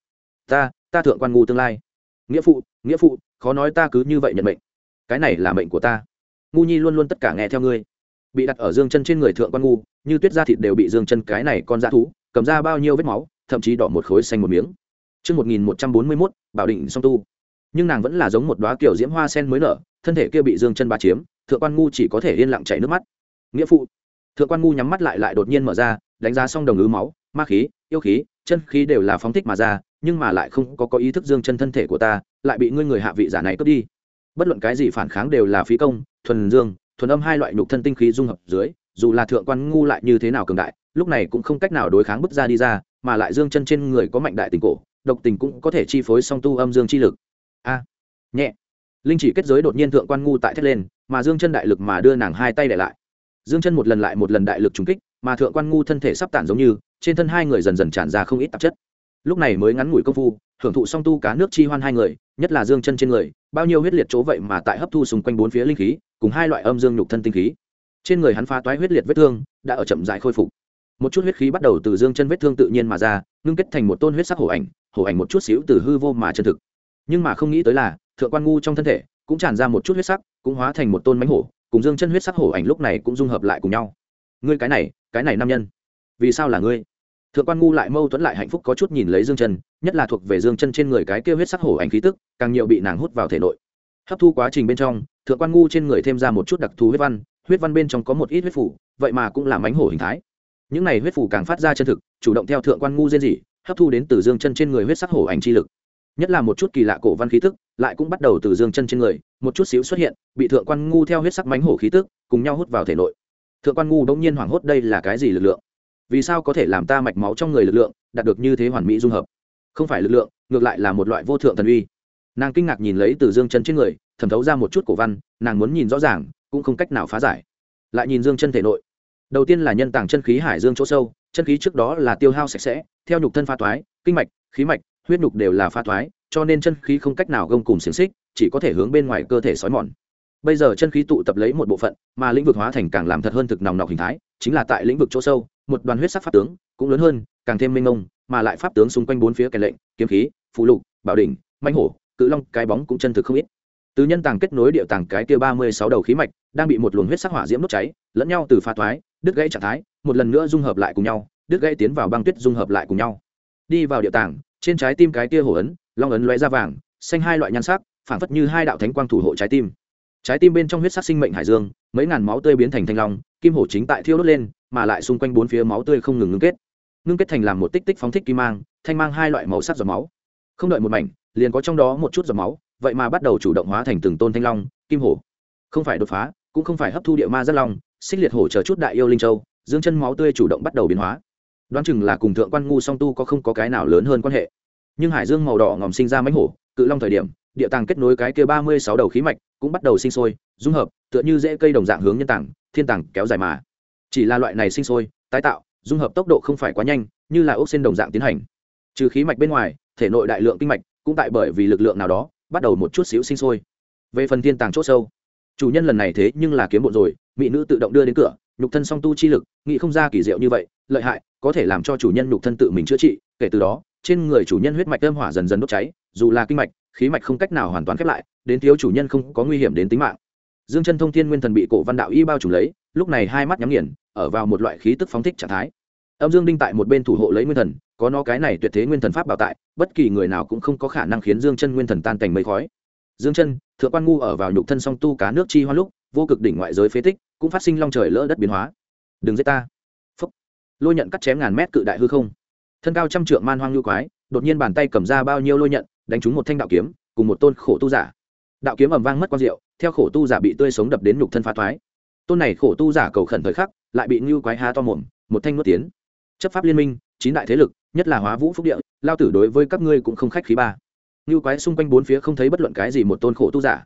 Ta thượng quan ngu tương lai. Nghĩa phụ, khó nói ta cứ như vậy nhận mệnh. Cái này là mệnh của ta. Ngu nhi luôn luôn tất cả nghe theo ngươi. Bị đặt ở Dương Chân trên người thượng quan ngu, như tuyết da thịt đều bị Dương Chân cái này con dã thú cầm ra bao nhiêu vết máu, thậm chí đỏ một khối xanh một miếng. Chương 1141, bảo định song tu. Nhưng nàng vẫn là giống một đóa kiểu diễm hoa sen mới nở, thân thể kia bị Dương Chân bá chiếm, thượng quan ngu chỉ có thể yên lặng chảy nước mắt. Nghĩa phụ. Thượng quan ngu nhắm mắt lại đột nhiên mở ra, đánh giá xong đồng ứ máu, ma khí, yêu khí, chân khí đều là phóng thích mà ra, nhưng mà lại không có ý thức Dương Chân thân thể của ta, lại bị ngươi người hạ vị giả này cướp đi. Bất luận cái gì phản kháng đều là phí công, thuần dương, thuần âm hai loại nhục thân tinh khí dung hợp dưới, dù là thượng quan ngu lại như thế nào cường đại, lúc này cũng không cách nào đối kháng bức ra đi ra, mà lại Dương Chân trên người có mạnh đại tình cổ, độc tình cũng có thể chi phối song tu âm dương chi lực. A, nhẹ. Linh chỉ kết giới đột nhiên thượng quan ngu tại thét lên, mà Dương Chân đại lực mà đưa nàng hai tay để lại. Dương Chân một lần lại một lần đại lực trùng kích, mà thượng quan ngu thân thể sắp tản giống như, trên thân hai người dần dần tràn ra không ít tạp chất. Lúc này mới ngắn ngủi công phu, hưởng thụ song tu cá nước chi hoan hai người, nhất là Dương Chân trên người, bao nhiêu huyết liệt chỗ vậy mà tại hấp thu xung quanh bốn phía linh khí, cùng hai loại âm dương nhục thân tinh khí. Trên người hắn phá toái huyết liệt vết thương, đã ở chậm rãi khôi phục. Một chút huyết khí bắt đầu từ Dương Chân vết thương tự nhiên mà ra, ngưng kết thành một tôn huyết sắc hổ ảnh một chút xíu từ hư vô mà chân thực. Nhưng mà không nghĩ tới là, thượng quan ngu trong thân thể cũng tràn ra một chút huyết sắc, cũng hóa thành một tôn mãnh hổ, cùng Dương Chân huyết sắc hổ ảnh lúc này cũng dung hợp lại cùng nhau. Ngươi cái này nam nhân, vì sao là ngươi? Thượng quan ngu lại mâu thuẫn lại hạnh phúc có chút nhìn lấy Dương Chân, nhất là thuộc về Dương Chân trên người cái kia huyết sắc hổ ảnh khí tức, càng nhiều bị nàng hút vào thể nội. Hấp thu quá trình bên trong, thượng quan ngu trên người thêm ra một chút đặc thù huyết văn bên trong có một ít huyết phủ, vậy mà cũng là mãnh hổ hình thái. Những này huyết phủ càng phát ra chân thực, chủ động theo thượng quan ngu diên dị, hấp thu đến từ Dương Chân trên người huyết sắc hổ ảnh chi lực. Nhất là một chút kỳ lạ cổ văn khí tức, lại cũng bắt đầu từ Dương Chân trên người, một chút xíu xuất hiện, bị thượng quan ngu theo huyết sắc mãnh hổ khí tức, cùng nhau hút vào thể nội. Thượng quan ngu bỗng nhiên hoảng hốt, đây là cái gì lực lượng? Vì sao có thể làm ta mạch máu trong người lực lượng đạt được như thế hoàn mỹ dung hợp? Không phải lực lượng, ngược lại là một loại vô thượng thần uy. Nàng kinh ngạc nhìn lấy từ Dương Chân trên người, thẩm thấu ra một chút cổ văn, nàng muốn nhìn rõ ràng, cũng không cách nào phá giải. Lại nhìn Dương Chân thể nội, đầu tiên là nhân tàng chân khí hải dương chỗ sâu, chân khí trước đó là tiêu hao sạch sẽ, theo nhục thân phá toái, kinh mạch, khí mạch, huyết nhục đều là phá toái, cho nên chân khí không cách nào gông cùng xiềng xích, chỉ có thể hướng bên ngoài cơ thể xói mòn. Bây giờ chân khí tụ tập lấy một bộ phận, mà lĩnh vực hóa thành càng làm thật hơn thực nòng nọc hình thái, chính là tại lĩnh vực chỗ sâu, một đoàn huyết sắc pháp tướng, cũng lớn hơn, càng thêm mênh mông, mà lại pháp tướng xung quanh bốn phía kèn lệnh, kiếm khí, phù lục, bảo đỉnh, mãnh hổ, cự long, cái bóng cũng chân thực không ít. Từ nhân tàng kết nối địa tàng cái kia 36 đầu khí mạch, đang bị một luồng huyết sắc hỏa diễm đốt cháy, lẫn nhau từ phá thoái, đứt gãy trạng thái, một lần nữa dung hợp lại cùng nhau, đứt gãy tiến vào băng tuyết dung hợp lại cùng nhau. Đi vào địa tàng, trên trái tim cái kia hổ ấn, long ấn lóe ra vàng, xanh hai loại nhan sắc, phảng phất như hai đạo thánh quang thủ hộ trái tim. Trái tim bên trong huyết sắc sinh mệnh hải dương, mấy ngàn máu tươi biến thành thanh long, kim hổ chính tại thiêu đốt lên, mà lại xung quanh bốn phía máu tươi không ngừng ngưng kết thành làm một tích tích phóng thích kim mang, thanh mang hai loại màu sắc giọt máu. Không đợi một mảnh, liền có trong đó một chút giọt máu, vậy mà bắt đầu chủ động hóa thành từng tôn thanh long, kim hổ. Không phải đột phá, cũng không phải hấp thu địa ma rất long, xích liệt hổ chờ chút đại yêu linh châu, dương chân máu tươi chủ động bắt đầu biến hóa. Đoán chừng là cùng thượng quan ngu song tu có không có cái nào lớn hơn quan hệ. Nhưng hải dương màu đỏ ngòm sinh ra mãnh hổ, cự long thời điểm, địa tàng kết nối cái kia 36 đầu khí mạch cũng bắt đầu sinh sôi, dung hợp, tựa như rễ cây đồng dạng hướng nhân tàng, thiên tàng kéo dài mà. Chỉ là loại này sinh sôi, tái tạo, dung hợp tốc độ không phải quá nhanh, như là ốc sen đồng dạng tiến hành. Trừ khí mạch bên ngoài, thể nội đại lượng kinh mạch cũng tại bởi vì lực lượng nào đó, bắt đầu một chút xíu sinh sôi. Về phần thiên tàng chỗ sâu, chủ nhân lần này thế nhưng là kiếm bộ rồi, mỹ nữ tự động đưa đến cửa, nhục thân song tu chi lực, nghĩ không ra kỳ diệu như vậy, lợi hại, có thể làm cho chủ nhân nhục thân tự mình chữa trị, kể từ đó, trên người chủ nhân huyết mạch âm hỏa dần dần đốt cháy, dù là kinh mạch, khí mạch không cách nào hoàn toàn khép lại, đến thiếu chủ nhân không có nguy hiểm đến tính mạng. Dương chân thông thiên nguyên thần bị cổ văn đạo y bao trùm lấy, lúc này hai mắt nhắm nghiền, ở vào một loại khí tức phóng thích trạng thái. Âm Dương Đinh tại một bên thủ hộ lấy nguyên thần, có nó cái này tuyệt thế nguyên thần pháp bảo tại, bất kỳ người nào cũng không có khả năng khiến Dương chân nguyên thần tan thành mây khói. Dương chân, thượng quan ngu ở vào nhục thân song tu cá nước chi hoa lúc, vô cực đỉnh ngoại giới phế tích, cũng phát sinh long trời lỡ đất biến hóa. Đừng giết ta! Phúc. Lôi nhận cắt chém ngàn mét cự đại hư không. Thân cao trăm trượng man hoang lưu quái, đột nhiên bàn tay cầm ra bao nhiêu lôi nhận, đánh trúng một thanh đạo kiếm, cùng một tôn khổ tu giả. Đạo kiếm ầm vang mất quang diệu, theo khổ tu giả bị tươi sống đập đến nhục thân phá thoái. Tôn này khổ tu giả cầu khẩn thời khắc, lại bị lưu quái há to mồm, một thanh nuốt tiến. Chấp pháp liên minh, chín đại thế lực, nhất là Hóa Vũ Phúc Địa, lao tử đối với các ngươi cũng không khách khí ba. Lưu quái xung quanh bốn phía không thấy bất luận cái gì một tôn khổ tu giả,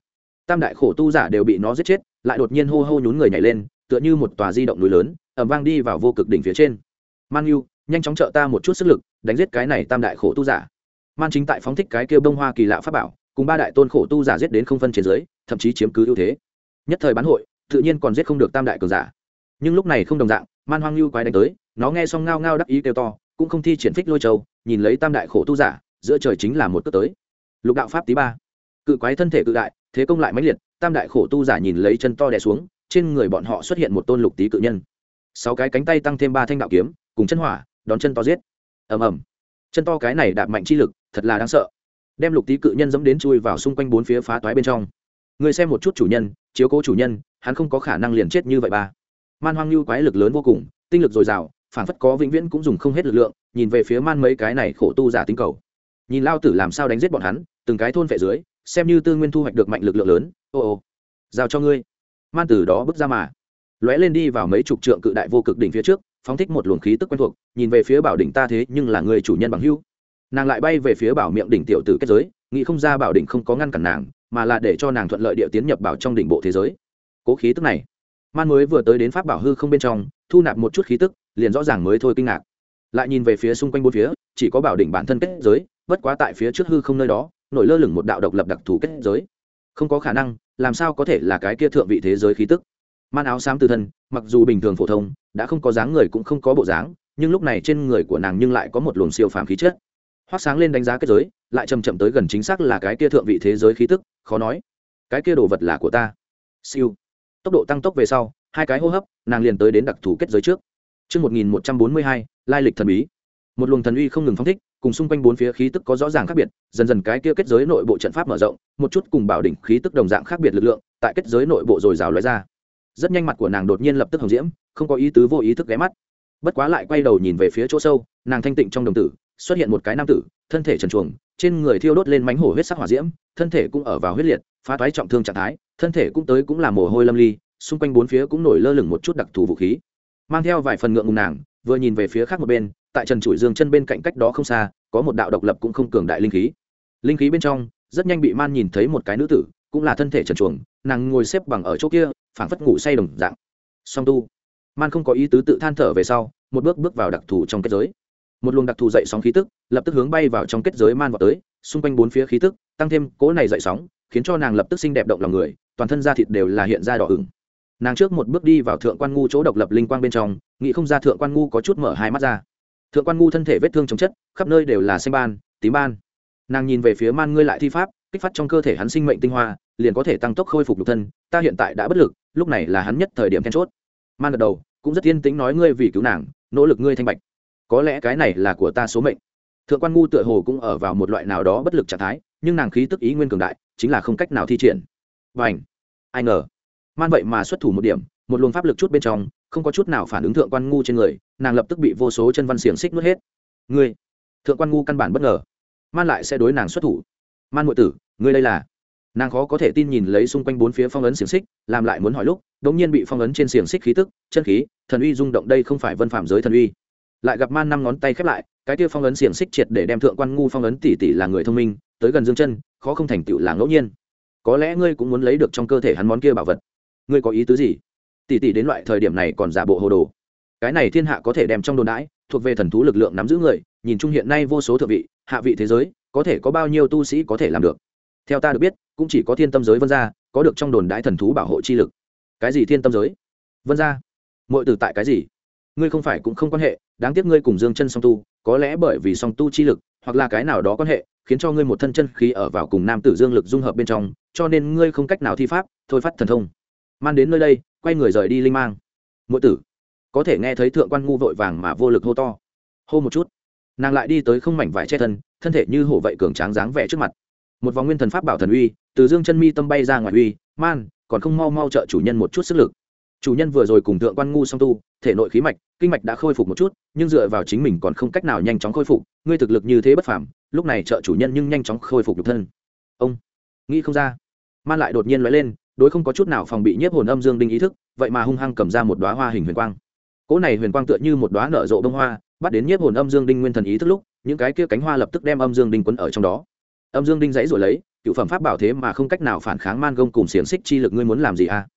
tam đại khổ tu giả đều bị nó giết chết, lại đột nhiên hô hô nhún người nhảy lên, tựa như một tòa di động núi lớn, ầm vang đi vào vô cực đỉnh phía trên. Man Yu, nhanh chóng trợ ta một chút sức lực, đánh giết cái này tam đại khổ tu giả. Man chính tại phóng thích cái kia bông hoa kỳ lạ pháp bảo, cùng ba đại tôn khổ tu giả giết đến không phân trên dưới, thậm chí chiếm cứ ưu thế. Nhất thời bán hội, tự nhiên còn giết không được tam đại cường giả. Nhưng lúc này không đồng dạng, Man Hoang Lưu quái đánh tới, nó nghe xong ngao ngao đắc ý kêu to, cũng không thi triển phích lôi châu, nhìn lấy tam đại khổ tu giả, giữa trời chính là một cước tới. Lục đạo pháp tí ba. Cự quái thân thể cự đại, thế công lại mãnh liệt, tam đại khổ tu giả nhìn lấy chân to đè xuống, trên người bọn họ xuất hiện một tôn lục tí cự nhân. 6 cái cánh tay tăng thêm 3 thanh đạo kiếm, cùng chân hỏa, đón chân to giết. Ầm ầm. Chân to cái này đạp mạnh chi lực, thật là đáng sợ. Đem lục tí cự nhân dẫm đến chui vào xung quanh bốn phía phá toái bên trong. Người xem một chút chủ nhân, chiếu cố chủ nhân, hắn không có khả năng liền chết như vậy ba. Man Hoang Lưu quái lực lớn vô cùng, tinh lực dồi dào, phản phất có vĩnh viễn cũng dùng không hết lực lượng, nhìn về phía Man mấy cái này khổ tu giả tính cầu. Nhìn lao tử làm sao đánh giết bọn hắn, từng cái thôn vệ dưới, xem như tư nguyên thu hoạch được mạnh lực lượng lớn. Ô giao cho ngươi. Man từ đó bước ra mà lóe lên đi vào mấy chục trượng cự đại vô cực đỉnh phía trước, phóng thích một luồng khí tức quen thuộc, nhìn về phía bảo đỉnh ta thế nhưng là người chủ nhân bằng hữu. Nàng lại bay về phía bảo miệng đỉnh tiểu tử kết giới, nghĩ không ra bảo đỉnh không có ngăn cản nàng, mà là để cho nàng thuận lợi địa tiến nhập bảo trong đỉnh bộ thế giới. Cố khí tức này, Man mới vừa tới đến pháp bảo hư không bên trong, thu nạp một chút khí tức, liền rõ ràng mới thôi kinh ngạc. Lại nhìn về phía xung quanh bốn phía, chỉ có bảo đỉnh bản thân kết giới, bất quá tại phía trước hư không nơi đó, nổi lơ lửng một đạo độc lập đặc thù kết giới. Không có khả năng, làm sao có thể là cái kia thượng vị thế giới khí tức. Man áo xám từ thân, mặc dù bình thường phổ thông, đã không có dáng người cũng không có bộ dáng, nhưng lúc này trên người của nàng nhưng lại có một luồng siêu phàm khí chất. Hoắc sáng lên đánh giá kết giới, lại chậm chậm tới gần chính xác là cái kia thượng vị thế giới khí tức, khó nói. Cái kia đồ vật là của ta. Siêu. Tốc độ tăng tốc về sau, 2 cái hô hấp, nàng liền tới đến đặc thù kết giới trước. Chương 1142, lai lịch thần bí. Một luồng thần uy không ngừng phóng thích, cùng xung quanh bốn phía khí tức có rõ ràng khác biệt, dần dần cái kia kết giới nội bộ trận pháp mở rộng, một chút cùng bảo đỉnh khí tức đồng dạng khác biệt lực lượng, tại kết giới nội bộ rồi rào lóe ra. Rất nhanh mặt của nàng đột nhiên lập tức hồng diễm, không có ý tứ vô ý thức ghé mắt. Bất quá lại quay đầu nhìn về phía chỗ sâu, nàng thanh tịnh trong đồng tử, xuất hiện một cái nam tử, thân thể trần truồng, trên người thiêu đốt lên mánh hổ huyết sắc hỏa diễm, thân thể cũng ở vào huyết liệt, phá toái trọng thương trạng thái, thân thể cũng tới cũng là mồ hôi lâm ly, xung quanh bốn phía cũng nổi lơ lửng một chút đặc thù vũ khí. Mang theo vài phần ngượng ngùng nàng, vừa nhìn về phía khác một bên, tại Trần Trụi Dương chân bên cạnh cách đó không xa, có một đạo độc lập cũng không cường đại linh khí. Linh khí bên trong, rất nhanh bị Man nhìn thấy một cái nữ tử, cũng là thân thể trần truồng, nàng ngồi xếp bằng ở chỗ kia, phảng phất ngủ say đồng dạng. Song tu. Man không có ý tứ tự than thở về sau, một bước bước vào đặc thù trong kết giới. Một luồng đặc thù dậy sóng khí tức, lập tức hướng bay vào trong kết giới Man vọt tới, xung quanh bốn phía khí tức, tăng thêm cỗ này dậy sóng, khiến cho nàng lập tức xinh đẹp động lòng người, toàn thân da thịt đều là hiện ra đỏ ửng. Nàng trước một bước đi vào thượng quan ngu chỗ độc lập linh quang bên trong, nghĩ không ra thượng quan ngu có chút mở hai mắt ra. Thượng quan ngu thân thể vết thương chống chất, khắp nơi đều là xanh ban, tím ban. Nàng nhìn về phía Man ngươi lại thi pháp, kích phát trong cơ thể hắn sinh mệnh tinh hoa, liền có thể tăng tốc khôi phục nhục thân, ta hiện tại đã bất lực, lúc này là hắn nhất thời điểm then chốt. Man gật đầu, cũng rất yên tĩnh nói ngươi vì cứu nàng, nỗ lực ngươi thanh bạch. Có lẽ cái này là của ta số mệnh. Thượng quan ngu tựa hồ cũng ở vào một loại nào đó bất lực trạng thái, nhưng nàng khí tức ý nguyên cường đại, chính là không cách nào thi triển. Bành! Ai ngờ, Man vậy mà xuất thủ một điểm, một luồng pháp lực chút bên trong, không có chút nào phản ứng thượng quan ngu trên người, nàng lập tức bị vô số chân văn xiềng xích nuốt hết. Ngươi! Thượng quan ngu căn bản bất ngờ, Man lại sẽ đối nàng xuất thủ. Man muội tử, ngươi đây là? Nàng khó có thể tin nhìn lấy xung quanh bốn phía phong ấn xiềng xích, làm lại muốn hỏi lúc, đống nhiên bị phong ấn trên xiềng xích khí tức, chân khí, thần uy rung động đây không phải vân phạm giới thần uy. Lại gặp Man 5 ngón tay khép lại, cái kia phong ấn xiềng xích triệt để đem thượng quan ngu phong ấn tỷ tỷ là người thông minh, tới gần Dương Chân, khó không thành tựu là ngẫu nhiên. Có lẽ ngươi cũng muốn lấy được trong cơ thể hắn món kia bảo vật. Ngươi có ý tứ gì? Tỷ tỷ đến loại thời điểm này còn giả bộ hồ đồ. Cái này thiên hạ có thể đem trong đồn đãi, thuộc về thần thú lực lượng nắm giữ người, nhìn chung hiện nay vô số thượng vị, hạ vị thế giới, có thể có bao nhiêu tu sĩ có thể làm được. Theo ta được biết, cũng chỉ có thiên tâm giới Vân gia có được trong đồn đãi thần thú bảo hộ chi lực. Cái gì thiên tâm giới? Vân gia? Muội tử tại cái gì? Ngươi không phải cũng không quan hệ, đáng tiếc ngươi cùng Dương Chân song tu, có lẽ bởi vì song tu chi lực, hoặc là cái nào đó quan hệ, khiến cho ngươi một thân chân khí ở vào cùng nam tử dương lực dung hợp bên trong, cho nên ngươi không cách nào thi pháp, thôi phát thần thông. Man đến nơi đây, quay người rời đi linh mang. Muội tử, có thể nghe thấy thượng quan ngu vội vàng mà vô lực hô to. Hô một chút, nàng lại đi tới không mảnh vải che thân, thân thể như hổ vậy cường tráng dáng vẻ trước mặt. Một vòng nguyên thần pháp bảo thần uy, từ Dương Chân mi tâm bay ra ngoài uy, Man, còn không mau mau trợ chủ nhân một chút sức lực. Chủ nhân vừa rồi cùng thượng quan ngu song tu, thể nội khí mạch, kinh mạch đã khôi phục một chút, nhưng dựa vào chính mình còn không cách nào nhanh chóng khôi phục, ngươi thực lực như thế bất phàm, lúc này trợ chủ nhân nhưng nhanh chóng khôi phục nhục thân. Ông nghĩ không ra, Man lại đột nhiên lóe lên, đối không có chút nào phòng bị nhiếp hồn âm dương đinh ý thức, vậy mà hung hăng cầm ra một đóa hoa hình huyền quang. Cỗ này huyền quang tựa như một đóa nở rộ bông hoa, bắt đến nhiếp hồn âm dương đinh nguyên thần ý thức lúc, những cái kia cánh hoa lập tức đem âm dương đinh quấn ở trong đó. Âm dương đinh giãy rồi lấy, cựu phẩm pháp bảo thế mà không cách nào phản kháng man gông cùng xiềng xích chi lực, ngươi muốn làm gì a?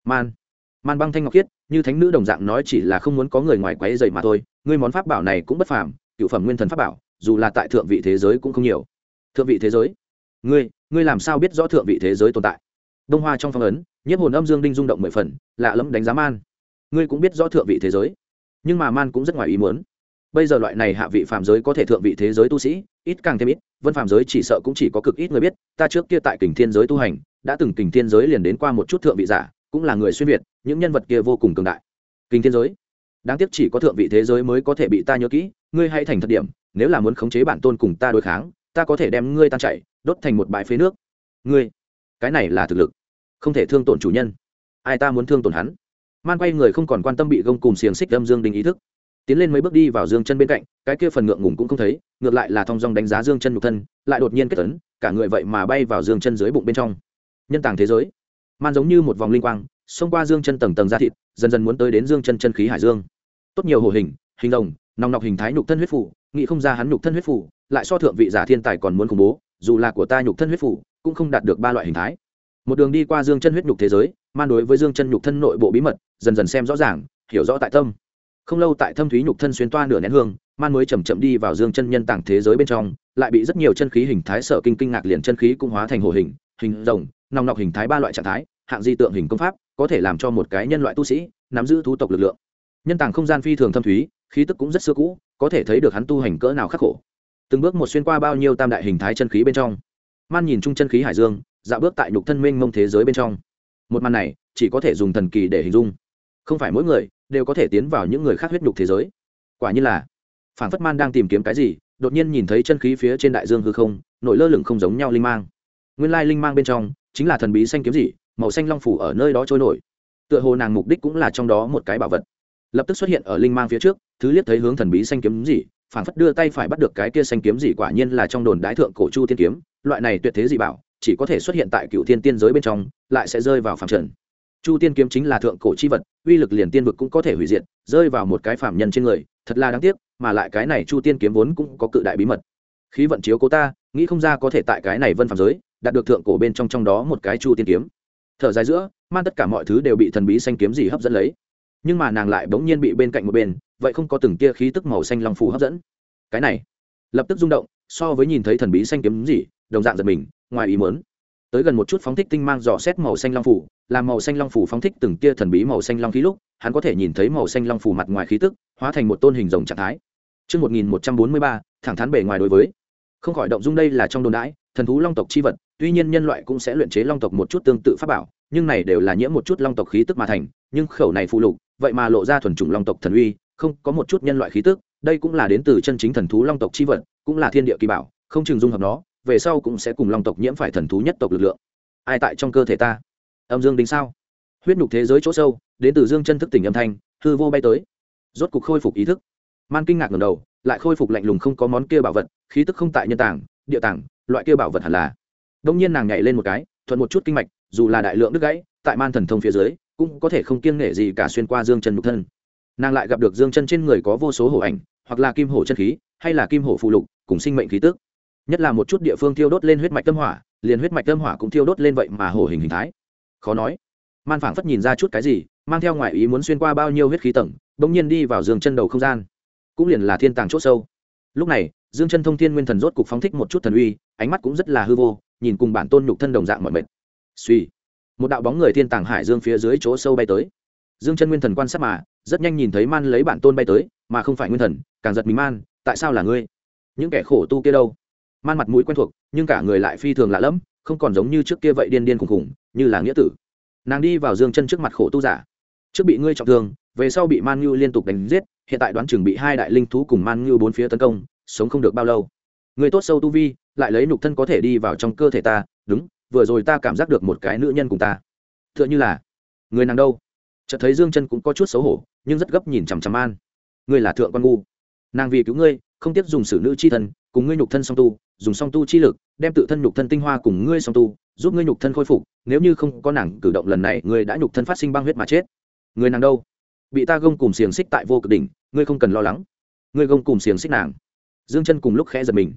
Man băng thanh ngọc khiết như thánh nữ đồng dạng nói, chỉ là không muốn có người ngoài quấy rầy mà thôi. Ngươi món pháp bảo này cũng bất phàm, cựu phẩm nguyên thần pháp bảo, dù là tại thượng vị thế giới cũng không nhiều. Thượng vị thế giới? Ngươi làm sao biết rõ thượng vị thế giới tồn tại? Đông hoa trong phong ấn, nhiếp hồn âm dương đinh rung động 10 phần, lạ lẫm đánh giá Man. Ngươi cũng biết rõ thượng vị thế giới? Nhưng mà Man cũng rất ngoài ý muốn. Bây giờ loại này hạ vị phàm giới có thể thượng vị thế giới tu sĩ ít càng thêm ít, vân phàm giới chỉ sợ cũng chỉ có cực ít người biết. Ta trước kia tại kình thiên giới tu hành, đã từng kình thiên giới liền đến qua một chút thượng vị giả, cũng là người xuyên việt, những nhân vật kia vô cùng cường đại. Kình thiên giới, đáng tiếc chỉ có thượng vị thế giới mới có thể bị ta nhớ kỹ. Ngươi hãy thành thật điểm, nếu là muốn khống chế bản tôn cùng ta đối kháng, ta có thể đem ngươi tan chảy, đốt thành một bãi phế nước. Ngươi, cái này là thực lực, không thể thương tổn chủ nhân. Ai ta muốn thương tổn hắn? Man quay người không còn quan tâm bị gông cùm xiềng xích âm dương đinh ý thức, tiến lên mấy bước đi vào Dương Chân bên cạnh, cái kia phần ngượng ngùng cũng không thấy, ngược lại là thong dong đánh giá Dương Chân nhục thân, lại đột nhiên kết ấn, cả người vậy mà bay vào Dương Chân dưới bụng bên trong. Nhân tàng thế giới, Man giống như một vòng linh quang, xông qua Dương Chân tầng tầng da thịt, dần dần muốn tới đến Dương Chân chân khí hải dương. Tốt nhiều hổ hình, hình rồng, nòng nọc hình thái nhục thân huyết phủ, nghĩ không ra hắn nhục thân huyết phủ, lại so thượng vị giả thiên tài còn muốn khủng bố, dù là của ta nhục thân huyết phủ, cũng không đạt được ba loại hình thái. Một đường đi qua Dương Chân huyết nhục thế giới, Man đối với Dương Chân nhục thân nội bộ bí mật, dần dần xem rõ ràng, hiểu rõ tại tâm. Không lâu tại thâm thúy nhục thân xuyên toa nửa nén hương, Man mới chậm chậm đi vào Dương Chân nhân tàng thế giới bên trong, lại bị rất nhiều chân khí hình thái sợ kinh ngạc, liền chân khí cũng hóa thành hổ hình, hình rồng, nòng nọc hình thái ba loại trạng thái, hạng di tượng hình công pháp, có thể làm cho một cái nhân loại tu sĩ nắm giữ thú tộc lực lượng. Nhân tàng không gian phi thường thâm thúy, khí tức cũng rất xưa cũ, có thể thấy được hắn tu hành cỡ nào khắc khổ. Từng bước một xuyên qua bao nhiêu tam đại hình thái chân khí bên trong. Man nhìn chung chân khí hải dương, dạo bước tại nhục thân mênh mông thế giới bên trong. Một màn này chỉ có thể dùng thần kỳ để hình dung, không phải mỗi người đều có thể tiến vào những người khác huyết nhục thế giới. Quả nhiên là, phản phất Man đang tìm kiếm cái gì, đột nhiên nhìn thấy chân khí phía trên đại dương hư không nổi lơ lửng không giống nhau linh mang. Nguyên lai linh mang bên trong chính là thần bí xanh kiếm gì, màu xanh long phủ ở nơi đó trôi nổi. Tựa hồ nàng mục đích cũng là trong đó một cái bảo vật. Lập tức xuất hiện ở linh mang phía trước, thứ liếc thấy hướng thần bí xanh kiếm gì, phản phất đưa tay phải bắt được cái kia xanh kiếm gì, quả nhiên là trong đồn đái thượng cổ chu tiên kiếm. Loại này tuyệt thế dị bảo chỉ có thể xuất hiện tại cựu thiên tiên giới bên trong, lại sẽ rơi vào phàm trần. Chu tiên kiếm chính là thượng cổ chi vật, uy lực liền tiên vực cũng có thể hủy diệt, rơi vào một cái phàm nhân trên người, thật là đáng tiếc. Mà lại cái này chu tiên kiếm vốn cũng có cự đại bí mật, khí vận chiếu cố ta, nghĩ không ra có thể tại cái này vân phàm giới đạt được thượng cổ bên trong đó một cái chu tiên kiếm. Thở dài giữa, Man tất cả mọi thứ đều bị thần bí xanh kiếm gì hấp dẫn lấy, nhưng mà nàng lại bỗng nhiên bị bên cạnh một bên vậy không có từng tia khí tức màu xanh long phủ hấp dẫn. Cái này lập tức rung động, so với nhìn thấy thần bí xanh kiếm gì đồng dạng giật mình, ngoài ý muốn tới gần một chút phóng thích tinh mang dò xét màu xanh long phủ, làm màu xanh long phủ phóng thích từng tia thần bí màu xanh long khí lúc, hắn có thể nhìn thấy màu xanh long phủ mặt ngoài khí tức hóa thành một tôn hình rồng trạng thái. Trước 1143, thẳng thắn bề ngoài đối với không khỏi động dung, đây là trong đồn đãi thần thú long tộc chi vật, tuy nhiên nhân loại cũng sẽ luyện chế long tộc một chút tương tự pháp bảo, nhưng này đều là nhiễm một chút long tộc khí tức mà thành, nhưng khẩu này phụ lục vậy mà lộ ra thuần chủng long tộc thần uy, không có một chút nhân loại khí tức, đây cũng là đến từ chân chính thần thú long tộc chi vật, cũng là thiên địa kỳ bảo, không chừng dung hợp nó về sau cũng sẽ cùng long tộc nhiễm phải thần thú nhất tộc lực lượng. Ai tại trong cơ thể ta? Âm dương đính sao? Huyết nhục thế giới chỗ sâu, đến từ Dương Chân thức tỉnh âm thanh, hư vô bay tới, rốt cục khôi phục ý thức. Man kinh ngạc ngẩng đầu, lại khôi phục lạnh lùng, không có món kia bảo vật, khí tức không tại nhân tàng, địa tàng, loại kia bảo vật hẳn là. Đông nhiên nàng nhảy lên một cái, thuận một chút kinh mạch, dù là đại lượng đứt gãy, tại Man thần thông phía dưới, cũng có thể không kiêng nể gì cả xuyên qua Dương Chân nhục thân. Nàng lại gặp được Dương Chân trên người có vô số hổ ảnh, hoặc là kim hổ chân khí, hay là kim hổ phụ lục, cùng sinh mệnh khí tức. Nhất là một chút địa phương thiêu đốt lên huyết mạch tâm hỏa, liền huyết mạch tâm hỏa cũng thiêu đốt lên, vậy mà hổ hình thái. Khó nói. Man phảng phất nhìn ra chút cái gì, mang theo ngoại ý muốn xuyên qua bao nhiêu huyết khí tầng, bỗng nhiên đi vào Dương Chân đầu không gian, cũng liền là thiên tàng chỗ sâu. Lúc này, Dương Chân thông thiên nguyên thần rốt cục phóng thích một chút thần uy, ánh mắt cũng rất là hư vô, nhìn cùng bản tôn nhục thân đồng dạng mọi mệt. Suy, một đạo bóng người thiên tàng hải dương phía dưới chỗ sâu bay tới. Dương Chân nguyên thần quan sát mà, rất nhanh nhìn thấy Man lấy bản tôn bay tới, mà không phải nguyên thần, càng giật mình. Man, tại sao là ngươi? Những kẻ khổ tu kia đâu? Man mặt mũi quen thuộc, nhưng cả người lại phi thường lạ lẫm, không còn giống như trước kia vậy điên điên khủng khủng, như là nghĩa tử. Nàng đi vào Dương Chân trước mặt khổ tu giả, trước bị ngươi trọng thương, về sau bị Man Nhu liên tục đánh giết, hiện tại đoán chừng bị hai đại linh thú cùng Man Nhu bốn phía tấn công, sống không được bao lâu. Người tốt sâu tu vi, lại lấy nhục thân có thể đi vào trong cơ thể ta, đúng, vừa rồi ta cảm giác được một cái nữ nhân cùng ta, tựa như là người nàng đâu. Chợt thấy Dương Chân cũng có chút xấu hổ, nhưng rất gấp nhìn chằm chằm Man. Ngươi là thượng quan ngu, nàng vì cứu ngươi, không tiếc dùng sử nữ chi thân, cùng ngươi nhục thân song tu, dùng song tu chi lực, đem tự thân nhục thân tinh hoa cùng ngươi song tu, giúp ngươi nhục thân khôi phục, nếu như không có nàng cử động lần này, ngươi đã nhục thân phát sinh băng huyết mà chết. Người nàng đâu? Bị ta gông cùm xiềng xích tại vô cực đỉnh, ngươi không cần lo lắng. Ngươi gông cùm xiềng xích nàng. Dương Chân cùng lúc khẽ giật mình.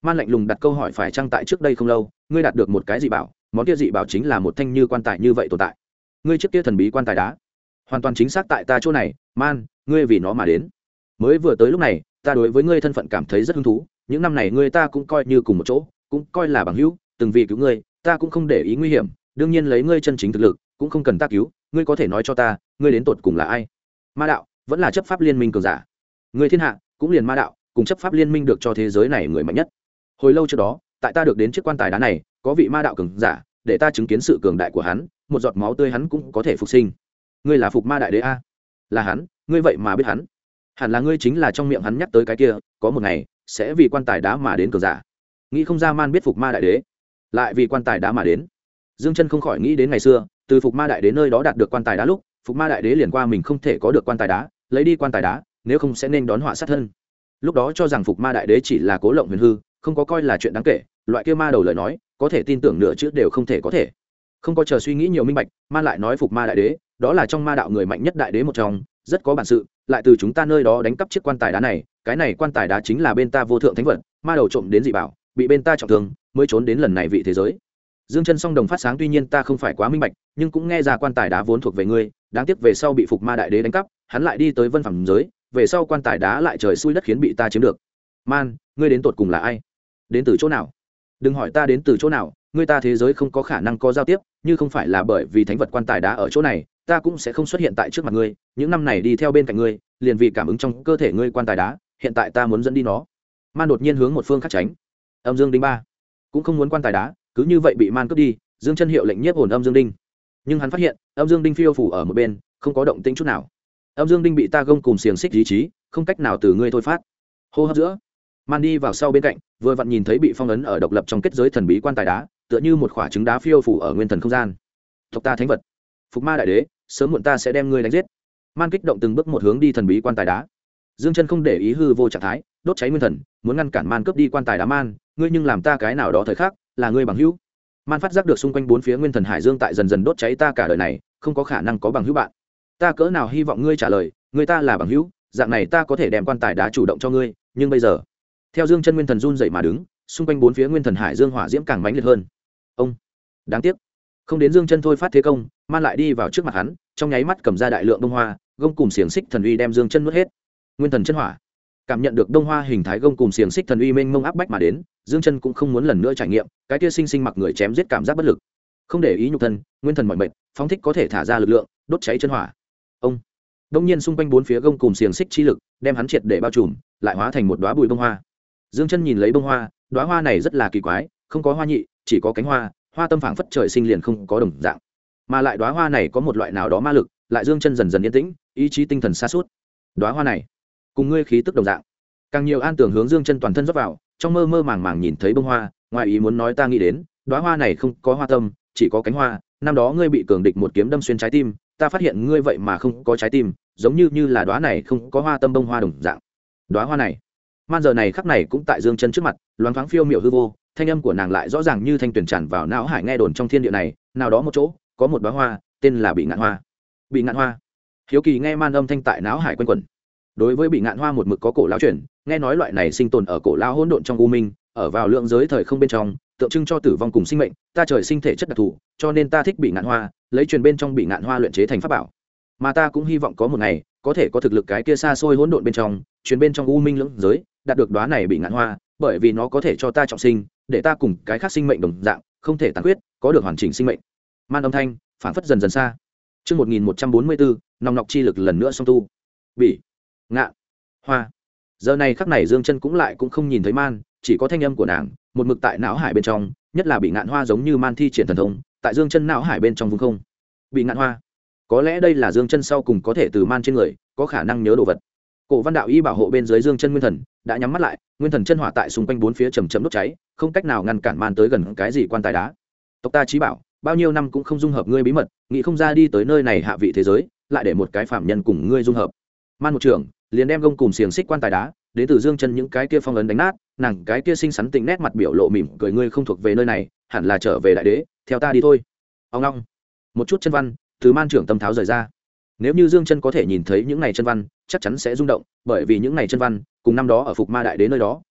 Man lạnh lùng đặt câu hỏi, phải chăng tại trước đây không lâu ngươi đạt được một cái dị bảo, món kia dị bảo chính là một thanh như quan tài như vậy tồn tại? Ngươi trước kia thần bí quan tài đá hoàn toàn chính xác tại ta chỗ này. Man, ngươi vì nó mà đến. Mới vừa tới lúc này ta đối với ngươi thân phận cảm thấy rất hứng thú, những năm này ngươi ta cũng coi như cùng một chỗ, cũng coi là bằng hữu, từng vì cứu ngươi ta cũng không để ý nguy hiểm, đương nhiên lấy ngươi chân chính thực lực cũng không cần ta cứu. Ngươi có thể nói cho ta ngươi đến tột cùng là ai? Ma đạo vẫn là chấp pháp liên minh cường giả? Ngươi thiên hạ cũng liền ma đạo cùng chấp pháp liên minh được cho thế giới này người mạnh nhất. Hồi lâu trước đó tại ta được đến chiếc quan tài đá này, có vị ma đạo cường giả để ta chứng kiến sự cường đại của hắn, một giọt máu tươi hắn cũng có thể phục sinh. Ngươi là Phục Ma Đại Đế a? Là hắn? Ngươi vậy mà biết hắn? Hẳn là ngươi chính là trong miệng hắn nhắc tới cái kia có một ngày sẽ vì quan tài đá mà đến cường giả. Nghĩ không ra Man biết Phục Ma Đại Đế lại vì quan tài đá mà đến. Dương Chân không khỏi nghĩ đến ngày xưa từ Phục Ma Đại Đế nơi đó đạt được quan tài đá lúc, Phục Ma Đại Đế liền qua mình không thể có được quan tài đá, lấy đi quan tài đá nếu không sẽ nên đón họa sát thân. Lúc đó cho rằng Phục Ma Đại Đế chỉ là cố lộng huyền hư, không có coi là chuyện đáng kể, loại kia ma đầu lời nói có thể tin tưởng nửa chữ đều không thể có thể. Không có chờ suy nghĩ nhiều minh bạch, Man lại nói Phục Ma Đại Đế đó là trong ma đạo người mạnh nhất đại đế một trong, rất có bản sự, lại từ chúng ta nơi đó đánh cắp chiếc quan tài đá này. Cái này quan tài đá chính là bên ta vô thượng thánh vật, ma đầu trộm đến dị bảo bị bên ta trọng thương mới trốn đến lần này vị thế giới. Dương Chân song đồng phát sáng, tuy nhiên ta không phải quá minh bạch, nhưng cũng nghe ra quan tài đá vốn thuộc về ngươi, đáng tiếc về sau bị Phục Ma Đại Đế đánh cắp, hắn lại đi tới vân phẩm giới, về sau quan tài đá lại trời xui đất khiến bị ta chiếm được. Man, ngươi đến tột cùng là ai? Đến từ chỗ nào? Đừng hỏi ta đến từ chỗ nào, ngươi ta thế giới không có khả năng có giao tiếp, như không phải là bởi vì thánh vật quan tài đá ở chỗ này, ta cũng sẽ không xuất hiện tại trước mặt ngươi, những năm này đi theo bên cạnh ngươi, liền vì cảm ứng trong cơ thể ngươi quan tài đá, hiện tại ta muốn dẫn đi nó. Man đột nhiên hướng một phương khác tránh. Âm Dương Đinh ba cũng không muốn quan tài đá, cứ như vậy bị Man cướp đi. Dương Chân hiệu lệnh nhiếp hồn Âm Dương Đinh, nhưng hắn phát hiện Âm Dương Đinh phiêu phủ ở một bên, không có động tĩnh chút nào. Âm Dương Đinh bị ta gông cùng xiềng xích ý chí, không cách nào từ ngươi thôi phát. Hô hấp giữa, Man đi vào sau bên cạnh, vừa vặn nhìn thấy bị phong ấn ở độc lập trong kết giới thần bí quan tài đá, tựa như một quả trứng đá phiêu phủ ở nguyên thần không gian. Tộc ta thánh vật, Phục Ma Đại Đế, sớm muộn ta sẽ đem ngươi đánh giết. Man kích động từng bước một hướng đi thần bí quan tài đá. Dương Chân không để ý hư vô trạng thái, đốt cháy nguyên thần, muốn ngăn cản Man cướp đi quan tài đá. Man, ngươi nhưng làm ta cái nào đó thời khắc là ngươi bằng hữu. Man phát giác được xung quanh bốn phía nguyên thần hải dương tại dần dần đốt cháy, ta cả đời này không có khả năng có bằng hữu bạn. Ta cỡ nào hy vọng ngươi trả lời, người ta là bằng hữu, dạng này ta có thể đem quan tài đá chủ động cho ngươi, nhưng bây giờ, theo Dương Chân nguyên thần run dậy mà đứng, xung quanh bốn phía nguyên thần hải dương hỏa diễm càng mãnh liệt hơn. Ông, đáng tiếc, không đến Dương Chân thôi phát thế công, Man lại đi vào trước mặt hắn, trong nháy mắt cầm ra đại lượng đông hoa, gông cùng xiềng xích thần uy đem Dương Chân nuốt hết. Nguyên thần chân hỏa, cảm nhận được đông hoa hình thái gông cùng xiềng xích thần uy mênh mông áp bách mà đến, Dương Chân cũng không muốn lần nữa trải nghiệm cái kia sinh sinh mặc người chém giết cảm giác bất lực, không để ý nhục thân, nguyên thần mỏi mệt, phóng thích có thể thả ra lực lượng, đốt cháy chân hỏa. Ông, đông nhiên xung quanh bốn phía gông cùng xiềng xích chi lực đem hắn triệt để bao trùm, lại hóa thành một đóa bụi bông hoa. Dương Chân nhìn lấy bông hoa, đóa hoa này rất là kỳ quái, không có hoa nhị, chỉ có cánh hoa, hoa tâm phảng phất trời sinh liền không có đồng dạng, mà lại đóa hoa này có một loại nào đó ma lực, lại Dương Chân dần dần yên tĩnh, ý chí tinh thần sa sút. Đóa hoa này cùng ngươi khí tức đồng dạng. Càng nhiều an tưởng hướng Dương Chân toàn thân rót vào, trong mơ mơ màng màng nhìn thấy bông hoa, ngoài ý muốn nói ta nghĩ đến, đóa hoa này không có hoa tâm, chỉ có cánh hoa, năm đó ngươi bị cường địch một kiếm đâm xuyên trái tim, ta phát hiện ngươi vậy mà không có trái tim, giống như là đóa này không có hoa tâm bông hoa đồng dạng. Đóa hoa này, Man giờ này khắc này cũng tại Dương Chân trước mặt, loáng thoáng phiêu miểu hư vô, thanh âm của nàng lại rõ ràng như thanh tuyển tràn vào não hải, nghe đồn trong thiên địa này, nào đó một chỗ, có một đóa hoa, tên là Bị Ngạn Hoa. Bị Ngạn Hoa. Hiếu kỳ nghe Man âm thanh tại não hải quanh quẩn. Đối với Bị Ngạn Hoa một mực có cổ lão truyền, nghe nói loại này sinh tồn ở cổ lão hỗn độn trong u minh, ở vào lượng giới thời không bên trong, tượng trưng cho tử vong cùng sinh mệnh, ta trời sinh thể chất đặc thù, cho nên ta thích Bị Ngạn Hoa, lấy truyền bên trong Bị Ngạn Hoa luyện chế thành pháp bảo. Mà ta cũng hy vọng có một ngày, có thể có thực lực cái kia xa xôi hỗn độn bên trong, truyền bên trong u minh lượng giới, đạt được đóa này Bị Ngạn Hoa, bởi vì nó có thể cho ta trọng sinh, để ta cùng cái khác sinh mệnh đồng dạng, không thể tàn huyết, có được hoàn chỉnh sinh mệnh. Man âm thanh phảng phất dần dần xa. Chương 1144, nòng nọc chi lực lần nữa song tu. Bị Ngạn Hoa. Giờ này khắc này Dương Chân cũng không nhìn thấy Man, chỉ có thanh âm của nàng, một mực tại não hải bên trong, nhất là Bị Ngạn Hoa giống như Man thi triển thần thông, tại Dương Chân não hải bên trong vùng không. Bị Ngạn Hoa. Có lẽ đây là Dương Chân sau cùng có thể từ Man trên người, có khả năng nhớ đồ vật. Cổ Văn Đạo Y bảo hộ bên dưới Dương Chân nguyên thần, đã nhắm mắt lại, nguyên thần chân hỏa tại xung quanh bốn phía chầm chậm đốt cháy, không cách nào ngăn cản Man tới gần cái gì quan tài đá. Tộc ta chí bảo, bao nhiêu năm cũng không dung hợp ngươi bí mật, nghĩ không ra đi tới nơi này hạ vị thế giới, lại để một cái phạm nhân cùng ngươi dung hợp. Man một trưởng, liền đem gông cùng xiềng xích quan tài đá, đến từ Dương Chân những cái kia phong ấn đánh nát, nàng cái kia xinh xắn tịnh nét mặt biểu lộ mỉm cười, ngươi không thuộc về nơi này, hẳn là trở về đại đế, theo ta đi thôi. Ông long, một chút chân văn từ Man trưởng tâm tháo rời ra. Nếu như Dương Chân có thể nhìn thấy những này chân văn, chắc chắn sẽ rung động, bởi vì những này chân văn cùng năm đó ở Phục Ma Đại Đế nơi đó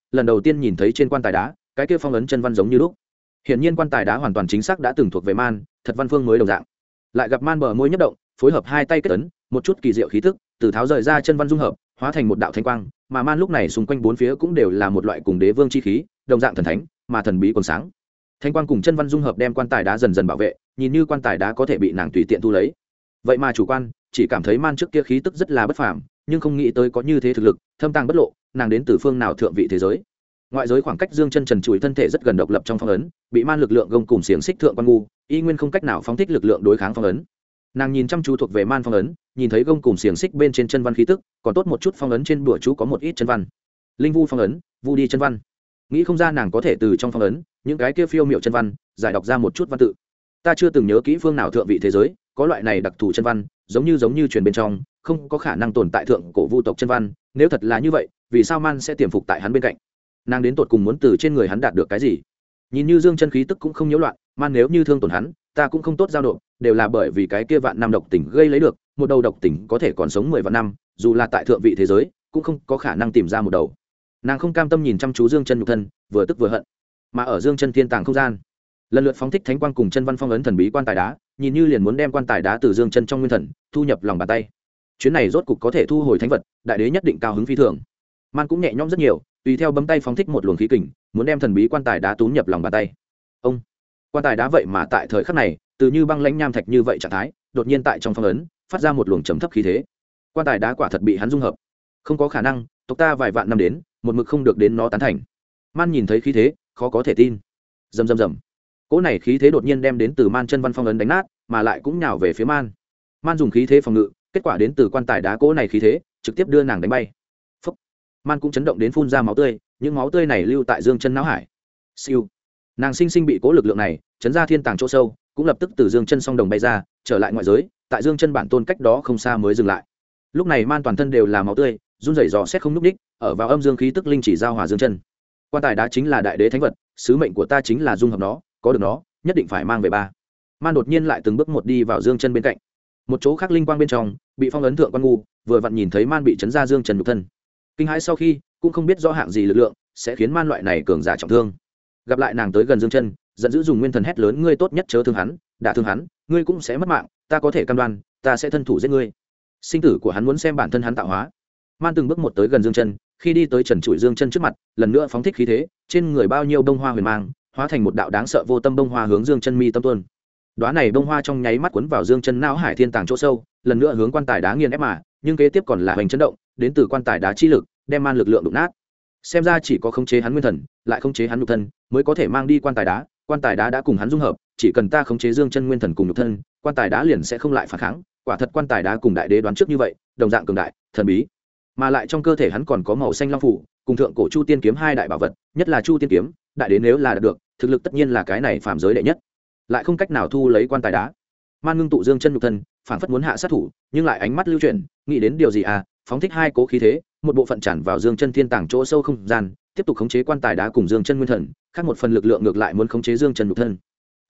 lần đầu tiên nhìn thấy trên quan tài đá cái kia phong ấn chân văn giống như lúc. Hiển nhiên quan tài đá hoàn toàn chính xác đã từng thuộc về man, thật văn phương mới đồng dạng. Lại gặp man bờ môi nhất động, phối hợp hai tay kết ấn, một chút kỳ diệu khí tức từ tháo rời ra chân văn dung hợp, hóa thành một đạo thanh quang, mà man lúc này xung quanh bốn phía cũng đều là một loại cùng đế vương chi khí, đồng dạng thần thánh, mà thần bí còn sáng. Thanh quang cùng chân văn dung hợp đem quan tài đá dần dần bảo vệ, nhìn như quan tài đá có thể bị nàng tùy tiện thu lấy. Vậy mà chủ quan chỉ cảm thấy man trước kia khí tức rất là bất phàm, nhưng không nghĩ tới có như thế thực lực, thâm tàng bất lộ, nàng đến từ phương nào thượng vị thế giới. Ngoại giới khoảng cách Dương Chân trần trụi thân thể rất gần độc lập trong phong ấn, bị man lực lượng gông cùng xiềng xích thượng quan ngu, y nguyên không cách nào phóng thích lực lượng đối kháng phong ấn. Nàng nhìn chăm chú thuộc về man phong ấn, nhìn thấy gông cùng xiềng xích bên trên chân văn khí tức, còn tốt một chút phong ấn trên bùa chú có một ít chân văn. Linh vu phong ấn, vu đi chân văn. Nghĩ không ra nàng có thể từ trong phong ấn, những cái kia phiêu miệu chân văn, giải đọc ra một chút văn tự. Ta chưa từng nhớ kỹ phương nào thượng vị thế giới có loại này đặc thù chân văn, giống như truyền bên trong, không có khả năng tồn tại thượng cổ vu tộc chân văn, nếu thật là như vậy, vì sao man sẽ tiềm phục tại hắn bên cạnh? Nàng đến tột cùng muốn từ trên người hắn đạt được cái gì? Nhìn như Dương Chân khí tức cũng không nhiễu loạn, man nếu như thương tổn hắn, ta cũng không tốt giao nộp, đều là bởi vì cái kia vạn năm độc tỉnh gây lấy được, một đầu độc tỉnh có thể còn sống 10 vạn năm, dù là tại thượng vị thế giới, cũng không có khả năng tìm ra một đầu. Nàng không cam tâm nhìn chăm chú Dương Chân nhục thân, vừa tức vừa hận. Mà ở Dương Chân thiên tàng không gian, lần lượt phóng thích thánh quang cùng chân văn phong ấn thần bí quan tài đá, nhìn như liền muốn đem quan tài đá từ Dương Chân trong nguyên thần thu nhập lòng bàn tay. Chuyến này rốt cục có thể thu hồi thánh vật, đại đế nhất định cao hứng phi thường. Man cũng nhẹ nhõm rất nhiều, tùy theo bấm tay phóng thích một luồng khí kình, muốn đem thần bí quan tài đá túm nhập lòng bàn tay. Ông, quan tài đá vậy mà tại thời khắc này, từ như băng lãnh nham thạch như vậy trạng thái, đột nhiên tại trong phong ấn, phát ra một luồng trầm thấp khí thế. Quan tài đá quả thật bị hắn dung hợp. Không có khả năng, tộc ta vài vạn năm đến, một mực không được đến nó tán thành. Man nhìn thấy khí thế, khó có thể tin. Rầm rầm rầm. Cỗ này khí thế đột nhiên đem đến từ man chân văn phong ấn đánh nát, mà lại cũng nhào về phía man. Man dùng khí thế phòng ngự, kết quả đến từ quan tài đá cỗ này khí thế, trực tiếp đưa nàng đánh bay. Phốc. Man cũng chấn động đến phun ra máu tươi, những máu tươi này lưu tại Dương Chân não hải. Siêu. Nàng sinh sinh bị cỗ lực lượng này chấn ra thiên tàng chỗ sâu, cũng lập tức từ Dương Chân song đồng bay ra, trở lại ngoại giới, tại Dương Chân bản tôn cách đó không xa mới dừng lại. Lúc này man toàn thân đều là máu tươi, run rẩy dò xét không núc đích, ở vào âm dương khí tức linh chỉ giao hòa Dương Chân. Quan tài đá chính là đại đế thánh vật, sứ mệnh của ta chính là dung hợp nó, có được nó, nhất định phải mang về ba. Man đột nhiên lại từng bước một đi vào Dương Chân bên cạnh. Một chỗ khác linh quang bên trong, bị phong ấn thượng quan ngu, vừa vặn nhìn thấy man bị chấn ra Dương Chân nhục thân. Kinh hãi sau khi, cũng không biết rõ hạng gì lực lượng sẽ khiến man loại này cường giả trọng thương. Gặp lại nàng tới gần Dương Chân, giận dữ dùng nguyên thần hét lớn, ngươi tốt nhất chớ thương hắn, đả thương hắn, ngươi cũng sẽ mất mạng, ta có thể cam đoan, ta sẽ thân thủ giết ngươi. Sinh tử của hắn muốn xem bản thân hắn tạo hóa. Man từng bước một tới gần Dương Chân, khi đi tới trần trụi Dương Chân trước mặt, lần nữa phóng thích khí thế, trên người bao nhiêu bông hoa huyền mang, hóa thành một đạo đáng sợ vô tâm bông hoa hướng Dương Chân mi tâm tuôn. Đóa này bông hoa trong nháy mắt cuốn vào Dương Chân não hải thiên tàng chỗ sâu, lần nữa hướng quan tài đá nghiền ép mà, nhưng kế tiếp còn là hoành chấn động, đến từ quan tài đá chi lực, đem man lực lượng đụng nát. Xem ra chỉ có khống chế hắn nguyên thần, lại khống chế hắn nhục thân, mới có thể mang đi quan tài đá đã cùng hắn dung hợp, chỉ cần ta khống chế Dương Chân nguyên thần cùng nhục thân, quan tài đá liền sẽ không lại phản kháng. Quả thật quan tài đá cùng đại đế đoán trước như vậy, đồng dạng cường đại, thần bí, mà lại trong cơ thể hắn còn có màu xanh long phủ, cùng thượng cổ chu tiên kiếm hai đại bảo vật, nhất là chu tiên kiếm, đại đế nếu là đạt được, thực lực tất nhiên là cái này phàm giới đệ nhất, lại không cách nào thu lấy quan tài đá. Man ngưng tụ Dương Chân nhục thân, phảng phất muốn hạ sát thủ, nhưng lại ánh mắt lưu chuyển, nghĩ đến điều gì à, phóng thích hai cố khí thế, một bộ phận tràn vào Dương Chân thiên tàng chỗ sâu không gian, tiếp tục khống chế quan tài đá cùng Dương Chân nguyên thần, khác một phần lực lượng ngược lại muốn khống chế Dương Chân nhục thân.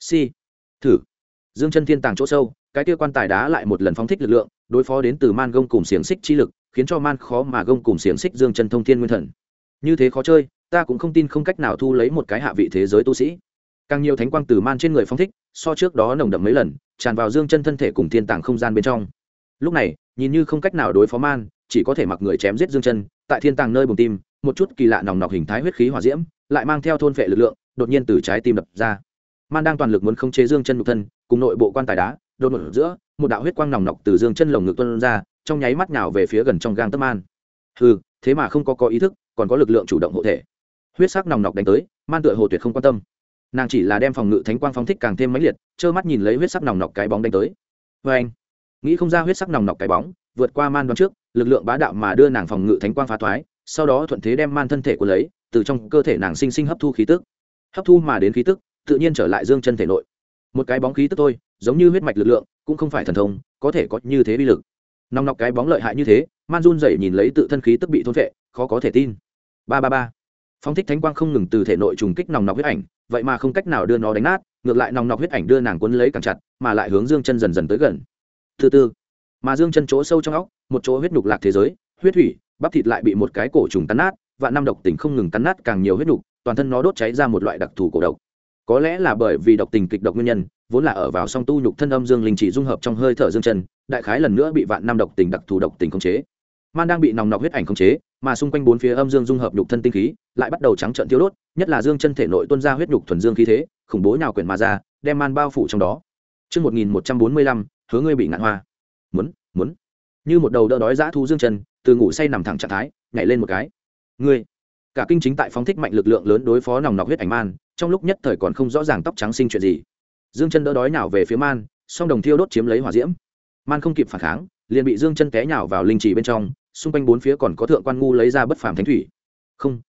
Thử. Dương Chân thiên tàng chỗ sâu, cái kia quan tài đá lại một lần phóng thích lực lượng, đối phó đến từ man gông cùng xiềng xích chi lực, khiến cho man khó mà gông cùng xiềng xích Dương Chân thông thiên nguyên thần. Như thế khó chơi, ta cũng không tin không cách nào thu lấy một cái hạ vị thế giới tu sĩ. Càng nhiều thánh quang từ man trên người phóng thích, so trước đó nồng đậm mấy lần, tràn vào Dương Chân thân thể cùng thiên tàng không gian bên trong. Lúc này, nhìn như không cách nào đối phó man, chỉ có thể mặc người chém giết Dương Chân, tại thiên tàng nơi bùng tim, một chút kỳ lạ nòng nọc hình thái huyết khí hỏa diễm, lại mang theo thôn phệ lực lượng, đột nhiên từ trái tim đập ra. Man đang toàn lực muốn khống chế Dương Chân nhục thân, cùng nội bộ quan tài đá, đột ngột giữa, một đạo huyết quang nòng nọc từ Dương Chân lồng ngực tuôn ra, trong nháy mắt nhào về phía gần trong gang tấc man. Hừ, thế mà không có ý thức, còn có lực lượng chủ động hộ thể. Huyết sắc nòng nọc đánh tới, man tựa hồ tuyệt không quan tâm. Nàng chỉ là đem phòng ngự thánh quang phóng thích càng thêm mãnh liệt, trơ mắt nhìn lấy huyết sắc nòng nọc cái bóng đánh tới. Và anh, nghĩ không ra huyết sắc nòng nọc cái bóng vượt qua man đoán trước, lực lượng bá đạo mà đưa nàng phòng ngự thánh quang phá thoái, sau đó thuận thế đem man thân thể của lấy, từ trong cơ thể nàng sinh sinh hấp thu khí tức. Hấp thu mà đến khí tức, tự nhiên trở lại Dương Chân thể nội. Một cái bóng khí tức thôi, giống như huyết mạch lực lượng, cũng không phải thần thông, có thể có như thế uy lực. Nòng nọc cái bóng lợi hại như thế, man run rẩy nhìn lấy tự thân khí tức bị thôn phệ, khó có thể tin. Ba. Phóng thích thánh quang không ngừng từ thể nội trùng kích nòng nọc huyết ảnh, vậy mà không cách nào đưa nó đánh nát, ngược lại nòng nọc huyết ảnh đưa nàng cuốn lấy càng chặt, mà lại hướng Dương Chân dần dần tới gần. Từ mà Dương Chân chỗ sâu trong óc, một chỗ huyết nhục lạc thế giới, huyết thủy, bắp thịt lại bị một cái cổ trùng cắn nát, vạn năm độc tình không ngừng cắn nát càng nhiều huyết nhục, toàn thân nó đốt cháy ra một loại đặc thù cổ độc. Có lẽ là bởi vì độc tình kịch độc nguyên nhân, vốn là ở vào song tu nhục thân âm dương linh chỉ dung hợp trong hơi thở Dương Chân, đại khái lần nữa bị vạn năm độc tình đặc thù độc tình khống chế. Man đang bị nòng nọc huyết ảnh khống chế, mà xung quanh bốn phía âm dương dung hợp nhục thân tinh khí lại bắt đầu trắng trợn thiêu đốt, nhất là Dương Chân thể nội tuôn ra huyết nhục thuần dương khí thế, khủng bố nhào quyển mà ra, đem Man bao phủ trong đó. Chương 1145, hứa ngươi bị ngạn hoa. Muốn. Như một đầu đỡ đói dã thú Dương Chân, từ ngủ say nằm thẳng trạng thái, nhảy lên một cái. Ngươi. Cả kinh chính tại phóng thích mạnh lực lượng lớn đối phó nòng nọc huyết ảnh Man, trong lúc nhất thời còn không rõ ràng tóc trắng sinh chuyện gì. Dương Chân đỡ đói nhào về phía Man, song đồng thiêu đốt chiếm lấy hỏa diễm. Man không kịp phản kháng, liền bị Dương Chân té nhào vào linh trì bên trong, xung quanh bốn phía còn có thượng quan ngu lấy ra bất phàm thánh thủy. Không.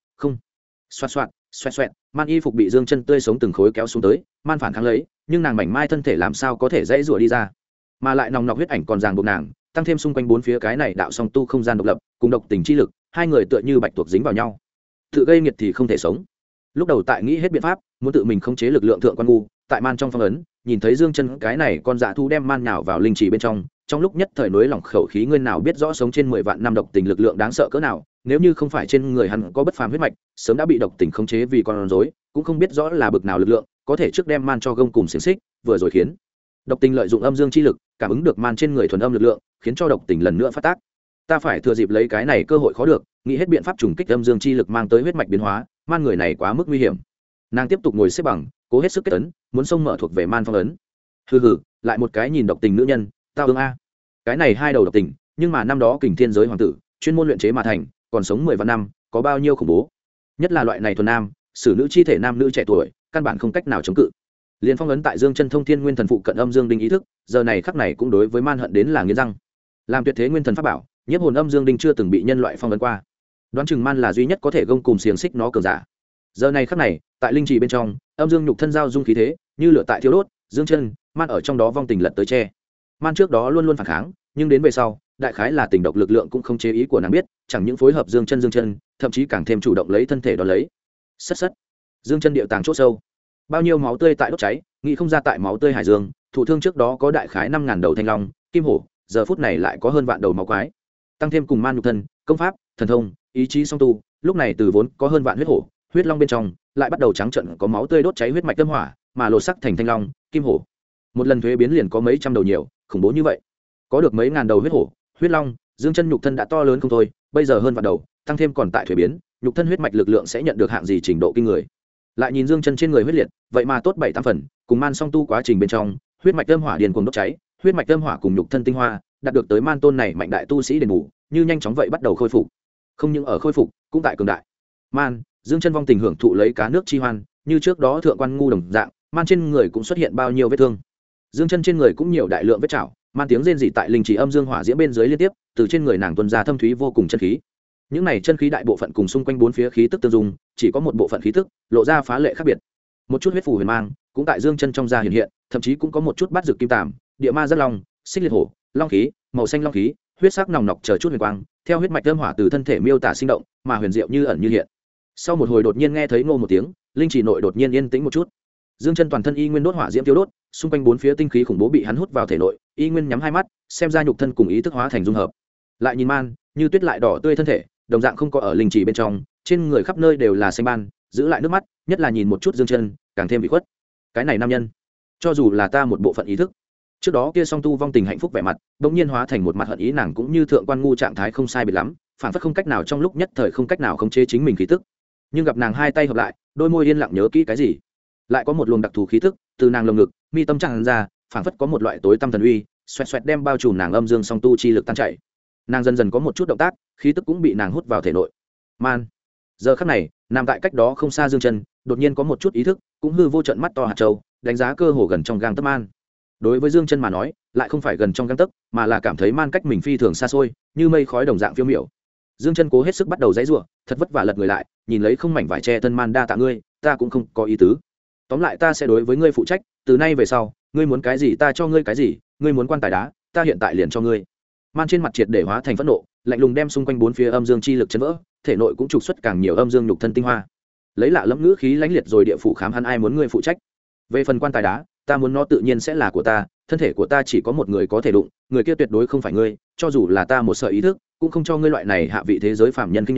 Xoẹt, Man y phục bị Dương Chân tươi sống từng khối kéo xuống tới, Man phản kháng lấy, nhưng nàng mảnh mai thân thể làm sao có thể dãy rủa đi ra, mà lại nòng nọc huyết ảnh còn ràng buộc nàng, tăng thêm xung quanh bốn phía cái này đạo song tu không gian độc lập, cùng độc tình chi lực, hai người tựa như bạch tuộc dính vào nhau, tự gây nghiệt thì không thể sống. Lúc đầu tại nghĩ hết biện pháp, muốn tự mình khống chế lực lượng thượng quan ngu, tại Man trong phong ấn, nhìn thấy Dương Chân cái này con dạ thú đem Man nhào vào linh trì bên trong lúc nhất thời nối lòng khẩu khí, ngươi nào biết rõ sống trên 10 vạn năm độc tình lực lượng đáng sợ cỡ nào, nếu như không phải trên người hắn có bất phàm huyết mạch, sớm đã bị độc tình khống chế vì con rối, cũng không biết rõ là bực nào lực lượng, có thể trước đem Man cho gông cùng xiềng xích, vừa rồi khiến độc tình lợi dụng âm dương chi lực, cảm ứng được Man trên người thuần âm lực lượng, khiến cho độc tình lần nữa phát tác. Ta phải thừa dịp lấy cái này cơ hội khó được, nghĩ hết biện pháp trùng kích âm dương chi lực mang tới huyết mạch biến hóa, Man người này quá mức nguy hiểm. Nàng tiếp tục ngồi xếp bằng, cố hết sức kết ấn, muốn xông mở thuộc về Man phong ấn. Hừ, lại một cái nhìn độc tình nữ nhân, tao ương a. Cái này hai đầu độc tình, nhưng mà năm đó Kình Thiên giới hoàng tử, chuyên môn luyện chế mà thành, còn sống 10 vạn năm, có bao nhiêu khủng bố. Nhất là loại này thuần nam, xử nữ chi thể nam nữ trẻ tuổi, căn bản không cách nào chống cự. Liên phong ấn tại Dương Chân thông thiên nguyên thần phụ cận âm dương đinh ý thức, giờ này khắc này cũng đối với Man hận đến là nghiến răng. Làm tuyệt thế nguyên thần pháp bảo, nhiếp hồn âm dương đinh chưa từng bị nhân loại phong ấn qua. Đoán chừng Man là duy nhất có thể gông cùng xiềng xích nó cường giả. Giờ này khắc này, tại linh trì bên trong, âm dương nhục thân giao dung khí thế, như lửa tại thiêu đốt, Dương Chân, Man ở trong đó vong tình lật tới che. Man trước đó luôn luôn phản kháng, nhưng đến về sau, đại khái là tình độc lực lượng cũng không chế ý của nàng biết, chẳng những phối hợp Dương Chân, thậm chí càng thêm chủ động lấy thân thể đó lấy. Sất. Dương Chân điệu tàng chỗ sâu. Bao nhiêu máu tươi tại đốt cháy, nghĩ không ra tại máu tươi hải dương, thủ thương trước đó có đại khái 5000 đầu thanh long, kim hổ, giờ phút này lại có hơn vạn đầu máu quái. Tăng thêm cùng Man nhục thân, công pháp, thần thông, ý chí song tu, lúc này từ vốn có hơn vạn huyết hổ, huyết long bên trong, lại bắt đầu trắng trợn có máu tươi đốt cháy huyết mạch tâm hỏa, mà lột sắc thành thanh long, kim hổ. Một lần thuế biến liền có mấy trăm đầu nhiều, khủng bố như vậy. Có được mấy ngàn đầu huyết hổ, huyết long, Dương Chân nhục thân đã to lớn không thôi, bây giờ hơn vạn đầu, tăng thêm còn tại thuế biến, nhục thân huyết mạch lực lượng sẽ nhận được hạng gì trình độ kinh người. Lại nhìn Dương Chân trên người huyết liệt, vậy mà tốt 7-8 phần, cùng Man song tu quá trình bên trong, huyết mạch âm hỏa điền cuồng đốt cháy, huyết mạch âm hỏa cùng nhục thân tinh hoa, đạt được tới Man tôn này mạnh đại tu sĩ đền bù, như nhanh chóng vậy bắt đầu khôi phục. Không những ở khôi phục, cũng tại cường đại. Man, Dương Chân vong tình hưởng thụ lấy cá nước chi hoan, như trước đó thượng quan ngu đồng dạng, Man trên người cũng xuất hiện bao nhiêu vết thương. Dương Chân trên người cũng nhiều đại lượng vết chảo, Man tiếng rên rỉ tại linh chỉ âm dương hỏa diễm bên dưới liên tiếp, từ trên người nàng tuôn ra thâm thúy vô cùng chân khí. Những này chân khí đại bộ phận cùng xung quanh bốn phía khí tức tương dung, chỉ có một bộ phận khí tức lộ ra phá lệ khác biệt. Một chút huyết phù huyền mang cũng tại Dương Chân trong da hiện hiện, thậm chí cũng có một chút bát dược kim tàm, địa ma rất long, xích liệt hổ, long khí, màu xanh long khí, huyết sắc nòng nọc chờ chút huyền quang, theo huyết mạch âm hỏa từ thân thể miêu tả sinh động, mà huyền diệu như ẩn như hiện. Sau một hồi đột nhiên nghe thấy ngô một tiếng, linh chỉ nội đột nhiên yên tĩnh một chút. Dương Chân toàn thân y nguyên đốt hỏa diễm tiêu đốt, xung quanh bốn phía tinh khí khủng bố bị hắn hút vào thể nội, y nguyên nhắm hai mắt, xem ra nhục thân cùng ý thức hóa thành dung hợp. Lại nhìn Man, như tuyết lại đỏ tươi thân thể, đồng dạng không có ở linh chỉ bên trong, trên người khắp nơi đều là xanh ban, giữ lại nước mắt, nhất là nhìn một chút Dương Chân, càng thêm bị khuất. Cái này nam nhân, cho dù là ta một bộ phận ý thức, trước đó kia song tu vong tình hạnh phúc vẻ mặt, bỗng nhiên hóa thành một mặt hận ý, nàng cũng như thượng quan ngu trạng thái không sai biệt lắm, phản phất không cách nào trong lúc nhất thời không cách nào khống chế chính mình khí tức. Nhưng gặp nàng hai tay hợp lại, đôi môi yên lặng nhớ kỹ cái gì, lại có một luồng đặc thù khí tức từ nàng lồng ngực, mi tâm tràn ra, phản phất có một loại tối tăm thần uy, xoẹt xoẹt đem bao trùm nàng âm dương song tu chi lực tan chảy. Nàng dần dần có một chút động tác, khí tức cũng bị nàng hút vào thể nội. Man, giờ khắc này, nằm tại cách đó không xa Dương Chân, đột nhiên có một chút ý thức, cũng hư vô trận mắt to hạt châu, đánh giá cơ hồ gần trong gang tấc Man. Đối với Dương Chân mà nói, lại không phải gần trong gang tấc, mà là cảm thấy Man cách mình phi thường xa xôi, như mây khói đồng dạng phiêu miểu. Dương Chân cố hết sức bắt đầu giãy giụa, thật vất vả lật người lại, nhìn lấy không mảnh vải che thân Man, đa tạ ngươi, ta cũng không có ý tứ. Tóm lại ta sẽ đối với ngươi phụ trách, từ nay về sau, ngươi muốn cái gì ta cho ngươi cái gì, ngươi muốn quan tài đá, ta hiện tại liền cho ngươi. Man trên mặt triệt để hóa thành phẫn nộ, lạnh lùng đem xung quanh bốn phía âm dương chi lực chấn vỡ, thể nội cũng trục xuất càng nhiều âm dương nhục thân tinh hoa. Lấy lạ lẫm ngữ khí lãnh liệt rồi địa phủ khám hắn ai muốn ngươi phụ trách. Về phần quan tài đá, ta muốn nó tự nhiên sẽ là của ta, thân thể của ta chỉ có một người có thể đụng, người kia tuyệt đối không phải ngươi, cho dù là ta một sợi ý thức, cũng không cho ngươi loại này hạ vị thế giới phàm nhân kinh nhẫn,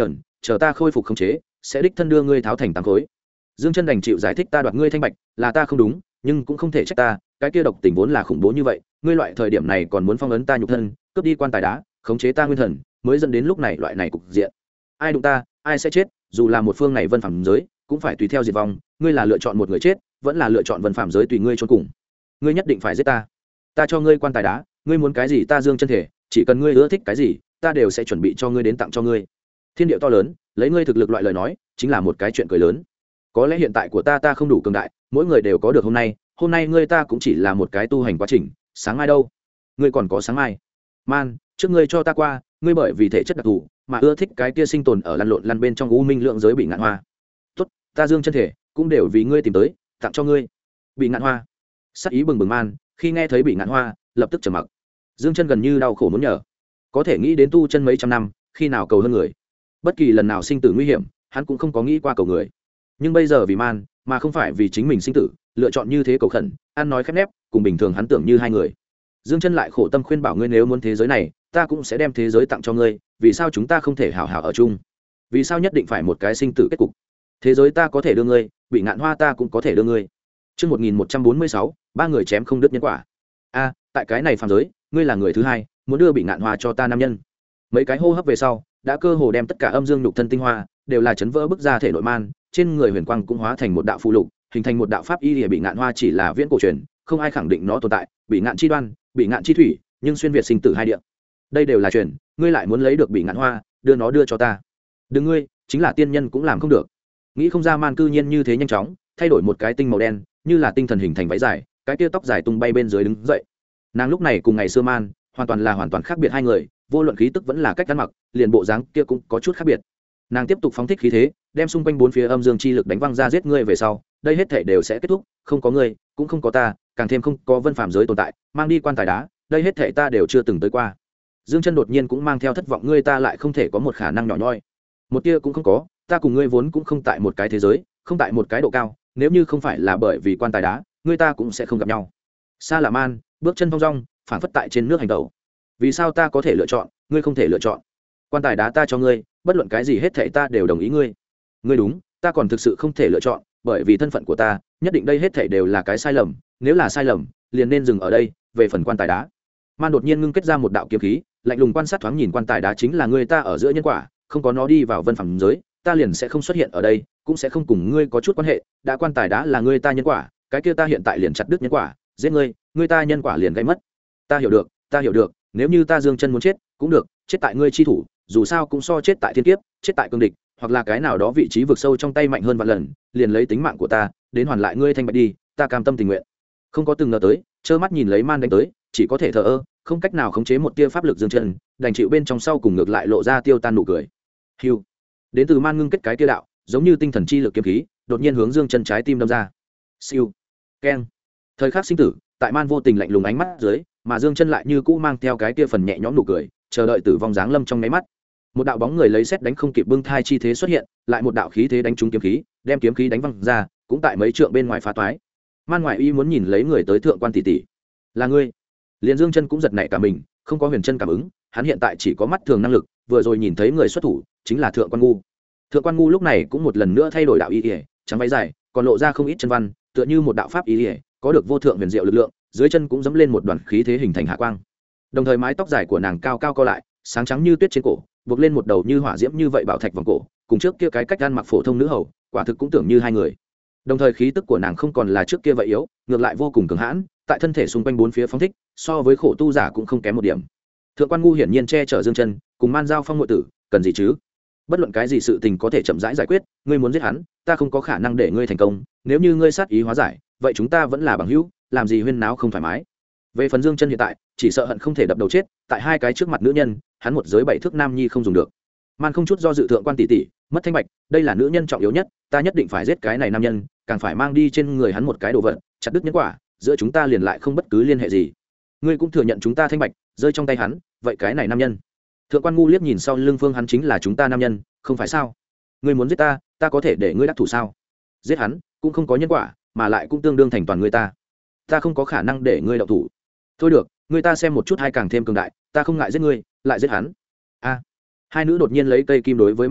chờ ta khôi phục khống chế sẽ đích thân đưa ngươi tháo thành tám khối. Dương Chân đành chịu giải thích ta đoạt ngươi thanh bạch là ta không đúng, nhưng cũng không thể trách ta, cái kia độc tình vốn là khủng bố như vậy, ngươi loại thời điểm này còn muốn phong ấn ta nhục thân, cướp đi quan tài đá, khống chế ta nguyên thần, mới dẫn đến lúc này loại này cục diện. Ai đụng ta, ai sẽ chết, dù là một phương này vân phàm giới, cũng phải tùy theo diệt vong, ngươi là lựa chọn một người chết, vẫn là lựa chọn vân phàm giới tùy ngươi chôn cùng. Ngươi nhất định phải giết ta. Ta cho ngươi quan tài đá, ngươi muốn cái gì ta Dương Chân thể, chỉ cần ngươi ưa thích cái gì, ta đều sẽ chuẩn bị cho ngươi đến tặng cho ngươi. Thiên địa to lớn, lấy ngươi thực lực loại lời nói, chính là một cái chuyện cười lớn. Có lẽ hiện tại của ta không đủ cường đại, mỗi người đều có được hôm nay ngươi ta cũng chỉ là một cái tu hành quá trình, sáng mai đâu? Ngươi còn có sáng mai. Man, trước ngươi cho ta qua, ngươi bởi vì thể chất đặc thù mà ưa thích cái kia sinh tồn ở lăn lộn lăn bên trong u minh lượng giới bị ngạn hoa. Tốt, ta Dương Chân thể cũng đều vì ngươi tìm tới, tặng cho ngươi. Bị ngạn hoa. Sắc ý bừng bừng Man, khi nghe thấy bị ngạn hoa, lập tức trầm mặc. Dương Chân gần như đau khổ muốn nhờ. Có thể nghĩ đến tu chân mấy trăm năm, khi nào cầu hơn người. Bất kỳ lần nào sinh tử nguy hiểm, hắn cũng không có nghĩ qua cầu người. Nhưng bây giờ vì Man, mà không phải vì chính mình sinh tử, lựa chọn như thế cầu khẩn, ăn nói khép nép, cùng bình thường hắn tưởng như hai người. Dương Chân lại khổ tâm khuyên bảo ngươi nếu muốn thế giới này, ta cũng sẽ đem thế giới tặng cho ngươi, vì sao chúng ta không thể hảo hảo ở chung? Vì sao nhất định phải một cái sinh tử kết cục? Thế giới ta có thể đưa ngươi, bị ngạn hoa ta cũng có thể đưa ngươi. Chương 1146, ba người chém không đứt nhân quả. A, tại cái này phàm giới, ngươi là người thứ hai, muốn đưa bị ngạn hoa cho ta nam nhân. Mấy cái hô hấp về sau, đã cơ hồ đem tất cả âm dương nhục thân tinh hoa đều là chấn vỡ bức ra thể nội Man, trên người huyền quang cũng hóa thành một đạo phù lục, hình thành một đạo pháp y lìa bị ngạn hoa chỉ là viễn cổ truyền, không ai khẳng định nó tồn tại, bị ngạn chi đoan, bị ngạn chi thủy, nhưng xuyên việt sinh tử hai địa. Đây đều là truyền, ngươi lại muốn lấy được bị ngạn hoa, đưa cho ta. Đừng ngươi, chính là tiên nhân cũng làm không được. Nghĩ không ra Man cư nhiên như thế nhanh chóng, thay đổi một cái tinh màu đen, như là tinh thần hình thành váy dài, cái kia tóc dài tung bay bên dưới đứng dậy. Nàng lúc này cùng ngày xưa Man, hoàn toàn khác biệt hai người, vô luận khí tức vẫn là cách ăn mặc, liền bộ dáng kia cũng có chút khác biệt. Nàng tiếp tục phóng thích khí thế, đem xung quanh bốn phía âm dương chi lực đánh văng ra giết ngươi về sau, đây hết thảy đều sẽ kết thúc, không có ngươi, cũng không có ta, càng thêm không có vân phàm giới tồn tại, mang đi quan tài đá, đây hết thảy ta đều chưa từng tới qua. Dương Chân đột nhiên cũng mang theo thất vọng, ngươi ta lại không thể có một khả năng nhỏ nhoi. Một tia cũng không có, ta cùng ngươi vốn cũng không tại một cái thế giới, không tại một cái độ cao, nếu như không phải là bởi vì quan tài đá, ngươi ta cũng sẽ không gặp nhau. Xa là Man, bước chân thong dong, phảng phất tại trên nước hành tẩu. Vì sao ta có thể lựa chọn, ngươi không thể lựa chọn? Quan tài đá ta cho ngươi, bất luận cái gì hết thảy ta đều đồng ý ngươi. Ngươi đúng, ta còn thực sự không thể lựa chọn, bởi vì thân phận của ta, nhất định đây hết thảy đều là cái sai lầm, nếu là sai lầm, liền nên dừng ở đây, về phần quan tài đá. Man đột nhiên ngưng kết ra một đạo kiếm khí, lạnh lùng quan sát thoáng nhìn quan tài đá chính là ngươi ta ở giữa nhân quả, không có nó đi vào vân phàm giới, ta liền sẽ không xuất hiện ở đây, cũng sẽ không cùng ngươi có chút quan hệ, đã quan tài đá là ngươi ta nhân quả, cái kia ta hiện tại liền chặt đứt nhân quả, giết ngươi, ngươi ta nhân quả liền gây mất. Ta hiểu được, nếu như ta Dương Chân muốn chết, cũng được, chết tại ngươi chi thủ, dù sao cũng so chết tại thiên kiếp, chết tại cương địch, hoặc là cái nào đó vị trí vực sâu trong tay mạnh hơn vạn lần, liền lấy tính mạng của ta, đến hoàn lại ngươi thanh bạch đi, ta cam tâm tình nguyện. Không có từng ngờ tới, trơ mắt nhìn lấy Man đánh tới, chỉ có thể thờ ơ, không cách nào khống chế một tia pháp lực Dương Chân, đành chịu bên trong sau cùng ngược lại lộ ra tiêu tan nụ cười. Hưu. Đến từ Man ngưng kết cái tia đạo, giống như tinh thần chi lực kiếm khí, đột nhiên hướng Dương Chân trái tim đâm ra. Siêu. Keng. Thời khắc sinh tử, tại Man vô tình lạnh lùng ánh mắt dưới, mà Dương Chân lại như cũ mang theo cái tia phần nhẹ nhõm nụ cười, chờ đợi tử vong giáng lâm trong mấy mắt. Một đạo bóng người lấy sét đánh không kịp bưng thai chi thế xuất hiện, lại một đạo khí thế đánh trúng kiếm khí, đem kiếm khí đánh văng ra, cũng tại mấy trượng bên ngoài phá toái. Man ngoại y muốn nhìn lấy người tới thượng quan tỷ tỷ. Là ngươi? Liên Dương Chân cũng giật nảy cả mình, không có huyền chân cảm ứng, hắn hiện tại chỉ có mắt thường năng lực, vừa rồi nhìn thấy người xuất thủ, chính là thượng quan ngu. Thượng quan ngu lúc này cũng một lần nữa thay đổi đạo y, trắng váy dài, còn lộ ra không ít chân văn, tựa như một đạo pháp y, có được vô thượng huyền diệu lực lượng, dưới chân cũng dẫm lên một đoàn khí thế hình thành hạ quang. Đồng thời mái tóc dài của nàng cao cao co lại, sáng trắng như tuyết trên cổ, buộc lên một đầu như hỏa diễm như vậy bảo thạch vòng cổ, cùng trước kia cái cách ăn mặc phổ thông nữ hầu, quả thực cũng tưởng như hai người. Đồng thời khí tức của nàng không còn là trước kia vậy yếu, ngược lại vô cùng cường hãn, tại thân thể xung quanh bốn phía phóng thích, so với khổ tu giả cũng không kém một điểm. Thượng quan ngu hiển nhiên che chở Dương Chân, cùng Man giao phong nội tử, cần gì chứ? Bất luận cái gì sự tình có thể chậm rãi giải quyết, ngươi muốn giết hắn, ta không có khả năng để ngươi thành công, nếu như ngươi sát ý hóa giải, vậy chúng ta vẫn là bằng hữu, làm gì huyên náo không thoải mái. Về phần Dương Chân hiện tại, chỉ sợ hận không thể đập đầu chết, tại hai cái trước mặt nữ nhân, hắn một giới bảy thước nam nhi không dùng được. Man không chút do dự thượng quan tỷ tỷ, mất thanh bạch, đây là nữ nhân trọng yếu nhất, ta nhất định phải giết cái này nam nhân, càng phải mang đi trên người hắn một cái đồ vật, chặt đứt nhân quả, giữa chúng ta liền lại không bất cứ liên hệ gì. Ngươi cũng thừa nhận chúng ta thanh bạch rơi trong tay hắn, vậy cái này nam nhân. Thượng quan ngu liếc nhìn sau lưng phương hắn chính là chúng ta nam nhân, không phải sao? Ngươi muốn giết ta, ta có thể để ngươi đắc thủ sao? Giết hắn cũng không có nhân quả, mà lại cũng tương đương thành toàn người ta. Ta không có khả năng để ngươi động thủ. Thôi được, ngươi ta xem một chút hay càng thêm cường đại, ta không ngại giết ngươi, lại giết hắn. A. Hai nữ đột nhiên lấy cây kim đối với mang mạch,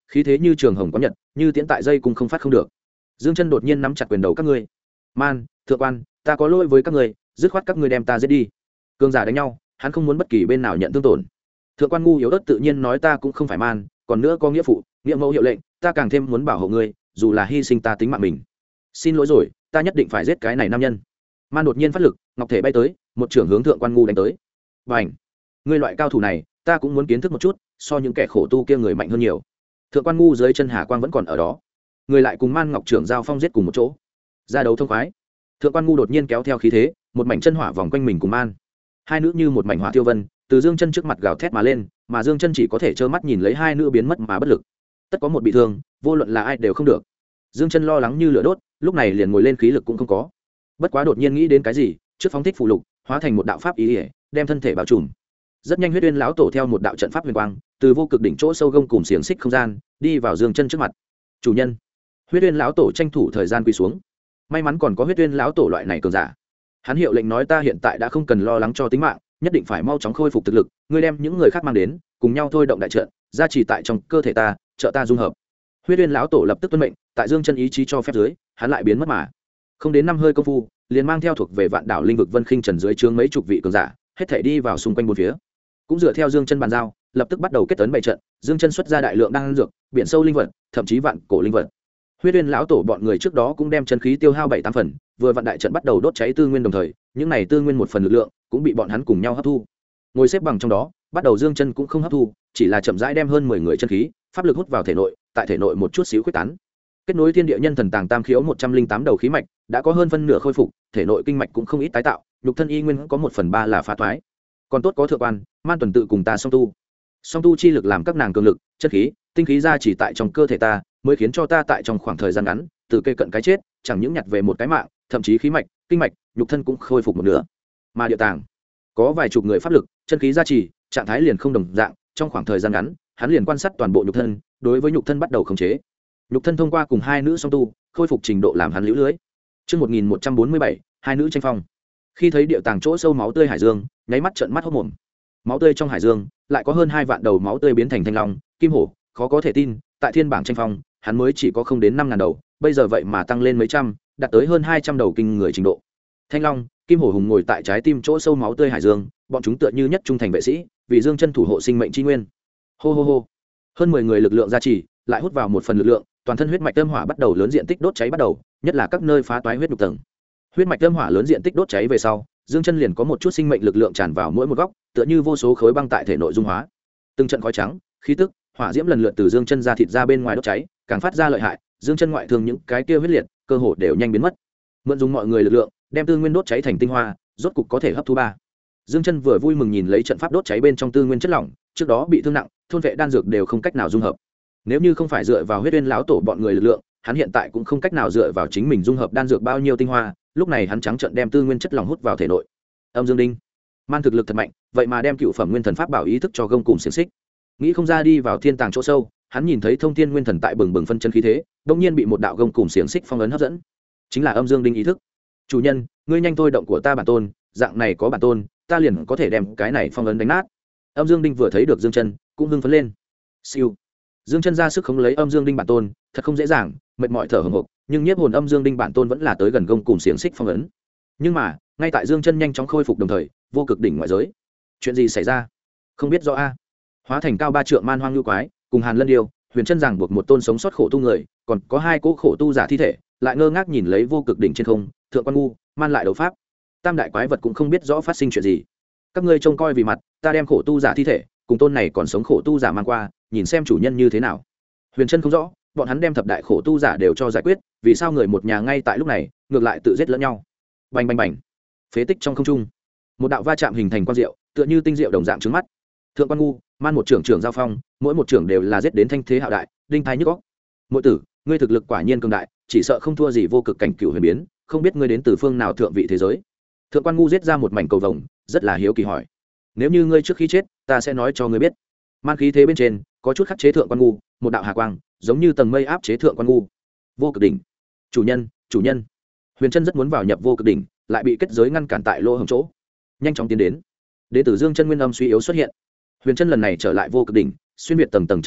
khí thế như trường hồng có nhật, như tiễn tại dây cung không phát không được. Dương Chân đột nhiên nắm chặt quyền đầu các ngươi. Man, thượng quan, ta có lỗi với các ngươi, dứt khoát các ngươi đem ta giết đi. Cường giả đánh nhau, hắn không muốn bất kỳ bên nào nhận thương tổn. Thượng quan ngu yếu ớt tự nhiên nói ta cũng không phải man, còn nữa có nghĩa phụ, nghĩa mẫu hiệu lệnh, ta càng thêm muốn bảo hộ ngươi, dù là hy sinh ta tính mạng mình. Xin lỗi rồi, ta nhất định phải giết cái này nam nhân. Man đột nhiên phát lực, ngọc thể bay tới, một trưởng hướng thượng quan ngu đánh tới. Bành! Ngươi loại cao thủ này, ta cũng muốn kiến thức một chút, so những kẻ khổ tu kia người mạnh hơn nhiều. Thượng quan ngu dưới chân Hà Quang vẫn còn ở đó, người lại cùng Man Ngọc trưởng giao phong giết cùng một chỗ, ra đấu thông khoái. Thượng quan ngu đột nhiên kéo theo khí thế, một mảnh chân hỏa vòng quanh mình cùng Man. Hai nữ như một mảnh hỏa tiêu vân, từ Dương Chân trước mặt gào thét mà lên, mà Dương Chân chỉ có thể trơ mắt nhìn lấy hai nữ biến mất mà bất lực. Tất có một bị thương, vô luận là ai đều không được. Dương Chân lo lắng như lửa đốt, lúc này liền ngồi lên khí lực cũng không có. Bất quá đột nhiên nghĩ đến cái gì, trước phóng thích phù lục, hóa thành một đạo pháp ý, đem thân thể bao trùm. Rất nhanh Huyết Uyên lão tổ theo một đạo trận pháp huyền quang, từ vô cực đỉnh chỗ sâu gông cùng xiềng xích không gian, đi vào Dương Chân trước mặt. "Chủ nhân." Huyết Uyên lão tổ tranh thủ thời gian quỳ xuống. May mắn còn có Huyết Uyên lão tổ loại này cường giả. Hắn hiệu lệnh nói ta hiện tại đã không cần lo lắng cho tính mạng, nhất định phải mau chóng khôi phục thực lực, ngươi đem những người khác mang đến, cùng nhau thôi động đại trận, gia trì tại trong cơ thể ta, trợ ta dung hợp. Huyết Uyên lão tổ lập tức tuân mệnh, tại Dương Chân ý chí cho phép dưới, hắn lại biến mất mà. Không đến 5 hơi công phu, liền mang theo thuộc về Vạn Đảo linh vực Vân Khinh Trần dưới trướng mấy chục vị cường giả, hết thảy đi vào xung quanh bốn phía. Cũng dựa theo Dương Chân bàn giao, lập tức bắt đầu kết tấn bày trận, Dương Chân xuất ra đại lượng đan dược, biển sâu linh vật, thậm chí vạn cổ linh vật. Huyết Uyên lão tổ bọn người trước đó cũng đem chân khí tiêu hao 7-8 phần, vừa vạn đại trận bắt đầu đốt cháy tư nguyên đồng thời, những này tư nguyên một phần lực lượng cũng bị bọn hắn cùng nhau hấp thu. Ngồi xếp bằng trong đó, bắt đầu Dương Chân cũng không hấp thu, chỉ là chậm rãi đem hơn 10 người chân khí, pháp lực hút vào thể nội, tại thể nội một chút xíu khuếch tán. Kết nối thiên địa nhân thần tàng tam khiếu 108 đầu khí mạch, đã có hơn phân nửa khôi phục, thể nội kinh mạch cũng không ít tái tạo, nhục thân y nguyên có 1/3 là phá toái. Còn tốt có thượng quan, Man tuần tự cùng ta song tu. Song tu chi lực làm các nàng cường lực, chân khí, tinh khí ra chỉ tại trong cơ thể ta, mới khiến cho ta tại trong khoảng thời gian ngắn, từ cây cận cái chết, chẳng những nhặt về một cái mạng, thậm chí khí mạch, kinh mạch, nhục thân cũng khôi phục một nửa. Mà địa tàng, có vài chục người pháp lực, chân khí gia trì, trạng thái liền không đồng dạng, trong khoảng thời gian ngắn, hắn liền quan sát toàn bộ nhục thân, đối với nhục thân bắt đầu khống chế. Nhục thân thông qua cùng hai nữ song tu, khôi phục trình độ làm hắn liễu lưới. Chương 1147, hai nữ tranh phong. Khi thấy địa tàng chỗ sâu máu tươi hải dương, nháy mắt trợn mắt hốt mồm. Máu tươi trong hải dương, lại có hơn 2 vạn đầu máu tươi biến thành thanh long, kim hổ, khó có thể tin, tại thiên bảng tranh phong, hắn mới chỉ có không đến 5.000 đầu, bây giờ vậy mà tăng lên mấy trăm, đạt tới hơn 200 đầu kinh người trình độ. Thanh long, kim hổ hùng ngồi tại trái tim chỗ sâu máu tươi hải dương, bọn chúng tựa như nhất trung thành vệ sĩ, vì Dương Chân thủ hộ sinh mệnh chi nguyên. Hô hô hô. Hơn 10 người lực lượng gia trì, lại hút vào một phần lực lượng, toàn thân huyết mạch âm hỏa bắt đầu lớn diện tích đốt cháy bắt đầu, nhất là các nơi phá toái huyết nhục tầng. Huyết mạch âm hỏa lớn diện tích đốt cháy về sau, Dương Chân liền có một chút sinh mệnh lực lượng tràn vào mỗi một góc, tựa như vô số khối băng tại thể nội dung hóa. Từng trận khói trắng, khí tức, hỏa diễm lần lượt từ Dương Chân ra thịt ra bên ngoài đốt cháy, càng phát ra lợi hại, Dương Chân ngoại thương những cái kia huyết liệt, cơ hồ đều nhanh biến mất. Mượn dùng mọi người lực lượng, đem tư nguyên đốt cháy thành tinh hoa, rốt cục có thể hấp thu ba. Dương Chân vừa vui mừng nhìn lấy trận pháp đốt cháy bên trong tư nguyên chất lỏng, trước đó bị thương nặng, thôn vệ đan dược đều không cách nào dung hợp. Nếu như không phải dựa vào Huyết Uyên lão tổ bọn người lực lượng, hắn hiện tại cũng không cách nào dựa vào chính mình dung hợp đan dược bao nhiêu tinh hoa, lúc này hắn trắng trợn đem tư nguyên chất lỏng hút vào thể nội. Âm Dương Đinh, Man thực lực thật mạnh, vậy mà đem cựu phẩm nguyên thần pháp bảo ý thức cho gông cùng xiển xích. Nghĩ không ra đi vào thiên tàng chỗ sâu, hắn nhìn thấy thông thiên nguyên thần tại bừng bừng phân chân khí thế, đột nhiên bị một đạo gông cùng xiển xích phong ấn hấp dẫn. Chính là Âm Dương Đinh ý thức. Chủ nhân, ngươi nhanh thôi động của ta bản tôn, dạng này có bản tôn, ta liền có thể đem cái này phong ấn đánh nát. Âm Dương Đinh vừa thấy được Dương Chân, cũng hưng phấn lên. Siêu. Dương Chân ra sức khống lấy Âm Dương Đinh bản tôn, thật không dễ dàng, mệt mỏi thở hổn hộc, nhưng nhiếp hồn Âm Dương Đinh bản tôn vẫn là tới gần gông cùng xiềng xích phong ấn. Nhưng mà, ngay tại Dương Chân nhanh chóng khôi phục đồng thời, vô cực đỉnh ngoại giới, chuyện gì xảy ra? Không biết rõ a. Hóa thành cao 3 trượng man hoang lưu quái, cùng Hàn Lân Điêu, Huyền Chân giằng buộc một tôn sống sót khổ tu người, còn có 2 cỗ khổ tu giả thi thể, lại ngơ ngác nhìn lấy vô cực đỉnh trên không, thượng quan ngu, man lại đấu pháp. Tam đại quái vật cũng không biết rõ phát sinh chuyện gì. Các ngươi trông coi vì mặt, ta đem khổ tu giả thi thể, cùng tôn này còn sống khổ tu giả mang qua, nhìn xem chủ nhân như thế nào. Huyền Chân không rõ, bọn hắn đem thập đại khổ tu giả đều cho giải quyết, vì sao người một nhà ngay tại lúc này ngược lại tự giết lẫn nhau? Bành bành bành. Phế tích trong không trung, một đạo va chạm hình thành quang diệu, tựa như tinh diệu đồng dạng trứng mắt. Thượng quan ngu, man một trưởng trưởng giao phong, mỗi một trưởng đều là giết đến thanh thế hạo đại, đinh thái nhức óc. Muội tử, ngươi thực lực quả nhiên cường đại, chỉ sợ không thua gì vô cực cảnh cửu huyền biến, không biết ngươi đến từ phương nào thượng vị thế giới? Thượng quan ngu giết ra một mảnh cầu vồng, rất là hiếu kỳ hỏi. Nếu như ngươi trước khi chết, ta sẽ nói cho ngươi biết. Man khí thế bên trên có chút khắc chế thượng quan ngu, một đạo hà quang giống như tầng mây áp chế thượng quan ngu. Vô cực đỉnh. Chủ nhân, chủ nhân. Huyền Chân rất muốn vào nhập vô cực đỉnh, lại bị kết giới ngăn cản tại lỗ hổng chỗ. Nhanh chóng tiến đến. Đệ tử Dương Chân nguyên âm suy yếu xuất hiện. Huyền Chân lần này trở lại vô cực đỉnh, xuyên việt tầng tầng trận pháp,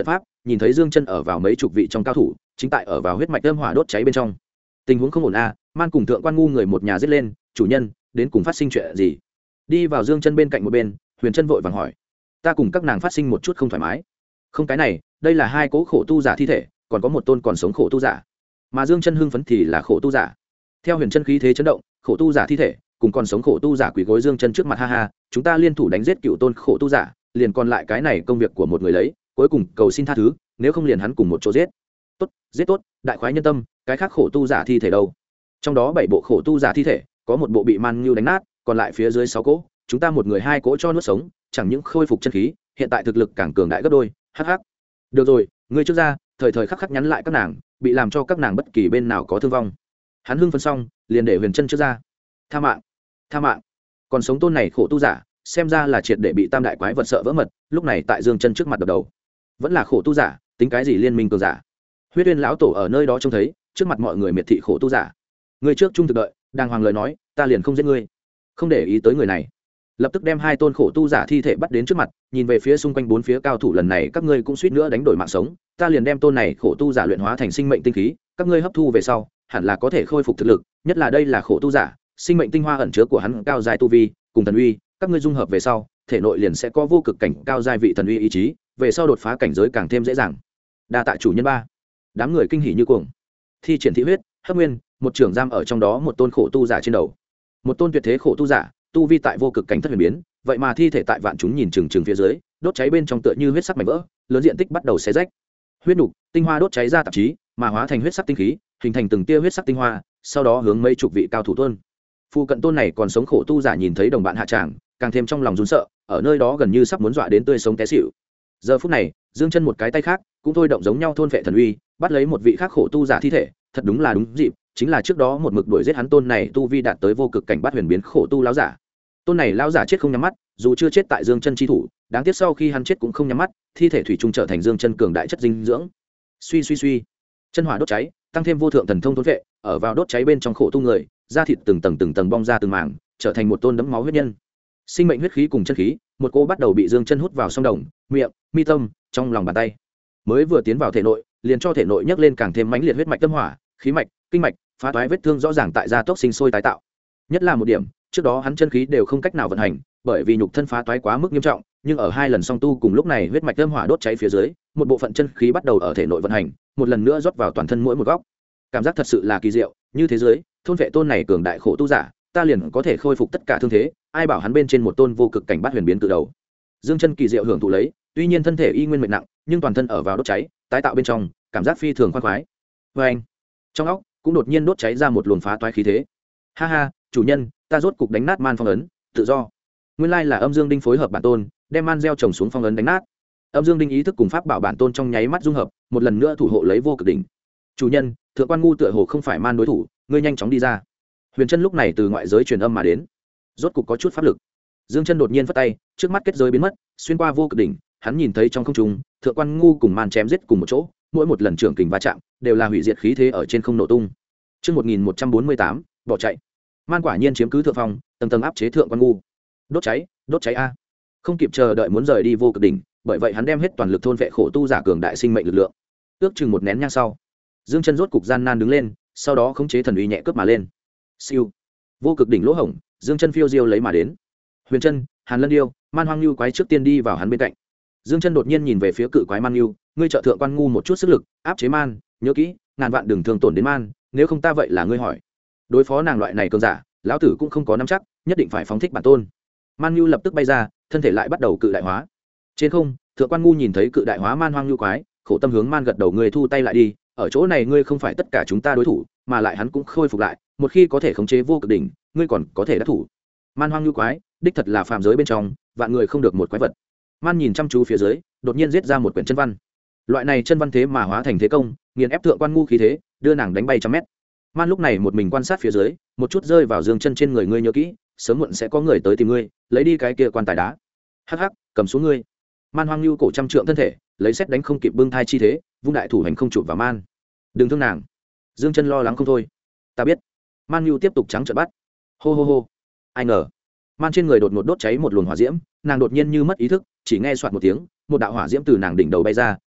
nhìn thấy Dương Chân ở vào mấy chục vị trong cao thủ chính tại ở vào huyết mạch âm hỏa đốt cháy bên trong. Tình huống không ổn a, Man cùng Thượng Quan Ngu người một nhà giết lên, chủ nhân đến cùng phát sinh chuyện gì? Đi vào Dương Chân bên cạnh một bên, Huyền Chân vội vàng hỏi. Ta cùng các nàng phát sinh một chút không thoải mái. Không, cái này, đây là hai cố khổ tu giả thi thể, còn có một tôn còn sống khổ tu giả. Mà Dương Chân hưng phấn thì là khổ tu giả. Theo Huyền Chân khí thế chấn động, khổ tu giả thi thể cùng còn sống khổ tu giả quỳ gối Dương Chân trước mặt, ha ha, chúng ta liên thủ đánh giết cựu tôn khổ tu giả, liền còn lại cái này công việc của một người lấy, cuối cùng cầu xin tha thứ, nếu không liền hắn cùng một chỗ giết. Tốt, giết tốt, đại khoái nhân tâm, cái khác khổ tu giả thi thể đâu? Trong đó 7 bộ khổ tu giả thi thể, có một bộ bị Man Nhu đánh nát, còn lại phía dưới 6 cỗ, chúng ta một người 2 cỗ cho nuốt sống, chẳng những khôi phục chân khí, hiện tại thực lực càng cường đại gấp đôi. Hắc hắc. Được rồi, ngươi trước ra, thời thời khắc khắc nhắn lại các nàng, bị làm cho các nàng bất kỳ bên nào có thương vong. Hắn hưng phấn xong, liền để Huyền Chân trước ra. Tha mạng, tha mạng. Còn sống tôn này khổ tu giả, xem ra là triệt để bị tam đại quái vật sợ vỡ mật, lúc này tại Dương Chân trước mặt đập đầu. Vẫn là khổ tu giả, tính cái gì liên minh cường giả? Huyết Uyên lão tổ ở nơi đó trông thấy, trước mặt mọi người miệt thị khổ tu giả. Người trước trung thực đợi, đàng hoàng lời nói, ta liền không giết ngươi. Không để ý tới người này, lập tức đem 2 tôn khổ tu giả thi thể bắt đến trước mặt, nhìn về phía xung quanh 4 phía cao thủ, lần này các ngươi cũng suýt nữa đánh đổi mạng sống, ta liền đem tôn này khổ tu giả luyện hóa thành sinh mệnh tinh khí, các ngươi hấp thu về sau, hẳn là có thể khôi phục thực lực, nhất là đây là khổ tu giả, sinh mệnh tinh hoa ẩn chứa của hắn cao giai tu vi, cùng thần uy, các ngươi dung hợp về sau, thể nội liền sẽ có vô cực cảnh cao giai vị thần uy ý chí, về sau đột phá cảnh giới càng thêm dễ dàng. Đa tạ chủ nhân ba. Đám người kinh hỉ như cuồng. Thi triển thị huyết, hấp nguyên, một trưởng giam ở trong đó một tôn khổ tu giả trên đầu. Một tôn tuyệt thế khổ tu giả, tu vi tại vô cực cảnh thất huyền biến, vậy mà thi thể tại vạn chúng nhìn chừng chừng phía dưới, đốt cháy bên trong tựa như huyết sắc mảnh vỡ, lớn diện tích bắt đầu xé rách. Huyết nục, tinh hoa đốt cháy ra tạp chí, mà hóa thành huyết sắc tinh khí, hình thành từng tia huyết sắc tinh hoa, sau đó hướng mấy chục vị cao thủ tuôn. Phu cận tôn này còn sống khổ tu giả nhìn thấy đồng bạn hạ tràng, càng thêm trong lòng run sợ, ở nơi đó gần như sắp muốn dọa đến tươi sống té xỉu. Giờ phút này, Dương Chân một cái tay khác cũng thôi động giống nhau thôn vệ thần uy, bắt lấy một vị khác khổ tu giả thi thể, thật đúng là đúng dịp, chính là trước đó một mực đuổi giết hắn tôn này tu vi đạt tới vô cực cảnh bát huyền biến khổ tu lão giả. Tôn này lão giả chết không nhắm mắt, dù chưa chết tại Dương Chân chi thủ, đáng tiếc sau khi hắn chết cũng không nhắm mắt, thi thể thủy chung trở thành Dương Chân cường đại chất dinh dưỡng. Suy suy suy, chân hỏa đốt cháy, tăng thêm vô thượng thần thông thôn vệ, ở vào đốt cháy bên trong khổ tu người, da thịt từng tầng bong ra từng mảng, trở thành một tôn đẫm máu huyết nhân. Sinh mệnh huyết khí cùng chân khí, một cô bắt đầu bị Dương Chân hút vào song đồng, miệng, mi tâm, trong lòng bàn tay. Mới vừa tiến vào thể nội, liền cho thể nội nhấc lên càng thêm mãnh liệt huyết mạch tâm hỏa, khí mạch, kinh mạch, phá toái vết thương rõ ràng tại gia tốc sinh sôi tái tạo. Nhất là một điểm, trước đó hắn chân khí đều không cách nào vận hành, bởi vì nhục thân phá toái quá mức nghiêm trọng, nhưng ở 2 lần song tu cùng lúc này huyết mạch tâm hỏa đốt cháy phía dưới, một bộ phận chân khí bắt đầu ở thể nội vận hành, một lần nữa rót vào toàn thân mỗi một góc. Cảm giác thật sự là kỳ diệu, như thế giới, thôn vệ tôn này cường đại khổ tu giả, ta liền có thể khôi phục tất cả thương thế, ai bảo hắn bên trên một tôn vô cực cảnh bát huyền biến từ đầu. Dương Chân kỳ diệu hưởng thụ lấy, tuy nhiên thân thể y nguyên mệt nặng, nhưng toàn thân ở vào đốt cháy, tái tạo bên trong, cảm giác phi thường khoan khoái. Anh, trong óc cũng đột nhiên đốt cháy ra một luồng phá toái khí thế. Ha ha, chủ nhân, ta rốt cục đánh nát man phong ấn, tự do. Nguyên lai là Âm Dương Đinh phối hợp bản tôn, đem man gieo trồng xuống phong ấn đánh nát. Âm Dương Đinh ý thức cùng pháp bảo bản tôn trong nháy mắt dung hợp, một lần nữa thủ hộ lấy vô cực đỉnh. Chủ nhân, Thượng Quan Ngu tựa hồ không phải man đối thủ, ngươi nhanh chóng đi ra. Huyền Chân lúc này từ ngoại giới truyền âm mà đến, rốt cục có chút pháp lực. Dương Chân đột nhiên phất tay, trước mắt kết giới biến mất, xuyên qua vô cực đỉnh, hắn nhìn thấy trong không trung, Thượng Quan Ngu cùng man chém giết cùng một chỗ, mỗi một lần trưởng kình va chạm, đều là hủy diệt khí thế ở trên không nổ tung. Chương 1148, bỏ chạy. Man quả nhiên chiếm cứ thượng phong, tầng tầng áp chế Thượng Quan Ngu. Đốt cháy a. Không kịp chờ đợi muốn rời đi vô cực đỉnh, bởi vậy hắn đem hết toàn lực thôn vệ khổ tu giả cường đại sinh mệnh lực lượng. Ước chừng một nén nhang sau, Dương Chân rốt cục gian nan đứng lên, sau đó khống chế thần uy nhẹ cướp mà lên. Siêu. Vô cực đỉnh lỗ hổng, Dương Chân phiêu diêu lấy mà đến. Huyền Chân, Hàn Lân Điêu, Man Hoang Nưu quái trước tiên đi vào hắn bên cạnh. Dương Chân đột nhiên nhìn về phía cự quái Man Nưu, ngươi trợ Thượng Quan Ngu một chút sức lực, áp chế man, nhớ kỹ, ngàn vạn đừng thương tổn đến man, nếu không ta vậy là ngươi hỏi. Đối phó nàng loại này cường giả, lão tử cũng không có nắm chắc, nhất định phải phóng thích bản tôn. Man Nưu lập tức bay ra, thân thể lại bắt đầu cự đại hóa. Trên không, Thượng Quan Ngu nhìn thấy cự đại hóa Man Hoang Nưu quái, khổ tâm hướng man gật đầu, ngươi thu tay lại đi, ở chỗ này ngươi không phải tất cả chúng ta đối thủ, mà lại hắn cũng khôi phục lại, một khi có thể khống chế vô cực đỉnh, ngươi còn có thể đắc thủ. Man Hoang Nưu quái, đích thật là phàm giới bên trong, vạn người không được một quái vật. Man nhìn chăm chú phía dưới, đột nhiên giết ra một quyển chân văn. Loại này chân văn thế mà hóa thành thế công, nghiền ép Thượng Quan Ngu khí thế, đưa nàng đánh bay trăm mét. Man lúc này một mình quan sát phía dưới, một chút rơi vào Dương Chân trên người, ngươi nhớ kỹ, sớm muộn sẽ có người tới tìm ngươi, lấy đi cái kia quan tài đá. Hắc hắc, cầm xuống ngươi. Man Hoang Nưu cổ trăm trượng thân thể, lấy xét đánh không kịp bưng thai chi thế, vung đại thủ hành không chụp vào man. Đừng thương nàng. Dương Chân lo lắng không thôi. Ta biết. Man Nưu tiếp tục trắng trợn bắt. Hô hô hô. Ai ngờ, man trên người đột ngột đốt cháy một luồng hỏa diễm, nàng đột nhiên như mất ý thức, chỉ nghe soạt một tiếng, một đạo hỏa diễm từ nàng đỉnh đầu bay ra,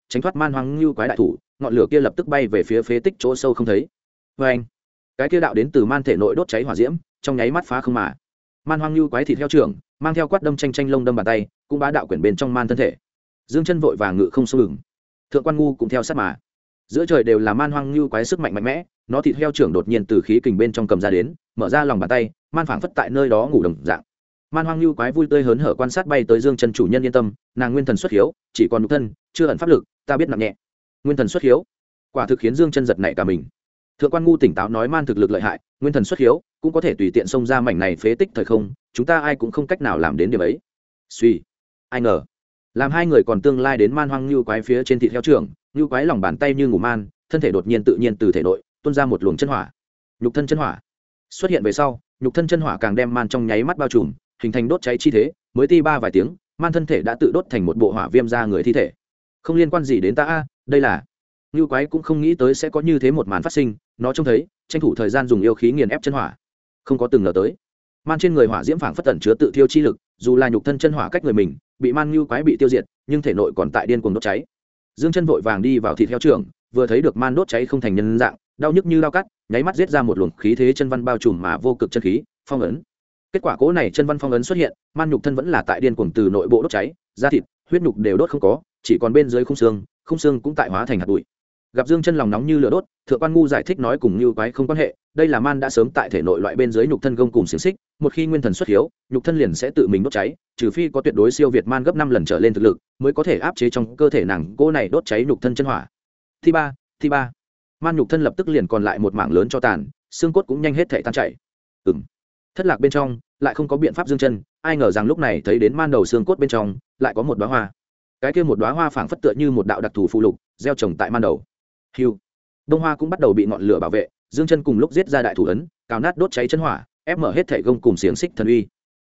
tránh thoát man hoang như quái đại thủ, ngọn lửa kia lập tức bay về phía phế tích chỗ sâu không thấy. Vê anh, cái kia đạo đến từ man thể nội đốt cháy hỏa diễm trong nháy mắt phá không mà. Man hoang như quái thịt heo trưởng mang theo quát đâm tranh lông đâm bàn tay, cũng bá đạo quyển bên trong man thân thể. Dương Chân vội vàng ngự không sâu lửng, thượng quan ngu cũng theo sát mà. Giữa trời đều là man hoang như quái sức mạnh mạnh mẽ, nó thịt heo trưởng đột nhiên từ khí kình bên trong cầm ra đến, mở ra lòng bàn tay, man phảng phất tại nơi đó ngủ đồng dạng. Man hoang như quái vui tươi hớn hở quan sát bay tới Dương Chân chủ nhân yên tâm, nàng nguyên thần xuất hiếu, chỉ còn nhục thân, chưa ẩn pháp lực, ta biết nặng nhẹ. Nguyên thần xuất hiếu, quả thực khiến Dương Chân giật nảy cả mình. Thượng quan ngu tỉnh táo nói man thực lực lợi hại, nguyên thần xuất hiếu, cũng có thể tùy tiện xông ra mảnh này phế tích thời không, chúng ta ai cũng không cách nào làm đến điểm ấy. Suy, ai ngờ, làm hai người còn tương lai đến man hoang như quái phía trên thịt heo trưởng, như quái lòng bàn tay như ngủ man, thân thể đột nhiên tự nhiên từ thể nội tuôn ra một luồng chân hỏa. Nhục thân chân hỏa xuất hiện về sau, nhục thân chân hỏa càng đem man trong nháy mắt bao trùm, hình thành đốt cháy chi thế, mới ti ba vài tiếng, man thân thể đã tự đốt thành một bộ hỏa viêm ra người thi thể. Không liên quan gì đến ta a, đây là như quái cũng không nghĩ tới sẽ có như thế một màn phát sinh, nó trông thấy tranh thủ thời gian dùng yêu khí nghiền ép chân hỏa, không có từng ngờ tới man trên người hỏa diễm phảng phất tẩn chứa tự thiêu chi lực, dù là nhục thân chân hỏa cách người mình bị man như quái bị tiêu diệt, nhưng thể nội còn tại điên cuồng đốt cháy. Dương Chân vội vàng đi vào thịt heo trưởng, vừa thấy được man đốt cháy không thành nhân dạng, đau nhức như dao cắt, nháy mắt giết ra một luồng khí thế chân văn bao trùm mà vô cực chân khí phong ấn. Kết quả cố này chân văn phong ấn xuất hiện, man nhục thân vẫn là tại điên cuồng từ nội bộ đốt cháy, da thịt huyết nhục đều đốt không có, chỉ còn bên dưới khung xương cũng tại hóa thành hạt bụi. Gặp Dương Chân lòng nóng như lửa đốt, thượng quan ngu giải thích nói cùng như quái không quan hệ, đây là man đã sớm tại thể nội loại bên dưới nhục thân gông cùng xiềng xích, một khi nguyên thần xuất hiếu, nhục thân liền sẽ tự mình đốt cháy, trừ phi có tuyệt đối siêu việt man gấp 5 lần trở lên thực lực, mới có thể áp chế trong cơ thể nàng cô này đốt cháy nhục thân chân hỏa. Thi ba, man nhục thân lập tức liền còn lại một mảng lớn cho tàn, xương cốt cũng nhanh hết thể tan chảy. Thất lạc bên trong lại không có biện pháp. Dương Chân ai ngờ rằng lúc này thấy đến man đầu xương cốt bên trong lại có một đóa hoa, cái kia một đóa hoa phảng phất tựa như một đạo đặc thù phụ lục gieo trồng tại man đầu. Hưu, đông hoa cũng bắt đầu bị ngọn lửa bảo vệ. Dương Chân cùng lúc giết ra đại thủ ấn, cào nát đốt cháy chân hỏa, ép mở hết thể gông cùng xiềng xích thần uy.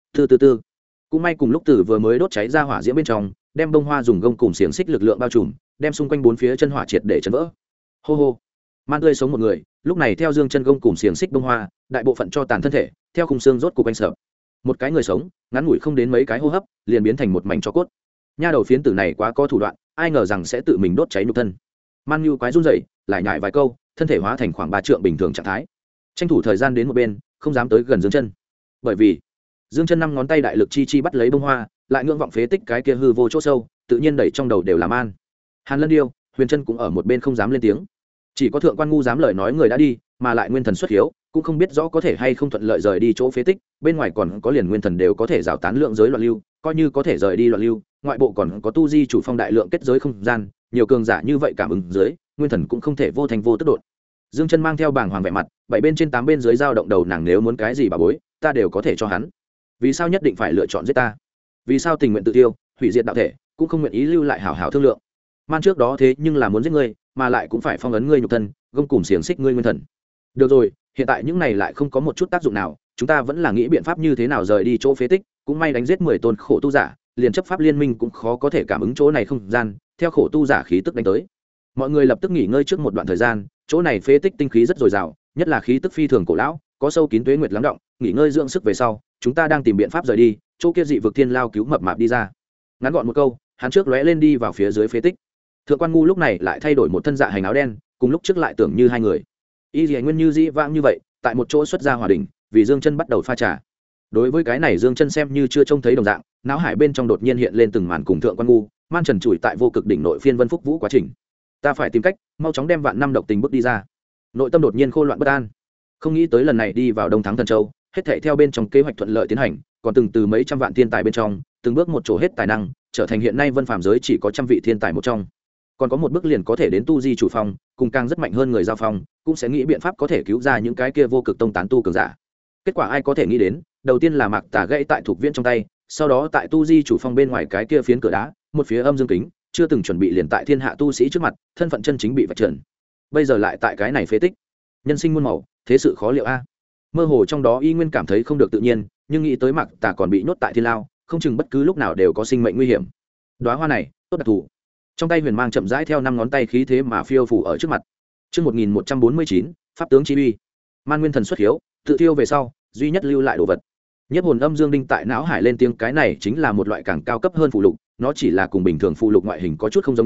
Từ cũng may cùng lúc từ vừa mới đốt cháy ra hỏa diễm bên trong, đem đông hoa dùng gông cùng xiềng xích lực lượng bao trùm, đem xung quanh bốn phía chân hỏa triệt để chấn vỡ. Hô, man tươi sống một người, lúc này theo Dương Chân gông cùng xiềng xích đông hoa, đại bộ phận cho tàn thân thể, theo khung xương rốt cục quanh sợ. Một cái người sống, ngắn ngủi không đến mấy cái hô hấp, liền biến thành một mảnh tro cốt. Nha đầu phiến tử này quá có thủ đoạn, ai ngờ rằng sẽ tự mình đốt cháy nhục thân. Man như quái run rẩy, lại nhại vài câu, thân thể hóa thành khoảng 3 trượng bình thường trạng thái, tranh thủ thời gian đến một bên, không dám tới gần Dương Chân. Bởi vì Dương Chân 5 ngón tay đại lực chi bắt lấy bông hoa, lại ngưỡng vọng phế tích cái kia hư vô chỗ sâu, tự nhiên đẩy trong đầu đều là man. Hàn Lân Điêu, Huyền Chân cũng ở một bên không dám lên tiếng. Chỉ có thượng quan ngu dám lời nói người đã đi, mà lại nguyên thần xuất hiếu, cũng không biết rõ có thể hay không thuận lợi rời đi chỗ phế tích, bên ngoài còn có liền nguyên thần đều có thể rào tán lượng giới loạn lưu, coi như có thể rời đi loạn lưu, ngoại bộ còn có tu di chủ phong đại lượng kết giới không gian, nhiều cường giả như vậy cảm ứng dưới, nguyên thần cũng không thể vô thành vô tức đột. Dương Chân mang theo bảng hoàng vẻ mặt, 7 bên trên 8 bên dưới dao động đầu nàng, nếu muốn cái gì bà bối, ta đều có thể cho hắn. Vì sao nhất định phải lựa chọn giết ta? Vì sao tình nguyện tự tiêu, hủy diệt đạo thể, cũng không nguyện ý lưu lại hảo hảo thương lượng? Man trước đó thế nhưng là muốn giết ngươi, mà lại cũng phải phong ấn ngươi nhục thân, gông cùng xiềng xích ngươi nguyên thần. Được rồi, hiện tại những này lại không có một chút tác dụng nào, chúng ta vẫn là nghĩ biện pháp như thế nào rời đi chỗ phế tích, cũng may đánh giết 10 tôn khổ tu giả, liền chấp pháp liên minh cũng khó có thể cảm ứng chỗ này không gian, theo khổ tu giả khí tức đánh tới. Mọi người lập tức nghỉ ngơi trước một đoạn thời gian, chỗ này phế tích tinh khí rất dồi dào, nhất là khí tức phi thường cổ lão, có sâu kín tuế nguyệt lắng động, nghỉ ngơi dưỡng sức về sau, chúng ta đang tìm biện pháp rời đi, chỗ kia dị vực thiên lao cứu mập mạp đi ra. Ngắn gọn một câu, hắn trước lóe lên đi vào phía dưới phế tích. Thượng quan ngu lúc này lại thay đổi một thân dạ hành áo đen, cùng lúc trước lại tưởng như hai người. Y Liễu Nguyên như dĩ vãng như vậy, tại một chỗ xuất ra hòa đỉnh, vì Dương Chân bắt đầu pha trà. Đối với cái này Dương Chân xem như chưa trông thấy đồng dạng, não hải bên trong đột nhiên hiện lên từng màn cùng thượng quan ngu, man trần trụi tại vô cực đỉnh nội phiên vân phúc vũ quá trình. Ta phải tìm cách mau chóng đem vạn năm độc tình bước đi ra. Nội tâm đột nhiên khô loạn bất an, không nghĩ tới lần này đi vào Đông Thắng Thần Châu, hết thảy theo bên trong kế hoạch thuận lợi tiến hành, còn từng từ mấy trăm vạn thiên tài bên trong, từng bước một chỗ hết tài năng, trở thành hiện nay vân phàm giới chỉ có trăm vị thiên tài một trong. Còn có một bước liền có thể đến tu di chủ phong, cùng càng rất mạnh hơn người giao phong, cũng sẽ nghĩ biện pháp có thể cứu ra những cái kia vô cực tông tán tu cường giả. Kết quả ai có thể nghĩ đến, đầu tiên là Mạc Tà gãy tại thuộc viện trong tay, sau đó tại tu di chủ phong bên ngoài cái kia phiến cửa đá, một phía âm dương kính, chưa từng chuẩn bị liền tại thiên hạ tu sĩ trước mặt, thân phận chân chính bị vạch trần. Bây giờ lại tại cái này phế tích, nhân sinh muôn màu, thế sự khó liệu a. Mơ hồ trong đó y nguyên cảm thấy không được tự nhiên, nhưng nghĩ tới Mạc Tà còn bị nhốt tại thiên lao, không chừng bất cứ lúc nào đều có sinh mệnh nguy hiểm. Đóa hoa này, tốt đặc thù. Trong tay huyền mang chậm rãi theo 5 ngón tay khí thế mà phiêu phủ ở trước mặt. Chương 1149, pháp tướng chi uy. Man nguyên thần xuất hiếu, tự tiêu về sau, duy nhất lưu lại đồ vật. Nhất hồn âm dương đinh tại não hải lên tiếng, cái này chính là một loại càng cao cấp hơn phù lục, nó chỉ là cùng bình thường phù lục ngoại hình có chút không giống nhau,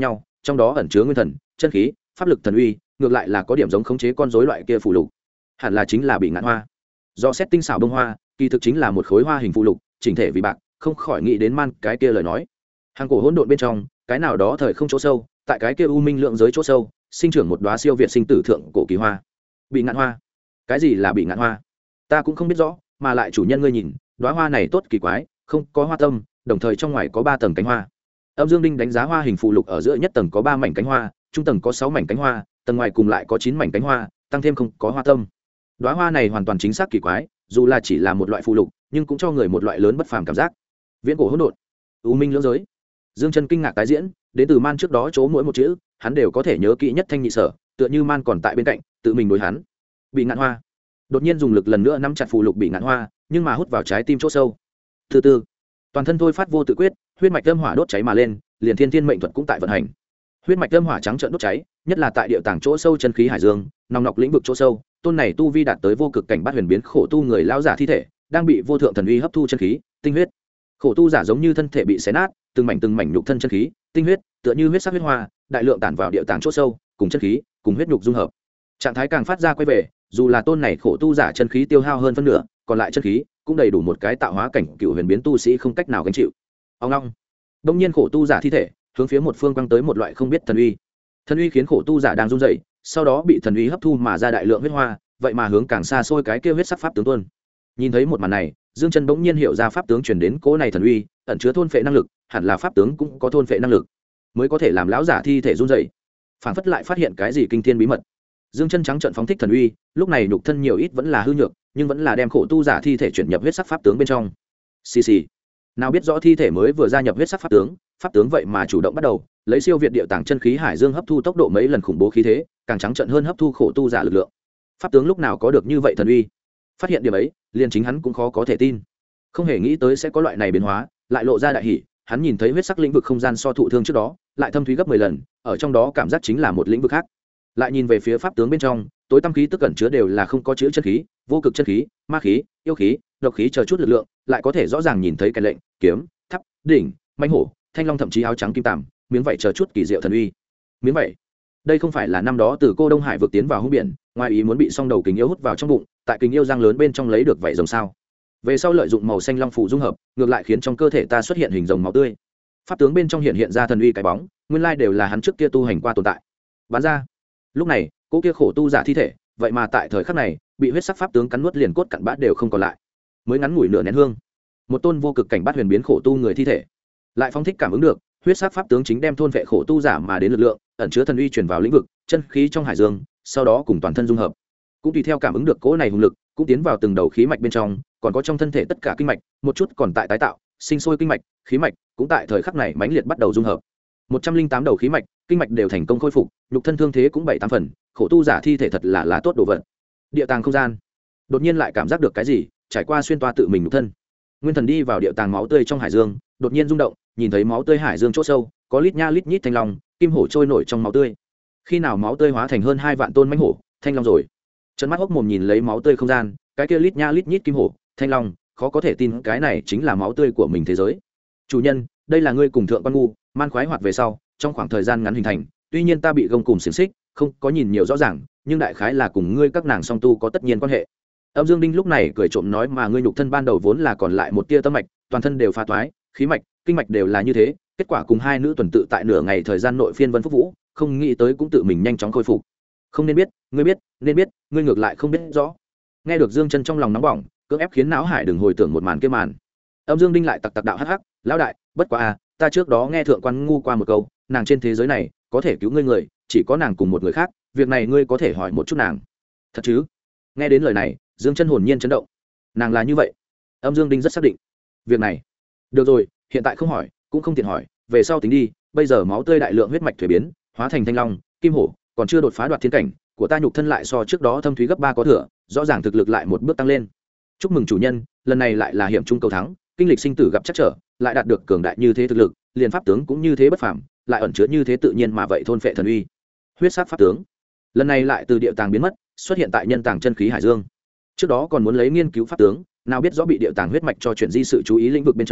trong đó ẩn chứa nguyên thần chân khí pháp lực thần uy, ngược lại là có điểm giống khống chế con rối loại kia phù lục, hẳn là chính là bị ngạn hoa. Do xét tinh xảo bông hoa, kỳ thực chính là một khối hoa hình phù lục, chỉnh thể vì bạc, không khỏi nghĩ đến man cái kia lời nói. Hàng cổ hỗn độn bên trong, cái nào đó thời không chỗ sâu, tại cái kia u minh lượng giới chỗ sâu, sinh trưởng một đóa siêu việt sinh tử thượng cổ kỳ hoa. Bị ngạn hoa. Cái gì là bị ngạn hoa? Ta cũng không biết rõ, mà lại chủ nhân ngươi nhìn, đóa hoa này tốt kỳ quái, không có hoa tâm, đồng thời trong ngoài có 3 tầng cánh hoa. Âm Dương Đinh đánh giá hoa hình phù lục ở giữa nhất tầng có 3 mảnh cánh hoa, trung tầng có 6 mảnh cánh hoa, tầng ngoài cùng lại có 9 mảnh cánh hoa, tăng thêm không có hoa tâm. Đóa hoa này hoàn toàn chính xác kỳ quái, dù là chỉ là một loại phù lục, nhưng cũng cho người một loại lớn bất phàm cảm giác. Viễn cổ hỗn độn, u minh lưỡng giới. Dương Chân kinh ngạc tái diễn, đến từ man trước đó chỗ mỗi một chữ, hắn đều có thể nhớ kỹ nhất thanh nhị sở, tựa như man còn tại bên cạnh, tự mình đối hắn. Bị ngạn hoa. Đột nhiên dùng lực lần nữa nắm chặt phù lục bị ngạn hoa, nhưng mà hút vào trái tim chỗ sâu. Từ từ, toàn thân thôi phát vô tự quyết, huyết mạch âm hỏa đốt cháy mà lên, liền thiên thiên mệnh thuật cũng tại vận hành. Huyết mạch âm hỏa trắng trợn đốt cháy, nhất là tại địa tàng chỗ sâu chân khí hải dương, nòng nọc lĩnh vực chỗ sâu, tôn này tu vi đạt tới vô cực cảnh bát huyền biến khổ tu người lão giả thi thể, đang bị vô thượng thần uy hấp thu chân khí, tinh huyết. Khổ tu giả giống như thân thể bị xé nát, từng mảnh nhục thân chân khí, tinh huyết, tựa như huyết sắc huyết hoa, đại lượng tản vào địa tàng chỗ sâu, cùng chân khí, cùng huyết nhục dung hợp. Trạng thái càng phát ra quay về, dù là tôn này khổ tu giả chân khí tiêu hao hơn phân nửa, còn lại chân khí cũng đầy đủ một cái tạo hóa cảnh cựu huyền biến tu sĩ không cách nào gánh chịu. Ông long. Đông nhiên khổ tu giả thi thể hướng phía một phương quang tới một loại không biết thần uy. Thần uy khiến khổ tu giả đang run rẩy, sau đó bị thần uy hấp thu mà ra đại lượng huyết hoa, vậy mà hướng càng xa xôi cái kia huyết sắc pháp tướng tuôn. Nhìn thấy một màn này, Dương Chân bỗng nhiên hiểu ra pháp tướng truyền đến cố này thần uy, ẩn chứa thôn phệ năng lực, hẳn là pháp tướng cũng có thôn phệ năng lực, mới có thể làm lão giả thi thể run rẩy. Phảng phất lại phát hiện cái gì kinh thiên bí mật. Dương Chân trắng trợn phóng thích thần uy, lúc này nhục thân nhiều ít vẫn là hư nhược, nhưng vẫn là đem khổ tu giả thi thể chuyển nhập huyết sắc pháp tướng bên trong. Xì xì. Nào biết rõ thi thể mới vừa gia nhập huyết sắc pháp tướng vậy mà chủ động bắt đầu lấy siêu việt địa tàng chân khí hải dương hấp thu tốc độ mấy lần khủng bố khí thế, càng trắng trợn hơn hấp thu khổ tu giả lực lượng. Pháp tướng lúc nào có được như vậy thần uy? Phát hiện điểm ấy, liền chính hắn cũng khó có thể tin. Không hề nghĩ tới sẽ có loại này biến hóa, lại lộ ra đại hỉ, hắn nhìn thấy huyết sắc lĩnh vực không gian so thụ thương trước đó, lại thâm thúy gấp 10 lần, ở trong đó cảm giác chính là một lĩnh vực khác. Lại nhìn về phía pháp tướng bên trong, tối tăm khí tức cẩn chứa đều là không có chữ chân khí, vô cực chân khí, ma khí, yêu khí, độc khí chờ chút lực lượng, lại có thể rõ ràng nhìn thấy cái lệnh, kiếm, thắp, đỉnh, mãnh hổ, thanh long, thậm chí áo trắng kim tằm, miếng vảy chờ chút kỳ diệu thần uy. Miếng vảy. Đây không phải là năm đó từ cô Đông Hải vượt tiến vào hung biển, ngoài ý muốn bị song đầu kình yêu hút vào trong bụng, tại kình yêu răng lớn bên trong lấy được vảy rồng sao? Về sau lợi dụng màu xanh long phủ dung hợp, ngược lại khiến trong cơ thể ta xuất hiện hình rồng máu tươi. Pháp tướng bên trong hiện ra thần uy cái bóng, nguyên lai đều là hắn trước kia tu hành qua tồn tại. Bán ra. Lúc này, cô kia khổ tu giả thi thể, vậy mà tại thời khắc này, bị huyết sắc pháp tướng cắn nuốt liền cốt cặn bát đều không còn lại. Mới ngắn ngủi nửa nén hương, một tôn vô cực cảnh bát huyền biến khổ tu người thi thể, lại phong thích cảm ứng được, huyết sắc pháp tướng chính đem thôn vệ khổ tu giả mà đến lực lượng, ẩn chứa thần uy truyền vào lĩnh vực, chân khí trong hải dương, sau đó cùng toàn thân dung hợp. Cũng tùy theo cảm ứng được cỗ này hùng lực, cũng tiến vào từng đầu khí mạch bên trong, còn có trong thân thể tất cả kinh mạch, một chút còn tại tái tạo, sinh sôi kinh mạch, khí mạch, cũng tại thời khắc này mãnh liệt bắt đầu dung hợp. 108 đầu khí mạch, kinh mạch đều thành công khôi phục, nhục thân thương thế cũng 7-8 phần, khổ tu giả thi thể thật là tốt đồ vật. Địa tàng không gian, đột nhiên lại cảm giác được cái gì, trải qua xuyên toa tự mình nhục thân. Nguyên thần đi vào địa tàng máu tươi trong hải dương, đột nhiên rung động, nhìn thấy máu tươi hải dương chỗ sâu, có lít nha lít nhít thanh long, kim hổ trôi nổi trong máu tươi. Khi nào máu tươi hóa thành hơn 2 vạn tôn mãnh hổ, thanh long rồi. Trấn mắt hốc mồm nhìn lấy máu tươi không gian, cái kia lít nha lít nhít kim hổ, thanh long, khó có thể tin cái này chính là máu tươi của mình thế giới. Chủ nhân, đây là ngươi cùng thượng quan ngu man khoái hoạt về sau, trong khoảng thời gian ngắn hình thành, tuy nhiên ta bị gông cùm xiềng xích, không có nhìn nhiều rõ ràng, nhưng đại khái là cùng ngươi các nàng song tu có tất nhiên quan hệ. Âm Dương Đinh lúc này cười trộm nói, mà ngươi nhục thân ban đầu vốn là còn lại một tia tâm mạch, toàn thân đều phá toái, khí mạch, kinh mạch đều là như thế, kết quả cùng hai nữ tuần tự tại nửa ngày thời gian nội phiên vân phúc vũ, không nghĩ tới cũng tự mình nhanh chóng khôi phục. Không nên biết, ngươi biết, nên biết, ngươi ngược lại không biết rõ. Nghe được Dương Chân trong lòng nóng bỏng, cưỡng ép khiến não hải đừng hồi tưởng một màn kia màn. Âm Dương Đinh lại tặc tặc đạo hắc hắc, lão đại, bất quá à, ta trước đó nghe thượng quan ngu qua một câu, nàng trên thế giới này có thể cứu ngươi người, chỉ có nàng cùng một người khác, việc này ngươi có thể hỏi một chút nàng. Thật chứ? Nghe đến lời này, Dương Chân hồn nhiên chấn động. Nàng là như vậy? Âm Dương Đinh rất xác định. Việc này, được rồi, hiện tại không hỏi, cũng không tiện hỏi, về sau tính đi, bây giờ máu tươi đại lượng huyết mạch thuế biến, hóa thành thanh long, kim hổ, còn chưa đột phá đoạt thiên cảnh, của ta nhục thân lại so trước đó thâm thúy gấp 3 có thừa, rõ ràng thực lực lại một bước tăng lên. Chúc mừng chủ nhân, lần này lại là hiểm trung cầu thắng, kinh lịch sinh tử gặp chắc trở, lại đạt được cường đại như thế thực lực, liền pháp tướng cũng như thế bất phàm, lại ẩn chứa như thế tự nhiên mà vậy thôn phệ thần uy. Huyết sắc pháp tướng, lần này lại từ địa tàng biến mất, xuất hiện tại nhân tàng chân khí hải dương. Trước đó còn muốn lấy nghiên cứu pháp tướng, nào biết rõ bị địa tàng huyết mạch cho chuyển di sự chú ý lĩnh vực bên trong,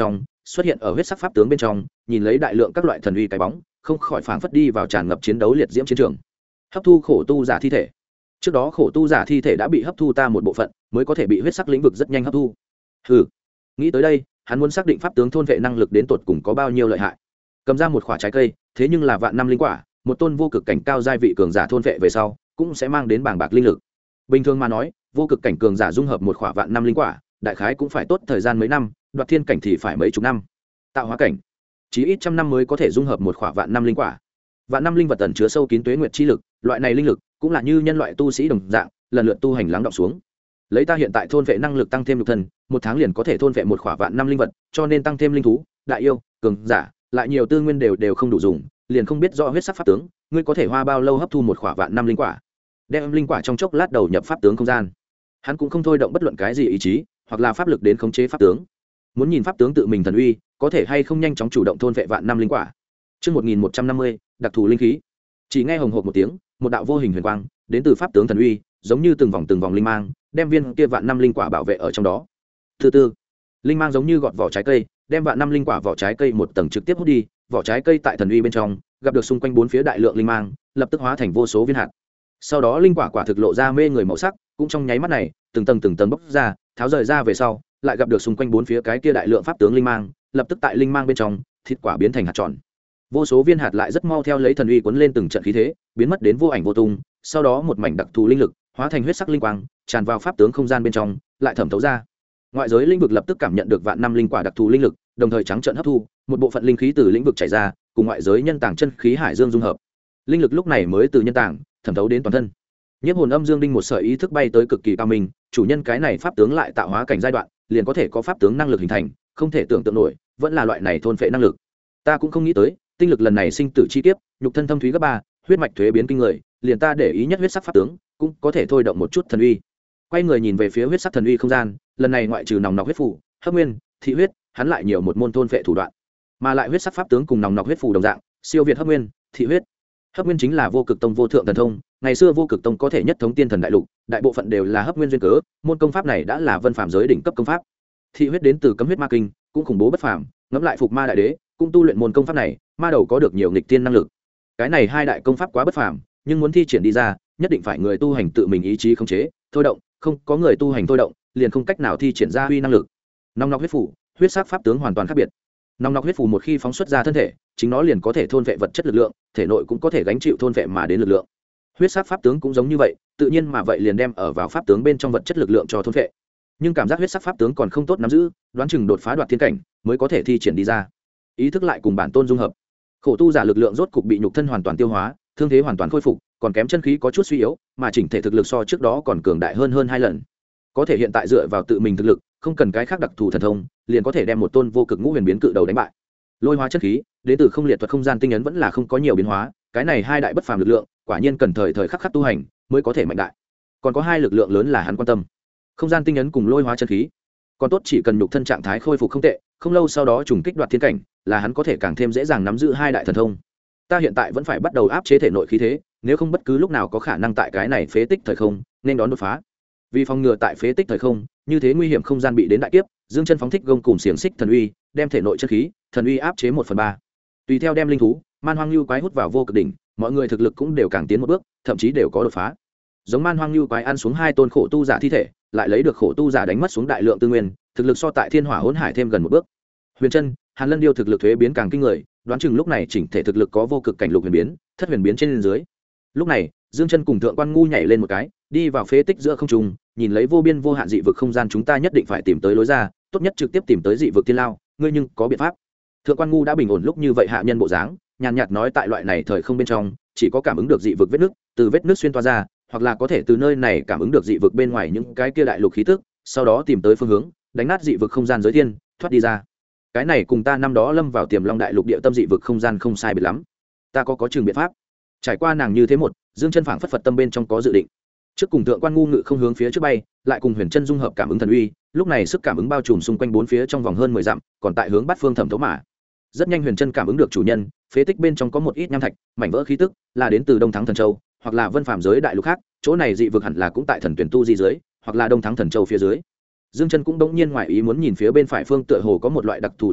xuất hiện ở huyết sắc pháp tướng bên trong, nhìn lấy đại lượng các loại thần uy cái bóng, không khỏi phảng phất đi vào tràn ngập chiến đấu liệt diễm chiến trường. Hấp thu khổ tu giả thi thể. Trước đó khổ tu giả thi thể đã bị hấp thu ta một bộ phận, mới có thể bị huyết sắc lĩnh vực rất nhanh hấp thu. Hừ. Nghĩ tới đây, hắn muốn xác định pháp tướng thôn vệ năng lực đến tột cùng có bao nhiêu lợi hại. Cầm ra một quả trái cây, thế nhưng là vạn năm linh quả, một tôn vô cực cảnh cao giai vị cường giả thôn vệ về sau, cũng sẽ mang đến bảng bạc linh lực. Bình thường mà nói, vô cực cảnh cường giả dung hợp một quả vạn năm linh quả, đại khái cũng phải tốt thời gian mấy năm, đoạt thiên cảnh thì phải mấy chục năm. Tạo hóa cảnh, chỉ ít trăm năm mới có thể dung hợp một quả vạn năm linh quả. Vạn năm linh vật tẩn chứa sâu kín tuế nguyệt chi lực, loại này linh lực cũng là như nhân loại tu sĩ đồng dạng, lần lượt tu hành lắng đọng xuống. Lấy ta hiện tại thôn vệ năng lực tăng thêm lục thần, một tháng liền có thể thôn vệ một quả vạn năm linh vật, cho nên tăng thêm linh thú, đại yêu, cường giả, lại nhiều tư nguyên đều không đủ dùng, liền không biết rõ huyết sắc pháp tướng, ngươi có thể hoa bao lâu hấp thu một quả vạn năm linh quả. Đem linh quả trong chốc lát đầu nhập pháp tướng không gian. Hắn cũng không thôi động bất luận cái gì ý chí, hoặc là pháp lực đến khống chế pháp tướng. Muốn nhìn pháp tướng tự mình thần uy, có thể hay không nhanh chóng chủ động thôn vệ vạn năm linh quả. Chương 1150, đặc thù linh khí. Chỉ nghe hồng hộc một tiếng, một đạo vô hình huyền quang đến từ pháp tướng thần uy, giống như từng vòng linh mang, đem viên kia vạn năm linh quả bảo vệ ở trong đó. Thứ tư, linh mang giống như gọt vỏ trái cây, đem vạn năm linh quả vỏ trái cây một tầng trực tiếp hút đi, vỏ trái cây tại thần uy bên trong, gặp được xung quanh bốn phía đại lượng linh mang, lập tức hóa thành vô số viên hạt. Sau đó linh quả quả thực lộ ra mê người màu sắc, cũng trong nháy mắt này, từng tầng bốc ra, tháo rời ra về sau, lại gặp được xung quanh bốn phía cái kia đại lượng pháp tướng linh mang, lập tức tại linh mang bên trong, thịt quả biến thành hạt tròn. Vô số viên hạt lại rất mau theo lấy thần uy cuốn lên từng trận khí thế, biến mất đến vô ảnh vô tung, sau đó một mảnh đặc thù linh lực, hóa thành huyết sắc linh quang, tràn vào pháp tướng không gian bên trong, lại thẩm thấu ra. Ngoại giới lĩnh vực lập tức cảm nhận được vạn năm linh quả đặc thù linh lực, đồng thời trắng trợn hấp thu, một bộ phận linh khí từ lĩnh vực chảy ra, cùng ngoại giới nhân tàng chân khí hải dương dung hợp. Linh lực lúc này mới từ nhân tàng thẩm thấu đến toàn thân. Nhiếp hồn âm dương đinh một sợi ý thức bay tới cực kỳ cao minh, chủ nhân cái này pháp tướng lại tạo hóa cảnh giai đoạn, liền có thể có pháp tướng năng lực hình thành, không thể tưởng tượng nổi, vẫn là loại này thôn phệ năng lực. Ta cũng không nghĩ tới, tinh lực lần này sinh tử chi kiếp, nhục thân thâm thúy gấp 3, huyết mạch thuế biến kinh người, liền ta để ý nhất huyết sắc pháp tướng, cũng có thể thôi động một chút thần uy. Quay người nhìn về phía huyết sắc thần uy không gian, lần này ngoại trừ nòng nọc huyết phủ, hấp nguyên, thị huyết, hắn lại nhiều một môn thôn phệ thủ đoạn. Mà lại huyết sắc pháp tướng cùng nòng nọc huyết phủ đồng dạng, siêu việt hấp nguyên, thị huyết. Hấp nguyên chính là vô cực tông vô thượng thần thông, ngày xưa vô cực tông có thể nhất thống tiên thần đại lục, đại bộ phận đều là hấp nguyên duyên cớ, môn công pháp này đã là vân phàm giới đỉnh cấp công pháp. Thị huyết đến từ cấm huyết ma kinh, cũng khủng bố bất phàm, ngẫm lại phục ma đại đế, cũng tu luyện môn công pháp này, ma đầu có được nhiều nghịch tiên năng lực. Cái này hai đại công pháp quá bất phàm, nhưng muốn thi triển đi ra, nhất định phải người tu hành tự mình ý chí khống chế, thôi động, không có người tu hành thôi động, liền không cách nào thi triển ra uy năng lực. Nòng nọc huyết phủ, huyết sắc pháp tướng hoàn toàn khác biệt. Nòng nọc huyết phủ một khi phóng xuất ra thân thể, chính nó liền có thể thôn vệ vật chất lực lượng, thể nội cũng có thể gánh chịu thôn vệ mà đến lực lượng. Huyết sắc pháp tướng cũng giống như vậy, tự nhiên mà vậy liền đem ở vào pháp tướng bên trong vật chất lực lượng cho thôn vệ. Nhưng cảm giác huyết sắc pháp tướng còn không tốt nắm giữ, đoán chừng đột phá đoạt thiên cảnh mới có thể thi triển đi ra. Ý thức lại cùng bản tôn dung hợp. Khổ tu giả lực lượng rốt cục bị nhục thân hoàn toàn tiêu hóa, thương thế hoàn toàn khôi phục, còn kém chân khí có chút suy yếu, mà chỉnh thể thực lực so trước đó còn cường đại hơn 2 lần. Có thể hiện tại dựa vào tự mình thực lực, không cần cái khác đặc thù thần thông, liền có thể đem một tôn vô cực ngũ huyền biến cự đầu đánh bại. Lôi hóa chất khí, đến từ không liệt thuật không gian tinh ấn vẫn là không có nhiều biến hóa, cái này hai đại bất phàm lực lượng, quả nhiên cần thời khắc khắc tu hành mới có thể mạnh đại. Còn có hai lực lượng lớn là hắn quan tâm, không gian tinh ấn cùng lôi hóa chất khí. Còn tốt chỉ cần nhục thân trạng thái khôi phục không tệ, không lâu sau đó trùng kích đoạt thiên cảnh, là hắn có thể càng thêm dễ dàng nắm giữ hai đại thần thông. Ta hiện tại vẫn phải bắt đầu áp chế thể nội khí thế, nếu không bất cứ lúc nào có khả năng tại cái này phế tích thời không nên đón đột phá. Vì phòng ngừa tại phế tích thời không như thế nguy hiểm không gian bị đến đại kiếp, Dương Chân phóng thích gông cùng xiềng xích thần uy, đem thể nội chất khí, thần uy áp chế 1/3. Tùy theo đem linh thú, man hoang lưu quái hút vào vô cực đỉnh, mọi người thực lực cũng đều càng tiến một bước, thậm chí đều có đột phá. Giống man hoang lưu quái ăn xuống 2 tôn khổ tu giả thi thể, lại lấy được khổ tu giả đánh mất xuống đại lượng tư nguyên, thực lực so tại thiên hỏa hỗn hải thêm gần một bước. Huyền Chân, Hàn Lân điêu thực lực thuế biến càng kinh người, đoán chừng lúc này chỉnh thể thực lực có vô cực cảnh lục huyền biến, thất huyền biến trên dưới. Lúc này, Dương Chân cùng Thượng Quan Ngu nhảy lên một cái, đi vào phế tích giữa không trung, nhìn lấy vô biên vô hạn dị vực không gian, chúng ta nhất định phải tìm tới lối ra, tốt nhất trực tiếp tìm tới dị vực tiên lao, ngươi nhưng có biện pháp? Thượng Quan Ngu đã bình ổn lúc như vậy hạ nhân bộ dáng, nhàn nhạt nói tại loại này thời không bên trong, chỉ có cảm ứng được dị vực vết nứt, từ vết nứt xuyên toa ra, hoặc là có thể từ nơi này cảm ứng được dị vực bên ngoài những cái kia đại lục khí tức, sau đó tìm tới phương hướng, đánh nát dị vực không gian giới thiên, thoát đi ra. Cái này cùng ta năm đó lâm vào Tiềm Long đại lục địa tâm dị vực không gian không sai biệt lắm. Ta có chừng biện pháp. Trải qua nàng như thế một, Dương Chân phảng phất Phật tâm bên trong có dự định. Trước cùng Thượng Quan Ngu ngự không hướng phía trước bay, lại cùng Huyền Chân dung hợp cảm ứng thần uy, lúc này sức cảm ứng bao trùm xung quanh bốn phía trong vòng hơn 10 dặm, còn tại hướng bát phương thẩm thấu mà. Rất nhanh Huyền Chân cảm ứng được chủ nhân, phế tích bên trong có một ít nham thạch, mảnh vỡ khí tức, là đến từ Đông Thắng Thần Châu, hoặc là Vân Phàm giới đại lục khác, chỗ này dị vực hẳn là cũng tại Thần Tuyển tu di dưới, hoặc là Đông Thắng Thần Châu phía dưới. Dương Chân cũng đống nhiên ngoài ý muốn nhìn phía bên phải phương tựa hồ có một loại đặc thù tinh khí,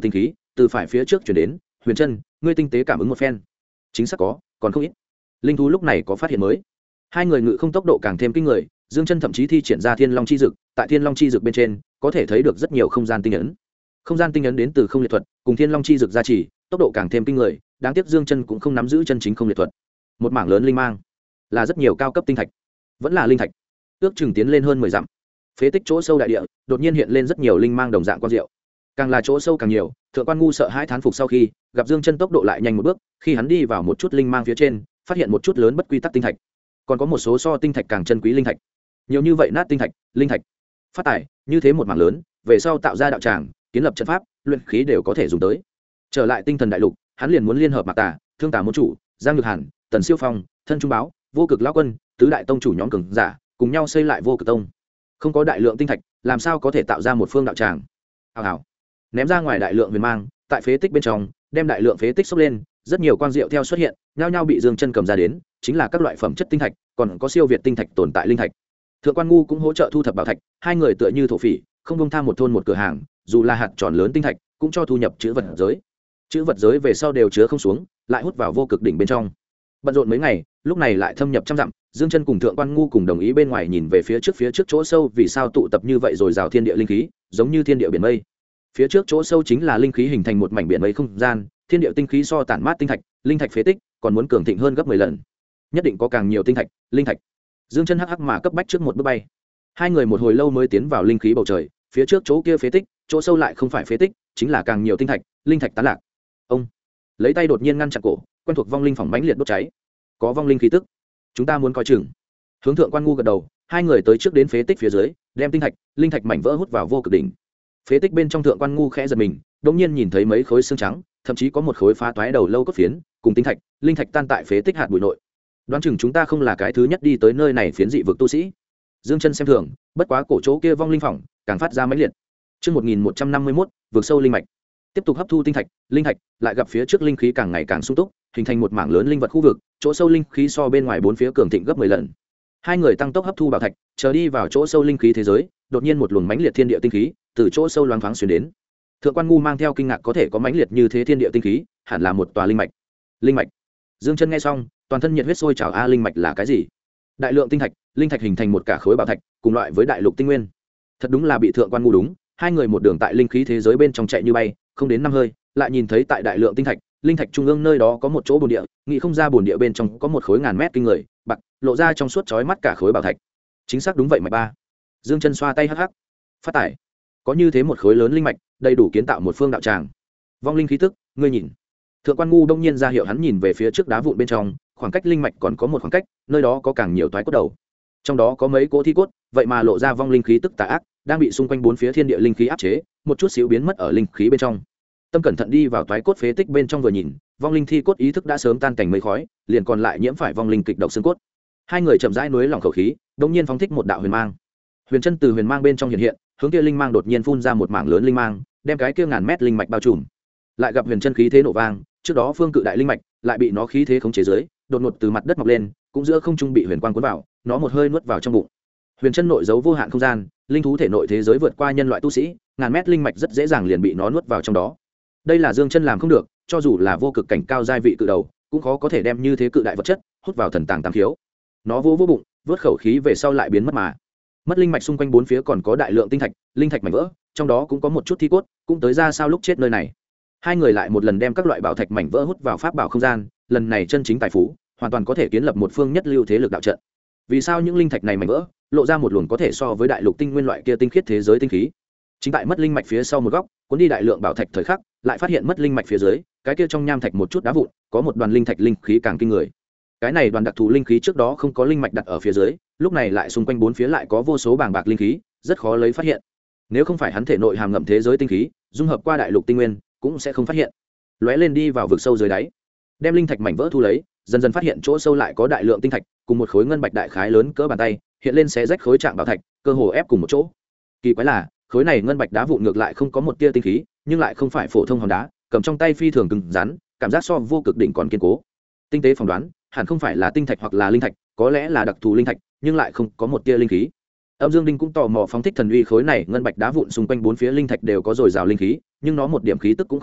từ phải phía trước chuyển đến. Huyền Trân, ngươi tinh tế cảm ứng một phen. Chính xác có, còn không ít. Linh thú lúc này có phát hiện mới. Hai người ngự không tốc độ càng thêm kinh người, Dương Chân thậm chí thi triển ra Thiên Long chi dực, tại Thiên Long chi dực bên trên có thể thấy được rất nhiều không gian tinh ấn. Không gian tinh ấn đến từ không liệt thuật, cùng Thiên Long chi dực gia trì, tốc độ càng thêm kinh người, đáng tiếc Dương Chân cũng không nắm giữ chân chính không liệt thuật. Một mảng lớn linh mang, là rất nhiều cao cấp tinh thạch, vẫn là linh thạch. Ước chừng tiến lên hơn 10 dặm. Phế tích chỗ sâu đại địa, đột nhiên hiện lên rất nhiều linh mang đồng dạng quang diệu. Càng là chỗ sâu càng nhiều, Thượng Quan Ngu sợ hãi thán phục sau khi, gặp Dương Chân tốc độ lại nhanh một bước, khi hắn đi vào một chút linh mang phía trên, phát hiện một chút lớn bất quy tắc tinh thạch, còn có một số so tinh thạch càng chân quý linh thạch. Nhiều như vậy nát tinh thạch, linh thạch. Phát tài, như thế một mảng lớn, về sau tạo ra đạo tràng, kiến lập trận pháp, luyện khí đều có thể dùng tới. Trở lại tinh thần đại lục, hắn liền muốn liên hợp Mạc Tà, Thương Tà môn chủ, Giang Nhược Hàn, Tần Siêu Phong, Thân Trung Báo, Vô Cực lão quân, tứ đại tông chủ nhóm cường giả, cùng nhau xây lại Vô Cực tông. Không có đại lượng tinh thạch, làm sao có thể tạo ra một phương đạo tràng? Hào hào. Ném ra ngoài đại lượng huyền mang, tại phế tích bên trong, đem đại lượng phế tích xốc lên, rất nhiều quang diệu theo xuất hiện, nhao nhao bị Dương Chân cầm ra đến, chính là các loại phẩm chất tinh thạch, còn có siêu việt tinh thạch tồn tại linh thạch. Thượng Quan Ngu cũng hỗ trợ thu thập bảo thạch, hai người tựa như thổ phỉ, không buông tha một thôn một cửa hàng, dù là hạt tròn lớn tinh thạch, cũng cho thu nhập chữ vật giới. Chữ vật giới về sau đều chứa không xuống, lại hút vào vô cực đỉnh bên trong. Bận rộn mấy ngày, lúc này lại thâm nhập trăm dặm, Dương Chân cùng Thượng Quan Ngu cùng đồng ý bên ngoài nhìn về phía trước chỗ sâu, vì sao tụ tập như vậy rồi rào thiên địa linh khí, giống như thiên địa biển mây. Phía trước chỗ sâu chính là linh khí hình thành một mảnh biển mây không gian, thiên địa tinh khí so tản mát tinh thạch, linh thạch phế tích, còn muốn cường thịnh hơn gấp 10 lần. Nhất định có càng nhiều tinh thạch, linh thạch. Dương Chân hắc hắc mà cấp bách trước một bước bay. Hai người một hồi lâu mới tiến vào linh khí bầu trời, phía trước chỗ kia phế tích, chỗ sâu lại không phải phế tích, chính là càng nhiều tinh thạch, linh thạch tán lạc. Ông lấy tay đột nhiên ngăn chặn cổ, quen thuộc vong linh phỏng mãnh liệt đốt cháy. Có vong linh khí tức, chúng ta muốn coi chừng. Hướng Thượng Quan Ngu gật đầu, hai người tới trước đến phế tích phía dưới, đem tinh thạch, linh thạch mảnh vỡ hút vào vô cực đỉnh. Phế tích bên trong Thượng Quan Ngu khẽ giật mình, đột nhiên nhìn thấy mấy khối xương trắng, thậm chí có một khối phá toái đầu lâu cốt phiến, cùng tinh thạch, linh thạch tan tại phế tích hạt bụi nội. Đoán chừng chúng ta không là cái thứ nhất đi tới nơi này phiến dị vực tu sĩ. Dương Chân xem thường, bất quá cổ chỗ kia vong linh phỏng càng phát ra mãnh liệt. Chương 1151, vực sâu linh mạch. Tiếp tục hấp thu tinh thạch, linh thạch, lại gặp phía trước linh khí càng ngày càng sung túc, hình thành một mảng lớn linh vật khu vực, chỗ sâu linh khí so bên ngoài bốn phía cường thịnh gấp 10 lần. Hai người tăng tốc hấp thu bảo thạch, chờ đi vào chỗ sâu linh khí thế giới, đột nhiên một luồng mãnh liệt thiên địa tinh khí từ chỗ sâu loáng thoáng xuyên đến. Thượng Quan Ngu mang theo kinh ngạc, có thể có mãnh liệt như thế thiên địa tinh khí, hẳn là một tòa linh mạch. Linh mạch. Dương Chân nghe xong, toàn thân nhiệt huyết sôi trào. Linh mạch là cái gì? Đại lượng tinh thạch, linh thạch hình thành một cả khối bảo thạch, cùng loại với đại lục tinh nguyên. Thật đúng là bị Thượng Quan Ngu đúng, hai người một đường tại linh khí thế giới bên trong chạy như bay, không đến 5 hơi, lại nhìn thấy tại đại lượng tinh thạch, linh thạch trung ương nơi đó có một chỗ bồn địa, nghĩ không ra bồn địa bên trong có một khối ngàn mét kinh người, bạc lộ ra trong suốt chói mắt cả khối bảo thạch. Chính xác đúng vậy mạch ba. Dương Chân xoa tay hắc hắc. Phát tải. Có như thế một khối lớn linh mạch, đầy đủ kiến tạo một phương đạo tràng. Vong linh khí tức, ngươi nhìn. Thượng Quan Ngu đông nhiên ra hiệu hắn nhìn về phía trước đá vụn bên trong, khoảng cách linh mạch còn có một khoảng cách, nơi đó có càng nhiều toái cốt đầu. Trong đó có mấy cỗ thi cốt, vậy mà lộ ra vong linh khí tức tà ác, đang bị xung quanh bốn phía thiên địa linh khí áp chế, một chút xíu biến mất ở linh khí bên trong. Tâm cẩn thận đi vào toái cốt phế tích bên trong vừa nhìn, vong linh thi cốt ý thức đã sớm tan cảnh mây khói, liền còn lại nhiễm phải vong linh kịch độc xương cốt. Hai người chậm rãi nuối lòng khẩu khí, đông nhiên phóng thích một đạo huyền mang. Huyền chân từ huyền mang bên trong hiện hiện, hướng kia linh mang đột nhiên phun ra một mảng lớn linh mang, đem cái kia ngàn mét linh mạch bao trùm. Lại gặp huyền chân khí thế nổ vang, trước đó phương cự đại linh mạch lại bị nó khí thế khống chế dưới, đột ngột từ mặt đất mọc lên, cũng giữa không trung bị huyền quang cuốn vào, nó một hơi nuốt vào trong bụng. Huyền chân nội giấu vô hạn không gian, linh thú thể nội thế giới vượt qua nhân loại tu sĩ, ngàn mét linh mạch rất dễ dàng liền bị nó nuốt vào trong đó. Đây là Dương Chân làm không được, cho dù là vô cực cảnh cao giai vị cự đầu, cũng khó có thể đem như thế cự đại vật chất hút vào thần tàng tam khiếu. Nó vô bụng, vớt khẩu khí về sau lại biến mất mà. Mất linh mạch xung quanh bốn phía còn có đại lượng tinh thạch, linh thạch mảnh vỡ, trong đó cũng có một chút thi cốt, cũng tới ra sao lúc chết nơi này. Hai người lại một lần đem các loại bảo thạch mảnh vỡ hút vào pháp bảo không gian, lần này chân chính tài phú, hoàn toàn có thể kiến lập một phương nhất lưu thế lực đạo trận. Vì sao những linh thạch này mảnh vỡ, lộ ra một luồng có thể so với đại lục tinh nguyên loại kia tinh khiết thế giới tinh khí. Chính tại mất linh mạch phía sau một góc, cuốn đi đại lượng bảo thạch thời khắc, lại phát hiện mất linh mạch phía dưới, cái kia trong nham thạch một chút đá vụn, có một đoàn linh thạch linh khí càng kinh người. Cái này đoàn đặc thù linh khí trước đó không có linh mạch đặt ở phía dưới, lúc này lại xung quanh bốn phía lại có vô số bàng bạc linh khí, rất khó lấy phát hiện. Nếu không phải hắn thể nội hàm ngậm thế giới tinh khí, dung hợp qua đại lục tinh nguyên, cũng sẽ không phát hiện. Lóe lên đi vào vực sâu dưới đáy, đem linh thạch mảnh vỡ thu lấy, dần dần phát hiện chỗ sâu lại có đại lượng tinh thạch, cùng một khối ngân bạch đại khái lớn cỡ bàn tay, hiện lên xé rách khối trạng bảo thạch, cơ hồ ép cùng một chỗ. Kỳ quái là, khối này ngân bạch đá vụn ngược lại không có một tia tinh khí, nhưng lại không phải phổ thông hòn đá, cầm trong tay phi thường cứng rắn, cảm giác so vô cực đỉnh còn kiên cố. Tinh tế phỏng đoán, hẳn không phải là tinh thạch hoặc là linh thạch, có lẽ là đặc thù linh thạch, nhưng lại không có một tia linh khí. Âm Dương Đinh cũng tò mò phóng thích thần uy khối này ngân bạch đá vụn xung quanh bốn phía linh thạch đều có dồi dào linh khí, nhưng nó một điểm khí tức cũng không có,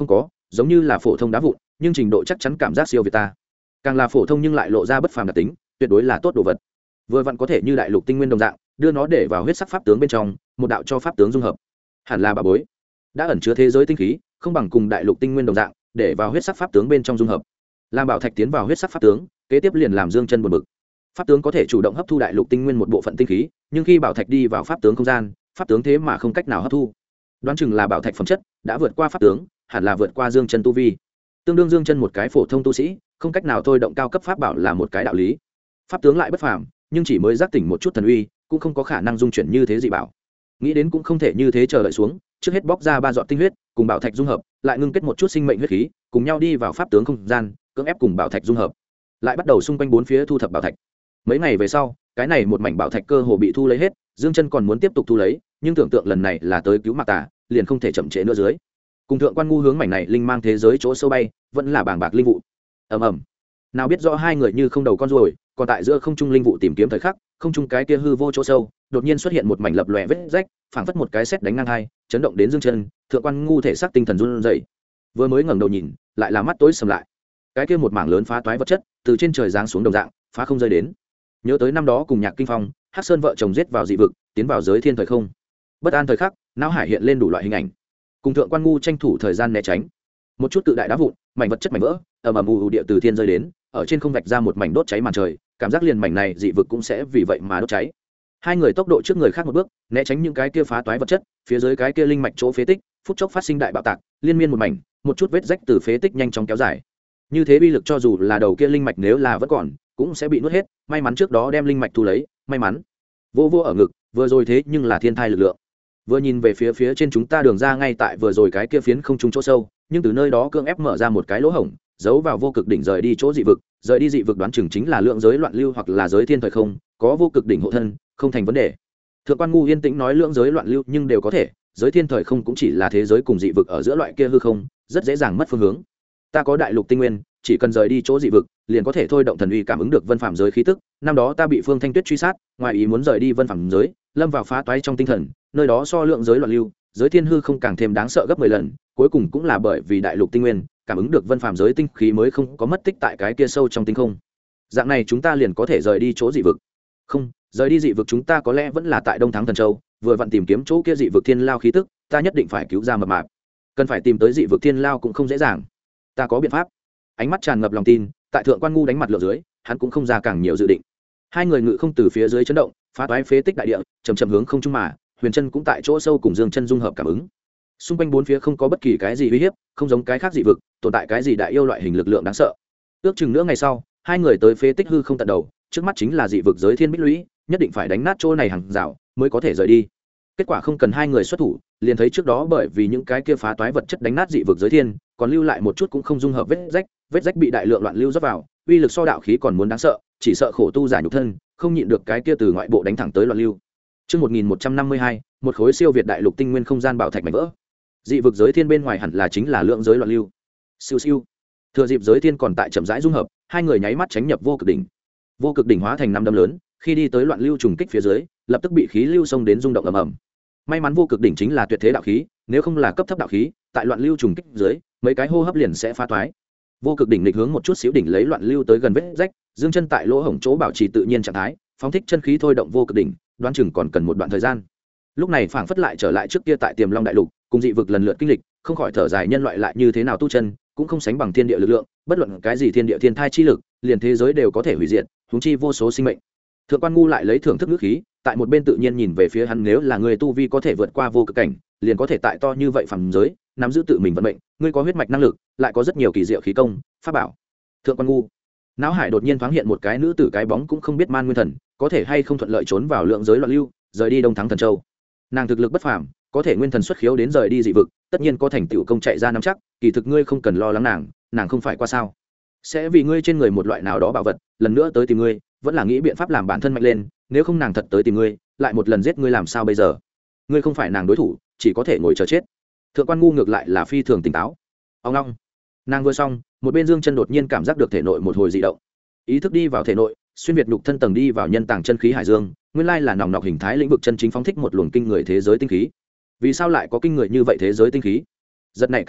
giống như là phổ thông đá vụn nhưng trình độ chắc chắn cảm giác siêu việt ta, càng là phổ thông nhưng lại lộ ra bất phàm đặc tính, tuyệt đối là tốt đồ vật. Vừa vặn có thể như đại lục tinh nguyên đồng dạng đưa nó để vào huyết sắc pháp tướng bên trong, một đạo cho pháp tướng dung hợp, hẳn là bà bối đã ẩn chứa thế giới tinh khí, không bằng cùng đại lục tinh nguyên đồng dạng để vào huyết sắc pháp tướng bên trong dung hợp. Làm bảo thạch tiến vào huyết sắc pháp tướng, kế tiếp liền làm Dương Chân buồn bực. Pháp tướng có thể chủ động hấp thu đại lục tinh nguyên một bộ phận tinh khí, nhưng khi bảo thạch đi vào pháp tướng không gian, pháp tướng thế mà không cách nào hấp thu. Đoán chừng là bảo thạch phẩm chất đã vượt qua pháp tướng, hẳn là vượt qua Dương Chân tu vi. Tương đương Dương Chân một cái phổ thông tu sĩ, không cách nào thôi động cao cấp pháp bảo là một cái đạo lý. Pháp tướng lại bất phàm, nhưng chỉ mới giác tỉnh một chút thần uy, cũng không có khả năng dung chuyển như thế dị bảo. Nghĩ đến cũng không thể như thế chờ đợi xuống, trước hết bóc ra 3 giọt tinh huyết, cùng bảo thạch dung hợp, lại ngưng kết một chút sinh mệnh huyết khí, cùng nhau đi vào pháp tướng không gian, cưỡng ép cùng bảo thạch dung hợp. Lại bắt đầu xung quanh bốn phía thu thập bảo thạch. Mấy ngày về sau, cái này một mảnh bảo thạch cơ hồ bị thu lấy hết, Dương Chân còn muốn tiếp tục thu lấy, nhưng tưởng tượng lần này là tới cứu Mạc Tà, liền không thể chậm trễ nữa dưới. Cùng thượng quan ngu hướng mảnh này linh mang thế giới chỗ sâu bay, vẫn là bàng bạc linh vụ. Ầm ầm. Nào biết rõ hai người như không đầu con ruồi, còn tại giữa không trung linh vụ tìm kiếm thời khắc, không trung cái kia hư vô chỗ sâu, đột nhiên xuất hiện một mảnh lập lòe vết rách, phảng phất một cái sét đánh ngang hai, chấn động đến Dương Chân, thượng quan ngu thể xác tinh thần run rẩy. Vừa mới ngẩng đầu nhìn, lại là mắt tối sầm lại. Cái kia một mảng lớn phá toái vật chất, từ trên trời giáng xuống đồng dạng, phá không rơi đến. Nhớ tới năm đó cùng Nhạc Kinh Phong, Hắc Sơn vợ chồng giết vào dị vực, tiến vào giới thiên thời không. Bất an thời khắc, não hải hiện lên đủ loại hình ảnh. Cùng thượng quan ngu tranh thủ thời gian né tránh. Một chút cự đại đá vụn, mảnh vật chất mảnh vỡ, ầm ầm ù địa từ thiên rơi đến, ở trên không vạch ra một mảnh đốt cháy màn trời, cảm giác liền mảnh này dị vực cũng sẽ vì vậy mà đốt cháy. Hai người tốc độ trước người khác một bước, né tránh những cái kia phá toái vật chất, phía dưới cái kia linh mạch chỗ phế tích, phút chốc phát sinh đại bạo tạc, liên miên một mảnh, một chút vết rách từ phế tích nhanh chóng kéo dài. Như thế uy lực cho dù là đầu kia linh mạch nếu là vẫn còn, cũng sẽ bị nuốt hết, may mắn trước đó đem linh mạch thu lấy, may mắn. Vô vô ở ngực, vừa rồi thế nhưng là thiên thai lực lượng. Vừa nhìn về phía trên chúng ta đường ra ngay tại vừa rồi cái kia phiến không trung chỗ sâu, nhưng từ nơi đó cương ép mở ra một cái lỗ hổng, giấu vào vô cực đỉnh rời đi chỗ dị vực, rời đi dị vực đoán chừng chính là lượng giới loạn lưu hoặc là giới thiên thời không, có vô cực đỉnh hộ thân, không thành vấn đề. Thượng quan ngu yên tĩnh nói lượng giới loạn lưu nhưng đều có thể, giới thiên thời không cũng chỉ là thế giới cùng dị vực ở giữa loại kia hư không, rất dễ dàng mất phương hướng. Ta có đại lục tinh nguyên, chỉ cần rời đi chỗ dị vực, liền có thể thôi động thần uy cảm ứng được vân phạm giới khí tức. Năm đó ta bị Phương Thanh Tuyết truy sát, ngoài ý muốn rời đi vân phạm giới, lâm vào phá toái trong tinh thần, nơi đó so lượng giới loạn lưu, giới thiên hư không càng thêm đáng sợ gấp 10 lần, cuối cùng cũng là bởi vì đại lục tinh nguyên cảm ứng được vân phạm giới tinh khí mới không có mất tích tại cái kia sâu trong tinh không. Dạng này chúng ta liền có thể rời đi chỗ dị vực. Không, rời đi dị vực chúng ta có lẽ vẫn là tại Đông Thắng Thần Châu, vừa vặn tìm kiếm chỗ kia dị vực thiên lao khí tức, ta nhất định phải cứu ra mập mạp. Cần phải tìm tới dị vực thiên lao cũng không dễ dàng. Ta có biện pháp. Ánh mắt tràn ngập lòng tin, tại thượng quan ngu đánh mặt lửa dưới, hắn cũng không ra càng nhiều dự định. Hai người ngự không từ phía dưới chấn động, phá toái phế tích đại địa, chầm chậm hướng không trung mà, Huyền Chân cũng tại chỗ sâu cùng Dương Chân dung hợp cảm ứng. Xung quanh bốn phía không có bất kỳ cái gì uy hiếp, không giống cái khác dị vực, tồn tại cái gì đại yêu loại hình lực lượng đáng sợ. Ước chừng nữa ngày sau, hai người tới phế tích hư không tận đầu, trước mắt chính là dị vực giới thiên bích lũy, nhất định phải đánh nát chỗ này hàng rào mới có thể rời đi. Kết quả không cần hai người xuất thủ, liền thấy trước đó bởi vì những cái kia phá toái vật chất đánh nát dị vực giới thiên, còn lưu lại một chút cũng không dung hợp vết rách bị đại lượng loạn lưu rót vào, uy lực so đạo khí còn muốn đáng sợ, chỉ sợ khổ tu giả nhục thân, không nhịn được cái kia từ ngoại bộ đánh thẳng tới loạn lưu. Chương 1152, một khối siêu việt đại lục tinh nguyên không gian bảo thạch mảnh vỡ. Dị vực giới thiên bên ngoài hẳn là chính là lượng giới loạn lưu. Siêu siêu. Thừa dịp giới thiên còn tại chậm rãi dung hợp, hai người nháy mắt tránh nhập vô cực đỉnh. Vô cực đỉnh hóa thành năm đấm lớn, khi đi tới loạn lưu trùng kích phía dưới, lập tức bị khí lưu xông đến rung động ầm ầm. May mắn vô cực đỉnh chính là tuyệt thế đạo khí, nếu không là cấp thấp đạo khí, tại loạn lưu trùng kích dưới, mấy cái hô hấp liền sẽ phá toái. Vô cực đỉnh lịch hướng một chút xíu đỉnh lấy loạn lưu tới gần vết rách, Dương Chân tại lỗ hổng chỗ bảo trì tự nhiên trạng thái, phóng thích chân khí thôi động vô cực đỉnh, đoán chừng còn cần một đoạn thời gian. Lúc này phảng phất lại trở lại trước kia tại Tiềm Long đại lục, cùng dị vực lần lượt kinh lịch, không khỏi thở dài nhân loại lại như thế nào tu chân, cũng không sánh bằng thiên địa lực lượng, bất luận cái gì thiên địa thiên thai chi lực, liền thế giới đều có thể hủy diệt, huống chi vô số sinh mệnh. Thượng quan ngu lại lấy thưởng thức ngữ khí, tại một bên tự nhiên nhìn về phía hắn, nếu là người tu vi có thể vượt qua vô cực cảnh, liền có thể tại to như vậy phàm giới, nắm giữ tự mình vận mệnh, ngươi có huyết mạch năng lực, lại có rất nhiều kỳ diệu khí công, pháp bảo. Thượng quan ngu, não hải đột nhiên thoáng hiện một cái nữ tử cái bóng cũng không biết man nguyên thần, có thể hay không thuận lợi trốn vào lượng giới loạn lưu, rời đi Đông Thắng Thần Châu. Nàng thực lực bất phàm, có thể nguyên thần xuất khiếu đến rời đi dị vực, tất nhiên có thành tựu công chạy ra nắm chắc, kỳ thực ngươi không cần lo lắng nàng không phải qua sao? Sẽ vì ngươi trên người một loại nào đó bảo vật, lần nữa tới tìm ngươi, vẫn là nghĩ biện pháp làm bản thân mạnh lên, nếu không nàng thật tới tìm ngươi, lại một lần giết ngươi làm sao bây giờ? Ngươi không phải nàng đối thủ, chỉ có thể ngồi chờ chết. Thượng quan ngu ngược lại là phi thường tỉnh táo. Ông long. Nàng vừa xong, một bên Dương Chân đột nhiên cảm giác được thể nội một hồi dị động. Ý thức đi vào thể nội, xuyên việt nhục thân tầng đi vào nhân tàng chân khí hải dương, nguyên lai là nòng nọc hình thái lĩnh vực chân chính phóng thích một luồng kinh người thế giới tinh khí. Vì sao lại có kinh người như vậy thế giới tinh khí? Giật nảy cả mình,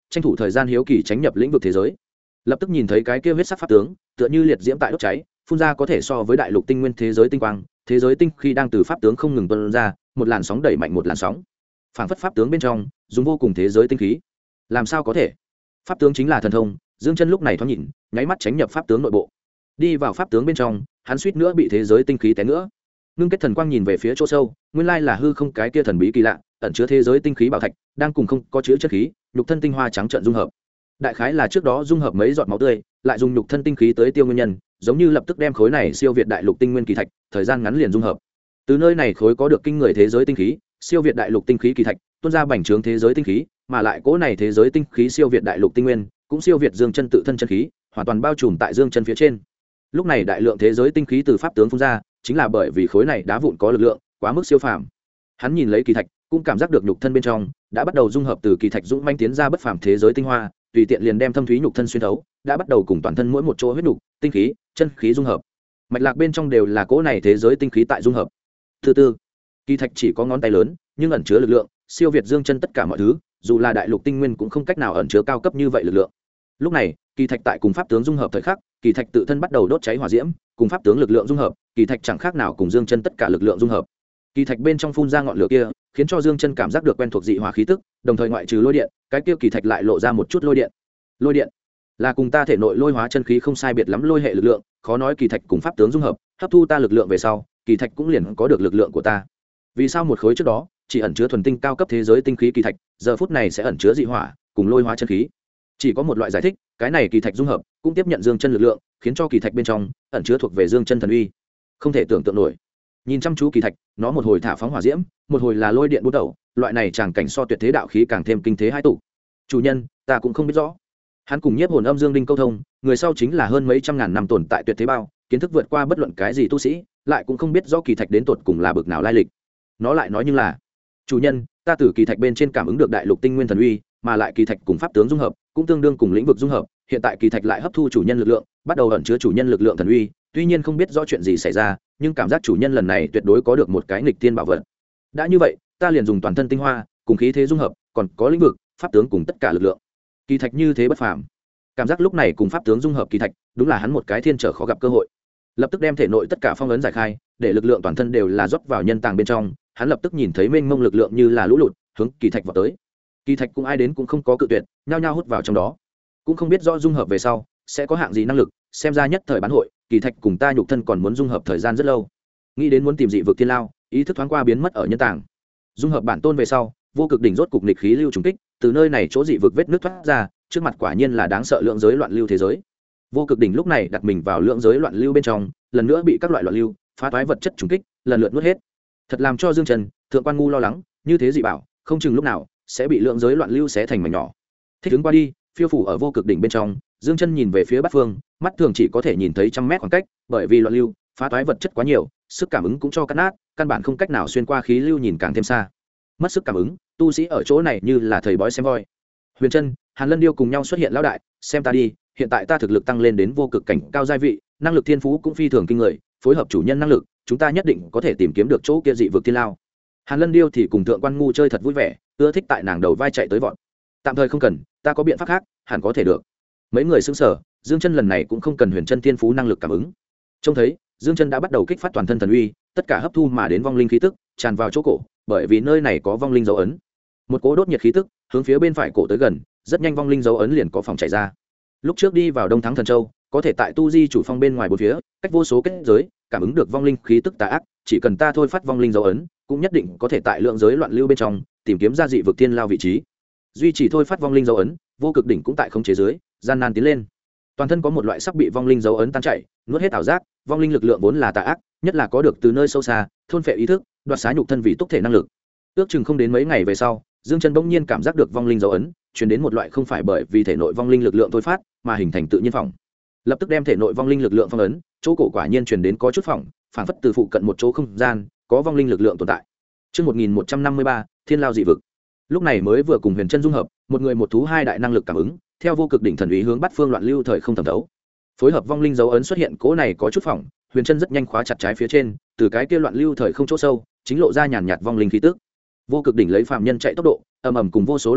tranh thủ thời gian hiếu kỳ tránh nhập lĩnh vực thế giới. Lập tức nhìn thấy cái kia huyết sắc pháp tướng tựa như liệt diễm tại đốt cháy, phun ra có thể so với đại lục tinh nguyên thế giới tinh quang, thế giới tinh khi đang từ pháp tướng không ngừng tuôn ra, một làn sóng đẩy mạnh một làn sóng. Phảng phất pháp tướng bên trong dùng vô cùng thế giới tinh khí. Làm sao có thể? Pháp tướng chính là thần thông, Dương Chân lúc này thoáng nhìn, nháy mắt tránh nhập pháp tướng nội bộ. Đi vào pháp tướng bên trong, hắn suýt nữa bị thế giới tinh khí té nữa. Ngưng kết thần quang nhìn về phía chỗ sâu, nguyên lai là hư không cái kia thần bí kỳ lạ, ẩn chứa thế giới tinh khí bảo thạch, đang cùng không có chứa chất khí, nhục thân tinh hoa trắng trợn dung hợp. Đại khái là trước đó dung hợp mấy giọt máu tươi, lại dùng nhục thân tinh khí tới tiêu nguyên nhân, giống như lập tức đem khối này siêu việt đại lục tinh nguyên kỳ thạch, thời gian ngắn liền dung hợp. Từ nơi này khối có được kinh người thế giới tinh khí, siêu việt đại lục tinh khí kỳ thạch, tuôn ra bành trướng thế giới tinh khí, mà lại cỗ này thế giới tinh khí siêu việt đại lục tinh nguyên, cũng siêu việt Dương Chân tự thân chân khí, hoàn toàn bao trùm tại Dương Chân phía trên. Lúc này đại lượng thế giới tinh khí từ pháp tướng phun ra, chính là bởi vì khối này đá vụn có lực lượng quá mức siêu phàm. Hắn nhìn lấy kỳ thạch, cũng cảm giác được nhục thân bên trong đã bắt đầu dung hợp từ kỳ thạch dũng manh tiến ra bất phàm thế giới tinh hoa, tùy tiện liền đem thâm thúy nhục thân xuyên thấu, đã bắt đầu cùng toàn thân mỗi một chỗ huyết nhục, tinh khí, chân khí dung hợp. Mạch lạc bên trong đều là cỗ này thế giới tinh khí tại dung hợp. Thứ tư, kỳ thạch chỉ có ngón tay lớn, nhưng ẩn chứa lực lượng siêu việt Dương Chân tất cả mọi thứ, dù là đại lục tinh nguyên cũng không cách nào ẩn chứa cao cấp như vậy lực lượng. Lúc này, kỳ thạch tại cùng pháp tướng dung hợp thời khắc, kỳ thạch tự thân bắt đầu đốt cháy hỏa diễm, cùng pháp tướng lực lượng dung hợp, kỳ thạch chẳng khác nào cùng Dương Chân tất cả lực lượng dung hợp. Kỳ thạch bên trong phun ra ngọn lửa kia, khiến cho Dương Chân cảm giác được quen thuộc dị hỏa khí tức, đồng thời ngoại trừ lôi điện, cái kia kỳ thạch lại lộ ra một chút lôi điện. Lôi điện là cùng ta thể nội lôi hóa chân khí không sai biệt lắm lôi hệ lực lượng, khó nói kỳ thạch cùng pháp tướng dung hợp, hấp thu ta lực lượng về sau, kỳ thạch cũng liền có được lực lượng của ta. Vì sao một khối trước đó chỉ ẩn chứa thuần tinh cao cấp thế giới tinh khí kỳ thạch, giờ phút này sẽ ẩn chứa dị hỏa cùng lôi hóa chân khí? Chỉ có một loại giải thích, cái này kỳ thạch dung hợp cũng tiếp nhận Dương Chân lực lượng, khiến cho kỳ thạch bên trong ẩn chứa thuộc về Dương Chân thần uy. Không thể tưởng tượng nổi. Nhìn chăm chú kỳ thạch, nó một hồi thả phóng hỏa diễm, một hồi là lôi điện bút đầu, loại này tràng cảnh so tuyệt thế đạo khí càng thêm kinh thế hai tụ. Chủ nhân, ta cũng không biết rõ. Hắn cùng nhiếp hồn âm Dương Đinh câu thông, người sau chính là hơn mấy trăm ngàn năm tồn tại tuyệt thế bao, kiến thức vượt qua bất luận cái gì tu sĩ, lại cũng không biết rõ kỳ thạch đến tột cùng là bực nào lai lịch. Nó lại nói như là: chủ nhân, ta từ kỳ thạch bên trên cảm ứng được đại lục tinh nguyên thần uy, mà lại kỳ thạch cùng pháp tướng dung hợp cũng tương đương cùng lĩnh vực dung hợp, hiện tại kỳ thạch lại hấp thu chủ nhân lực lượng, bắt đầu ẩn chứa chủ nhân lực lượng thần uy, tuy nhiên không biết rõ chuyện gì xảy ra, nhưng cảm giác chủ nhân lần này tuyệt đối có được một cái nghịch tiên bảo vật. Đã như vậy, ta liền dùng toàn thân tinh hoa cùng khí thế dung hợp, còn có lĩnh vực, pháp tướng cùng tất cả lực lượng. Kỳ thạch như thế bất phàm, cảm giác lúc này cùng pháp tướng dung hợp kỳ thạch, đúng là hắn một cái thiên trở khó gặp cơ hội. Lập tức đem thể nội tất cả phong ấn giải khai, để lực lượng toàn thân đều là rót vào nhân tàng bên trong, hắn lập tức nhìn thấy mênh mông lực lượng như là lũ lụt hướng kỳ thạch vào tới. Kỳ thạch cũng ai đến cũng không có cự tuyệt, nhao nhao hút vào trong đó. Cũng không biết rõ dung hợp về sau sẽ có hạng gì năng lực, xem ra nhất thời bán hội, kỳ thạch cùng ta nhục thân còn muốn dung hợp thời gian rất lâu. Nghĩ đến muốn tìm dị vực thiên lao, ý thức thoáng qua biến mất ở nhân tàng. Dung hợp bản tôn về sau, vô cực đỉnh rốt cục nghịch khí lưu trùng kích, từ nơi này chỗ dị vực vết nước thoát ra, trước mặt quả nhiên là đáng sợ lượng giới loạn lưu thế giới. Vô cực đỉnh lúc này đặt mình vào lượng giới loạn lưu bên trong, lần nữa bị các loại loạn lưu phá toái vật chất trùng kích, lần lượt nuốt hết. Thật làm cho Dương Trần, Thượng Quan Ngu lo lắng, như thế dị bảo, không chừng lúc nào sẽ bị lượng giới loạn lưu xé thành mảnh nhỏ. Thích ứng qua đi, phiêu phủ ở vô cực đỉnh bên trong, Dương Chân nhìn về phía bát phương, mắt thường chỉ có thể nhìn thấy trăm mét khoảng cách, bởi vì loạn lưu phá toái vật chất quá nhiều, sức cảm ứng cũng cho cắt nát, căn bản không cách nào xuyên qua khí lưu nhìn càng thêm xa. Mất sức cảm ứng, tu sĩ ở chỗ này như là thầy bói xem voi. Huyền Trân, Hàn Lân Điêu cùng nhau xuất hiện lão đại, xem ta đi, hiện tại ta thực lực tăng lên đến vô cực cảnh cao giai vị, năng lực thiên phú cũng phi thường kinh người, phối hợp chủ nhân năng lực, chúng ta nhất định có thể tìm kiếm được chỗ kia dị vực thiên lao. Hàn Lân Điêu thì cùng Thượng Quan Ngu chơi thật vui vẻ, ưa thích tại nàng đầu vai chạy tới vọt. Tạm thời không cần, ta có biện pháp khác, hẳn có thể được. Mấy người sững sờ, Dương Chân lần này cũng không cần Huyền Chân thiên phú năng lực cảm ứng. Trông thấy, Dương Chân đã bắt đầu kích phát toàn thân thần uy, tất cả hấp thu mà đến vong linh khí tức, tràn vào chỗ cổ, bởi vì nơi này có vong linh dấu ấn. Một cỗ đốt nhiệt khí tức, hướng phía bên phải cổ tới gần, rất nhanh vong linh dấu ấn liền có phòng chạy ra. Lúc trước đi vào Đông Thắng Thần Châu, có thể tại tu di chủ phong bên ngoài bốn phía, cách vô số kết giới, cảm ứng được vong linh khí tức tà ác, chỉ cần ta thôi phát vong linh dấu ấn, cũng nhất định có thể tại lượng giới loạn lưu bên trong tìm kiếm ra dị vực tiên lao vị trí. Duy trì thôi phát vong linh dấu ấn, vô cực đỉnh cũng tại khống chế dưới, gian nan tiến lên. Toàn thân có một loại sắc bị vong linh dấu ấn tan chảy, nuốt hết ảo giác, vong linh lực lượng vốn là tà ác, nhất là có được từ nơi sâu xa, thôn phệ ý thức, đoạt xá nhục thân vì túc thể năng lực. Ước chừng không đến mấy ngày về sau, Dương Chân bỗng nhiên cảm giác được vong linh dấu ấn, truyền đến một loại không phải bởi vì thể nội vong linh lực lượng thôi phát, mà hình thành tự nhiên phỏng. Lập tức đem thể nội vong linh lực lượng phong ấn, chỗ cổ quả nhiên truyền đến có chút phỏng, phảng phất từ phụ cận một chỗ không gian, có vong linh lực lượng tồn tại. Chương 1153, Thiên Lao dị vực. Lúc này mới vừa cùng Huyền Chân dung hợp, một người một thú hai đại năng lực cảm ứng, theo vô cực đỉnh thần ý hướng bắt phương loạn lưu thời không thẩm thấu. Phối hợp vong linh dấu ấn xuất hiện, cỗ này có chút phỏng, Huyền Chân rất nhanh khóa chặt trái phía trên, từ cái kia loạn lưu thời không chỗ sâu, chính lộ ra nhàn nhạt vong linh khí tức. Vô cực đỉnh lấy phàm nhân chạy tốc độ, ầm ầm cùng vô số loạn lưu,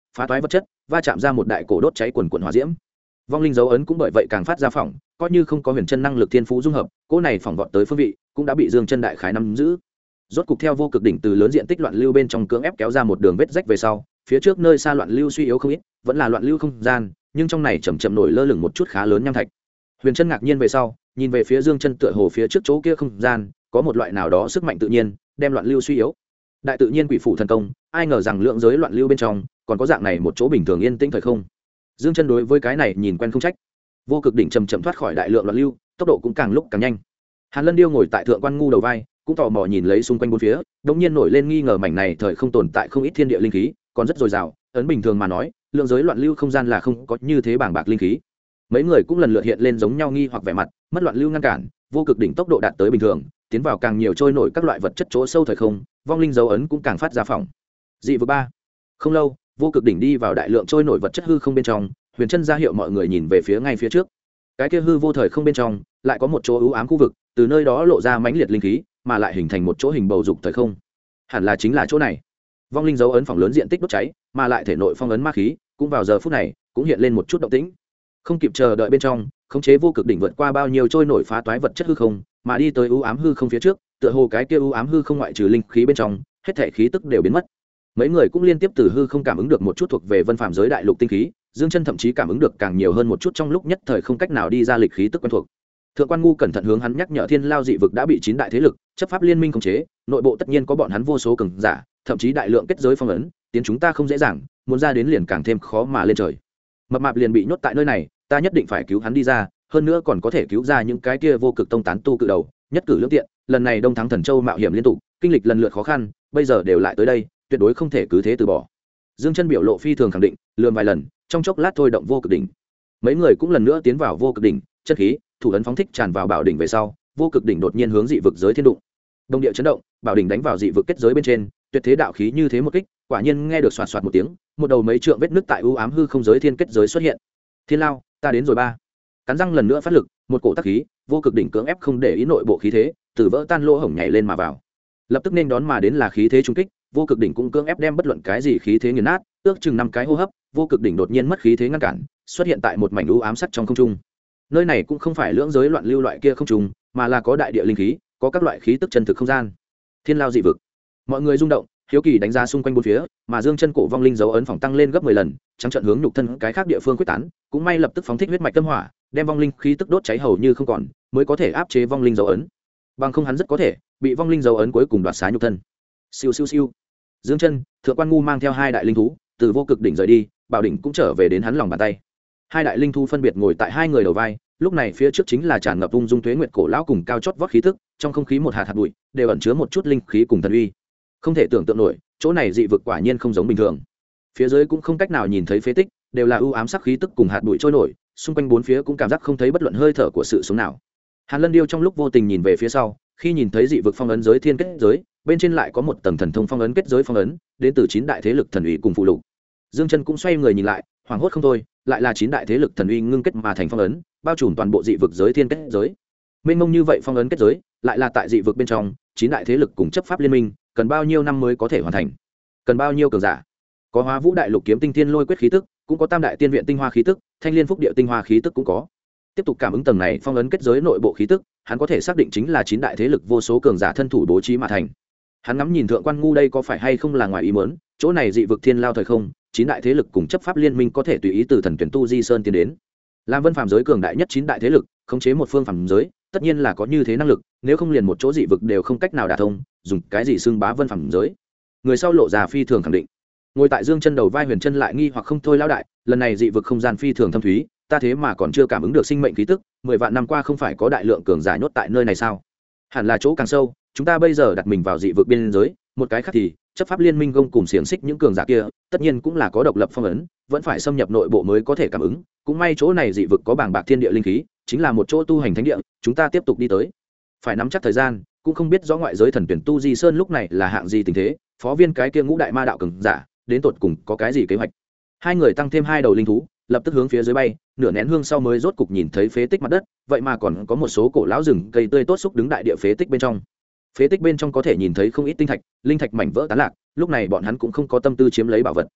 phá toái vật chất, va chạm ra một đại cổ đốt cháy quần quần hỏa diễm. Vong linh dấu ấn cũng bởi vậy càng phát ra phỏng, coi như không có huyền chân năng lực thiên phú dung hợp, cỗ này phỏng vọt tới phương vị cũng đã bị Dương Chân đại khái nắm giữ. Rốt cục theo vô cực đỉnh từ lớn diện tích loạn lưu bên trong cưỡng ép kéo ra một đường vết rách về sau, phía trước nơi xa loạn lưu suy yếu không ít, vẫn là loạn lưu không gian, nhưng trong này chậm chậm nổi lơ lửng một chút khá lớn nham thạch. Huyền Chân ngạc nhiên về sau, nhìn về phía Dương Chân tựa hồ phía trước chỗ kia không gian, có một loại nào đó sức mạnh tự nhiên, đem loạn lưu suy yếu. Đại tự nhiên quỷ phủ thần công, ai ngờ rằng lượng giới loạn lưu bên trong, còn có dạng này một chỗ bình thường yên tĩnh thời không. Dương Chân đối với cái này nhìn quen không trách. Vô cực đỉnh chậm chậm thoát khỏi đại lượng loạn lưu, tốc độ cũng càng lúc càng nhanh. Hàn Lân Điêu ngồi tại thượng quan ngu đầu vai, cũng tò mò nhìn lấy xung quanh bốn phía, đột nhiên nổi lên nghi ngờ mảnh này thời không tồn tại không ít thiên địa linh khí, còn rất dồi dào, ấn bình thường mà nói, lượng giới loạn lưu không gian là không có như thế bảng bạc linh khí. Mấy người cũng lần lượt hiện lên giống nhau nghi hoặc vẻ mặt, mất loạn lưu ngăn cản, vô cực đỉnh tốc độ đạt tới bình thường, tiến vào càng nhiều trôi nổi các loại vật chất chỗ sâu thời không, vong linh dấu ấn cũng càng phát ra phỏng. Dị vực 3. Không lâu, vô cực đỉnh đi vào đại lượng trôi nổi vật chất hư không bên trong, Huyền Chân ra hiệu mọi người nhìn về phía ngay phía trước. Cái kia hư vô thời không bên trong, lại có một chỗ u ám khu vực, từ nơi đó lộ ra mãnh liệt linh khí, mà lại hình thành một chỗ hình bầu dục thời không. Hẳn là chính là chỗ này. Vong linh dấu ấn phỏng lớn diện tích đốt cháy, mà lại thể nội phong ấn ma khí, cũng vào giờ phút này, cũng hiện lên một chút động tĩnh. Không kịp chờ đợi bên trong, khống chế vô cực đỉnh vượt qua bao nhiêu trôi nổi phá toái vật chất hư không, mà đi tới u ám hư không phía trước, tựa hồ cái kia u ám hư không ngoại trừ linh khí bên trong, hết thảy khí tức đều biến mất. Mấy người cũng liên tiếp từ hư không cảm ứng được một chút thuộc về vân phàm giới đại lục tinh khí, Dương Chân thậm chí cảm ứng được càng nhiều hơn một chút trong lúc nhất thời không cách nào đi ra lịch khí tức quen thuộc. Thượng quan ngu cẩn thận hướng hắn nhắc nhở Thiên Lao dị vực đã bị 9 đại thế lực chấp pháp liên minh khống chế, nội bộ tất nhiên có bọn hắn vô số cường giả, thậm chí đại lượng kết giới phong ấn, tiến chúng ta không dễ dàng, muốn ra đến liền càng thêm khó mà lên trời. Mập mạp liền bị nhốt tại nơi này, ta nhất định phải cứu hắn đi ra, hơn nữa còn có thể cứu ra những cái kia vô cực tông tán tu cự đầu, nhất cử lưỡng tiện, lần này Đông Thắng Thần Châu mạo hiểm liên tục, kinh lịch lần lượt khó khăn, bây giờ đều lại tới đây, tuyệt đối không thể cứ thế từ bỏ. Dương Chân biểu lộ phi thường khẳng định, lườm vài lần, trong chốc lát thôi động vô cực đỉnh. Mấy người cũng lần nữa tiến vào vô cực đỉnh, chân khí, thủ ấn phóng thích tràn vào bảo đỉnh về sau, vô cực đỉnh đột nhiên hướng dị vực giới thiên đụng. Đông địa chấn động, bảo đỉnh đánh vào dị vực kết giới bên trên, tuyệt thế đạo khí như thế một kích, quả nhiên nghe được xoạt xoạt một tiếng, một đầu mấy trượng vết nứt tại u ám hư không giới thiên kết giới xuất hiện. Thiên Lao, ta đến rồi ba. Cắn răng lần nữa phát lực, một cổ tác khí, vô cực đỉnh cưỡng ép không để ý nội bộ khí thế, từ vỡ tan lỗ hổng nhảy lên mà vào. Lập tức nên đón mà đến là khí thế trung kích, vô cực đỉnh cũng cưỡng ép đem bất luận cái gì khí thế nghiền nát, ước chừng 5 cái hô hấp, vô cực đỉnh đột nhiên mất khí thế ngăn cản, xuất hiện tại một mảnh u ám sắt trong không trung. Nơi này cũng không phải lưỡng giới loạn lưu loại kia không trùng, mà là có đại địa linh khí, có các loại khí tức chân thực không gian. Thiên Lao dị vực. Mọi người rung động, hiếu kỳ đánh giá xung quanh bốn phía, mà Dương Chân cổ vong linh dấu ấn phòng tăng lên gấp 10 lần, trắng trận hướng nhục thân cái khác địa phương quyết tán, cũng may lập tức phóng thích huyết mạch tâm hỏa, đem vong linh khí tức đốt cháy hầu như không còn, mới có thể áp chế vong linh dấu ấn. Bằng không hắn rất có thể bị vong linh dấu ấn cuối cùng đoạt xá nhục thân. Siêu siêu siêu. Dương Chân, Thượng quan ngu mang theo 2 đại linh thú, từ vô cực đỉnh rời đi, bảo đỉnh cũng trở về đến hắn lòng bàn tay. 2 đại linh thú phân biệt ngồi tại 2 người đầu vai, lúc này phía trước chính là tràn ngập ung dung tuế nguyệt cổ lão cùng cao chót vót khí tức, trong không khí một hạt hạt bụi đều ẩn chứa một chút linh khí cùng thần uy. Không thể tưởng tượng nổi, chỗ này dị vực quả nhiên không giống bình thường. Phía dưới cũng không cách nào nhìn thấy phế tích, đều là u ám sắc khí tức cùng hạt bụi trôi nổi, xung quanh bốn phía cũng cảm giác không thấy bất luận hơi thở của sự sống nào. Hàn Lân Điêu trong lúc vô tình nhìn về phía sau, khi nhìn thấy dị vực phong ấn giới thiên kết giới, bên trên lại có một tầng thần thông phong ấn kết giới phong ấn, đến từ 9 đại thế lực thần uy cùng phụ lục. Dương Chân cũng xoay người nhìn lại, hoảng hốt không thôi, lại là 9 đại thế lực thần uy ngưng kết mà thành phong ấn, bao trùm toàn bộ dị vực giới thiên kết giới. Mênh mông như vậy phong ấn kết giới, lại là tại dị vực bên trong, 9 đại thế lực cùng chấp pháp liên minh, cần bao nhiêu năm mới có thể hoàn thành? Cần bao nhiêu cường giả? Có Hóa Vũ đại lục kiếm tinh thiên lôi quyết khí tức, cũng có Tam đại tiên viện tinh hoa khí tức, Thanh Liên phúc địa tinh hoa khí tức cũng có. Tiếp tục cảm ứng tầng này phong ấn kết giới nội bộ khí tức, hắn có thể xác định chính là 9 đại thế lực vô số cường giả thân thủ bố trí mà thành. Hắn ngắm nhìn Thượng quan ngu đây có phải hay không là ngoài ý muốn, chỗ này dị vực thiên lao thời không, 9 đại thế lực cùng chấp pháp liên minh có thể tùy ý từ thần tuyển tu di sơn tiến đến. Làm vân phàm giới cường đại nhất 9 đại thế lực, khống chế một phương phàm giới, tất nhiên là có như thế năng lực, nếu không liền một chỗ dị vực đều không cách nào đả thông, dùng cái gì xưng bá vân phàm giới? Người sau lộ ra phi thường khẳng định. Ngồi tại Dương Chân đầu vai Huyền Chân lại nghi hoặc không thôi lão đại, lần này dị vực không gian phi thường thâm thúy, ta thế mà còn chưa cảm ứng được sinh mệnh khí tức, 10 vạn năm qua không phải có đại lượng cường giả nhốt tại nơi này sao? Hẳn là chỗ càng sâu, chúng ta bây giờ đặt mình vào dị vực biên giới, một cái khác thì chấp pháp liên minh gông cùng xiềng xích những cường giả kia, tất nhiên cũng là có độc lập phong ấn, vẫn phải xâm nhập nội bộ mới có thể cảm ứng, cũng may chỗ này dị vực có bàng bạc thiên địa linh khí, chính là một chỗ tu hành thánh địa, chúng ta tiếp tục đi tới. Phải nắm chắc thời gian, cũng không biết rõ ngoại giới thần tuyển tu di sơn lúc này là hạng gì tình thế, phó viên cái kia ngũ đại ma đạo cường giả, đến tột cùng có cái gì kế hoạch. 2 người tăng thêm 2 đầu linh thú, lập tức hướng phía dưới bay, nửa nén hương sau mới rốt cục nhìn thấy phế tích mặt đất, vậy mà còn có một số cổ lão rừng cây tươi tốt xúc đứng đại địa phế tích bên trong. Phế tích bên trong có thể nhìn thấy không ít tinh thạch, linh thạch mảnh vỡ tán lạc, lúc này bọn hắn cũng không có tâm tư chiếm lấy bảo vật.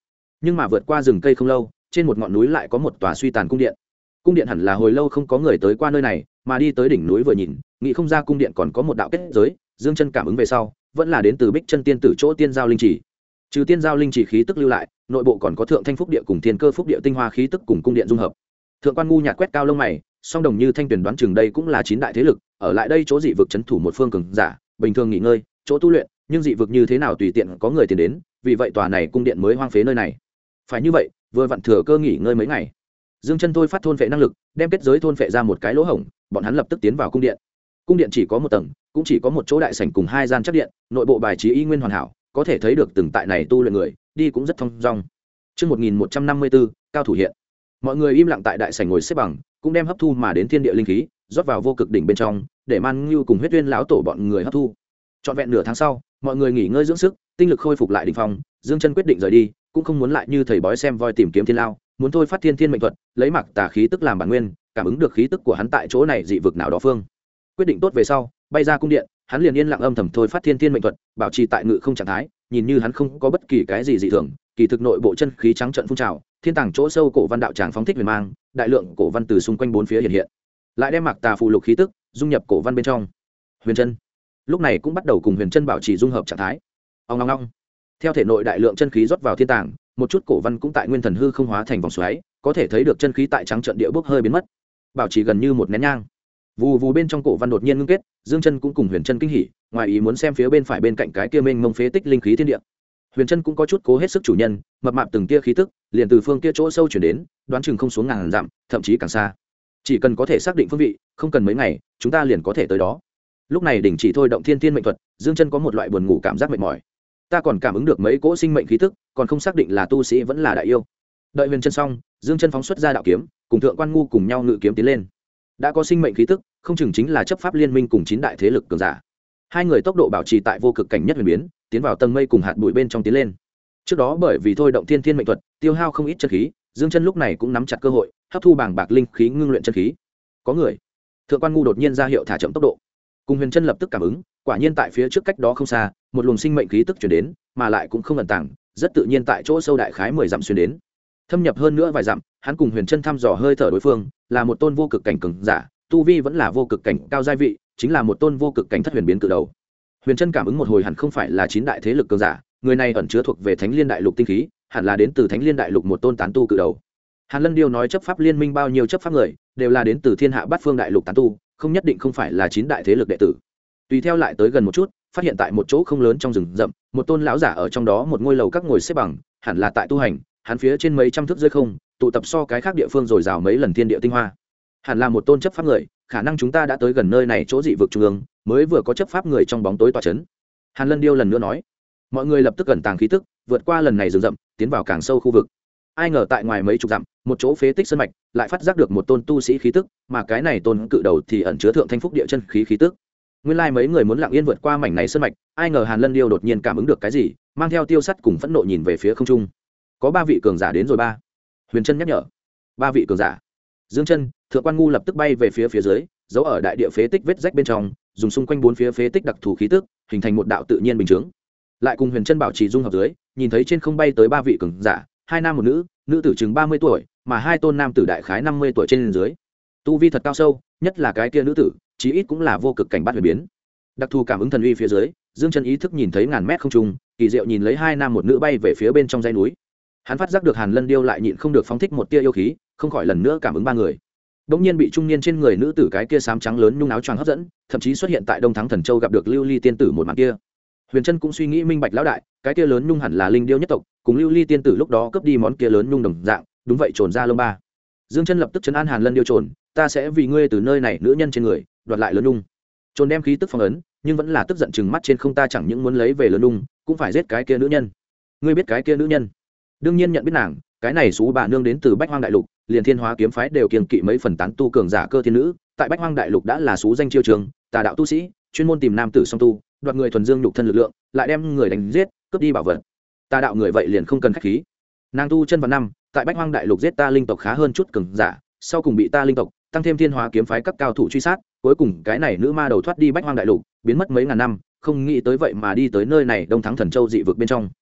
nhưng mà vượt qua rừng cây không lâu, trên một ngọn núi lại có một tòa suy tàn cung điện. Cung điện hẳn là hồi lâu không có người tới qua nơi này, mà đi tới đỉnh núi vừa nhìn, nghĩ không ra cung điện còn có một đạo kết giới. Dương Chân cảm ứng về sau, vẫn là đến từ Bích Chân Tiên tử chỗ Tiên Giao Linh Chỉ. Trừ Tiên Giao Linh Chỉ khí tức lưu lại, nội bộ còn có Thượng Thanh Phúc Địa cùng Thiên Cơ Phúc Địa tinh hoa khí tức cùng cung điện dung hợp. Thượng Quan Ngu nhạt quét cao lông mày, song đồng như Thanh Tuyền đoán chừng đây cũng là 9 đại thế lực, ở lại đây chỗ dị vực trấn thủ một phương cường giả, bình thường nghỉ ngơi, chỗ tu luyện, nhưng dị vực như thế nào tùy tiện có người tiền đến, vì vậy tòa này cung điện mới hoang phế nơi này. Phải như vậy, vừa vặn thừa cơ nghỉ ngơi mấy ngày. Dương Chân thôi phát thôn phệ năng lực, đem kết giới thôn phệ ra một cái lỗ hổng, bọn hắn lập tức tiến vào cung điện. Cung điện chỉ có một tầng, cũng chỉ có một chỗ đại sảnh cùng 2 gian chắc điện, nội bộ bài trí y nguyên hoàn hảo, có thể thấy được từng tại này tu luyện người, đi cũng rất thông dong. Chương 1154, cao thủ hiện. Mọi người im lặng tại đại sảnh ngồi xếp bằng, cũng đem hấp thu mà đến thiên địa linh khí, rót vào vô cực đỉnh bên trong, để Man Ngưu cùng Huyết Uyên lão tổ bọn người hấp thu. Trọn vẹn nửa tháng sau, mọi người nghỉ ngơi dưỡng sức, tinh lực khôi phục lại đỉnh phong, Dương Chân quyết định rời đi, cũng không muốn lại như thầy bói xem voi tìm kiếm thiên lao, muốn thôi phát thiên mệnh thuật, lấy mặc tà khí tức làm bản nguyên, cảm ứng được khí tức của hắn tại chỗ này dị vực nào đó phương. Quyết định tốt về sau, bay ra cung điện, hắn liền yên lặng âm thầm thôi phát thiên mệnh thuật, bảo trì tại ngự không trạng thái, nhìn như hắn không có bất kỳ cái gì dị thường, kỳ thực nội bộ chân khí trắng trận phun trào, thiên tàng chỗ sâu cổ văn đạo tràng phóng thích huyền mang, đại lượng cổ văn từ xung quanh bốn phía hiện hiện, lại đem mặc tà phù lục khí tức dung nhập cổ văn bên trong. Huyền chân lúc này cũng bắt đầu cùng huyền chân bảo trì dung hợp trạng thái. Ong ong ong. Theo thể nội đại lượng chân khí rót vào thiên tàng, một chút cổ văn cũng tại nguyên thần hư không hóa thành vòng xoáy, có thể thấy được chân khí tại trắng trận địa bốc hơi biến mất, bảo trì gần như một nén nhang. Vù vù bên trong cổ văn đột nhiên ngưng kết, Dương Chân cũng cùng Huyền Chân kinh hỉ, ngoài ý muốn xem phía bên phải bên cạnh cái kia mênh mông phế tích linh khí thiên địa. Huyền Chân cũng có chút cố hết sức chủ nhân, mập mạp từng tia khí tức, liền từ phương kia chỗ sâu chuyển đến, đoán chừng không xuống ngàn dặm, thậm chí càng xa. Chỉ cần có thể xác định phương vị, không cần mấy ngày, chúng ta liền có thể tới đó. Lúc này đỉnh chỉ thôi động thiên mệnh thuật, Dương Chân có một loại buồn ngủ cảm giác mệt mỏi. Ta còn cảm ứng được mấy cỗ sinh mệnh khí tức, còn không xác định là tu sĩ vẫn là đại yêu. Đợi Huyền Chân xong, Dương Chân phóng xuất ra đạo kiếm, cùng Thượng Quan Ngu cùng nhau ngự kiếm tiến lên. Đã có sinh mệnh khí tức, không chừng chính là chấp pháp liên minh cùng 9 đại thế lực cường giả. Hai người tốc độ bảo trì tại vô cực cảnh nhất huyền biến, tiến vào tầng mây cùng hạt bụi bên trong tiến lên. Trước đó bởi vì thôi động thiên mệnh thuật, tiêu hao không ít chân khí, Dương Chân lúc này cũng nắm chặt cơ hội, hấp thu bàng bạc linh khí ngưng luyện chân khí. Có người. Thượng Quan Ngu đột nhiên ra hiệu thả chậm tốc độ. Cùng Huyền Chân lập tức cảm ứng, quả nhiên tại phía trước cách đó không xa, một luồng sinh mệnh khí tức truyền đến, mà lại cũng không ẩn tàng, rất tự nhiên tại chỗ sâu đại khái 10 dặm xuyên đến. Thâm nhập hơn nữa vài dặm, hắn cùng Huyền Chân thăm dò hơi thở đối phương, là một tôn vô cực cảnh cường giả, tu vi vẫn là vô cực cảnh cao giai vị, chính là một tôn vô cực cảnh thất huyền biến cự đầu. Huyền Chân cảm ứng một hồi hẳn không phải là 9 đại thế lực cường giả, người này ẩn chứa thuộc về Thánh Liên Đại Lục tinh khí, hẳn là đến từ Thánh Liên Đại Lục một tôn tán tu cự đầu. Hàn Lân Điêu nói chấp pháp liên minh bao nhiêu chấp pháp người, đều là đến từ Thiên Hạ Bát Phương Đại Lục tán tu, không nhất định không phải là 9 đại thế lực đệ tử. Tùy theo lại tới gần một chút, phát hiện tại một chỗ không lớn trong rừng rậm, một tôn lão giả ở trong đó một ngôi lầu các ngồi xếp bằng, hẳn là tại tu hành, hắn phía trên mấy trăm thước dưới không, tụ tập so cái khác địa phương rồi rào mấy lần thiên địa tinh hoa. Hẳn là một tôn chấp pháp người, khả năng chúng ta đã tới gần nơi này chỗ dị vực trung ương, mới vừa có chấp pháp người trong bóng tối tỏa chấn. Hàn Lân Điêu lần nữa nói. Mọi người lập tức cẩn tàng khí tức, vượt qua lần này rừng rậm, tiến vào càng sâu khu vực. Ai ngờ tại ngoài mấy chục dặm, một chỗ phế tích sơn mạch, lại phát giác được một tôn tu sĩ khí tức, mà cái này tôn cự đầu thì ẩn chứa thượng thanh phúc địa chân khí tức. Nguyên lai mấy người muốn lặng yên vượt qua mảnh này sơn mạch, ai ngờ Hàn Lân Điêu đột nhiên cảm ứng được cái gì, mang theo tiêu sắt cùng phẫn nộ nhìn về phía không trung. Có 3 vị cường giả đến rồi ba. Huyền Chân nhắc nhở. 3 vị cường giả. Dương Chân, Thượng Quan Ngu lập tức bay về phía dưới, giấu ở đại địa phế tích vết rách bên trong, dùng xung quanh 4 phía phế tích đặc thù khí tức, hình thành một đạo tự nhiên bình chứng. Lại cùng Huyền Chân bảo trì dung hợp dưới, nhìn thấy trên không bay tới 3 vị cường giả, 2 nam một nữ, nữ tử chừng 30 tuổi, mà 2 tôn nam tử đại khái 50 tuổi trên dưới. Tu vi thật cao sâu, nhất là cái kia nữ tử, chí ít cũng là vô cực cảnh bát huyền biến. Đặc thù cảm ứng thần uy phía dưới, Dương Chân ý thức nhìn thấy ngàn mét không trung, kỳ diệu nhìn lấy 2 nam một nữ bay về phía bên trong dãy núi. Hắn phát giác được Hàn Lân Điêu lại nhịn không được phóng thích một tia yêu khí, không khỏi lần nữa cảm ứng 3 người. Đống nhiên bị trung niên trên người nữ tử cái kia xám trắng lớn nhung áo choàng hấp dẫn, thậm chí xuất hiện tại Đông Thắng Thần Châu gặp được Lưu Ly tiên tử một màn kia. Huyền Chân cũng suy nghĩ minh bạch lão đại, cái kia lớn nhung hẳn là linh điêu nhất tộc, cùng Lưu Ly tiên tử lúc đó cướp đi món kia lớn nhung đồng dạng, đúng vậy trồn ra lông ba. Dương Chân lập tức trấn an Hàn Lân Điêu trồn, ta sẽ vì ngươi từ nơi này nữ nhân trên người đoạt lại lớn nhung. Trồn đem khí tức phong ấn, nhưng vẫn là tức giận chừng mắt trên không, ta chẳng những muốn lấy về lớn nhung, cũng phải giết cái kia nữ nhân. Ngươi biết cái kia nữ nhân? Đương nhiên nhận biết nàng, cái này xú bà nương đến từ Bách Hoang Đại Lục, liền Thiên Hóa kiếm phái đều kiêng kỵ mấy phần tán tu cường giả cơ thiên nữ, tại Bách Hoang Đại Lục đã là xú danh chiêu trường, tà đạo tu sĩ, chuyên môn tìm nam tử song tu, đoạt người thuần dương nhục thân lực lượng, lại đem người đánh giết, cướp đi bảo vật. Tà đạo người vậy liền không cần khách khí. Nàng tu chân vào năm, tại Bách Hoang Đại Lục giết ta linh tộc khá hơn chút cường giả, sau cùng bị ta linh tộc tăng thêm Thiên Hóa kiếm phái các cao thủ truy sát, cuối cùng cái này nữ ma đầu thoát đi Bách Hoang Đại Lục, biến mất mấy ngàn năm, không nghĩ tới vậy mà đi tới nơi này Đông Thắng Thần Châu dị vực bên trong.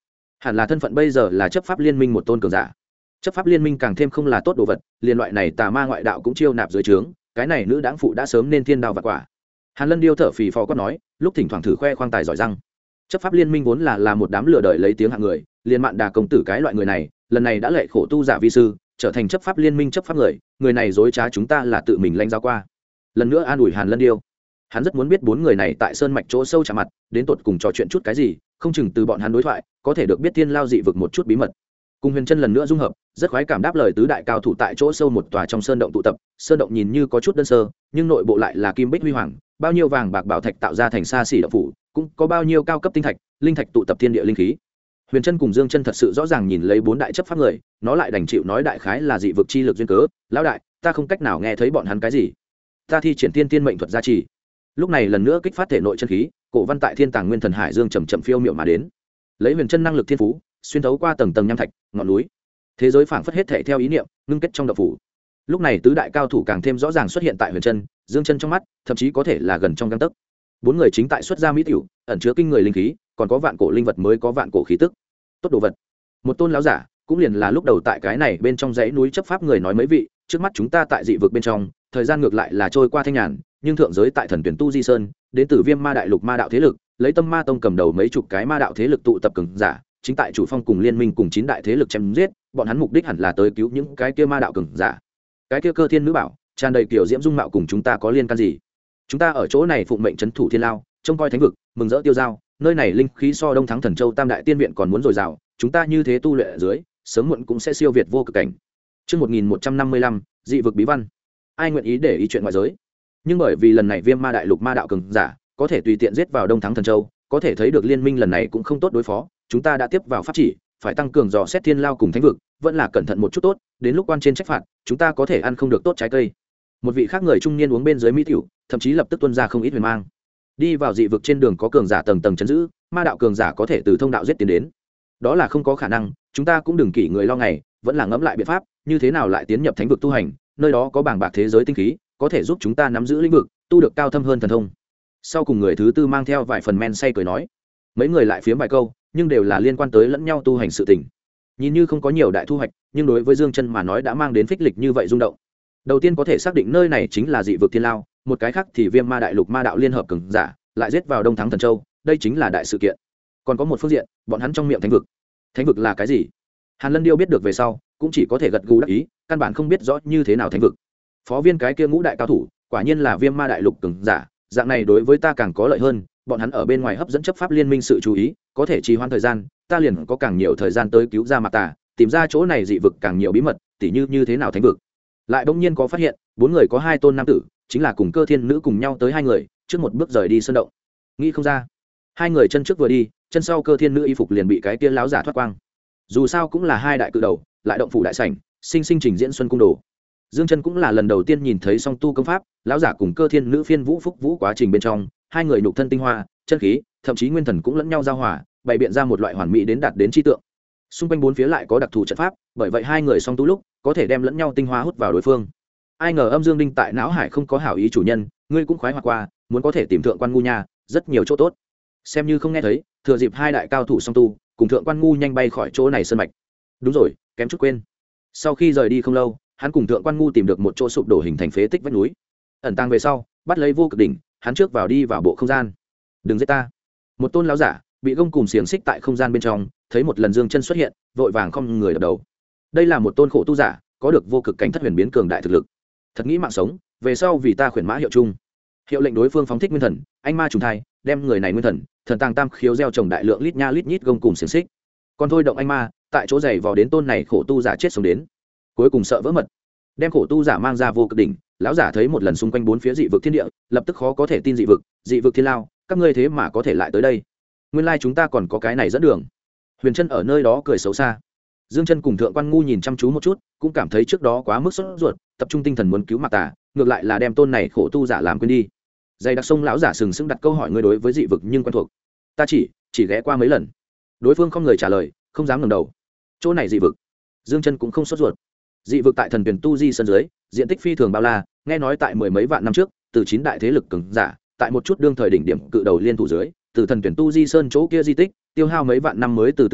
hẳn là thân phận bây giờ là chấp pháp liên minh một tôn cường giả. Chấp pháp liên minh càng thêm không là tốt đồ vật, liên loại này tà ma ngoại đạo cũng chiêu nạp dưới trướng, cái này nữ đãng phụ đã sớm nên thiên đao vặt quả. Hàn Lân Điêu thở phì phò quát nói, lúc thỉnh thoảng thử khoe khoang tài giỏi răng. Chấp pháp liên minh vốn là một đám lừa đợi lấy tiếng hạng người, liên Mạn Đà công tử cái loại người này, lần này đã lệ khổ tu giả vi sư, trở thành chấp pháp liên minh chấp pháp người này dối trá chúng ta là tự mình lãnh giáo qua. Lần nữa an ủi Hàn Lân Điêu. Hắn rất muốn biết bốn người này tại sơn mạch chỗ sâu chạm mặt, đến tột cùng trò chuyện chút cái gì, không chừng từ bọn hắn đối thoại, có thể được biết thiên lao dị vực một chút bí mật. Cùng Huyền Trân lần nữa dung hợp, rất khoái cảm đáp lời tứ đại cao thủ tại chỗ sâu một tòa trong sơn động tụ tập. Sơn động nhìn như có chút đơn sơ, nhưng nội bộ lại là kim bích huy hoàng, bao nhiêu vàng bạc bảo thạch tạo ra thành xa xỉ động phủ, cũng có bao nhiêu cao cấp tinh thạch, linh thạch tụ tập thiên địa linh khí. Huyền Trân cùng Dương Trân thật sự rõ ràng nhìn lấy bốn đại chấp pháp người, nó lại đành chịu nói đại khái là dị vực chi lực duyên cớ. Lão đại, ta không cách nào nghe thấy bọn hắn cái gì. Ta thi triển tiên mệnh thuật gia trì. Lúc này lần nữa kích phát thể nội chân khí, cổ văn tại thiên tàng nguyên thần hải dương chậm chậm phiêu miệu mà đến. Lấy Huyền Trân năng lực thiên phú, xuyên thấu qua tầng tầng nham thạch, ngọn núi, thế giới phảng phất hết thể theo ý niệm, ngưng kết trong động phủ. Lúc này tứ đại cao thủ càng thêm rõ ràng xuất hiện tại Huyền Trân, Dương Trân trong mắt, thậm chí có thể là gần trong gang tấc. Bốn người chính tại xuất ra mỹ tiểu, ẩn chứa kinh người linh khí, còn có vạn cổ linh vật mới có vạn cổ khí tức. Tốt đồ vật. Một tôn lão giả, cũng liền là lúc đầu tại cái này bên trong dãy núi chấp pháp người nói mấy vị, trước mắt chúng ta tại dị vực bên trong, thời gian ngược lại là trôi qua thanh nhàn, nhưng thượng giới tại thần tuyển tu di sơn, đến từ Viêm Ma đại lục ma đạo thế lực, lấy Tâm Ma tông cầm đầu mấy chục cái ma đạo thế lực tụ tập cường giả, chính tại chủ phong cùng liên minh cùng chín đại thế lực chém giết, bọn hắn mục đích hẳn là tới cứu những cái kia ma đạo cường giả. Cái kia Cơ Thiên nữ bảo, tràn đầy kiểu diễm dung mạo cùng chúng ta có liên can gì? Chúng ta ở chỗ này phụng mệnh trấn thủ thiên lao, trông coi thánh vực, mừng rỡ tiêu giao, nơi này linh khí so Đông Thắng Thần Châu Tam đại tiên viện còn muốn dồi dào, chúng ta như thế tu luyện ở dưới, sớm muộn cũng sẽ siêu việt vô cực cảnh. Chương 1155, dị vực bí văn. Ai nguyện ý để ý chuyện ngoại giới? Nhưng bởi vì lần này Viêm Ma đại lục ma đạo cường giả có thể tùy tiện giết vào Đông Thắng Thần Châu, có thể thấy được liên minh lần này cũng không tốt đối phó, chúng ta đã tiếp vào pháp chỉ, phải tăng cường dò xét thiên lao cùng thánh vực, vẫn là cẩn thận một chút tốt, đến lúc quan trên trách phạt, chúng ta có thể ăn không được tốt trái cây. Một vị khác người trung niên uống bên dưới mỹ tiểu, thậm chí lập tức tuôn ra không ít huyền mang. Đi vào dị vực trên đường có cường giả tầng tầng chấn giữ, ma đạo cường giả có thể từ thông đạo giết tiến đến. Đó là không có khả năng, chúng ta cũng đừng kỹ người lo ngày, vẫn là ngẫm lại biện pháp, như thế nào lại tiến nhập thánh vực tu hành, nơi đó có bảng bạc thế giới tinh khí, có thể giúp chúng ta nắm giữ lĩnh vực, tu được cao thâm hơn thần thông. Sau cùng người thứ tư mang theo vài phần men say cười nói, mấy người lại phiếm vài câu, nhưng đều là liên quan tới lẫn nhau tu hành sự tình. Nhìn như không có nhiều đại thu hoạch, nhưng đối với Dương Trân mà nói đã mang đến phích lịch như vậy rung động. Đầu tiên có thể xác định nơi này chính là dị vực thiên lao, một cái khác thì Viêm Ma đại lục ma đạo liên hợp cường giả lại giết vào Đông Thắng Thần Châu, đây chính là đại sự kiện. Còn có một phương diện, bọn hắn trong miệng thánh vực. Thánh vực là cái gì? Hàn Lân Điêu biết được về sau, cũng chỉ có thể gật gù đắc ý, căn bản không biết rõ như thế nào thánh vực. Phó viên cái kia ngũ đại cao thủ, quả nhiên là Viêm Ma đại lục cường giả, dạng này đối với ta càng có lợi hơn, bọn hắn ở bên ngoài hấp dẫn chấp pháp liên minh sự chú ý, có thể trì hoãn thời gian, ta liền có càng nhiều thời gian tới cứu ra Mạc Tà, tìm ra chỗ này dị vực càng nhiều bí mật, tỉ như thế nào thánh vực. Lại bỗng nhiên có phát hiện, bốn người có hai tôn nam tử, chính là cùng Cơ Thiên nữ cùng nhau tới hai người, trước một bước rời đi sơn động. Nghĩ không ra, hai người chân trước vừa đi, chân sau Cơ Thiên nữ y phục liền bị cái kia láo giả thoát quang. Dù sao cũng là hai đại cự đầu, lại động phủ đại sảnh, sinh trình diễn xuân cung đồ. Dương Trân cũng là lần đầu tiên nhìn thấy song tu công pháp, lão giả cùng Cơ Thiên nữ phiên vũ phúc vũ quá trình bên trong, hai người nhục thân tinh hoa, chân khí, thậm chí nguyên thần cũng lẫn nhau giao hòa, bày biện ra một loại hoàn mỹ đến đạt đến chi tượng. Xung quanh bốn phía lại có đặc thù trận pháp, bởi vậy hai người song tu lúc có thể đem lẫn nhau tinh hoa hút vào đối phương. Ai ngờ âm dương đinh tại não hải không có hảo ý chủ nhân, ngươi cũng khoái hoạt qua, muốn có thể tìm thượng quan ngu nha, rất nhiều chỗ tốt. Xem như không nghe thấy, thừa dịp hai đại cao thủ song tu, cùng thượng quan ngu nhanh bay khỏi chỗ này sơn mạch. Đúng rồi, kém chút quên. Sau khi rời đi không lâu, hắn cùng thượng quan ngu tìm được một chỗ sụp đổ hình thành phế tích vách núi. Ẩn tàng về sau, bắt lấy vô cực đỉnh, hắn trước vào đi vào bộ không gian. Đừng giết ta. Một tôn lão giả bị gông cùng xiềng xích tại không gian bên trong, thấy một lần Dương Trân xuất hiện, vội vàng không người đập đầu. Đây là một tôn khổ tu giả, có được vô cực cảnh thất huyền biến cường đại thực lực. Thật nghĩ mạng sống, về sau vì ta khuyển mã hiệu chung. Hiệu lệnh đối phương phóng thích nguyên thần, anh ma trùng thai, đem người này nguyên thần, thần tàng tam khiếu gieo trồng đại lượng lít nha lít nhít gông cùng xiềng xích. Còn thôi động anh ma, tại chỗ giày vò đến tôn này khổ tu giả chết sống đến. Cuối cùng sợ vỡ mật, đem khổ tu giả mang ra vô cực đỉnh. Lão giả thấy một lần xung quanh bốn phía dị vực thiên địa, lập tức khó có thể tin dị vực thiên lao, các ngươi thế mà có thể lại tới đây. Nguyên lai chúng ta còn có cái này dẫn đường. Huyền Trân ở nơi đó cười xấu xa. Dương Trân cùng thượng quan ngu nhìn chăm chú một chút, cũng cảm thấy trước đó quá mức sốt ruột, tập trung tinh thần muốn cứu Mạc Tà, ngược lại là đem tôn này khổ tu giả làm quên đi. Dày đặc sông lão giả sừng sững đặt câu hỏi ngươi đối với dị vực nhưng quen thuộc. Ta chỉ ghé qua mấy lần. Đối phương không người trả lời, không dám ngẩng đầu. Chỗ này dị vực. Dương Trân cũng không sốt ruột. Dị vực tại thần tuyển tu di sân dưới, diện tích phi thường bao la, nghe nói tại mười mấy vạn năm trước, từ chín đại thế lực cường giả, tại một chút đương thời đỉnh điểm cự đầu liên thủ dưới, từ thần tuyển tu di sơn chỗ kia di tích, tiêu hao mấy vạn năm mới từ dưới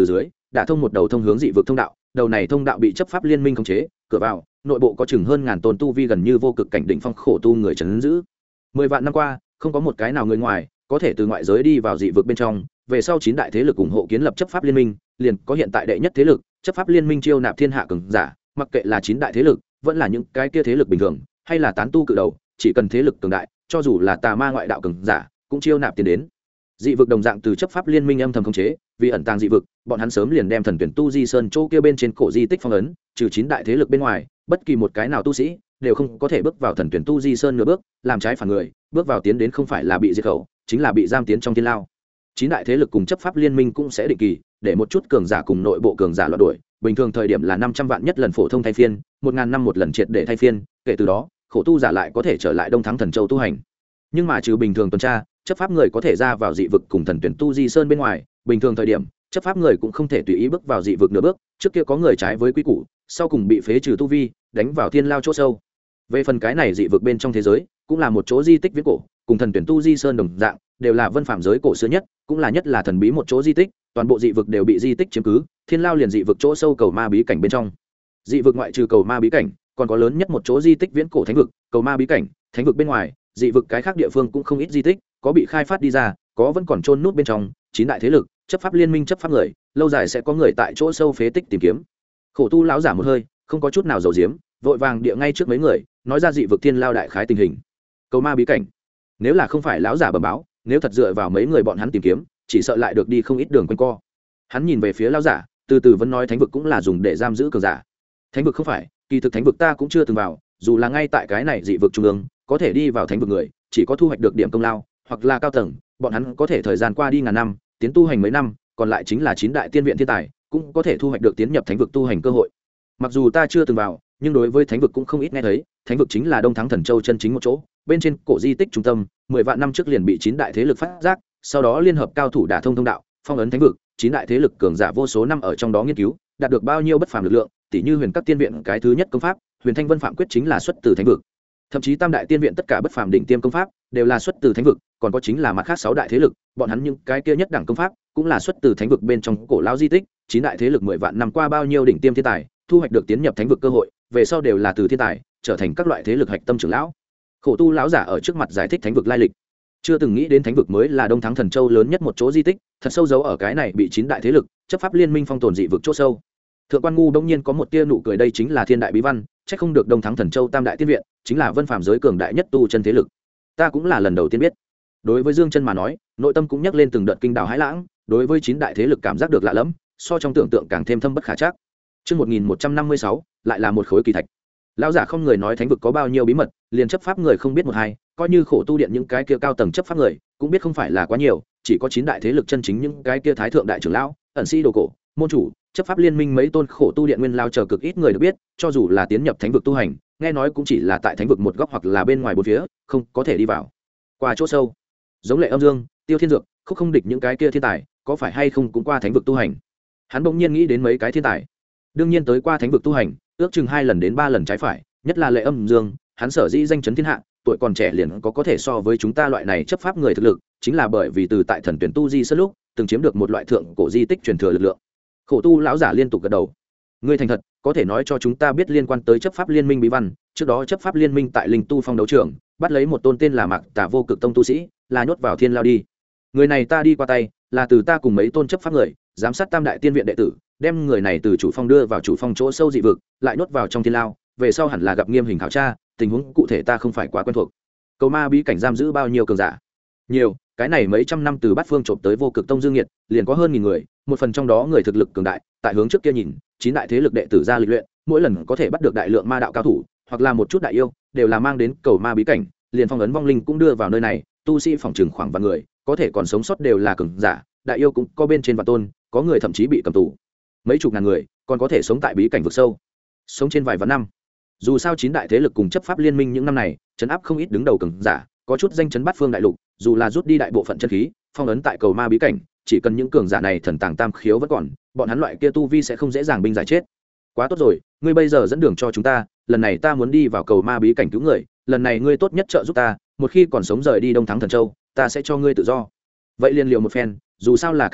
đã thông một đầu thông hướng dị vực thông đạo. Đầu này thông đạo bị chấp pháp liên minh khống chế, cửa vào nội bộ có chừng hơn ngàn tôn tu vi gần như vô cực cảnh đỉnh phong khổ tu người trấn giữ. 10 vạn năm qua, không có một cái nào người ngoài có thể từ ngoại giới đi vào dị vực bên trong. Về sau 9 đại thế lực ủng hộ kiến lập chấp pháp liên minh, liền có hiện tại đệ nhất thế lực, chấp pháp liên minh chiêu nạp thiên hạ cường giả, mặc kệ là 9 đại thế lực, vẫn là những cái kia thế lực bình thường, hay là tán tu cự đầu, chỉ cần thế lực cường đại, cho dù là tà ma ngoại đạo cường giả, cũng chiêu nạp tiền đến. Dị vực đồng dạng từ chấp pháp liên minh âm thầm khống chế, vì ẩn tàng dị vực, bọn hắn sớm liền đem thần tuyển tu di sơn chỗ kia bên trên cổ di tích phong ấn, trừ 9 đại thế lực bên ngoài, bất kỳ một cái nào tu sĩ đều không có thể bước vào thần tuyển tu di sơn nửa bước, làm trái phản người, bước vào tiến đến không phải là bị diệt khẩu, chính là bị giam tiến trong thiên lao. 9 đại thế lực cùng chấp pháp liên minh cũng sẽ định kỳ để một chút cường giả cùng nội bộ cường giả loạn đuổi, bình thường thời điểm là 500 vạn nhất lần phổ thông thay phiên, 1000 năm một lần triệt để thay phiên, kể từ đó, khổ tu giả lại có thể trở lại Đông Thắng Thần Châu tu hành. Nhưng mà trừ bình thường tuần tra, chấp pháp người có thể ra vào dị vực cùng thần tuyển tu di sơn bên ngoài, bình thường thời điểm, chấp pháp người cũng không thể tùy ý bước vào dị vực nửa bước, trước kia có người trái với quy củ, sau cùng bị phế trừ tu vi, đánh vào thiên lao chỗ sâu. Về phần cái này dị vực bên trong thế giới, cũng là một chỗ di tích viễn cổ, cùng thần tuyển tu di sơn đồng dạng, đều là vân phạm giới cổ xưa nhất, cũng là nhất là thần bí một chỗ di tích, toàn bộ dị vực đều bị di tích chiếm cứ, thiên lao liền dị vực chỗ sâu cầu ma bí cảnh bên trong. Dị vực ngoại trừ cầu ma bí cảnh, còn có lớn nhất một chỗ di tích viễn cổ thánh vực, cầu ma bí cảnh, thánh vực bên ngoài, dị vực cái khác địa phương cũng không ít di tích, có bị khai phát đi ra, có vẫn còn chôn nút bên trong. 9 đại thế lực, chấp pháp liên minh chấp pháp người, lâu dài sẽ có người tại chỗ sâu phế tích tìm kiếm. Khổ tu lão giả một hơi, không có chút nào giấu giếm, vội vàng địa ngay trước mấy người, nói ra dị vực thiên lao đại khái tình hình. Cầu ma bí cảnh, nếu là không phải lão giả bẩm báo, nếu thật dựa vào mấy người bọn hắn tìm kiếm, chỉ sợ lại được đi không ít đường quanh co. Hắn nhìn về phía lão giả, từ từ vẫn nói thánh vực cũng là dùng để giam giữ cường giả. Thánh vực không phải, kỳ thực thánh vực ta cũng chưa từng vào, dù là ngay tại cái này dị vực trung ương, có thể đi vào thánh vực người, chỉ có thu hoạch được điểm công lao, hoặc là cao tầng, bọn hắn có thể thời gian qua đi ngàn năm, tiến tu hành mấy năm, còn lại chính là 9 đại tiên viện thiên tài, cũng có thể thu hoạch được tiến nhập thánh vực tu hành cơ hội. Mặc dù ta chưa từng vào, nhưng đối với thánh vực cũng không ít nghe thấy, thánh vực chính là Đông Thắng Thần Châu chân chính một chỗ, bên trên cổ di tích trung tâm, 10 vạn năm trước liền bị 9 đại thế lực phát giác, sau đó liên hợp cao thủ đả thông thông đạo, phong ấn thánh vực, 9 đại thế lực cường giả vô số năm ở trong đó nghiên cứu, đạt được bao nhiêu bất phàm lực lượng, tỷ như Huyền Các tiên viện cái thứ nhất công pháp, Huyền Thanh Vân Phạm quyết chính là xuất từ thánh vực. Thậm chí Tam đại tiên viện tất cả bất phàm đỉnh tiêm công pháp đều là xuất từ thánh vực, còn có chính là mặt khác 6 đại thế lực, bọn hắn những cái kia nhất đẳng công pháp cũng là xuất từ thánh vực bên trong cổ lão di tích. 9 đại thế lực 10 vạn năm qua bao nhiêu đỉnh tiêm thiên tài, thu hoạch được tiến nhập thánh vực cơ hội, về sau đều là từ thiên tài trở thành các loại thế lực hạch tâm trưởng lão. Khổ tu lão giả ở trước mặt giải thích thánh vực lai lịch, chưa từng nghĩ đến thánh vực mới là Đông Thắng Thần Châu lớn nhất một chỗ di tích, thật sâu giấu ở cái này bị 9 đại thế lực chấp pháp liên minh phong tồn dị vực chỗ sâu. Thượng quan ngu đông nhiên có một tia nụ cười, đây chính là thiên đại bí văn, chắc không được Đông Thắng Thần Châu Tam đại tiên viện chính là vân phàm giới cường đại nhất tu chân thế lực, ta cũng là lần đầu tiên biết. Đối với Dương Chân mà nói, nội tâm cũng nhắc lên từng đợt kinh đảo hãi lãng, đối với 9 đại thế lực cảm giác được lạ lẫm, so trong tưởng tượng càng thêm thâm bất khả trắc. Chương 1156, lại là một khối kỳ thạch. Lão giả không người nói thánh vực có bao nhiêu bí mật, liền chấp pháp người không biết một hai, coi như khổ tu điện những cái kia cao tầng chấp pháp người, cũng biết không phải là quá nhiều, chỉ có 9 đại thế lực chân chính những cái kia thái thượng đại trưởng lão, ẩn sĩ đồ cổ, môn chủ, chấp pháp liên minh mấy tôn khổ tu điện nguyên lao chờ cực ít người được biết, cho dù là tiến nhập thánh vực tu hành, nghe nói cũng chỉ là tại thánh vực một góc hoặc là bên ngoài bốn phía, không có thể đi vào. Qua chỗ sâu, giống Lệ Âm Dương, Tiêu Thiên Dược, Khúc Không Địch những cái kia thiên tài, có phải hay không cũng qua thánh vực tu hành? Hắn bỗng nhiên nghĩ đến mấy cái thiên tài, đương nhiên tới qua thánh vực tu hành, ước chừng 2 lần đến 3 lần trái phải, nhất là Lệ Âm Dương, hắn sở dĩ danh chấn thiên hạ, tuổi còn trẻ liền có thể so với chúng ta loại này chấp pháp người thực lực, chính là bởi vì từ tại thần tuyển tu di sơn lúc, từng chiếm được một loại thượng cổ di tích truyền thừa lực lượng. Khổ tu lão giả liên tục gật đầu. Ngươi thành thật, có thể nói cho chúng ta biết liên quan tới chấp pháp liên minh bí văn? Trước đó chấp pháp liên minh tại Linh Tu Phong đấu trường, bắt lấy một tôn tên là Mạc Tà Vô Cực Tông tu sĩ, là nhốt vào thiên lao đi. Người này ta đi qua tay, là từ ta cùng mấy tôn chấp pháp người, giám sát Tam đại tiên viện đệ tử, đem người này từ chủ phong đưa vào chủ phong chỗ sâu dị vực, lại nhốt vào trong thiên lao, về sau hẳn là gặp nghiêm hình khảo tra, tình huống cụ thể ta không phải quá quen thuộc. Cầu ma bí cảnh giam giữ bao nhiêu cường giả? Nhiều, cái này mấy trăm năm từ bát phương trộm tới Vô Cực Tông Dương Nghiệt, liền có hơn 1000 người, một phần trong đó người thực lực cường đại, tại hướng trước kia nhìn, 9 đại thế lực đệ tử ra lịch luyện, mỗi lần có thể bắt được đại lượng ma đạo cao thủ, hoặc là một chút đại yêu, đều là mang đến cầu ma bí cảnh, liền phong ấn vong linh cũng đưa vào nơi này, tu sĩ phòng trường khoảng vạn người, có thể còn sống sót đều là cường giả, đại yêu cũng có bên trên vạn tôn, có người thậm chí bị cầm tù. Mấy chục ngàn người, còn có thể sống tại bí cảnh vực sâu, sống trên vài vạn năm. Dù sao 9 đại thế lực cùng chấp pháp liên minh những năm này, trấn áp không ít đứng đầu cường giả, có chút danh chấn bát phương đại lục, dù là rút đi đại bộ phận chân khí, phong ấn tại cầu ma bí cảnh, chỉ cần những cường giả này thần tàng tam khiếu vẫn còn, bọn hắn loại kia tu vi sẽ không dễ dàng binh giải chết. Quá tốt rồi, ngươi bây giờ dẫn đường cho chúng ta, lần này ta muốn đi vào cầu ma bí cảnh cứu người, lần này ngươi tốt nhất trợ giúp ta, một khi còn sống rời đi Đông Thắng Thần Châu, ta sẽ cho ngươi tự do. Vậy liền liều một phen, dù sao là cái chết,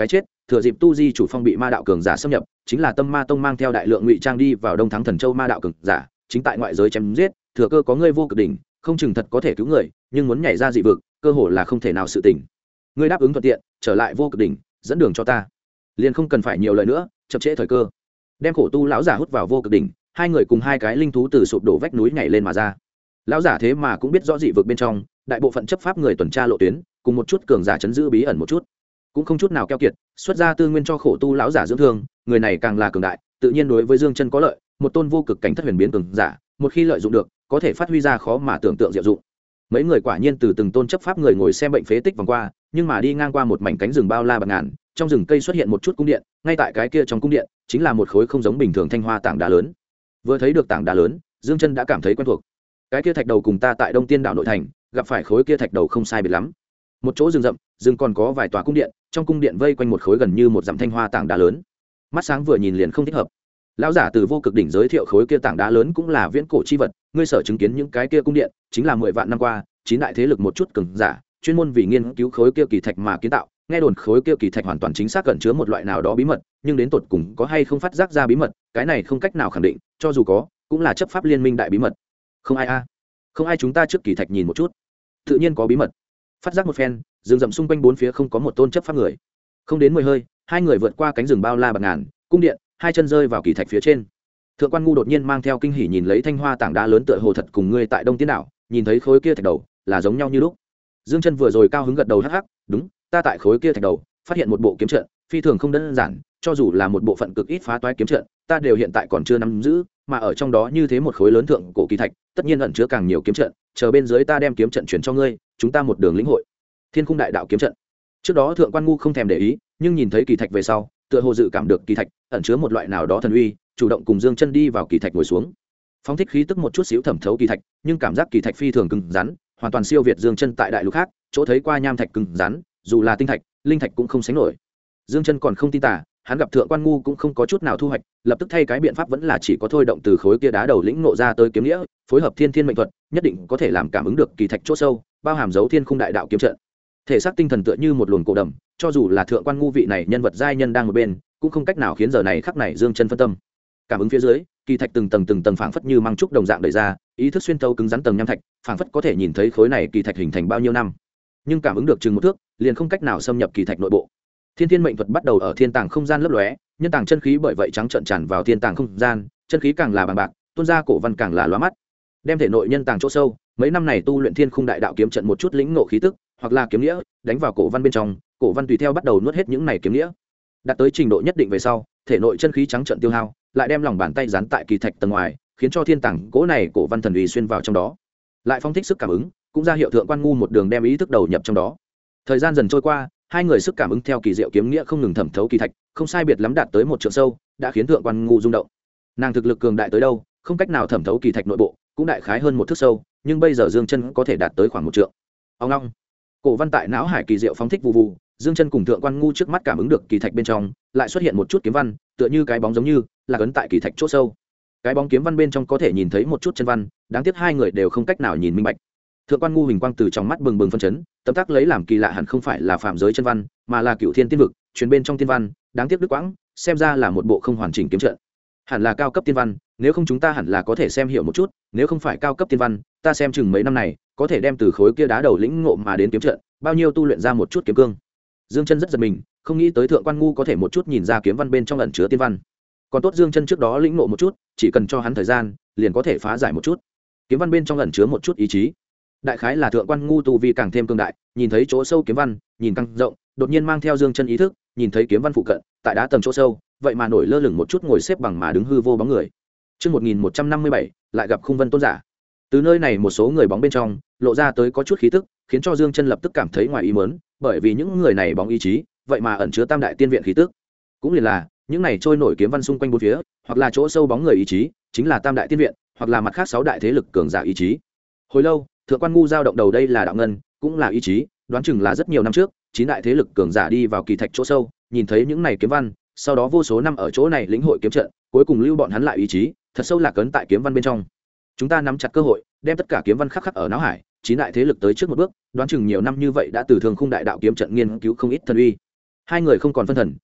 thừa dịp tu di chủ phong bị ma đạo cường giả xâm nhập, chính là Tâm Ma Tông mang theo đại lượng ngụy trang đi vào Đông Thắng Thần Châu ma đạo cường giả, chính tại ngoại giới chém giết, thừa cơ có ngươi vô cực đỉnh, không chừng thật có thể cứu người, nhưng muốn nhảy ra dị vực, cơ hội là không thể nào sự tình. Ngươi đáp ứng thuận tiện, trở lại vô cực đỉnh, dẫn đường cho ta. Liền không cần phải nhiều lời nữa, chậm trễ thời cơ. Đem khổ tu lão giả hút vào vô cực đỉnh, hai người cùng hai cái linh thú từ sụp đổ vách núi nhảy lên mà ra. Lão giả thế mà cũng biết rõ dị vực bên trong, đại bộ phận chấp pháp người tuần tra lộ tuyến, cùng một chút cường giả chấn giữ bí ẩn một chút, cũng không chút nào keo kiệt, xuất ra tư nguyên cho khổ tu lão giả dưỡng thương, người này càng là cường đại, tự nhiên đối với Dương Chân có lợi, một tôn vô cực cảnh thất huyền biến cường giả, một khi lợi dụng được, có thể phát huy ra khó mà tưởng tượng diệu dụng. Mấy người quả nhiên từ từng tôn chấp pháp người ngồi xem bệnh phế tích vòng qua, nhưng mà đi ngang qua một mảnh cánh rừng bao la bạt ngàn, trong rừng cây xuất hiện một chút cung điện, ngay tại cái kia trong cung điện, chính là một khối không giống bình thường thanh hoa tảng đá lớn. Vừa thấy được tảng đá lớn, Dương Chân đã cảm thấy quen thuộc. Cái kia thạch đầu cùng ta tại Đông Tiên đảo nội thành, gặp phải khối kia thạch đầu không sai biệt lắm. Một chỗ rừng rậm, rừng còn có vài tòa cung điện, trong cung điện vây quanh một khối gần như một dặm thanh hoa tảng đá lớn. Mắt sáng vừa nhìn liền không thích hợp. Lão giả từ vô cực đỉnh giới thiệu khối kia tảng đá lớn cũng là viễn cổ chi vật, ngươi sở chứng kiến những cái kia cung điện, chính là 10 vạn năm qua, chín đại thế lực một chút cường giả, chuyên môn vì nghiên cứu khối kia kỳ thạch mà kiến tạo. Nghe đồn khối kia kỳ thạch hoàn toàn chính xác cẩn chứa một loại nào đó bí mật, nhưng đến tột cùng có hay không phát giác ra bí mật, cái này không cách nào khẳng định, cho dù có, cũng là chấp pháp liên minh đại bí mật. Không ai không ai, chúng ta trước kỳ thạch nhìn một chút. Tự nhiên có bí mật. Phát giác một phen, rừng rậm xung quanh bốn phía không có một tôn chấp pháp người. Không đến 10 hơi, hai người vượt qua cánh rừng bao la bạt ngàn, cung điện, hai chân rơi vào kỳ thạch phía trên. Thượng quan Ngu đột nhiên mang theo kinh hỉ nhìn lấy thanh hoa tảng đá lớn tựa hồ thật cùng ngươi tại Đông Tiên đảo, nhìn thấy khối kia thạch đầu, là giống nhau như lúc. Dương Chân vừa rồi cao hứng gật đầu hắc hắc, đúng, ta tại khối kia thạch đầu, phát hiện một bộ kiếm trận, phi thường không đơn giản, cho dù là một bộ phận cực ít phá toái kiếm trận, ta đều hiện tại còn chưa nắm giữ, mà ở trong đó như thế một khối lớn thượng cổ kỳ thạch, tất nhiên ẩn chứa càng nhiều kiếm trận, chờ bên dưới ta đem kiếm trận chuyển cho ngươi, chúng ta một đường lĩnh hội. Thiên Khung Đại Đạo kiếm trận. Trước đó Thượng quan Ngu không thèm để ý, nhưng nhìn thấy kỳ thạch về sau, tựa hồ dự cảm được kỳ thạch ẩn chứa một loại nào đó thần uy, chủ động cùng Dương Chân đi vào kỳ thạch ngồi xuống. Phóng thích khí tức một chút xíu thẩm thấu kỳ thạch, nhưng cảm giác kỳ thạch phi thường cứng rắn, hoàn toàn siêu việt Dương Chân tại đại lục khác, chỗ thấy qua nham thạch cứng rắn, dù là tinh thạch, linh thạch cũng không sánh nổi. Dương Chân còn không tin tả, hắn gặp Thượng quan Ngu cũng không có chút nào thu hoạch, lập tức thay cái biện pháp vẫn là chỉ có thôi động từ khối kia đá đầu lĩnh ngộ ra tới kiếm nghĩa, phối hợp thiên thiên mệnh thuật, nhất định có thể làm cảm ứng được kỳ thạch chỗ sâu, bao hàm dấu Thiên Khung Đại Đạo kiếm trận. Thể xác tinh thần tựa như một luồng cổ đầm, cho dù là Thượng quan Ngu vị này nhân vật giai nhân đang một bên, cũng không cách nào khiến giờ này khắc này Dương Chân phân tâm. Cảm ứng phía dưới, kỳ thạch từng tầng phảng phất như măng trúc đồng dạng đẩy ra, ý thức xuyên thấu cứng rắn tầng nham thạch, phảng phất có thể nhìn thấy khối này kỳ thạch hình thành bao nhiêu năm. Nhưng cảm ứng được chừng một thước, liền không cách nào xâm nhập kỳ thạch nội bộ. Thiên thiên mệnh thuật bắt đầu ở thiên tàng không gian lấp lóe, nhân tàng chân khí bởi vậy trắng trợn tràn vào thiên tàng không gian, chân khí càng là bằng bạc, tuôn ra cổ văn càng là lóa mắt. Đem thể nội nhân tàng chỗ sâu, mấy năm này tu luyện Thiên Khung Đại Đạo kiếm trận một chút lĩnh ngộ khí tức, hoặc là kiếm nghĩa, đánh vào cổ văn bên trong, cổ văn tùy theo bắt đầu nuốt hết những này kiếm nghĩa. Đạt tới trình độ nhất định về sau, thể nội chân khí trắng trợn tiêu hao, lại đem lòng bàn tay dán tại kỳ thạch tầng ngoài, khiến cho thiên tàng cỗ này cổ văn thần uy xuyên vào trong đó. Lại phóng thích sức cảm ứng, cũng ra hiệu Thượng quan Ngu một đường đem ý thức đầu nhập trong đó. Thời gian dần trôi qua, hai người sức cảm ứng theo kỳ diệu kiếm nghĩa không ngừng thẩm thấu kỳ thạch, không sai biệt lắm đạt tới một trượng sâu, đã khiến Thượng quan Ngu rung động. Nàng thực lực cường đại tới đâu, không cách nào thẩm thấu kỳ thạch nội bộ, cũng đại khái hơn một thước sâu, nhưng bây giờ Dương Chân có thể đạt tới khoảng một trượng. Ông long, cổ văn tại não hải kỳ diệu phóng thích vụ vụ, Dương Chân cùng Thượng quan Ngu trước mắt cảm ứng được kỳ thạch bên trong, lại xuất hiện một chút kiếm văn, tựa như cái bóng giống như là ấn tại kỳ thạch chỗ sâu. Cái bóng kiếm văn bên trong có thể nhìn thấy một chút chân văn, đáng tiếc hai người đều không cách nào nhìn minh bạch. Thượng quan Ngu hình quang từ trong mắt bừng bừng phân chấn, tấm tắc lấy làm kỳ lạ hẳn không phải là phạm giới chân văn, mà là cựu thiên tiên vực, truyền bên trong tiên văn, đáng tiếc đứt quãng, xem ra là một bộ không hoàn chỉnh kiếm trận. Hẳn là cao cấp tiên văn, nếu không chúng ta hẳn là có thể xem hiểu một chút, nếu không phải cao cấp tiên văn, ta xem chừng mấy năm này, có thể đem từ khối kia đá đầu lĩnh ngộ mà đến kiếm trận, bao nhiêu tu luyện ra một chút kiếm cương. Dương Chân rất giật mình, không nghĩ tới Thượng quan Ngu có thể một chút nhìn ra kiếm văn bên trong ẩn chứa tiên văn. Còn tốt Dương Chân trước đó lĩnh ngộ một chút, chỉ cần cho hắn thời gian, liền có thể phá giải một chút. Kiếm văn bên trong ẩn chứa một chút ý chí. Đại khái là Thượng quan Ngu tu vi càng thêm cường đại, nhìn thấy chỗ sâu kiếm văn, nhìn căng rộng, đột nhiên mang theo Dương Chân ý thức, nhìn thấy kiếm văn phụ cận, tại đá tầng chỗ sâu, vậy mà nổi lơ lửng một chút ngồi xếp bằng mà đứng hư vô bóng người. Chương 1157, lại gặp Khung Vân tôn giả. Từ nơi này một số người bóng bên trong, lộ ra tới có chút khí tức, khiến cho Dương Chân lập tức cảm thấy ngoài ý muốn, bởi vì những người này bóng ý chí, vậy mà ẩn chứa tam đại tiên viện khí tức. Cũng liền là, những này trôi nổi kiếm văn xung quanh bốn phía, hoặc là chỗ sâu bóng người ý chí, chính là tam đại tiên viện, hoặc là mặt khác sáu đại thế lực cường giả ý chí. Hồi lâu, Thượng quan Ngu dao động đầu đây là đạo ngân, cũng là ý chí, đoán chừng là rất nhiều năm trước, chín đại thế lực cường giả đi vào kỳ thạch chỗ sâu, nhìn thấy những này kiếm văn, sau đó vô số năm ở chỗ này lĩnh hội kiếm trận, cuối cùng lưu bọn hắn lại ý chí, thật sâu lạc ấn tại kiếm văn bên trong. Chúng ta nắm chặt cơ hội, đem tất cả kiếm văn khắc ở não hải, chín đại thế lực tới trước một bước, đoán chừng nhiều năm như vậy đã từ Thường Khung Đại Đạo kiếm trận nghiên cứu không ít thần uy. Hai người không còn phân thần,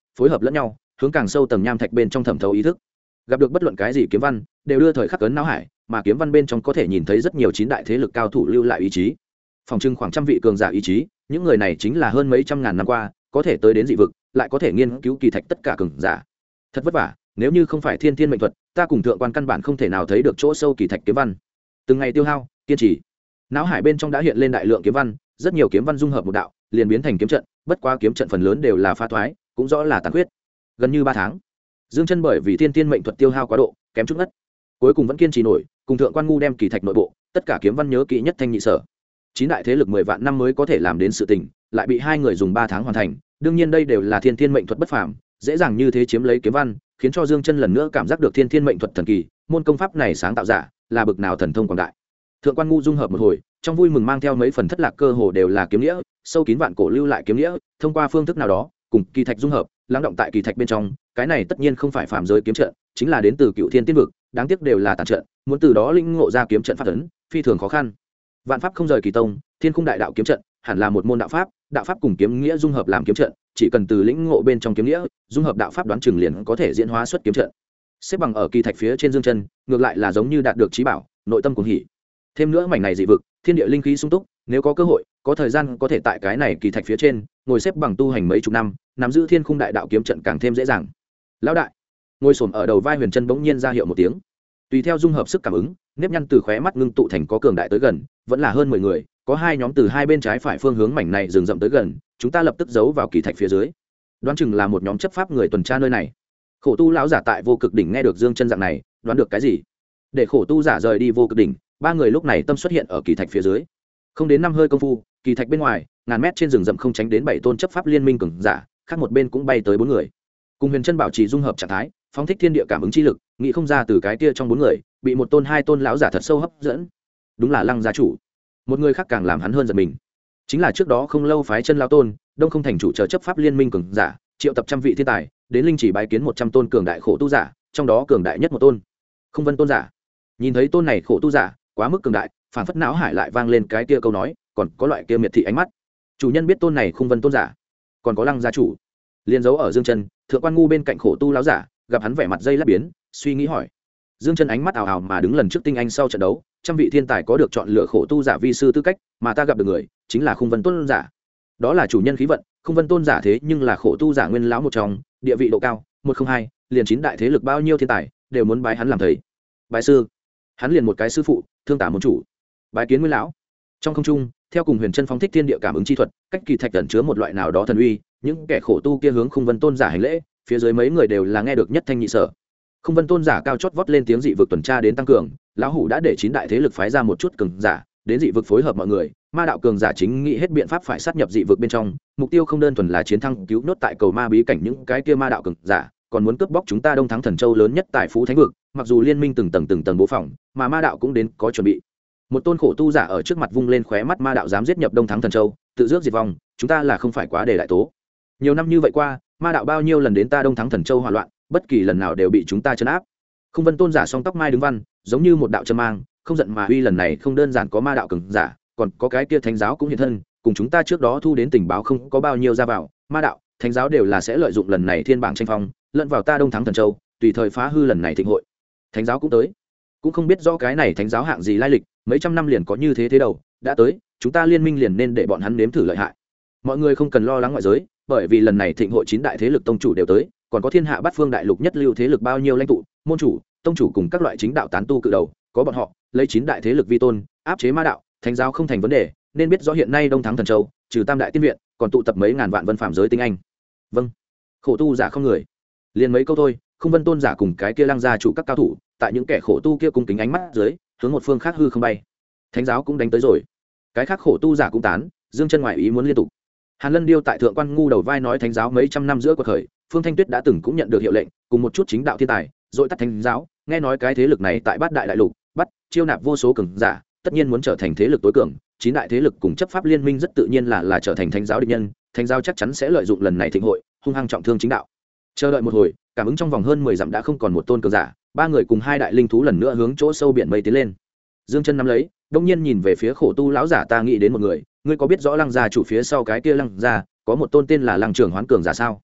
phối hợp lẫn nhau hướng càng sâu tầng nham thạch bên trong thẩm thấu ý thức. Gặp được bất luận cái gì kiếm văn đều đưa thời khắc ấn não hải, mà kiếm văn bên trong có thể nhìn thấy rất nhiều chín đại thế lực cao thủ lưu lại ý chí, phòng trưng khoảng trăm vị cường giả ý chí. Những người này chính là hơn mấy trăm ngàn năm qua có thể tới đến dị vực, lại có thể nghiên cứu kỳ thạch tất cả cường giả. Thật vất vả, nếu như không phải thiên thiên mệnh thuật, ta cùng thượng quan căn bản không thể nào thấy được chỗ sâu kỳ thạch kiếm văn. Từng ngày tiêu hao kiên trì, não hải bên trong đã hiện lên đại lượng kiếm văn, rất nhiều kiếm văn dung hợp một đạo liền biến thành kiếm trận. Bất quá kiếm trận phần lớn đều là phá thoái, cũng rõ là tàn huyết. Gần như 3 tháng, Dương Chân bởi vì thiên thiên mệnh thuật tiêu hao quá độ, kém chút ngất, cuối cùng vẫn kiên trì nổi, cùng thượng quan ngu đem kỳ thạch nội bộ tất cả kiếm văn nhớ kỹ nhất thanh nhị sở. 9 đại thế lực 10 vạn năm mới có thể làm đến sự tình, lại bị hai người dùng 3 tháng hoàn thành. Đương nhiên đây đều là thiên thiên mệnh thuật bất phàm, dễ dàng như thế chiếm lấy kiếm văn, khiến cho Dương Chân lần nữa cảm giác được thiên thiên mệnh thuật thần kỳ. Môn công pháp này sáng tạo giả là bực nào thần thông quảng đại. Thượng quan ngu dung hợp một hồi, trong vui mừng mang theo mấy phần thất lạc, cơ hồ đều là kiếm nghĩa, sâu kín vạn cổ lưu lại kiếm nghĩa, thông qua phương thức nào đó cùng kỳ thạch dung hợp, lắng động tại kỳ thạch bên trong. Cái này tất nhiên không phải phàm giới kiếm trận, chính là đến từ Cựu Thiên Tiên vực, đáng tiếc đều là tàn trận, muốn từ đó linh ngộ ra kiếm trận pháp ấn, phi thường khó khăn. Vạn pháp không rời kỳ tông, Thiên Khung Đại Đạo kiếm trận, hẳn là một môn đạo pháp, đạo pháp cùng kiếm nghĩa dung hợp làm kiếm trận, chỉ cần từ lĩnh ngộ bên trong kiếm nghĩa, dung hợp đạo pháp đoán chừng liền có thể diễn hóa xuất kiếm trận. Xếp bằng ở kỳ thạch phía trên Dương Chân, ngược lại là giống như đạt được trí bảo, nội tâm cuồng hỉ. Thêm nữa mảnh này dị vực, thiên địa linh khí sung túc, nếu có cơ hội, có thời gian có thể tại cái này kỳ thạch phía trên, ngồi xếp bằng tu hành mấy chục năm, nắm giữ Thiên Khung Đại Đạo kiếm trận càng thêm dễ dàng. Lão đại, ngồi xổm ở đầu vai Huyền Chân bỗng nhiên ra hiệu một tiếng. Tùy theo dung hợp sức cảm ứng, nếp nhăn từ khóe mắt ngưng tụ thành có cường đại tới gần, vẫn là hơn 10 người, có hai nhóm từ hai bên trái phải phương hướng mảnh này rừng rậm tới gần, chúng ta lập tức giấu vào kỳ thạch phía dưới. Đoán chừng là một nhóm chấp pháp người tuần tra nơi này. Khổ tu lão giả tại Vô Cực đỉnh nghe được Dương Chân dạng này, đoán được cái gì? Để khổ tu giả rời đi Vô Cực đỉnh, ba người lúc này tâm xuất hiện ở kỳ thạch phía dưới. Không đến 5 hơi công phu, kỳ thạch bên ngoài, ngàn mét trên rừng rậm không tránh đến 7 tôn chấp pháp liên minh cường giả, khác một bên cũng bay tới 4 người. Cùng Huyền Chân bảo trì dung hợp trạng thái, phóng thích thiên địa cảm ứng chi lực, nghĩ không ra từ cái kia trong 4 người, bị một tôn hai tôn lão giả thật sâu hấp dẫn. Đúng là Lăng gia chủ. Một người khác càng làm hắn hơn giật mình, chính là trước đó không lâu phái Chân lão tôn, Đông Không thành chủ chờ chấp pháp liên minh cường giả, triệu tập trăm vị thiên tài, đến linh chỉ bái kiến 100 tôn cường đại khổ tu giả, trong đó cường đại nhất một tôn, Không Vân tôn giả. Nhìn thấy tôn này khổ tu giả, quá mức cường đại, phản phất não hải lại vang lên cái kia câu nói, còn có loại kia miệt thị ánh mắt. Chủ nhân biết tôn này Không Vân tôn giả, còn có Lăng gia chủ. Liên dấu ở Dương Chân, thượng quan ngu bên cạnh khổ tu lão giả, gặp hắn vẻ mặt dây lát biến, suy nghĩ hỏi. Dương Chân ánh mắt ảo ảo mà đứng lần trước tinh anh sau trận đấu, trăm vị thiên tài có được chọn lựa khổ tu giả vi sư tư cách, mà ta gặp được người, chính là Không Vân tôn giả. Đó là chủ nhân khí vận, Không Vân tôn giả thế nhưng là khổ tu giả nguyên lão một trong, địa vị độ cao, 102, liền 9 đại thế lực bao nhiêu thiên tài đều muốn bái hắn làm thầy. Bái sư, hắn liền một cái sư phụ, Thương Tả môn chủ. Bái kiến nguyên lão. Trong không trung, theo cùng Huyền Chân phóng thích thiên địa cảm ứng chi thuật, cách kỳ thạch ẩn chứa một loại nào đó thần uy, những kẻ khổ tu kia hướng Không Vân tôn giả hành lễ, phía dưới mấy người đều là nghe được nhất thanh nhị sở. Không Vân tôn giả cao chót vót lên tiếng dị vực tuần tra đến tăng cường, lão hủ đã để 9 đại thế lực phái ra một chút cường giả đến dị vực phối hợp mọi người. Ma đạo cường giả chính nghĩ hết biện pháp phải sát nhập dị vực bên trong, mục tiêu không đơn thuần là chiến thắng cứu nốt tại cầu ma bí cảnh những cái kia ma đạo cường giả, còn muốn cướp bóc chúng ta Đông Thắng Thần Châu lớn nhất tại Phú Thánh vực. Mặc dù liên minh từng tầng bố phòng, mà ma đạo cũng đến có chuẩn bị. Một tôn khổ tu giả ở trước mặt vung lên khóe mắt, ma đạo dám giết nhập Đông Thắng Thần Châu, tự rước diệt vong, chúng ta là không phải quá để đại tố. Nhiều năm như vậy qua, ma đạo bao nhiêu lần đến ta Đông Thắng Thần Châu hỏa loạn, bất kỳ lần nào đều bị chúng ta trấn áp. Không Vân tôn giả song tóc mai đứng văn, giống như một đạo châm mang, không giận mà uy. Lần này không đơn giản có ma đạo cường giả, còn có cái kia thánh giáo cũng hiện thân, cùng chúng ta trước đó thu đến tình báo không có bao nhiêu ra vào. Ma đạo, thánh giáo đều là sẽ lợi dụng lần này thiên bảng tranh phong, lẫn vào ta Đông Thắng Thần Châu, tùy thời phá hư lần này thịnh hội. Thánh giáo cũng tới, cũng không biết rõ cái này thánh giáo hạng gì lai lịch, mấy trăm năm liền có như thế đầu, đã tới, chúng ta liên minh liền nên để bọn hắn nếm thử lợi hại. Mọi người không cần lo lắng ngoại giới, bởi vì lần này thịnh hội 9 đại thế lực tông chủ đều tới, còn có thiên hạ bát phương đại lục nhất lưu thế lực bao nhiêu lãnh tụ, môn chủ, tông chủ cùng các loại chính đạo tán tu cự đầu, có bọn họ lấy 9 đại thế lực vi tôn, áp chế ma đạo, thánh giáo không thành vấn đề. Nên biết rõ hiện nay Đông Thắng Thần Châu, trừ Tam đại tiên viện, còn tụ tập mấy ngàn vạn vân phạm giới tinh anh. Vâng. Khổ tu giả không người, liền mấy câu thôi. Không Vân tôn giả cùng cái kia Lăng gia chủ các cao thủ, tại những kẻ khổ tu kia cung kính ánh mắt dưới, hướng một phương khác hư không bay. Thánh giáo cũng đánh tới rồi, cái khác khổ tu giả cũng tán. Dương Chân ngoại ý muốn liên tục. Hàn Lân Điêu tại thượng quan ngu đầu vai nói thánh giáo mấy trăm năm giữa cuộc khởi, Phương Thanh Tuyết đã từng cũng nhận được hiệu lệnh, cùng một chút chính đạo thiên tài, rồi tắt thánh giáo. Nghe nói cái thế lực này tại Bát đại đại lục, bắt chiêu nạp vô số cường giả, tất nhiên muốn trở thành thế lực tối cường. 9 đại thế lực cùng chấp pháp liên minh rất tự nhiên là trở thành thánh giáo địch nhân. Thánh giáo chắc chắn sẽ lợi dụng lần này thịnh hội, hung hăng trọng thương chính đạo. Chờ đợi một hồi, cảm ứng trong vòng hơn 10 dặm đã không còn một tôn cường giả, ba người cùng 2 đại linh thú lần nữa hướng chỗ sâu biển mây tiến lên. Dương Chân nắm lấy, đông nhiên nhìn về phía khổ tu lão giả, ta nghĩ đến một người, ngươi có biết rõ Lăng gia chủ phía sau cái kia Lăng gia có một tôn tên là Lăng Trường Hoán cường giả sao?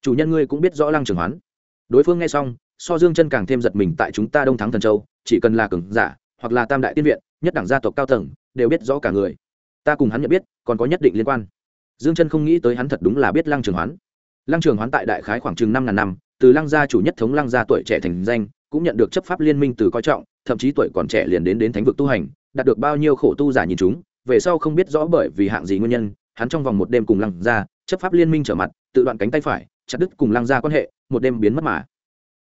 chủ nhân ngươi cũng biết rõ Lăng Trường Hoán. Đối phương nghe xong so Dương Chân càng thêm giật mình. Tại chúng ta Đông Thắng Thần Châu, chỉ cần là cường giả hoặc là tam đại tiên viện nhất đẳng gia tộc cao tầng đều biết rõ cả người. Ta cùng hắn nhận biết còn có nhất định liên quan. Dương Chân không nghĩ tới hắn thật đúng là biết Lăng Trường Hoán. Lăng Trường Hoán tại đại khái khoảng chừng 5.000 năm, từ Lăng gia chủ nhất thống Lăng gia tuổi trẻ thành danh, cũng nhận được chấp pháp liên minh từ coi trọng, thậm chí tuổi còn trẻ liền đến thánh vực tu hành, đạt được bao nhiêu khổ tu giả nhìn chúng. Về sau không biết rõ bởi vì hạng gì nguyên nhân, hắn trong vòng một đêm cùng Lăng gia chấp pháp liên minh trở mặt, tự đoạn cánh tay phải, chặt đứt cùng Lăng gia quan hệ, một đêm biến mất mà.